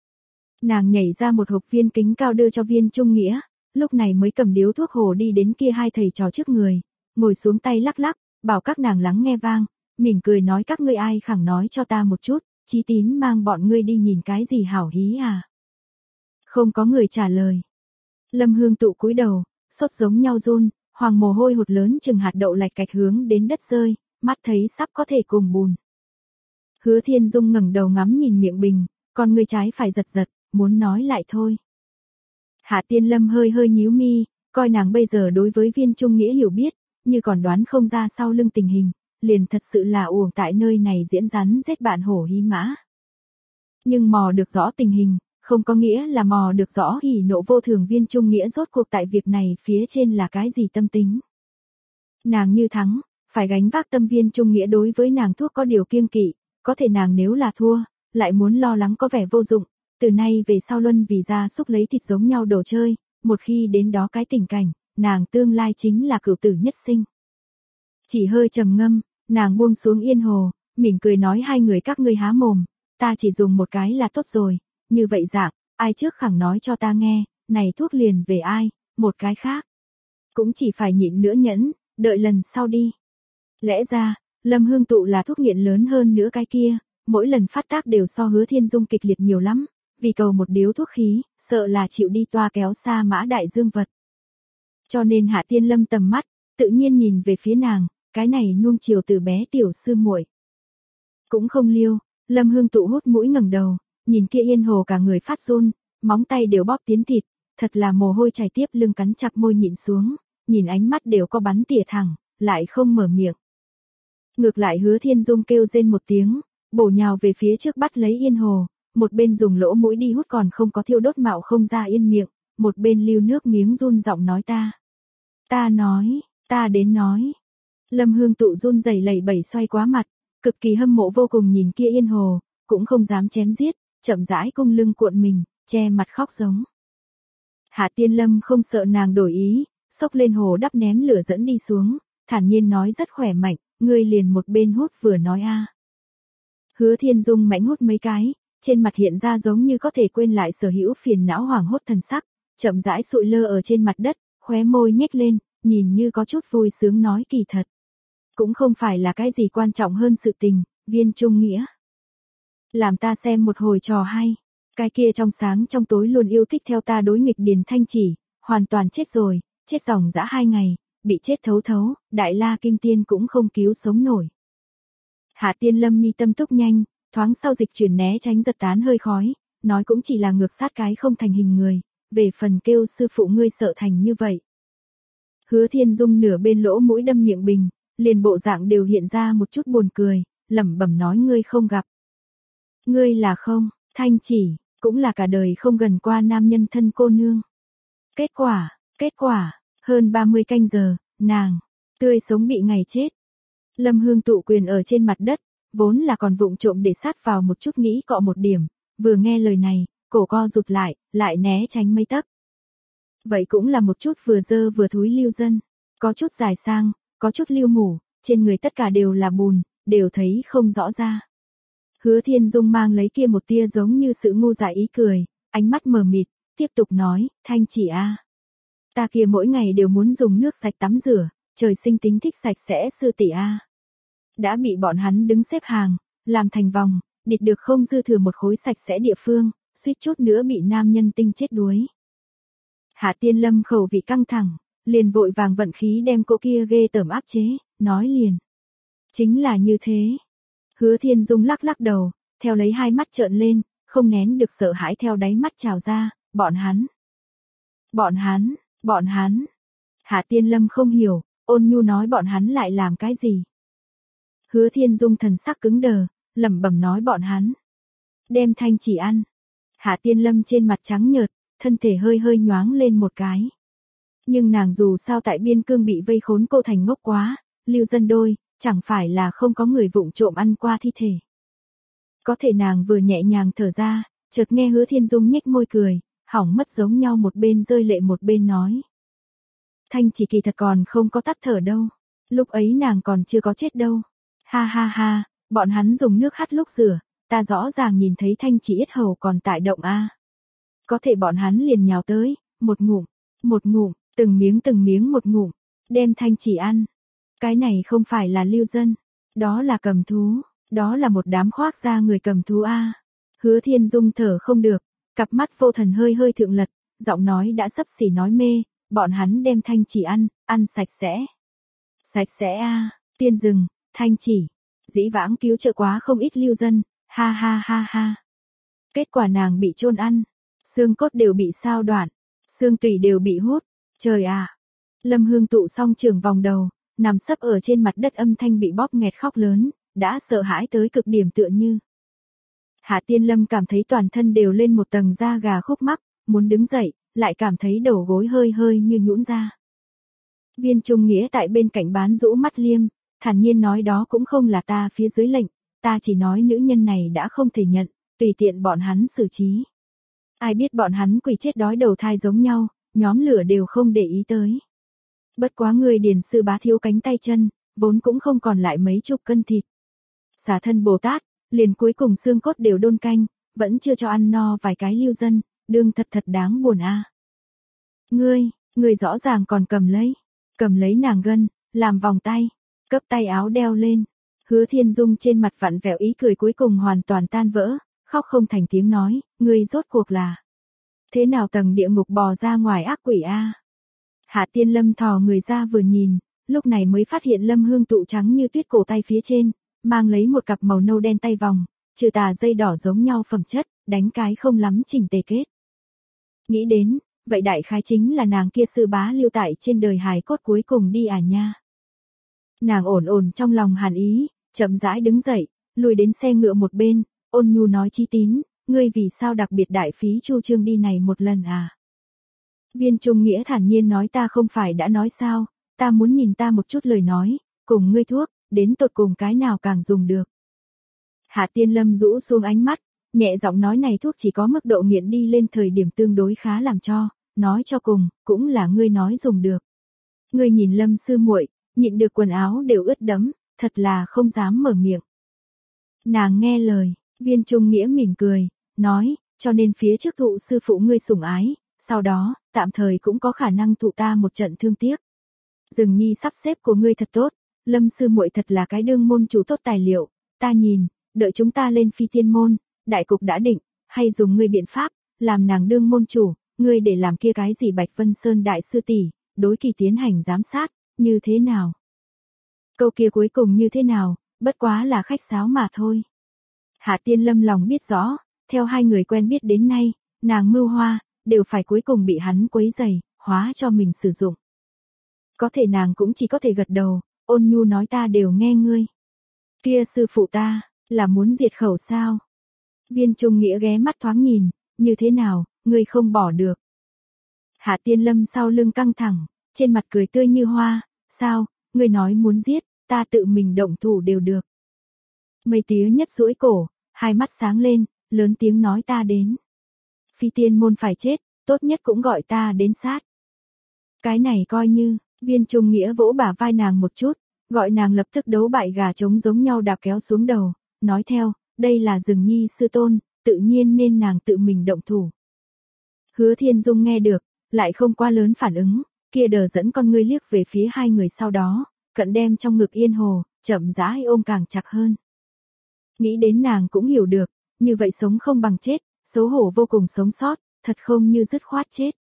Nàng nhảy ra một hộp viên kính cao đưa cho Viên Trung Nghĩa, lúc này mới cầm điếu thuốc hồ đi đến kia hai thầy trò trước người, ngồi xuống tay lắc lắc, bảo các nàng lắng nghe vang, mỉm cười nói các ngươi ai khẳng nói cho ta một chút, Chí Tín mang bọn ngươi đi nhìn cái gì hảo hí à? Không có người trả lời. Lâm Hương Tụ cúi đầu, sốt giống nhau run, hoàng mồ hôi hột lớn chừng hạt đậu lạch cạch hướng đến đất rơi, mắt thấy sắp có thể cùng bùn. Hứa Thiên Dung ngẩng đầu ngắm nhìn miệng bình, con ngươi trái phải giật giật, muốn nói lại thôi. Hạ Tiên Lâm hơi hơi nhíu mi, coi nàng bây giờ đối với Viên Trung Nghĩa hiểu biết, như còn đoán không ra sau lưng tình hình, liền thật sự là uổng tại nơi này diễn rắn giết bạn hổ hí mã. Nhưng mò được rõ tình hình, không có nghĩa là mò được rõ hỉ nộ vô thường Viên Trung Nghĩa rốt cuộc tại việc này phía trên là cái gì tâm tính. Nàng như thắng, phải gánh vác tâm Viên Trung Nghĩa đối với nàng thuốc có điều kiêng kỵ, có thể nàng nếu là thua, lại muốn lo lắng có vẻ vô dụng, từ nay về sau luân vì gia súc lấy thịt giống nhau đồ chơi, một khi đến đó cái tình cảnh, nàng tương lai chính là cửu tử nhất sinh. Chỉ hơi trầm ngâm, nàng buông xuống yên hồ, mỉm cười nói hai người các ngươi há mồm, ta chỉ dùng một cái là tốt rồi, như vậy dạng, ai trước khẳng nói cho ta nghe, này thuốc liền về ai, một cái khác. Cũng chỉ phải nhịn nữa nhẫn, đợi lần sau đi. Lẽ ra, Lâm Hương Tụ là thuốc nghiện lớn hơn nữa cái kia, mỗi lần phát tác đều so Hứa Thiên Dung kịch liệt nhiều lắm, vì cầu một điếu thuốc khí, sợ là chịu đi toa kéo xa mã đại dương vật. Cho nên Hạ Tiên Lâm tầm mắt, tự nhiên nhìn về phía nàng, cái này nuông chiều từ bé tiểu sư muội. Cũng không liêu, Lâm Hương Tụ hút mũi ngẩng đầu, nhìn kia Yên Hồ cả người phát run, móng tay đều bóp tiến thịt, thật là mồ hôi chảy tiếp lưng cắn chặt môi nhịn xuống, nhìn ánh mắt đều có bắn tỉa thẳng, lại không mở miệng. Ngược lại Hứa Thiên Dung kêu rên một tiếng, bổ nhào về phía trước bắt lấy Yên Hồ, một bên dùng lỗ mũi đi hút còn không có thiêu đốt mạo không ra yên miệng, một bên lưu nước miếng run giọng nói ta. Ta nói, ta đến nói. Lâm Hương Tụ run rẩy lẩy bẩy xoay quá mặt, cực kỳ hâm mộ vô cùng nhìn kia Yên Hồ, cũng không dám chém giết, chậm rãi cung lưng cuộn mình, che mặt khóc giống. Hạ Tiên Lâm không sợ nàng đổi ý, xốc lên hồ đắp ném lửa dẫn đi xuống, thản nhiên nói rất khỏe mạnh, ngươi liền một bên hút vừa nói a. Hứa Thiên Dung mãnh hút mấy cái, trên mặt hiện ra giống như có thể quên lại sở hữu phiền não hoảng hốt thần sắc, chậm rãi sụi lơ ở trên mặt đất, khóe môi nhếch lên, nhìn như có chút vui sướng nói kỳ thật. Cũng không phải là cái gì quan trọng hơn sự tình, viên trung nghĩa. Làm ta xem một hồi trò hay, cái kia trong sáng trong tối luôn yêu thích theo ta đối nghịch Điền Thanh Chỉ, hoàn toàn chết rồi, chết dòng dã hai ngày, bị chết thấu thấu, Đại La Kim Tiên cũng không cứu sống nổi. Hạ Tiên Lâm mi tâm túc nhanh, thoáng sau dịch chuyển né tránh giật tán hơi khói, nói cũng chỉ là ngược sát cái không thành hình người, về phần kêu sư phụ ngươi sợ thành như vậy. Hứa Thiên Dung nửa bên lỗ mũi đâm miệng bình, liền bộ dạng đều hiện ra một chút buồn cười, lẩm bẩm nói ngươi không gặp. Ngươi là không, Thanh Chỉ, cũng là cả đời không gần qua nam nhân thân cô nương. Kết quả, kết quả, hơn ba mươi canh giờ, nàng, tươi sống bị ngày chết. Lâm Hương Tụ quyền ở trên mặt đất, vốn là còn vụng trộm để sát vào một chút nghĩ cọ một điểm, vừa nghe lời này, cổ co rụt lại, lại né tránh mấy tấc. Vậy cũng là một chút vừa dơ vừa thúi lưu dân, có chút dài sang, có chút lưu mủ, trên người tất cả đều là bùn, đều thấy không rõ ra. Hứa Thiên Dung mang lấy kia một tia giống như sự ngu dại ý cười, ánh mắt mờ mịt, tiếp tục nói, Thanh Chỉ a, ta kia mỗi ngày đều muốn dùng nước sạch tắm rửa, trời sinh tính thích sạch sẽ sư tỷ a. Đã bị bọn hắn đứng xếp hàng, làm thành vòng, địt được không dư thừa một khối sạch sẽ địa phương, suýt chút nữa bị nam nhân tinh chết đuối. Hạ Tiên Lâm khẩu vị căng thẳng, liền vội vàng vận khí đem cô kia ghê tởm áp chế, nói liền. Chính là như thế. Hứa Thiên Dung lắc lắc đầu, theo lấy hai mắt trợn lên, không nén được sợ hãi theo đáy mắt trào ra, bọn hắn. Bọn hắn, bọn hắn. Hạ Tiên Lâm không hiểu, ôn nhu nói bọn hắn lại làm cái gì. Hứa Thiên Dung thần sắc cứng đờ, lẩm bẩm nói bọn hắn. Đem Thanh Chỉ ăn. Hạ Tiên Lâm trên mặt trắng nhợt, thân thể hơi hơi nhoáng lên một cái. Nhưng nàng dù sao tại biên cương bị vây khốn cô thành ngốc quá, lưu dân đôi, chẳng phải là không có người vụng trộm ăn qua thi thể. Có thể nàng vừa nhẹ nhàng thở ra, chợt nghe Hứa Thiên Dung nhếch môi cười, hỏng mất giống nhau một bên rơi lệ một bên nói. Thanh Chỉ kỳ thật còn không có tắt thở đâu, lúc ấy nàng còn chưa có chết đâu. Ha ha ha, bọn hắn dùng nước hắt lúc rửa, ta rõ ràng nhìn thấy Thanh Chỉ yết hầu còn tại động a. Có thể bọn hắn liền nhào tới, một ngụm, một ngụm, từng miếng từng miếng một ngụm, đem Thanh Chỉ ăn. Cái này không phải là lưu dân, đó là cầm thú, đó là một đám khoác da người cầm thú a. Hứa Thiên Dung thở không được, cặp mắt vô thần hơi hơi thượng lật, giọng nói đã sắp xỉ nói mê, bọn hắn đem Thanh Chỉ ăn, ăn sạch sẽ. Sạch sẽ a, tiên rừng, Thanh Chỉ, dĩ vãng cứu trợ quá không ít lưu dân, ha ha ha ha. Kết quả nàng bị chôn ăn, xương cốt đều bị sao đoạn, xương tủy đều bị hút, trời à. Lâm Hương Tụ xong trường vòng đầu, nằm sấp ở trên mặt đất âm thanh bị bóp nghẹt khóc lớn, đã sợ hãi tới cực điểm tựa như. Hạ Tiên Lâm cảm thấy toàn thân đều lên một tầng da gà khúc mắc, muốn đứng dậy, lại cảm thấy đầu gối hơi hơi như nhũn ra. Viên Trung Nghĩa tại bên cạnh bán rũ mắt liêm, thản nhiên nói đó cũng không là ta phía dưới lệnh, ta chỉ nói nữ nhân này đã không thể nhận, tùy tiện bọn hắn xử trí. Ai biết bọn hắn quỷ chết đói đầu thai giống nhau, nhóm lửa đều không để ý tới. Bất quá người Điền sư bá thiếu cánh tay chân, vốn cũng không còn lại mấy chục cân thịt. Xả thân Bồ Tát, liền cuối cùng xương cốt đều đôn canh, vẫn chưa cho ăn no vài cái lưu dân, đương thật thật đáng buồn a. Ngươi, ngươi rõ ràng còn cầm lấy, cầm lấy nàng gân, làm vòng tay, cấp tay áo đeo lên. Hứa Thiên Dung trên mặt vặn vẹo ý cười cuối cùng hoàn toàn tan vỡ, khóc không thành tiếng nói, ngươi rốt cuộc là thế nào tầng địa ngục bò ra ngoài ác quỷ a. Hạ Tiên Lâm thò người ra vừa nhìn, lúc này mới phát hiện Lâm Hương Tụ trắng như tuyết cổ tay phía trên, mang lấy một cặp màu nâu đen tay vòng, trừ tà dây đỏ giống nhau phẩm chất, đánh cái không lắm chỉnh tề kết. Nghĩ đến, vậy đại khái chính là nàng kia sư bá lưu tại trên đời hài cốt cuối cùng đi à nha. Nàng ổn ổn trong lòng hàn ý, chậm rãi đứng dậy, lùi đến xe ngựa một bên, ôn nhu nói Chí Tín, ngươi vì sao đặc biệt đại phí chu trương đi này một lần à? Viên Trung Nghĩa thản nhiên nói ta không phải đã nói sao, ta muốn nhìn ta một chút lời nói, cùng ngươi thuốc, đến tột cùng cái nào càng dùng được. Hạ Tiên Lâm rũ xuống ánh mắt, nhẹ giọng nói này thuốc chỉ có mức độ nghiện đi lên thời điểm tương đối khá làm cho, nói cho cùng, cũng là ngươi nói dùng được. Ngươi nhìn Lâm sư muội, nhịn được quần áo đều ướt đẫm, thật là không dám mở miệng. Nàng nghe lời, Viên Trung Nghĩa mỉm cười, nói, cho nên phía trước thụ sư phụ ngươi sủng ái, sau đó, tạm thời cũng có khả năng thụ ta một trận thương tiếc. Dừng Nhi sắp xếp của ngươi thật tốt, Lâm sư muội thật là cái đương môn chủ tốt tài liệu, ta nhìn, đợi chúng ta lên phi tiên môn, đại cục đã định, hay dùng ngươi biện pháp, làm nàng đương môn chủ, ngươi để làm kia cái gì Bạch Vân Sơn đại sư tỷ, đối kỳ tiến hành giám sát, như thế nào? Câu kia cuối cùng như thế nào, bất quá là khách sáo mà thôi. Hạ Tiên Lâm lòng biết rõ, theo hai người quen biết đến nay, nàng mưu hoa, đều phải cuối cùng bị hắn quấy rầy, hóa cho mình sử dụng. Có thể nàng cũng chỉ có thể gật đầu, ôn nhu nói ta đều nghe ngươi. Kia sư phụ ta, là muốn diệt khẩu sao? Viên Trung Nghĩa ghé mắt thoáng nhìn, như thế nào, ngươi không bỏ được. Hạ Tiên Lâm sau lưng căng thẳng, trên mặt cười tươi như hoa, sao, ngươi nói muốn giết, ta tự mình động thủ đều được. Mây tía nhất duỗi cổ, hai mắt sáng lên, lớn tiếng nói ta đến. Phi tiên môn phải chết, tốt nhất cũng gọi ta đến sát. Cái này coi như, Viên Trung Nghĩa vỗ bả vai nàng một chút, gọi nàng lập tức đấu bại gà trống giống nhau đạp kéo xuống đầu, nói theo, đây là Dừng Nhi sư tôn, tự nhiên nên nàng tự mình động thủ. Hứa Thiên Dung nghe được, lại không quá lớn phản ứng, kia đờ dẫn con ngươi liếc về phía hai người sau đó, cận đem trong ngực Yên Hồ, chậm rãi ôm càng chặt hơn. Nghĩ đến nàng cũng hiểu được, như vậy sống không bằng chết, xấu hổ vô cùng sống sót, thật không như dứt khoát chết.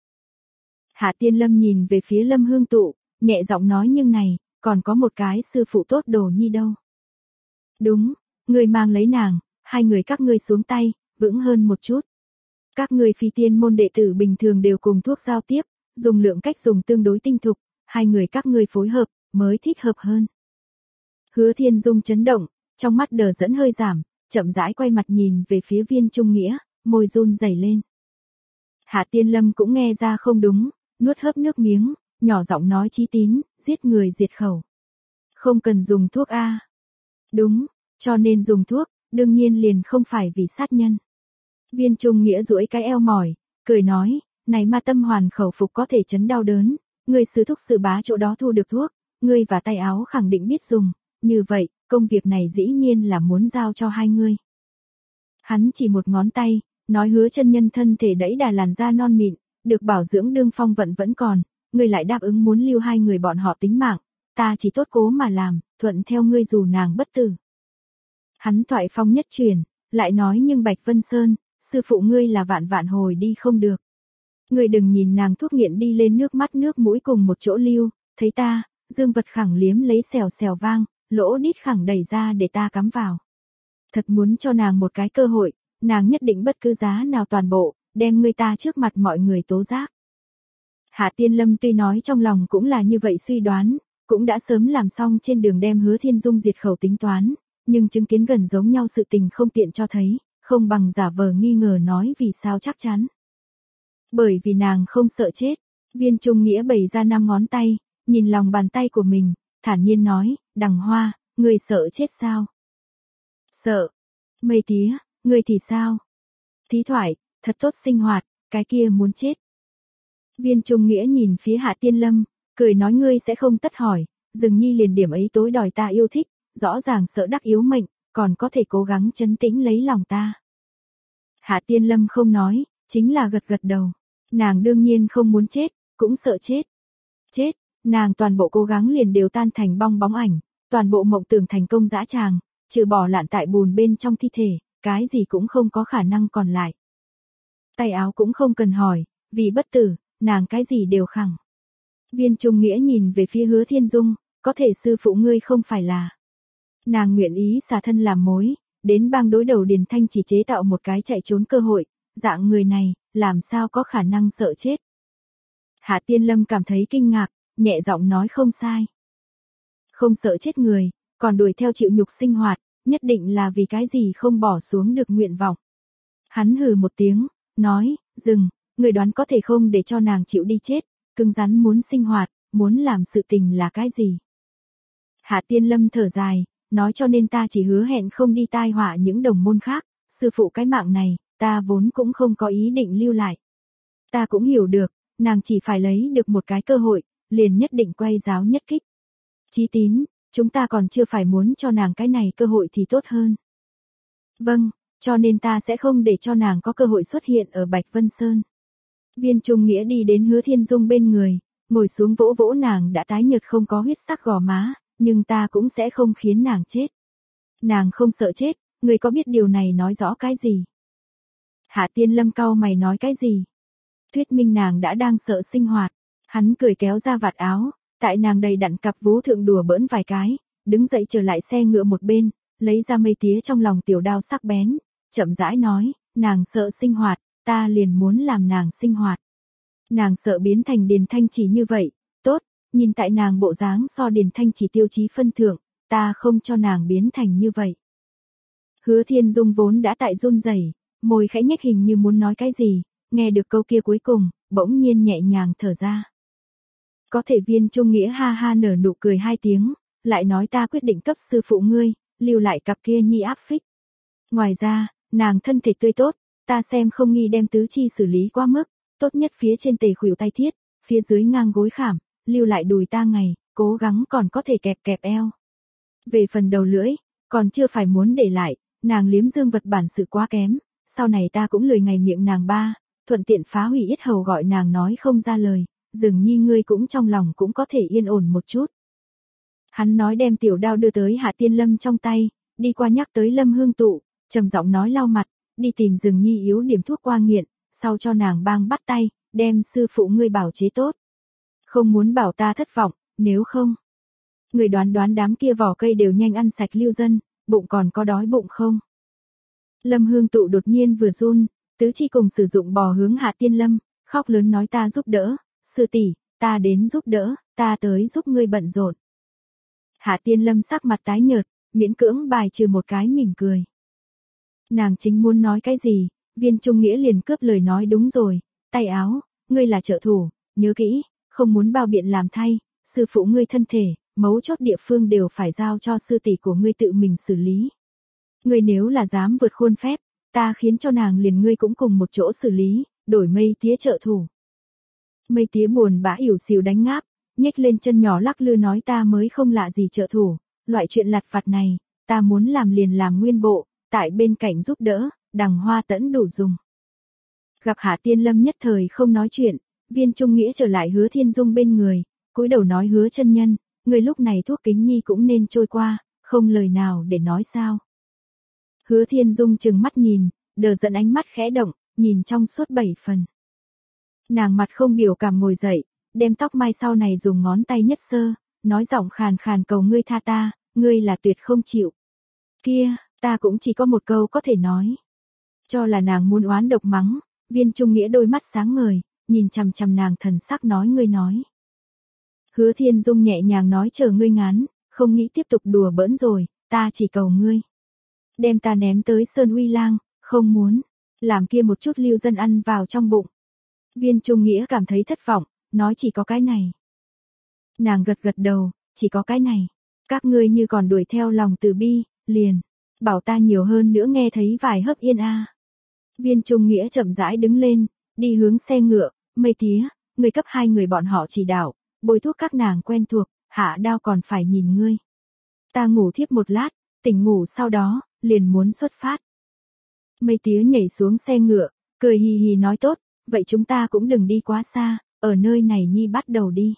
Hạ Tiên Lâm nhìn về phía Lâm Hương Tụ, nhẹ giọng nói nhưng này, còn có một cái sư phụ tốt đồ nhi đâu. Đúng, người mang lấy nàng, hai người các ngươi xuống tay, vững hơn một chút. Các ngươi phi tiên môn đệ tử bình thường đều cùng thuốc giao tiếp, dùng lượng cách dùng tương đối tinh thục, hai người các ngươi phối hợp, mới thích hợp hơn. Hứa Thiên Dung chấn động, trong mắt đờ dẫn hơi giảm, chậm rãi quay mặt nhìn về phía Viên Trung Nghĩa, môi run rẩy lên. Hạ Tiên Lâm cũng nghe ra không đúng, nuốt hớp nước miếng, nhỏ giọng nói Chí Tín, giết người diệt khẩu. Không cần dùng thuốc a. Đúng, cho nên dùng thuốc, đương nhiên liền không phải vì sát nhân. Viên Trung Nghĩa duỗi cái eo mỏi, cười nói, này ma tâm hoàn khẩu phục có thể chấn đau đớn, ngươi sư thúc sư bá chỗ đó thu được thuốc, ngươi và tay áo khẳng định biết dùng, như vậy, công việc này dĩ nhiên là muốn giao cho hai ngươi. Hắn chỉ một ngón tay, nói Hứa chân nhân thân thể đẫy đà làn da non mịn, được bảo dưỡng đương phong vận vẫn còn, ngươi lại đáp ứng muốn lưu hai người bọn họ tính mạng, ta chỉ tốt cố mà làm, thuận theo ngươi dù nàng bất tử. Hắn thoại phong nhất truyền, lại nói nhưng Bạch Vân Sơn, sư phụ ngươi là vạn vạn hồi đi không được. Ngươi đừng nhìn nàng thuốc nghiện đi lên nước mắt nước mũi cùng một chỗ lưu, thấy ta, dương vật khẳng liếm lấy xèo xèo vang, lỗ đít khẳng đẩy ra để ta cắm vào. Thật muốn cho nàng một cái cơ hội, nàng nhất định bất cứ giá nào toàn bộ, đem ngươi ta trước mặt mọi người tố giác. Hạ Tiên Lâm tuy nói trong lòng cũng là như vậy suy đoán, cũng đã sớm làm xong trên đường đem Hứa Thiên Dung diệt khẩu tính toán, nhưng chứng kiến gần giống nhau sự tình không tiện cho thấy, không bằng giả vờ nghi ngờ nói vì sao chắc chắn. Bởi vì nàng không sợ chết, Viên Trung Nghĩa bày ra năm ngón tay, nhìn lòng bàn tay của mình, thản nhiên nói, Đằng Hoa, ngươi sợ chết sao? Sợ. Mây tía, ngươi thì sao? Thí thoại, thật tốt sinh hoạt, cái kia muốn chết. Viên Trung Nghĩa nhìn phía Hạ Tiên Lâm, cười nói ngươi sẽ không tất hỏi, Dừng Nhi liền điểm ấy tối đòi ta yêu thích, rõ ràng sợ đắc yếu mệnh, còn có thể cố gắng trấn tĩnh lấy lòng ta. Hạ Tiên Lâm không nói, chính là gật gật đầu. Nàng đương nhiên không muốn chết, cũng sợ chết. Chết, nàng toàn bộ cố gắng liền đều tan thành bong bóng ảnh, toàn bộ mộng tưởng thành công dã tràng, trừ bỏ lạn tại bùn bên trong thi thể, cái gì cũng không có khả năng còn lại. Tay áo cũng không cần hỏi, vì bất tử, nàng cái gì đều khẳng. Viên Trung Nghĩa nhìn về phía Hứa Thiên Dung, có thể sư phụ ngươi không phải là. Nàng nguyện ý xả thân làm mối, đến bang đối đầu Điền Thanh chỉ chế tạo một cái chạy trốn cơ hội, dạng người này, làm sao có khả năng sợ chết. Hạ Tiên Lâm cảm thấy kinh ngạc, nhẹ giọng nói không sai. Không sợ chết người, còn đuổi theo chịu nhục sinh hoạt, nhất định là vì cái gì không bỏ xuống được nguyện vọng. Hắn hừ một tiếng, nói, dừng, người đoán có thể không để cho nàng chịu đi chết, cứng rắn muốn sinh hoạt, muốn làm sự tình là cái gì. Hạ Tiên Lâm thở dài, nói cho nên ta chỉ hứa hẹn không đi tai họa những đồng môn khác, sư phụ cái mạng này, ta vốn cũng không có ý định lưu lại. Ta cũng hiểu được, nàng chỉ phải lấy được một cái cơ hội, liền nhất định quay giáo nhất kích. Chí Tín, chúng ta còn chưa phải muốn cho nàng cái này cơ hội thì tốt hơn. Vâng, cho nên ta sẽ không để cho nàng có cơ hội xuất hiện ở Bạch Vân Sơn. Viên Trung Nghĩa đi đến Hứa Thiên Dung bên người, ngồi xuống vỗ vỗ nàng đã tái nhợt không có huyết sắc gò má, nhưng ta cũng sẽ không khiến nàng chết. Nàng không sợ chết, người có biết điều này nói rõ cái gì? Hạ Tiên Lâm cau mày nói cái gì? Thuyết minh nàng đã đang sợ sinh hoạt. Hắn cười kéo ra vạt áo, tại nàng đầy đặn cặp vú thượng đùa bỡn vài cái, đứng dậy trở lại xe ngựa một bên, lấy ra mây tía trong lòng tiểu đao sắc bén, chậm rãi nói, nàng sợ sinh hoạt, ta liền muốn làm nàng sinh hoạt. Nàng sợ biến thành Điền Thanh chỉ như vậy, tốt, nhìn tại nàng bộ dáng so Điền Thanh chỉ tiêu chí phân thượng, ta không cho nàng biến thành như vậy. Hứa Thiên Dung vốn đã tại run rẩy, môi khẽ nhếch hình như muốn nói cái gì, nghe được câu kia cuối cùng, bỗng nhiên nhẹ nhàng thở ra. Có thể Viên Trung Nghĩa ha ha nở nụ cười hai tiếng, lại nói ta quyết định cấp sư phụ ngươi, lưu lại cặp kia nhi áp phích. Ngoài ra, nàng thân thể tươi tốt, ta xem không nghi đem tứ chi xử lý quá mức, tốt nhất phía trên tề khuỷu tay thiết, phía dưới ngang gối khảm, lưu lại đùi ta ngày, cố gắng còn có thể kẹp kẹp eo. Về phần đầu lưỡi, còn chưa phải muốn để lại, nàng liếm dương vật bản sự quá kém, sau này ta cũng lười ngày miệng nàng ba, thuận tiện phá hủy yết hầu gọi nàng nói không ra lời, dường như ngươi cũng trong lòng cũng có thể yên ổn một chút. Hắn nói đem tiểu đao đưa tới Hạ Tiên Lâm trong tay, đi qua nhắc tới Lâm Hương Tụ, trầm giọng nói lau mặt, đi tìm rừng nhi yếu điểm thuốc qua nghiện, sau cho nàng bang bắt tay, đem sư phụ ngươi bảo chế tốt. Không muốn bảo ta thất vọng, nếu không. Người đoán đoán đám kia vỏ cây đều nhanh ăn sạch lưu dân, bụng còn có đói bụng không? Lâm Hương Tụ đột nhiên vừa run, tứ chi cùng sử dụng bò hướng Hạ Tiên Lâm, khóc lớn nói ta giúp đỡ, sư tỷ, ta đến giúp đỡ, ta tới giúp ngươi bận rộn. Hạ Tiên Lâm sắc mặt tái nhợt, miễn cưỡng bài trừ một cái mỉm cười. Nàng chính muốn nói cái gì, Viên Trung Nghĩa liền cướp lời nói đúng rồi, tay áo, ngươi là trợ thủ, nhớ kỹ, không muốn bao biện làm thay, sư phụ ngươi thân thể, mấu chốt địa phương đều phải giao cho sư tỷ của ngươi tự mình xử lý. Ngươi nếu là dám vượt khuôn phép, ta khiến cho nàng liền ngươi cũng cùng một chỗ xử lý, đổi mây tía trợ thủ. Mây tía buồn bã ỉu xìu đánh ngáp, nhếch lên chân nhỏ lắc lư nói ta mới không lạ gì trợ thủ, loại chuyện lặt vặt này, ta muốn làm liền làm nguyên bộ, tại bên cạnh giúp đỡ, đằng hoa tẫn đủ dùng. Gặp Hạ Tiên Lâm nhất thời không nói chuyện, Viên Trung Nghĩa trở lại Hứa Thiên Dung bên người, cúi đầu nói Hứa chân nhân, người lúc này thuốc kính nhi cũng nên trôi qua, không lời nào để nói sao. Hứa Thiên Dung chừng mắt nhìn, đờ giận ánh mắt khẽ động, nhìn trong suốt bảy phần. Nàng mặt không biểu cảm ngồi dậy, đem tóc mai sau này dùng ngón tay nhất sơ, nói giọng khàn khàn cầu ngươi tha ta, ngươi là tuyệt không chịu. Kia, ta cũng chỉ có một câu có thể nói. Cho là nàng muốn oán độc mắng, Viên Trung Nghĩa đôi mắt sáng ngời, nhìn chằm chằm nàng thần sắc nói ngươi nói. Hứa Thiên Dung nhẹ nhàng nói chờ ngươi ngán, không nghĩ tiếp tục đùa bỡn rồi, ta chỉ cầu ngươi. Đem ta ném tới Sơn Uy Lang, không muốn, làm kia một chút lưu dân ăn vào trong bụng. Viên Trung Nghĩa cảm thấy thất vọng, nói chỉ có cái này. Nàng gật gật đầu, chỉ có cái này. Các ngươi như còn đuổi theo lòng từ bi, liền. Bảo ta nhiều hơn nữa nghe thấy vài hấp yên a. Viên Trung Nghĩa chậm rãi đứng lên, đi hướng xe ngựa, mây tía, người cấp hai người bọn họ chỉ đạo, bôi thuốc các nàng quen thuộc, hạ đao còn phải nhìn ngươi. Ta ngủ thiếp một lát, tỉnh ngủ sau đó, liền muốn xuất phát. Mây tía nhảy xuống xe ngựa, cười hì hì nói tốt, vậy chúng ta cũng đừng đi quá xa, ở nơi này nhi bắt đầu đi.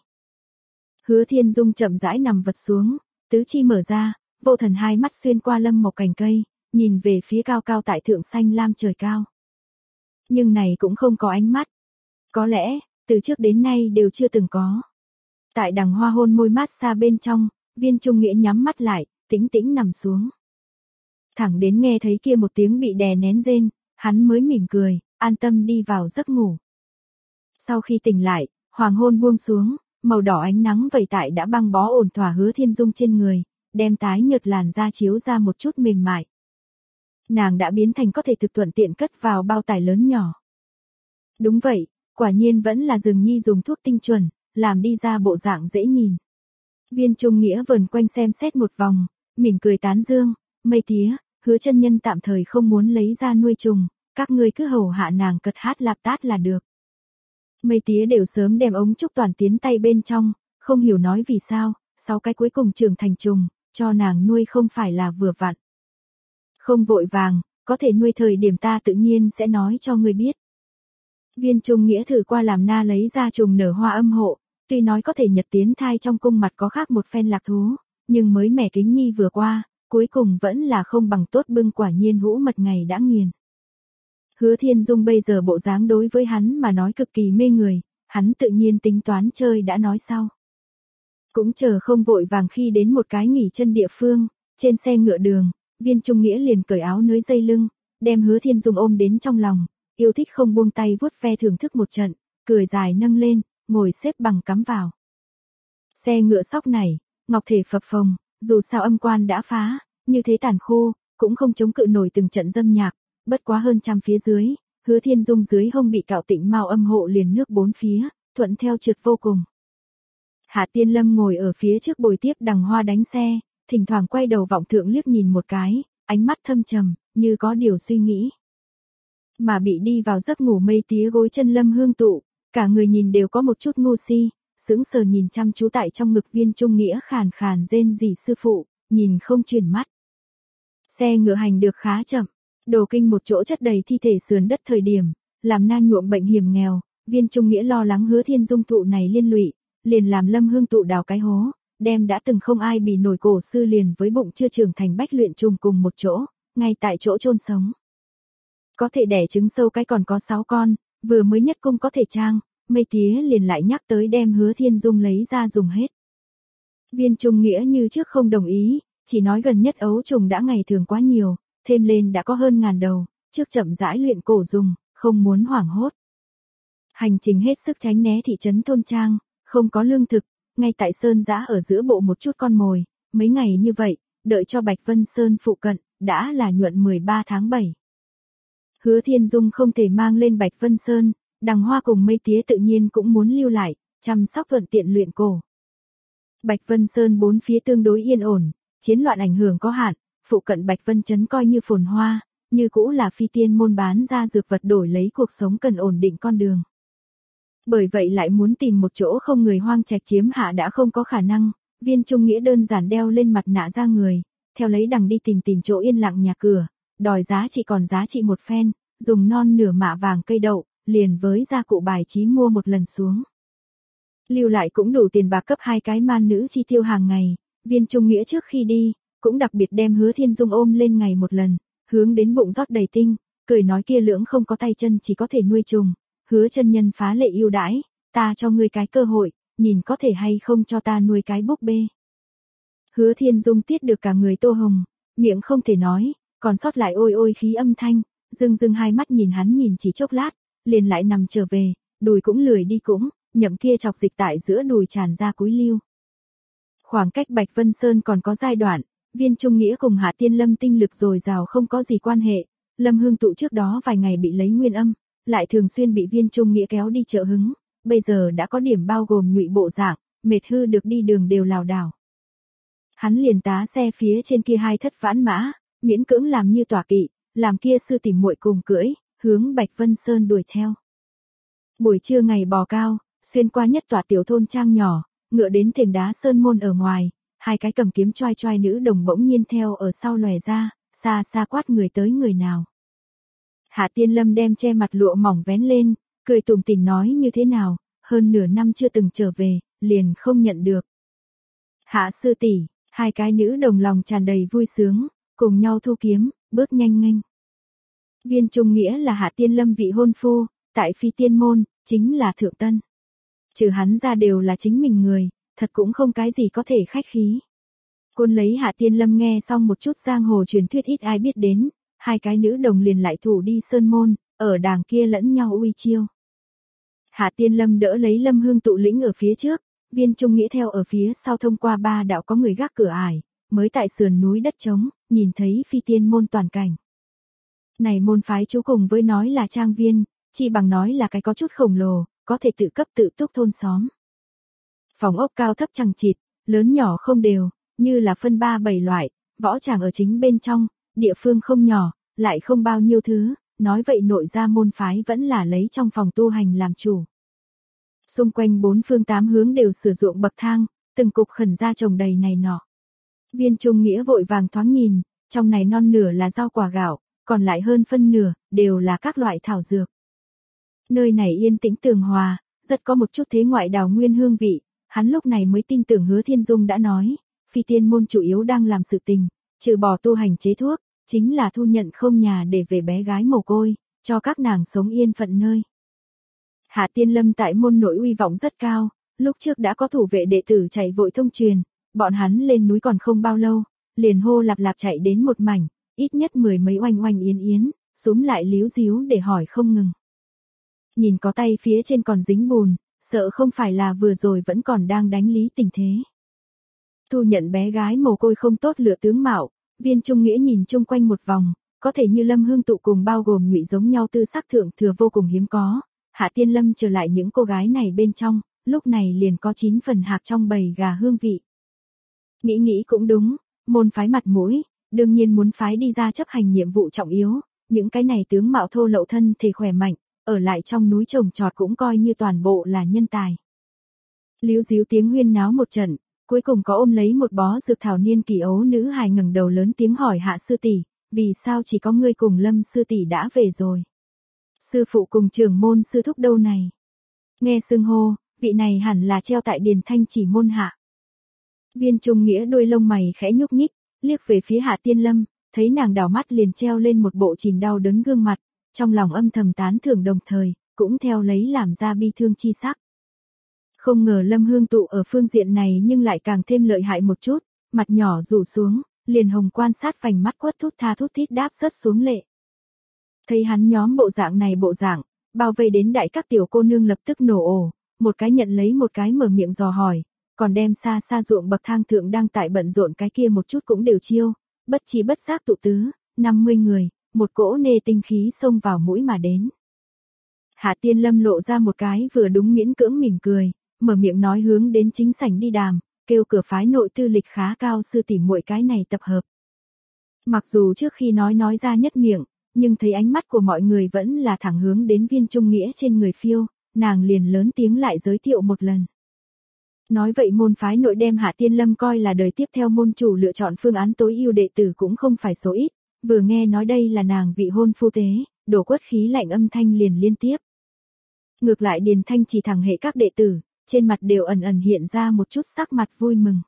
Hứa Thiên Dung chậm rãi nằm vật xuống, tứ chi mở ra, vô thần hai mắt xuyên qua lâm một cành cây, nhìn về phía cao cao tại thượng xanh lam trời cao. Nhưng này cũng không có ánh mắt. Có lẽ, từ trước đến nay đều chưa từng có. Tại đằng hoa hôn môi mát xa bên trong, Viên Trung Nghĩa nhắm mắt lại, tĩnh tĩnh nằm xuống. Thẳng đến nghe thấy kia một tiếng bị đè nén rên, hắn mới mỉm cười, an tâm đi vào giấc ngủ. Sau khi tỉnh lại, hoàng hôn buông xuống, màu đỏ ánh nắng vẩy tại đã băng bó ổn thỏa Hứa Thiên Dung trên người, đem tái nhợt làn da chiếu ra một chút mềm mại. Nàng đã biến thành có thể thực thuận tiện cất vào bao tải lớn nhỏ. Đúng vậy, quả nhiên vẫn là Dừng Nhi dùng thuốc tinh chuẩn, làm đi ra bộ dạng dễ nhìn. Viên Trung Nghĩa vờn quanh xem xét một vòng, mỉm cười tán dương, Mây tía, Hứa chân nhân tạm thời không muốn lấy ra nuôi trùng, các ngươi cứ hầu hạ nàng cật hát lạp tát là được. Mây tía đều sớm đem ống trúc toàn tiến tay bên trong, không hiểu nói vì sao, sáu cái cuối cùng trưởng thành trùng, cho nàng nuôi không phải là vừa vặn. Không vội vàng, có thể nuôi thời điểm ta tự nhiên sẽ nói cho ngươi biết. Viên Trung Nghĩa thử qua làm na lấy ra trùng nở hoa âm hộ, tuy nói có thể nhật tiến thai trong cung mặt có khác một phen lạc thú, nhưng mới mẻ kính nhi vừa qua, cuối cùng vẫn là không bằng tốt bưng quả nhiên hũ mật ngày đã nghiền. Hứa Thiên Dung bây giờ bộ dáng đối với hắn mà nói cực kỳ mê người, hắn tự nhiên tính toán chơi đã nói sau. Cũng chờ không vội vàng khi đến một cái nghỉ chân địa phương, trên xe ngựa đường, Viên Trung Nghĩa liền cởi áo nới dây lưng, đem Hứa Thiên Dung ôm đến trong lòng, yêu thích không buông tay vuốt ve thưởng thức một trận, cười dài nâng lên, ngồi xếp bằng cắm vào. Xe ngựa sóc này, ngọc thể phập phồng, dù sao âm quan đã phá, như thế tàn khô, cũng không chống cự nổi từng trận dâm nhạc, bất quá hơn trăm phía dưới, Hứa Thiên Dung dưới hông bị cạo tịnh mao âm hộ liền nước bốn phía, thuận theo trượt vô cùng. Hạ Tiên Lâm ngồi ở phía trước bồi tiếp Đằng Hoa đánh xe, thỉnh thoảng quay đầu vọng thượng liếc nhìn một cái, ánh mắt thâm trầm, như có điều suy nghĩ. Mà bị đi vào giấc ngủ Mây tía gối chân Lâm Hương tụ, cả người nhìn đều có một chút ngu si, sững sờ nhìn chăm chú tại trong ngực Viên Trung Nghĩa khàn khàn rên rỉ sư phụ, nhìn không chuyển mắt. Xe ngựa hành được khá chậm, đồ kinh một chỗ chất đầy thi thể sườn đất thời điểm, làm na nhuộm bệnh hiểm nghèo, Viên Trung Nghĩa lo lắng Hứa Thiên Dung thụ này liên lụy, liền làm Lâm Hương tụ đào cái hố, đem đã từng không ai bì nổi cổ sư liền với bụng chưa trưởng thành bách luyện trùng cùng một chỗ, ngay tại chỗ chôn sống. Có thể đẻ trứng sâu cái còn có sáu con, vừa mới nhất cung có thể trang, Mây tía liền lại nhắc tới đem Hứa Thiên Dung lấy ra dùng hết. Viên Trung Nghĩa như trước không đồng ý, chỉ nói gần nhất ấu trùng đã ngày thường quá nhiều, thêm lên đã có hơn ngàn đầu, trước chậm rãi luyện cổ dùng, không muốn hoảng hốt. Hành trình hết sức tránh né thị trấn thôn trang, không có lương thực, ngay tại Sơn Giã ở giữa bộ một chút con mồi, mấy ngày như vậy, đợi cho Bạch Vân Sơn phụ cận, đã là nhuận mười ba tháng bảy. Hứa Thiên Dung không thể mang lên Bạch Vân Sơn, Đằng Hoa cùng Mây tía tự nhiên cũng muốn lưu lại, chăm sóc thuận tiện luyện cổ. Bạch Vân Sơn bốn phía tương đối yên ổn, chiến loạn ảnh hưởng có hạn, phụ cận Bạch Vân Trấn coi như phồn hoa, như cũ là phi tiên môn bán ra dược vật đổi lấy cuộc sống cần ổn định con đường. Bởi vậy lại muốn tìm một chỗ không người hoang trạch chiếm hạ đã không có khả năng, Viên Trung Nghĩa đơn giản đeo lên mặt nạ ra người, theo lấy đằng đi tìm tìm chỗ yên lặng nhà cửa, đòi giá trị còn giá trị một phen, dùng non nửa mạ vàng cây đậu, liền với gia cụ bài trí mua một lần xuống. Lưu lại cũng đủ tiền bạc cấp hai cái man nữ chi tiêu hàng ngày, Viên Trung Nghĩa trước khi đi, cũng đặc biệt đem Hứa Thiên Dung ôm lên ngày một lần, hướng đến bụng rót đầy tinh, cười nói kia lưỡng không có tay chân chỉ có thể nuôi trùng, Hứa chân nhân phá lệ yêu đãi, ta cho ngươi cái cơ hội, nhìn có thể hay không cho ta nuôi cái búp bê. Hứa Thiên Dung tiết được cả người tô hồng, miệng không thể nói, còn sót lại ôi ôi khí âm thanh, dưng dưng hai mắt nhìn hắn nhìn chỉ chốc lát, liền lại nằm trở về, đùi cũng lười đi cũng, nhậm kia chọc dịch tại giữa đùi tràn ra cúi lưu. Khoảng cách Bạch Vân Sơn còn có giai đoạn, Viên Trung Nghĩa cùng Hạ Tiên Lâm tinh lực dồi dào không có gì quan hệ, Lâm Hương tụ trước đó vài ngày bị lấy nguyên âm, lại thường xuyên bị Viên Trung Nghĩa kéo đi trợ hứng, bây giờ đã có điểm bao gồm nhụy bộ dạng, mệt hư được đi đường đều lảo đảo. Hắn liền tá xe phía trên kia hai thất vãn mã, miễn cưỡng làm như tỏa kỵ, làm kia sư tìm muội cùng cưỡi, hướng Bạch Vân Sơn đuổi theo. Buổi trưa ngày bò cao, xuyên qua nhất tòa tiểu thôn trang nhỏ, ngựa đến thềm đá sơn môn ở ngoài, hai cái cầm kiếm choai choai nữ đồng bỗng nhiên theo ở sau lòe ra, xa xa quát người tới người nào. Hạ Tiên Lâm đem che mặt lụa mỏng vén lên, cười tủm tỉm nói như thế nào, hơn nửa năm chưa từng trở về, liền không nhận được. Hạ sư tỷ, hai cái nữ đồng lòng tràn đầy vui sướng, cùng nhau thu kiếm, bước nhanh nghênh. Viên Trung Nghĩa là Hạ Tiên Lâm vị hôn phu, tại phi tiên môn, chính là thượng tân. Trừ hắn ra đều là chính mình người, thật cũng không cái gì có thể khách khí. Côn lấy Hạ Tiên Lâm nghe xong một chút giang hồ truyền thuyết ít ai biết đến, hai cái nữ đồng liền lại thủ đi sơn môn, ở đàng kia lẫn nhau uy chiêu. Hạ Tiên Lâm đỡ lấy Lâm Hương Tụ lĩnh ở phía trước, Viên Trung Nghĩa theo ở phía sau thông qua ba đạo có người gác cửa ải, mới tại sườn núi đất trống, nhìn thấy phi tiên môn toàn cảnh. Này môn phái chú cùng với nói là trang viên, chi bằng nói là cái có chút khổng lồ, có thể tự cấp tự túc thôn xóm. Phòng ốc cao thấp chằng chịt, lớn nhỏ không đều, như là phân ba bảy loại, võ tràng ở chính bên trong, địa phương không nhỏ, lại không bao nhiêu thứ, nói vậy nội gia môn phái vẫn là lấy trong phòng tu hành làm chủ. Xung quanh bốn phương tám hướng đều sử dụng bậc thang, từng cục khẩn ra trồng đầy này nọ. Viên Trung Nghĩa vội vàng thoáng nhìn, trong này non nửa là rau quả gạo, còn lại hơn phân nửa, đều là các loại thảo dược. Nơi này yên tĩnh tường hòa, rất có một chút thế ngoại đào nguyên hương vị, hắn lúc này mới tin tưởng Hứa Thiên Dung đã nói, phi tiên môn chủ yếu đang làm sự tình, trừ bỏ tu hành chế thuốc, chính là thu nhận không nhà để về bé gái mồ côi, cho các nàng sống yên phận nơi. Hạ Tiên Lâm tại môn nội uy vọng rất cao, lúc trước đã có thủ vệ đệ tử chạy vội thông truyền, bọn hắn lên núi còn không bao lâu, liền hô lạp lạp chạy đến một mảnh, ít nhất mười mấy oanh oanh yến yến, súm lại líu díu để hỏi không ngừng. Nhìn có tay phía trên còn dính bùn, sợ không phải là vừa rồi vẫn còn đang đánh lý tình thế. Thu nhận bé gái mồ côi không tốt lựa tướng mạo, Viên Trung Nghĩa nhìn chung quanh một vòng, có thể như Lâm Hương Tụ cùng bao gồm ngụy giống nhau tư sắc thượng thừa vô cùng hiếm có. Hạ Tiên Lâm trở lại những cô gái này bên trong, lúc này liền có chín phần hạc trong bầy gà hương vị. Nghĩ nghĩ cũng đúng, môn phái mặt mũi, đương nhiên muốn phái đi ra chấp hành nhiệm vụ trọng yếu, những cái này tướng mạo thô lậu thân thể khỏe mạnh, ở lại trong núi trồng trọt cũng coi như toàn bộ là nhân tài. Líu díu tiếng huyên náo một trận, cuối cùng có ôm lấy một bó dược thảo niên kỳ ấu nữ hài ngẩng đầu lớn tiếng hỏi Hạ sư tỷ, vì sao chỉ có ngươi cùng Lâm sư tỷ đã về rồi? Sư phụ cùng trưởng môn sư thúc đâu này? Nghe xưng hô, vị này hẳn là treo tại Điền Thanh Chỉ môn hạ. Viên Trung Nghĩa đôi lông mày khẽ nhúc nhích, liếc về phía Hạ Tiên Lâm, thấy nàng đảo mắt liền treo lên một bộ chìm đau đớn gương mặt, trong lòng âm thầm tán thưởng đồng thời, cũng theo lấy làm ra bi thương chi sắc. Không ngờ Lâm Hương Tụ ở phương diện này nhưng lại càng thêm lợi hại một chút, mặt nhỏ rủ xuống, liền hồng quan sát vành mắt quất thút tha thút thít đáp rớt xuống lệ. Thấy hắn nhóm bộ dạng này bộ dạng, bao vây đến đại các tiểu cô nương lập tức nổ ồ, một cái nhận lấy một cái mở miệng dò hỏi, còn đem xa xa ruộng bậc thang thượng đang tại bận rộn cái kia một chút cũng đều chiêu, bất trí bất giác tụ tứ, năm mươi người, một cỗ nê tinh khí xông vào mũi mà đến. Hạ Tiên Lâm lộ ra một cái vừa đúng miễn cưỡng mỉm cười, mở miệng nói hướng đến chính sảnh đi đàm, kêu cửa phái nội tư lịch khá cao sư tỷ muội cái này tập hợp. Mặc dù trước khi nói nói ra nhất miệng, nhưng thấy ánh mắt của mọi người vẫn là thẳng hướng đến Viên Trung Nghĩa trên người phiêu, nàng liền lớn tiếng lại giới thiệu một lần. Nói vậy môn phái nội đem Hạ Tiên Lâm coi là đời tiếp theo môn chủ lựa chọn phương án tối ưu đệ tử cũng không phải số ít, vừa nghe nói đây là nàng vị hôn phu tế, đổ quất khí lạnh âm thanh liền liên tiếp. Ngược lại Điền Thanh chỉ thẳng hệ các đệ tử, trên mặt đều ẩn ẩn hiện ra một chút sắc mặt vui mừng.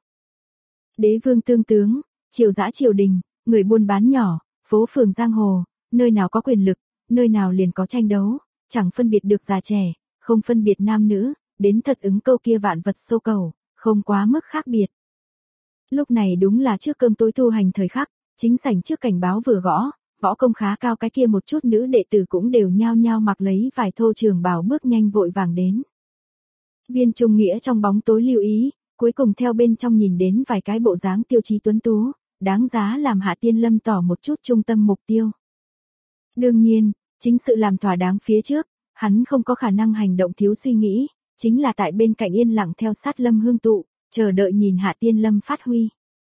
Đế vương tương tướng, triều dã triều đình, người buôn bán nhỏ, phố phường giang hồ, nơi nào có quyền lực, nơi nào liền có tranh đấu, chẳng phân biệt được già trẻ, không phân biệt nam nữ, đến thật ứng câu kia vạn vật sâu cầu, không quá mức khác biệt. Lúc này đúng là trước cơm tối tu hành thời khắc, chính sảnh trước cảnh báo vừa gõ, võ công khá cao cái kia một chút nữ đệ tử cũng đều nhao nhao mặc lấy vài thô trường bào bước nhanh vội vàng đến. Viên Trung Nghĩa trong bóng tối lưu ý, cuối cùng theo bên trong nhìn đến vài cái bộ dáng tiêu chí tuấn tú, đáng giá làm Hạ Tiên Lâm tỏ một chút trung tâm mục tiêu. Đương nhiên, chính sự làm thỏa đáng phía trước, hắn không có khả năng hành động thiếu suy nghĩ, chính là tại bên cạnh yên lặng theo sát Lâm Hương Tụ, chờ đợi nhìn Hạ Tiên Lâm phát huy.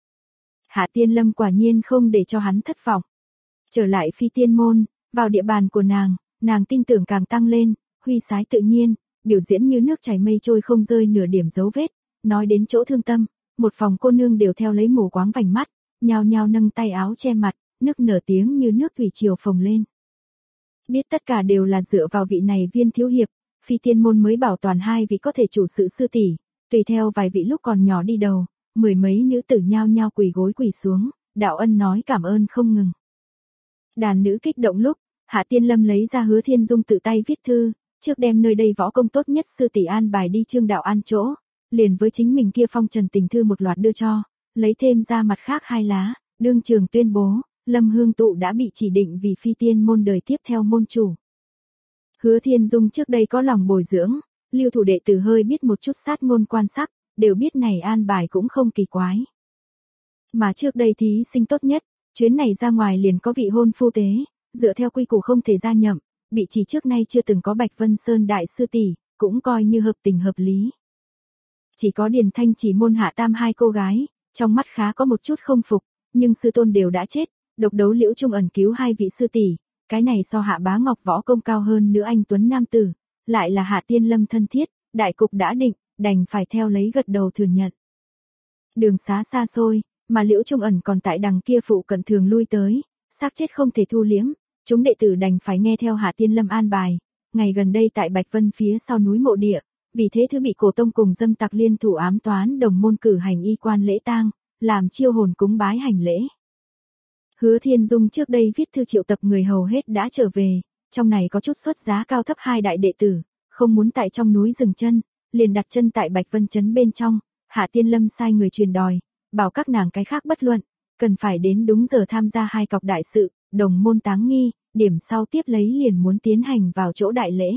Hạ Tiên Lâm quả nhiên không để cho hắn thất vọng. Trở lại phi tiên môn, vào địa bàn của nàng, nàng tin tưởng càng tăng lên, huy sái tự nhiên, biểu diễn như nước chảy mây trôi không rơi nửa điểm dấu vết, nói đến chỗ thương tâm, một phòng cô nương đều theo lấy mù quáng vành mắt, nhao nhao nâng tay áo che mặt, nức nở tiếng như nước thủy triều phồng lên. Biết tất cả đều là dựa vào vị này Viên thiếu hiệp, phi tiên môn mới bảo toàn hai vị có thể chủ sự sư tỷ, tùy theo vài vị lúc còn nhỏ đi đầu, mười mấy nữ tử nhao nhao quỳ gối quỳ xuống, đạo ân nói cảm ơn không ngừng. Đàn nữ kích động lúc, Hạ Tiên Lâm lấy ra Hứa Thiên Dung tự tay viết thư, trước đem nơi đây võ công tốt nhất sư tỷ an bài đi Trương đạo an chỗ, liền với chính mình kia phong trần tình thư một loạt đưa cho, lấy thêm ra mặt khác hai lá, đương trường tuyên bố, Lâm Hương Tụ đã bị chỉ định vì phi tiên môn đời tiếp theo môn chủ. Hứa Thiên Dung trước đây có lòng bồi dưỡng, lưu thủ đệ tử hơi biết một chút sát ngôn quan sắc, đều biết này an bài cũng không kỳ quái. Mà trước đây thí sinh tốt nhất, chuyến này ra ngoài liền có vị hôn phu tế, dựa theo quy củ không thể gia nhậm, bị chỉ trước nay chưa từng có Bạch Vân Sơn đại sư tỷ, cũng coi như hợp tình hợp lý. Chỉ có Điền Thanh chỉ môn hạ tam hai cô gái, trong mắt khá có một chút không phục, nhưng sư tôn đều đã chết, độc đấu Liễu Trung ẩn cứu hai vị sư tỷ, cái này so Hạ Bá Ngọc võ công cao hơn nữa anh tuấn nam tử, lại là Hạ Tiên Lâm thân thiết, đại cục đã định, đành phải theo lấy gật đầu thừa nhận. Đường xá xa xôi, mà Liễu Trung ẩn còn tại đằng kia phụ cận thường lui tới, xác chết không thể thu liếm, chúng đệ tử đành phải nghe theo Hạ Tiên Lâm an bài. Ngày gần đây tại Bạch Vân phía sau núi mộ địa, vì thế thứ bị cổ tông cùng dâm tặc liên thủ ám toán đồng môn cử hành y quan lễ tang, làm chiêu hồn cúng bái hành lễ. Hứa Thiên Dung trước đây viết thư triệu tập người hầu hết đã trở về, trong này có chút xuất giá cao thấp hai đại đệ tử, không muốn tại trong núi dừng chân, liền đặt chân tại Bạch Vân trấn bên trong, Hạ Tiên Lâm sai người truyền đòi, bảo các nàng cái khác bất luận, cần phải đến đúng giờ tham gia hai cọc đại sự, đồng môn táng nghi, điểm sau tiếp lấy liền muốn tiến hành vào chỗ đại lễ.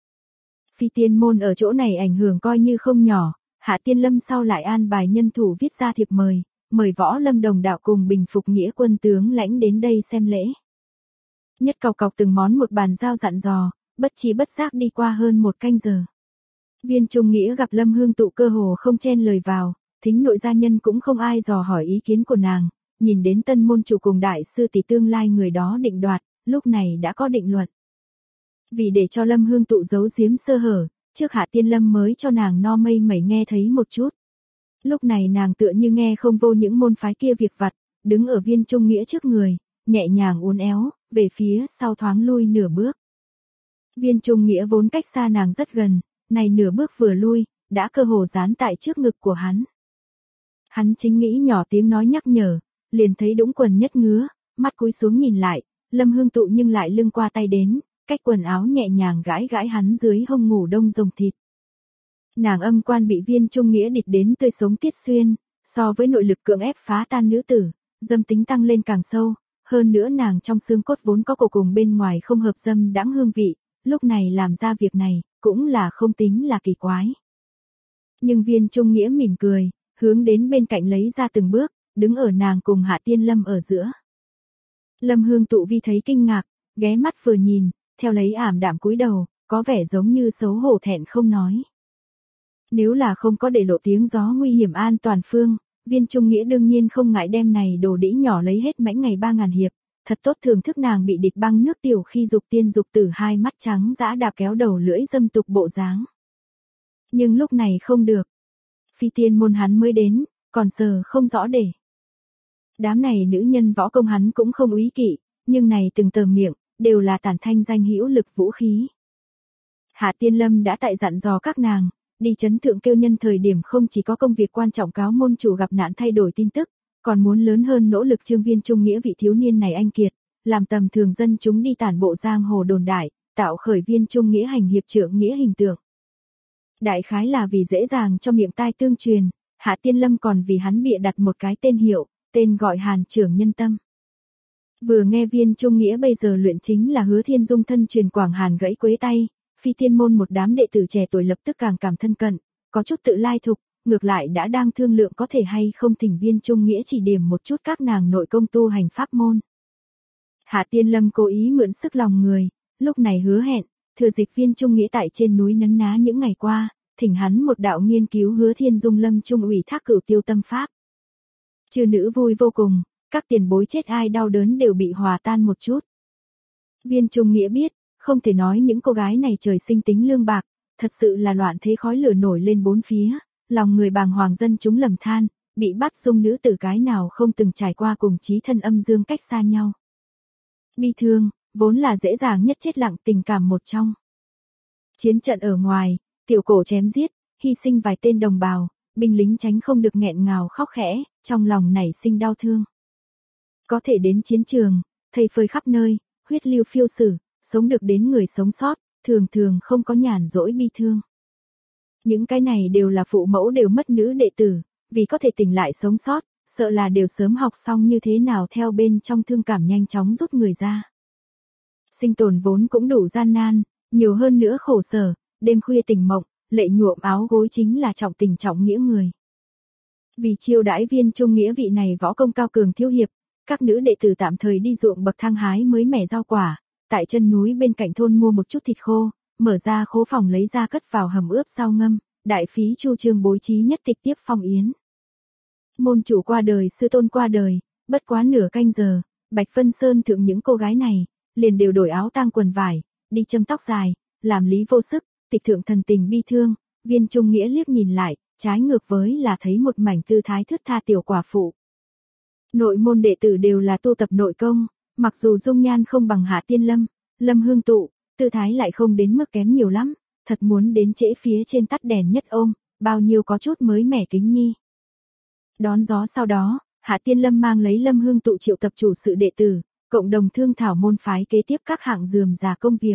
Phi tiên môn ở chỗ này ảnh hưởng coi như không nhỏ, Hạ Tiên Lâm sau lại an bài nhân thủ viết ra thiệp mời, mời Võ Lâm đồng đạo cùng bình phục nghĩa quân tướng lãnh đến đây xem lễ. Nhất cọc cọc từng món một bàn giao dặn dò, bất trí bất giác đi qua hơn một canh giờ. Viên Trung Nghĩa gặp Lâm Hương Tụ cơ hồ không chen lời vào, thính nội gia nhân cũng không ai dò hỏi ý kiến của nàng, nhìn đến tân môn chủ cùng đại sư tỷ tương lai người đó định đoạt, lúc này đã có định luận. Vì để cho Lâm Hương Tụ giấu giếm sơ hở, trước Hạ Tiên Lâm mới cho nàng no mây mẩy nghe thấy một chút. Lúc này nàng tựa như nghe không vô những môn phái kia việc vặt, đứng ở Viên Trung Nghĩa trước người, nhẹ nhàng uốn éo, về phía sau thoáng lui nửa bước. Viên Trung Nghĩa vốn cách xa nàng rất gần, này nửa bước vừa lui, đã cơ hồ dán tại trước ngực của hắn. Hắn chính nghĩ nhỏ tiếng nói nhắc nhở, liền thấy đũng quần nhất ngứa, mắt cúi xuống nhìn lại, Lâm Hương Tụ nhưng lại lưng qua tay đến, cách quần áo nhẹ nhàng gãi gãi hắn dưới hông ngủ đông rồng thịt. Nàng âm quan bị Viên Trung Nghĩa địch đến tươi sống tiết xuyên, so với nội lực cưỡng ép phá tan nữ tử, dâm tính tăng lên càng sâu, hơn nữa nàng trong xương cốt vốn có cổ cùng bên ngoài không hợp dâm đãng hương vị, lúc này làm ra việc này, cũng là không tính là kỳ quái. Nhưng Viên Trung Nghĩa mỉm cười, hướng đến bên cạnh lấy ra từng bước, đứng ở nàng cùng Hạ Tiên Lâm ở giữa. Lâm Hương Tụ vi thấy kinh ngạc, ghé mắt vừa nhìn, theo lấy ảm đạm cúi đầu, có vẻ giống như xấu hổ thẹn không nói. Nếu là không có để lộ tiếng gió nguy hiểm an toàn phương, Viên Trung Nghĩa đương nhiên không ngại đem này đồ đĩ nhỏ lấy hết mãnh ngày ba ngàn hiệp, thật tốt thưởng thức nàng bị địch băng nước tiểu khi dục tiên dục tử hai mắt trắng dã đạp kéo đầu lưỡi dâm tục bộ dáng. Nhưng lúc này không được. Phi tiên môn hắn mới đến, còn sờ không rõ để. Đám này nữ nhân võ công hắn cũng không úy kỵ, nhưng này từng tờ miệng, đều là tản thanh danh hữu lực vũ khí. Hạ Tiên Lâm đã tại dặn dò các nàng, đi chấn thượng kêu nhân thời điểm không chỉ có công việc quan trọng cáo môn chủ gặp nạn thay đổi tin tức, còn muốn lớn hơn nỗ lực trương Viên Trung Nghĩa vị thiếu niên này anh kiệt, làm tầm thường dân chúng đi tản bộ giang hồ đồn đại, tạo khởi Viên Trung Nghĩa hành hiệp trưởng nghĩa hình tượng. Đại khái là vì dễ dàng cho miệng tai tương truyền, Hạ Tiên Lâm còn vì hắn bịa đặt một cái tên hiệu, tên gọi Hàn Trưởng Nhân Tâm. Vừa nghe Viên Trung Nghĩa bây giờ luyện chính là Hứa Thiên Dung thân truyền Quảng Hàn gãy quế tay, Phi Tiên môn một đám đệ tử trẻ tuổi lập tức càng cảm thân cận, có chút tự lai thục, ngược lại đã đang thương lượng có thể hay không thỉnh Viên Trung Nghĩa chỉ điểm một chút các nàng nội công tu hành pháp môn. Hạ Tiên Lâm cố ý mượn sức lòng người, lúc này hứa hẹn, thừa dịp Viên Trung Nghĩa tại trên núi nấn ná những ngày qua, thỉnh hắn một đạo nghiên cứu Hứa Thiên Dung Lâm Trung ủy thác cửu tiêu tâm pháp. Chư nữ vui vô cùng, các tiền bối chết ai đau đớn đều bị hòa tan một chút. Viên Trung Nghĩa biết, không thể nói những cô gái này trời sinh tính lương bạc, thật sự là loạn thế khói lửa nổi lên bốn phía, lòng người bàng hoàng dân chúng lầm than, bị bắt dung nữ tử cái nào không từng trải qua cùng chí thân âm dương cách xa nhau. Bi thương, vốn là dễ dàng nhất chết lặng tình cảm một trong. Chiến trận ở ngoài, tiểu cổ chém giết, hy sinh vài tên đồng bào, binh lính tránh không được nghẹn ngào khóc khẽ, trong lòng nảy sinh đau thương. Có thể đến chiến trường, thây phơi khắp nơi, huyết lưu phiêu sử, sống được đến người sống sót, thường thường không có nhàn rỗi bi thương. Những cái này đều là phụ mẫu đều mất nữ đệ tử, vì có thể tỉnh lại sống sót, sợ là đều sớm học xong như thế nào theo bên trong thương cảm nhanh chóng rút người ra. Sinh tồn vốn cũng đủ gian nan, nhiều hơn nữa khổ sở, đêm khuya tình mộng, lệ nhuộm áo gối chính là trọng tình trọng nghĩa người. Vì chiêu đãi Viên Trung Nghĩa vị này võ công cao cường thiếu hiệp, các nữ đệ tử tạm thời đi ruộng bậc thang hái mới mẻ rau quả, tại chân núi bên cạnh thôn mua một chút thịt khô, mở ra khố phòng lấy ra cất vào hầm ướp sau ngâm, đại phí chu trương bố trí nhất tịch tiếp phong yến. Môn chủ qua đời, sư tôn qua đời, bất quá nửa canh giờ, Bạch Vân Sơn thượng những cô gái này, liền đều đổi áo tang quần vải, đi châm tóc dài, làm lý vô sức, tịch thượng thần tình bi thương. Viên Trung Nghĩa liếc nhìn lại, trái ngược với là thấy một mảnh tư thái thướt tha tiểu quả phụ. Nội môn đệ tử đều là tu tập nội công, mặc dù dung nhan không bằng Hạ Tiên Lâm, Lâm Hương Tụ, tư thái lại không đến mức kém nhiều lắm, thật muốn đến trễ phía trên tắt đèn nhất ôm, bao nhiêu có chút mới mẻ kính nhi. Đón gió sau đó, Hạ Tiên Lâm mang lấy Lâm Hương Tụ triệu tập chủ sự đệ tử, cộng đồng thương thảo môn phái kế tiếp các hạng rườm rà công việc.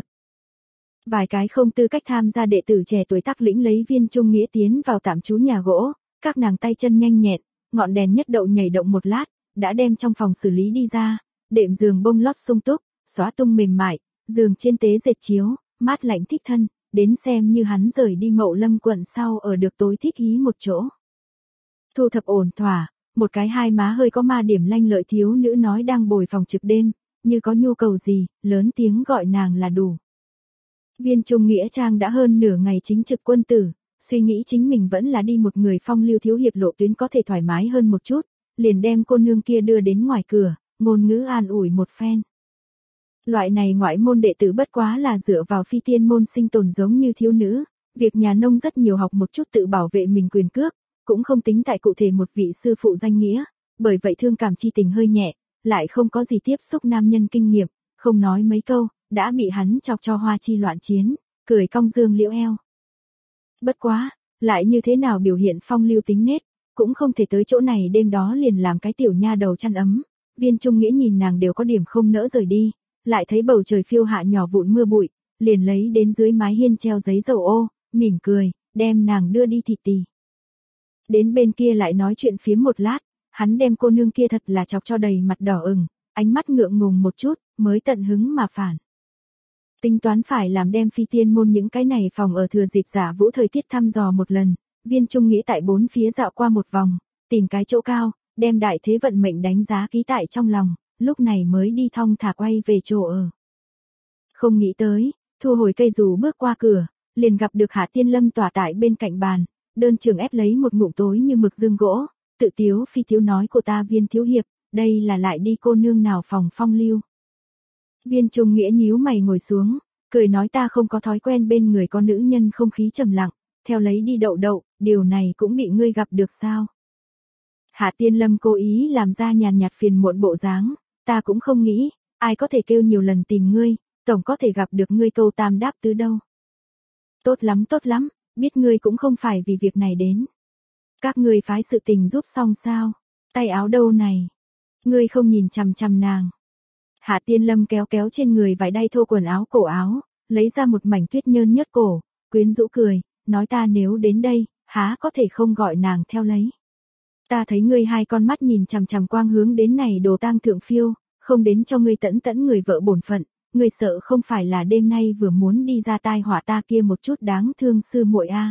Vài cái không tư cách tham gia đệ tử trẻ tuổi tắc lĩnh lấy Viên Trung Nghĩa tiến vào tạm trú nhà gỗ, các nàng tay chân nhanh nhẹn, ngọn đèn nhất đậu nhảy động một lát, đã đem trong phòng xử lý đi ra, đệm giường bông lót sung túc, xóa tung mềm mại, giường trên tế dệt chiếu, mát lạnh thích thân, đến xem như hắn rời đi Mậu Lâm quận sau ở được tối thích ý một chỗ. Thu thập ổn thỏa, một cái hai má hơi có ma điểm lanh lợi thiếu nữ nói đang bồi phòng trực đêm, như có nhu cầu gì, lớn tiếng gọi nàng là đủ. Viên Trung Nghĩa Trang đã hơn nửa ngày chính trực quân tử, suy nghĩ chính mình vẫn là đi một người phong lưu thiếu hiệp lộ tuyến có thể thoải mái hơn một chút, liền đem cô nương kia đưa đến ngoài cửa, ngôn ngữ an ủi một phen. Loại này ngoại môn đệ tử bất quá là dựa vào phi tiên môn sinh tồn giống như thiếu nữ, việc nhà nông rất nhiều học một chút tự bảo vệ mình quyền cước, cũng không tính tại cụ thể một vị sư phụ danh nghĩa, bởi vậy thương cảm chi tình hơi nhẹ, lại không có gì tiếp xúc nam nhân kinh nghiệm, không nói mấy câu, đã bị hắn chọc cho hoa chi loạn chiến, cười cong dương liễu eo. Bất quá, lại như thế nào biểu hiện phong lưu tính nết, cũng không thể tới chỗ này đêm đó liền làm cái tiểu nha đầu chăn ấm. Viên Trung Nghĩa nhìn nàng đều có điểm không nỡ rời đi, lại thấy bầu trời phiêu hạ nhỏ vụn mưa bụi, liền lấy đến dưới mái hiên treo giấy dầu ô, mỉm cười, đem nàng đưa đi thịt tì. Đến bên kia lại nói chuyện phiếm một lát, hắn đem cô nương kia thật là chọc cho đầy mặt đỏ ửng, ánh mắt ngượng ngùng một chút, mới tận hứng mà phản. Tính toán phải làm đem phi tiên môn những cái này phòng ở thừa dịp giả vũ thời tiết thăm dò một lần, Viên Trung Nghĩa tại bốn phía dạo qua một vòng, tìm cái chỗ cao, đem đại thế vận mệnh đánh giá ký tại trong lòng, lúc này mới đi thong thả quay về chỗ ở. Không nghĩ tới, thu hồi cây dù bước qua cửa, liền gặp được Hạ Tiên Lâm tỏa tại bên cạnh bàn, đơn trường ép lấy một ngụm tối như mực dương gỗ, tự tiếu phi tiếu nói cô ta Viên thiếu hiệp, đây là lại đi cô nương nào phòng phong lưu. Viên Trung Nghĩa nhíu mày ngồi xuống, cười nói ta không có thói quen bên người có nữ nhân không khí trầm lặng, theo lấy đi đậu đậu, điều này cũng bị ngươi gặp được sao. Hạ Tiên Lâm cố ý làm ra nhàn nhạt phiền muộn bộ dáng, ta cũng không nghĩ, ai có thể kêu nhiều lần tìm ngươi, tổng có thể gặp được ngươi câu tam đáp tứ đâu. Tốt lắm tốt lắm, biết ngươi cũng không phải vì việc này đến. Các ngươi phái sự tình giúp xong sao, tay áo đâu này, ngươi không nhìn chằm chằm nàng. Hạ Tiên Lâm kéo kéo trên người vải đay thô quần áo cổ áo, lấy ra một mảnh tuyết nhơn nhớt cổ, quyến rũ cười, nói ta nếu đến đây, há có thể không gọi nàng theo lấy. Ta thấy ngươi hai con mắt nhìn chằm chằm quang hướng đến này đồ tang thượng phiêu, không đến cho ngươi tẫn tẫn người vợ bổn phận, ngươi sợ không phải là đêm nay vừa muốn đi ra tai họa ta kia một chút đáng thương sư muội a. À.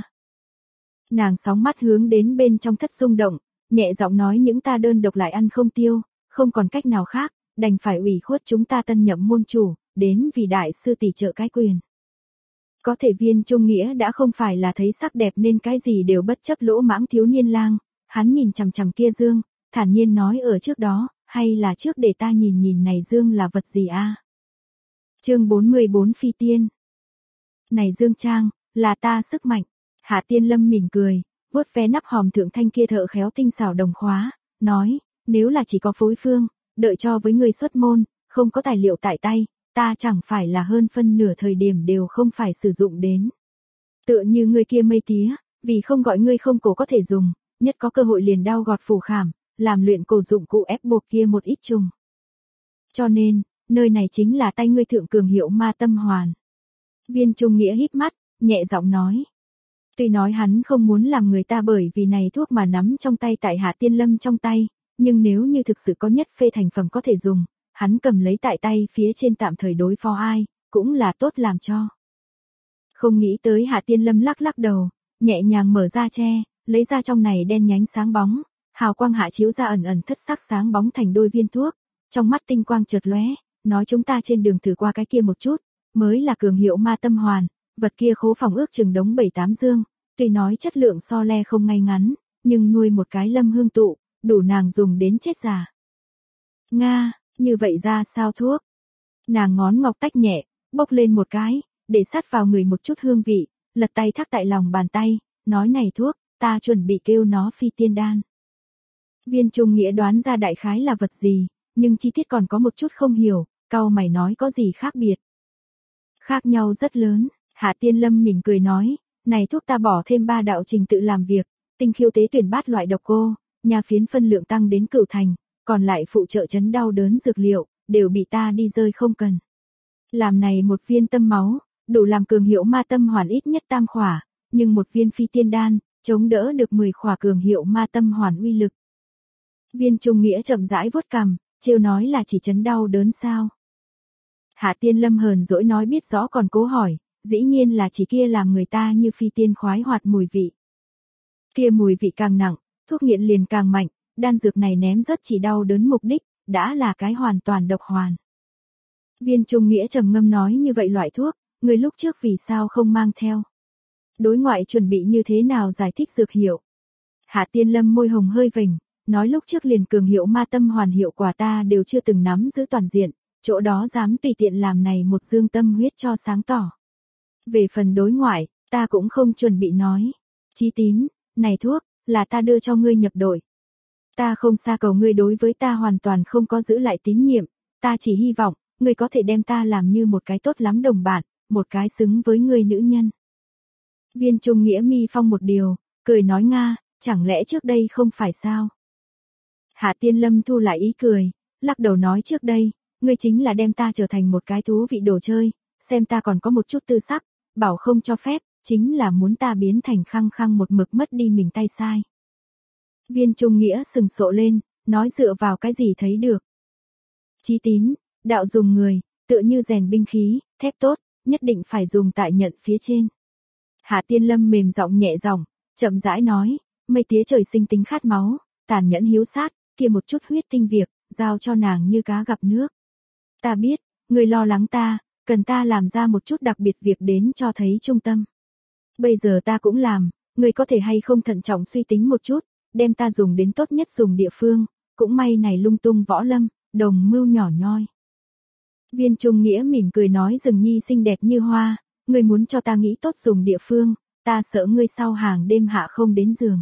Nàng sóng mắt hướng đến bên trong thất rung động, nhẹ giọng nói những ta đơn độc lại ăn không tiêu, không còn cách nào khác, đành phải ủy khuất chúng ta tân nhậm môn chủ, đến vì đại sư tỷ trợ cái quyền. Có thể Viên Trung Nghĩa đã không phải là thấy sắc đẹp nên cái gì đều bất chấp lỗ mãng thiếu niên lang, hắn nhìn chằm chằm kia dương, thản nhiên nói ở trước đó, hay là trước để ta nhìn nhìn này dương là vật gì a. À? Chương bốn mươi bốn Phi Tiên. Này dương trang, là ta sức mạnh. Hạ Tiên Lâm mỉm cười, vuốt ve nắp hòm thượng thanh kia thợ khéo tinh xảo đồng khóa, nói, nếu là chỉ có phối phương, đợi cho với người xuất môn, không có tài liệu tại tay, ta chẳng phải là hơn phân nửa thời điểm đều không phải sử dụng đến. Tựa như người kia mây tía, vì không gọi ngươi không cổ có thể dùng, nhất có cơ hội liền đao gọt phủ khảm, làm luyện cổ dụng cụ ép buộc kia một ít trùng. Cho nên, nơi này chính là tay ngươi thượng cường hiệu ma tâm hoàn. Viên Trung Nghĩa híp mắt, nhẹ giọng nói. Tuy nói hắn không muốn làm người ta bởi vì này thuốc mà nắm trong tay tại Hạ Tiên Lâm trong tay, nhưng nếu như thực sự có nhất phê thành phẩm có thể dùng, hắn cầm lấy tại tay phía trên tạm thời đối phó ai, cũng là tốt làm cho. Không nghĩ tới Hạ Tiên Lâm lắc lắc đầu, nhẹ nhàng mở ra che, lấy ra trong này đen nhánh sáng bóng, hào quang hạ chiếu ra ẩn ẩn thất sắc sáng bóng thành đôi viên thuốc, trong mắt tinh quang chợt lóe, nói chúng ta trên đường thử qua cái kia một chút, mới là cường hiệu ma tâm hoàn, vật kia khố phòng ước chừng đống bảy tám dương, tuy nói chất lượng so le không ngay ngắn, nhưng nuôi một cái lâm hương tụ, đủ nàng dùng đến chết già. Nga, như vậy ra sao thuốc? Nàng ngón ngọc tách nhẹ, bốc lên một cái, để sát vào người một chút hương vị, lật tay thắc tại lòng bàn tay, nói này thuốc, ta chuẩn bị kêu nó phi tiên đan. Viên Trung Nghĩa đoán ra đại khái là vật gì, nhưng chi tiết còn có một chút không hiểu, cau mày nói có gì khác biệt. Khác nhau rất lớn, Hạ Tiên Lâm mỉm cười nói, này thuốc ta bỏ thêm ba đạo trình tự làm việc, tinh khiêu tế tuyển bát loại độc cô, nha phiến phân lượng tăng đến cửu thành, còn lại phụ trợ chấn đau đớn dược liệu, đều bị ta đi rơi không cần. Làm này một viên tâm máu, đủ làm cường hiệu ma tâm hoàn ít nhất tam khỏa, nhưng một viên phi tiên đan, chống đỡ được mười khỏa cường hiệu ma tâm hoàn uy lực. Viên Trung Nghĩa chậm rãi vuốt cằm, trêu nói là chỉ chấn đau đớn sao. Hạ Tiên Lâm hờn dỗi nói biết rõ còn cố hỏi, dĩ nhiên là chỉ kia làm người ta như phi tiên khoái hoạt mùi vị. Kia mùi vị càng nặng, thuốc nghiện liền càng mạnh, đan dược này ném rất chỉ đau đớn mục đích, đã là cái hoàn toàn độc hoàn. Viên Trung Nghĩa trầm ngâm nói như vậy loại thuốc, người lúc trước vì sao không mang theo? Đối ngoại chuẩn bị như thế nào giải thích dược hiệu? Hạ Tiên Lâm môi hồng hơi vểnh, nói lúc trước liền cường hiệu ma tâm hoàn hiệu quả ta đều chưa từng nắm giữ toàn diện, chỗ đó dám tùy tiện làm này một dương tâm huyết cho sáng tỏ. Về phần đối ngoại, ta cũng không chuẩn bị nói. Chí Tín, này thuốc, là ta đưa cho ngươi nhập đội. Ta không xa cầu ngươi đối với ta hoàn toàn không có giữ lại tín nhiệm, ta chỉ hy vọng, ngươi có thể đem ta làm như một cái tốt lắm đồng bạn, một cái xứng với ngươi nữ nhân. Viên Trung Nghĩa mi phong một điều, cười nói Nga, chẳng lẽ trước đây không phải sao? Hạ Tiên Lâm thu lại ý cười, lắc đầu nói trước đây, ngươi chính là đem ta trở thành một cái thú vị đồ chơi, xem ta còn có một chút tư sắc, bảo không cho phép, chính là muốn ta biến thành khăng khăng một mực mất đi mình tay sai. Viên Trung Nghĩa sừng sộ lên, nói dựa vào cái gì thấy được. Chí Tín, đạo dùng người, tựa như rèn binh khí, thép tốt, nhất định phải dùng tại nhận phía trên. Hạ Tiên Lâm mềm giọng nhẹ giọng, chậm rãi nói, mây tía trời sinh tính khát máu, tàn nhẫn hiếu sát, kia một chút huyết tinh việc, giao cho nàng như cá gặp nước. Ta biết, người lo lắng ta, cần ta làm ra một chút đặc biệt việc đến cho thấy trung tâm. Bây giờ ta cũng làm, người có thể hay không thận trọng suy tính một chút, đem ta dùng đến tốt nhất dùng địa phương, cũng may này lung tung võ lâm, đồng mưu nhỏ nhoi. Viên Trung Nghĩa mỉm cười nói rừng nhi xinh đẹp như hoa, người muốn cho ta nghĩ tốt dùng địa phương, ta sợ ngươi sau hàng đêm hạ không đến giường.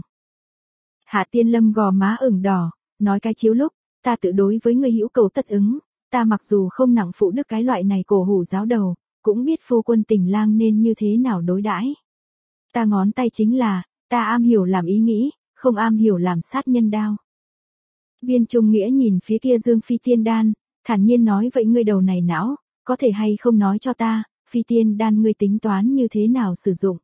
Hạ Tiên Lâm gò má ửng đỏ, nói cái chiếu lúc, ta tự đối với ngươi hữu cầu tất ứng, ta mặc dù không nặng phụ đức cái loại này cổ hủ giáo đầu, cũng biết phu quân tình lang nên như thế nào đối đãi. Ta ngón tay chính là, ta am hiểu làm ý nghĩ, không am hiểu làm sát nhân đao. Viên Trung Nghĩa nhìn phía kia dương phi tiên đan, thản nhiên nói vậy ngươi đầu này não, có thể hay không nói cho ta, phi tiên đan ngươi tính toán như thế nào sử dụng.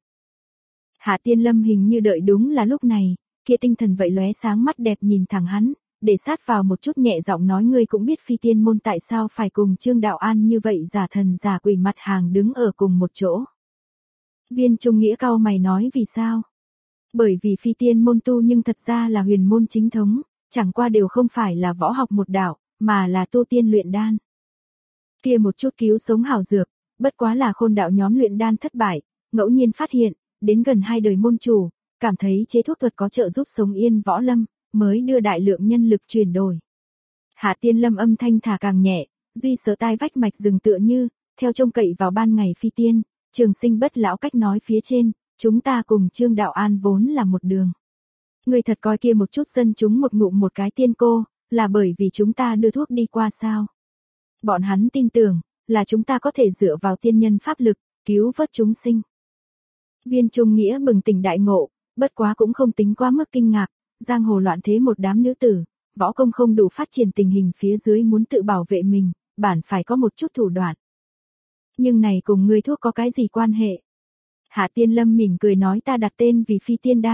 Hạ Tiên Lâm hình như đợi đúng là lúc này, kia tinh thần vậy lóe sáng mắt đẹp nhìn thẳng hắn, để sát vào một chút nhẹ giọng nói ngươi cũng biết phi tiên môn tại sao phải cùng Trương Đạo An như vậy giả thần giả quỷ mặt hàng đứng ở cùng một chỗ. Viên Trung Nghĩa cau mày nói vì sao? Bởi vì phi tiên môn tu nhưng thật ra là huyền môn chính thống, chẳng qua đều không phải là võ học một đạo, mà là tu tiên luyện đan. Kia một chút cứu sống hảo dược, bất quá là khôn đạo nhóm luyện đan thất bại, ngẫu nhiên phát hiện, đến gần hai đời môn chủ, cảm thấy chế thuốc thuật có trợ giúp sống yên võ lâm, mới đưa đại lượng nhân lực chuyển đổi. Hạ Tiên Lâm âm thanh thả càng nhẹ, duy sở tai vách mạch rừng tựa như, theo trông cậy vào ban ngày phi tiên, trường sinh bất lão cách nói phía trên, chúng ta cùng Trương Đạo An vốn là một đường. Người thật coi kia một chút dân chúng một ngụm một cái tiên cô, là bởi vì chúng ta đưa thuốc đi qua sao. Bọn hắn tin tưởng, là chúng ta có thể dựa vào tiên nhân pháp lực, cứu vớt chúng sinh. Viên Trung Nghĩa bừng tỉnh đại ngộ, bất quá cũng không tính quá mức kinh ngạc, giang hồ loạn thế một đám nữ tử, võ công không đủ phát triển tình hình phía dưới muốn tự bảo vệ mình, bản phải có một chút thủ đoạn. Nhưng này cùng ngươi thuốc có cái gì quan hệ? Hạ Tiên Lâm mỉm cười nói ta đặt tên vì phi tiên đan,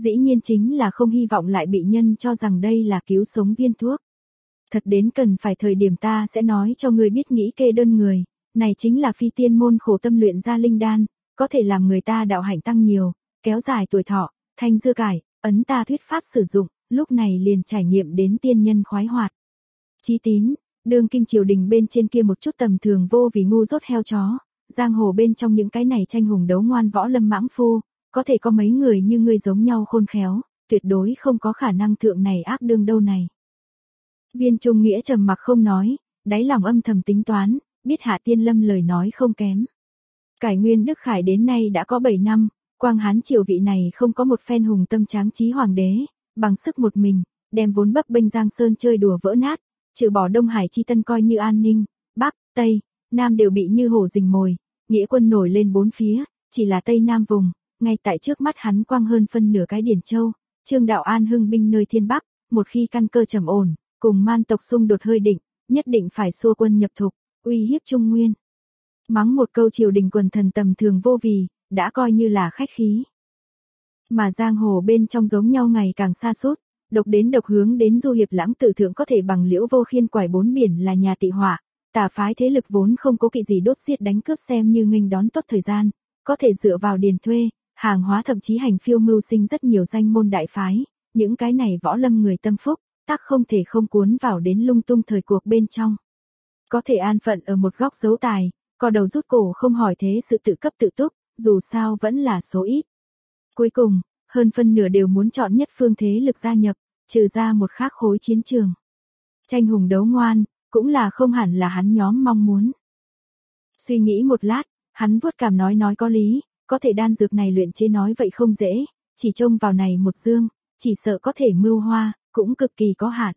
dĩ nhiên chính là không hy vọng lại bị nhân cho rằng đây là cứu sống viên thuốc. Thật đến cần phải thời điểm ta sẽ nói cho ngươi biết nghĩ kê đơn người, này chính là phi tiên môn khổ tâm luyện ra linh đan, có thể làm người ta đạo hạnh tăng nhiều, kéo dài tuổi thọ, thanh dưa cải, ấn ta thuyết pháp sử dụng, lúc này liền trải nghiệm đến tiên nhân khoái hoạt. Chí tín, đương kim triều đình bên trên kia một chút tầm thường vô vì ngu dốt heo chó, giang hồ bên trong những cái này tranh hùng đấu ngoan võ lâm mãng phu, có thể có mấy người như ngươi giống nhau khôn khéo, tuyệt đối không có khả năng thượng này ác đương đâu này. Viên Trung Nghĩa trầm mặc không nói, đáy lòng âm thầm tính toán, biết Hạ Tiên Lâm lời nói không kém. Cải nguyên Đức Khải đến nay đã có bảy năm, Quang Hán triều vị này không có một phen hùng tâm tráng trí hoàng đế, bằng sức một mình, đem vốn bấp bênh Giang Sơn chơi đùa vỡ nát, trừ bỏ Đông Hải chi tân coi như an ninh, Bắc, Tây, Nam đều bị như hổ rình mồi, nghĩa quân nổi lên bốn phía, chỉ là Tây Nam vùng, ngay tại trước mắt hắn quang hơn phân nửa cái Điển Châu, Trương Đạo An hưng binh nơi thiên Bắc, một khi căn cơ trầm ổn, cùng man tộc xung đột hơi định, nhất định phải xua quân nhập thục, uy hiếp Trung Nguyên. Mắng một câu triều đình quần thần tầm thường vô vì, đã coi như là khách khí. Mà giang hồ bên trong giống nhau ngày càng xa sút, độc đến độc hướng đến du hiệp lãng tử thượng có thể bằng Liễu Vô Khiên quải bốn biển là nhà tị họa, tà phái thế lực vốn không có kỵ gì đốt giết đánh cướp xem như nghênh đón tốt thời gian, có thể dựa vào điền thuê, hàng hóa thậm chí hành phiêu mưu sinh rất nhiều danh môn đại phái, những cái này võ lâm người tâm phúc, tác không thể không cuốn vào đến lung tung thời cuộc bên trong. Có thể an phận ở một góc giấu tài, co đầu rút cổ không hỏi thế sự tự cấp tự túc, dù sao vẫn là số ít. Cuối cùng, hơn phân nửa đều muốn chọn nhất phương thế lực gia nhập, trừ ra một khác khối chiến trường. Tranh hùng đấu ngoan, cũng là không hẳn là hắn nhóm mong muốn. Suy nghĩ một lát, hắn vuốt cằm nói nói có lý, có thể đan dược này luyện chế nói vậy không dễ, chỉ trông vào này một dương, chỉ sợ có thể mưu hoa, cũng cực kỳ có hạn.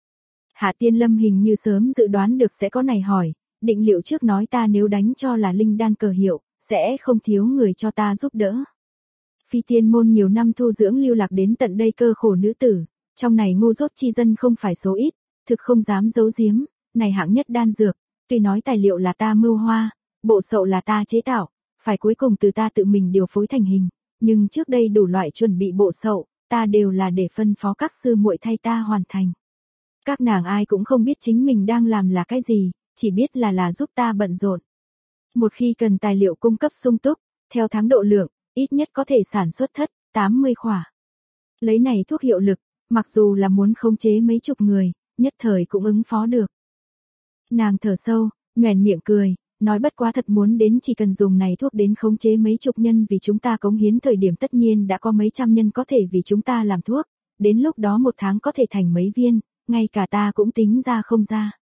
Hạ Tiên Lâm hình như sớm dự đoán được sẽ có này hỏi, định liệu trước nói ta nếu đánh cho là linh đan cờ hiệu, sẽ không thiếu người cho ta giúp đỡ. Phi tiên môn nhiều năm thu dưỡng lưu lạc đến tận đây cơ khổ nữ tử, trong này ngu dốt chi dân không phải số ít, thực không dám giấu giếm, này hạng nhất đan dược, tuy nói tài liệu là ta mưu hoa, bộ sậu là ta chế tạo, phải cuối cùng từ ta tự mình điều phối thành hình, nhưng trước đây đủ loại chuẩn bị bộ sậu, ta đều là để phân phó các sư muội thay ta hoàn thành. Các nàng ai cũng không biết chính mình đang làm là cái gì, chỉ biết là là giúp ta bận rộn. Một khi cần tài liệu cung cấp sung túc, theo tháng độ lượng, ít nhất có thể sản xuất thất, tám mươi khỏa. Lấy này thuốc hiệu lực, mặc dù là muốn khống chế mấy chục người, nhất thời cũng ứng phó được. Nàng thở sâu, nhoẻn miệng cười, nói bất quá thật muốn đến chỉ cần dùng này thuốc đến khống chế mấy chục nhân vì chúng ta cống hiến thời điểm tất nhiên đã có mấy trăm nhân có thể vì chúng ta làm thuốc, đến lúc đó một tháng có thể thành mấy viên, ngay cả ta cũng tính ra không ra.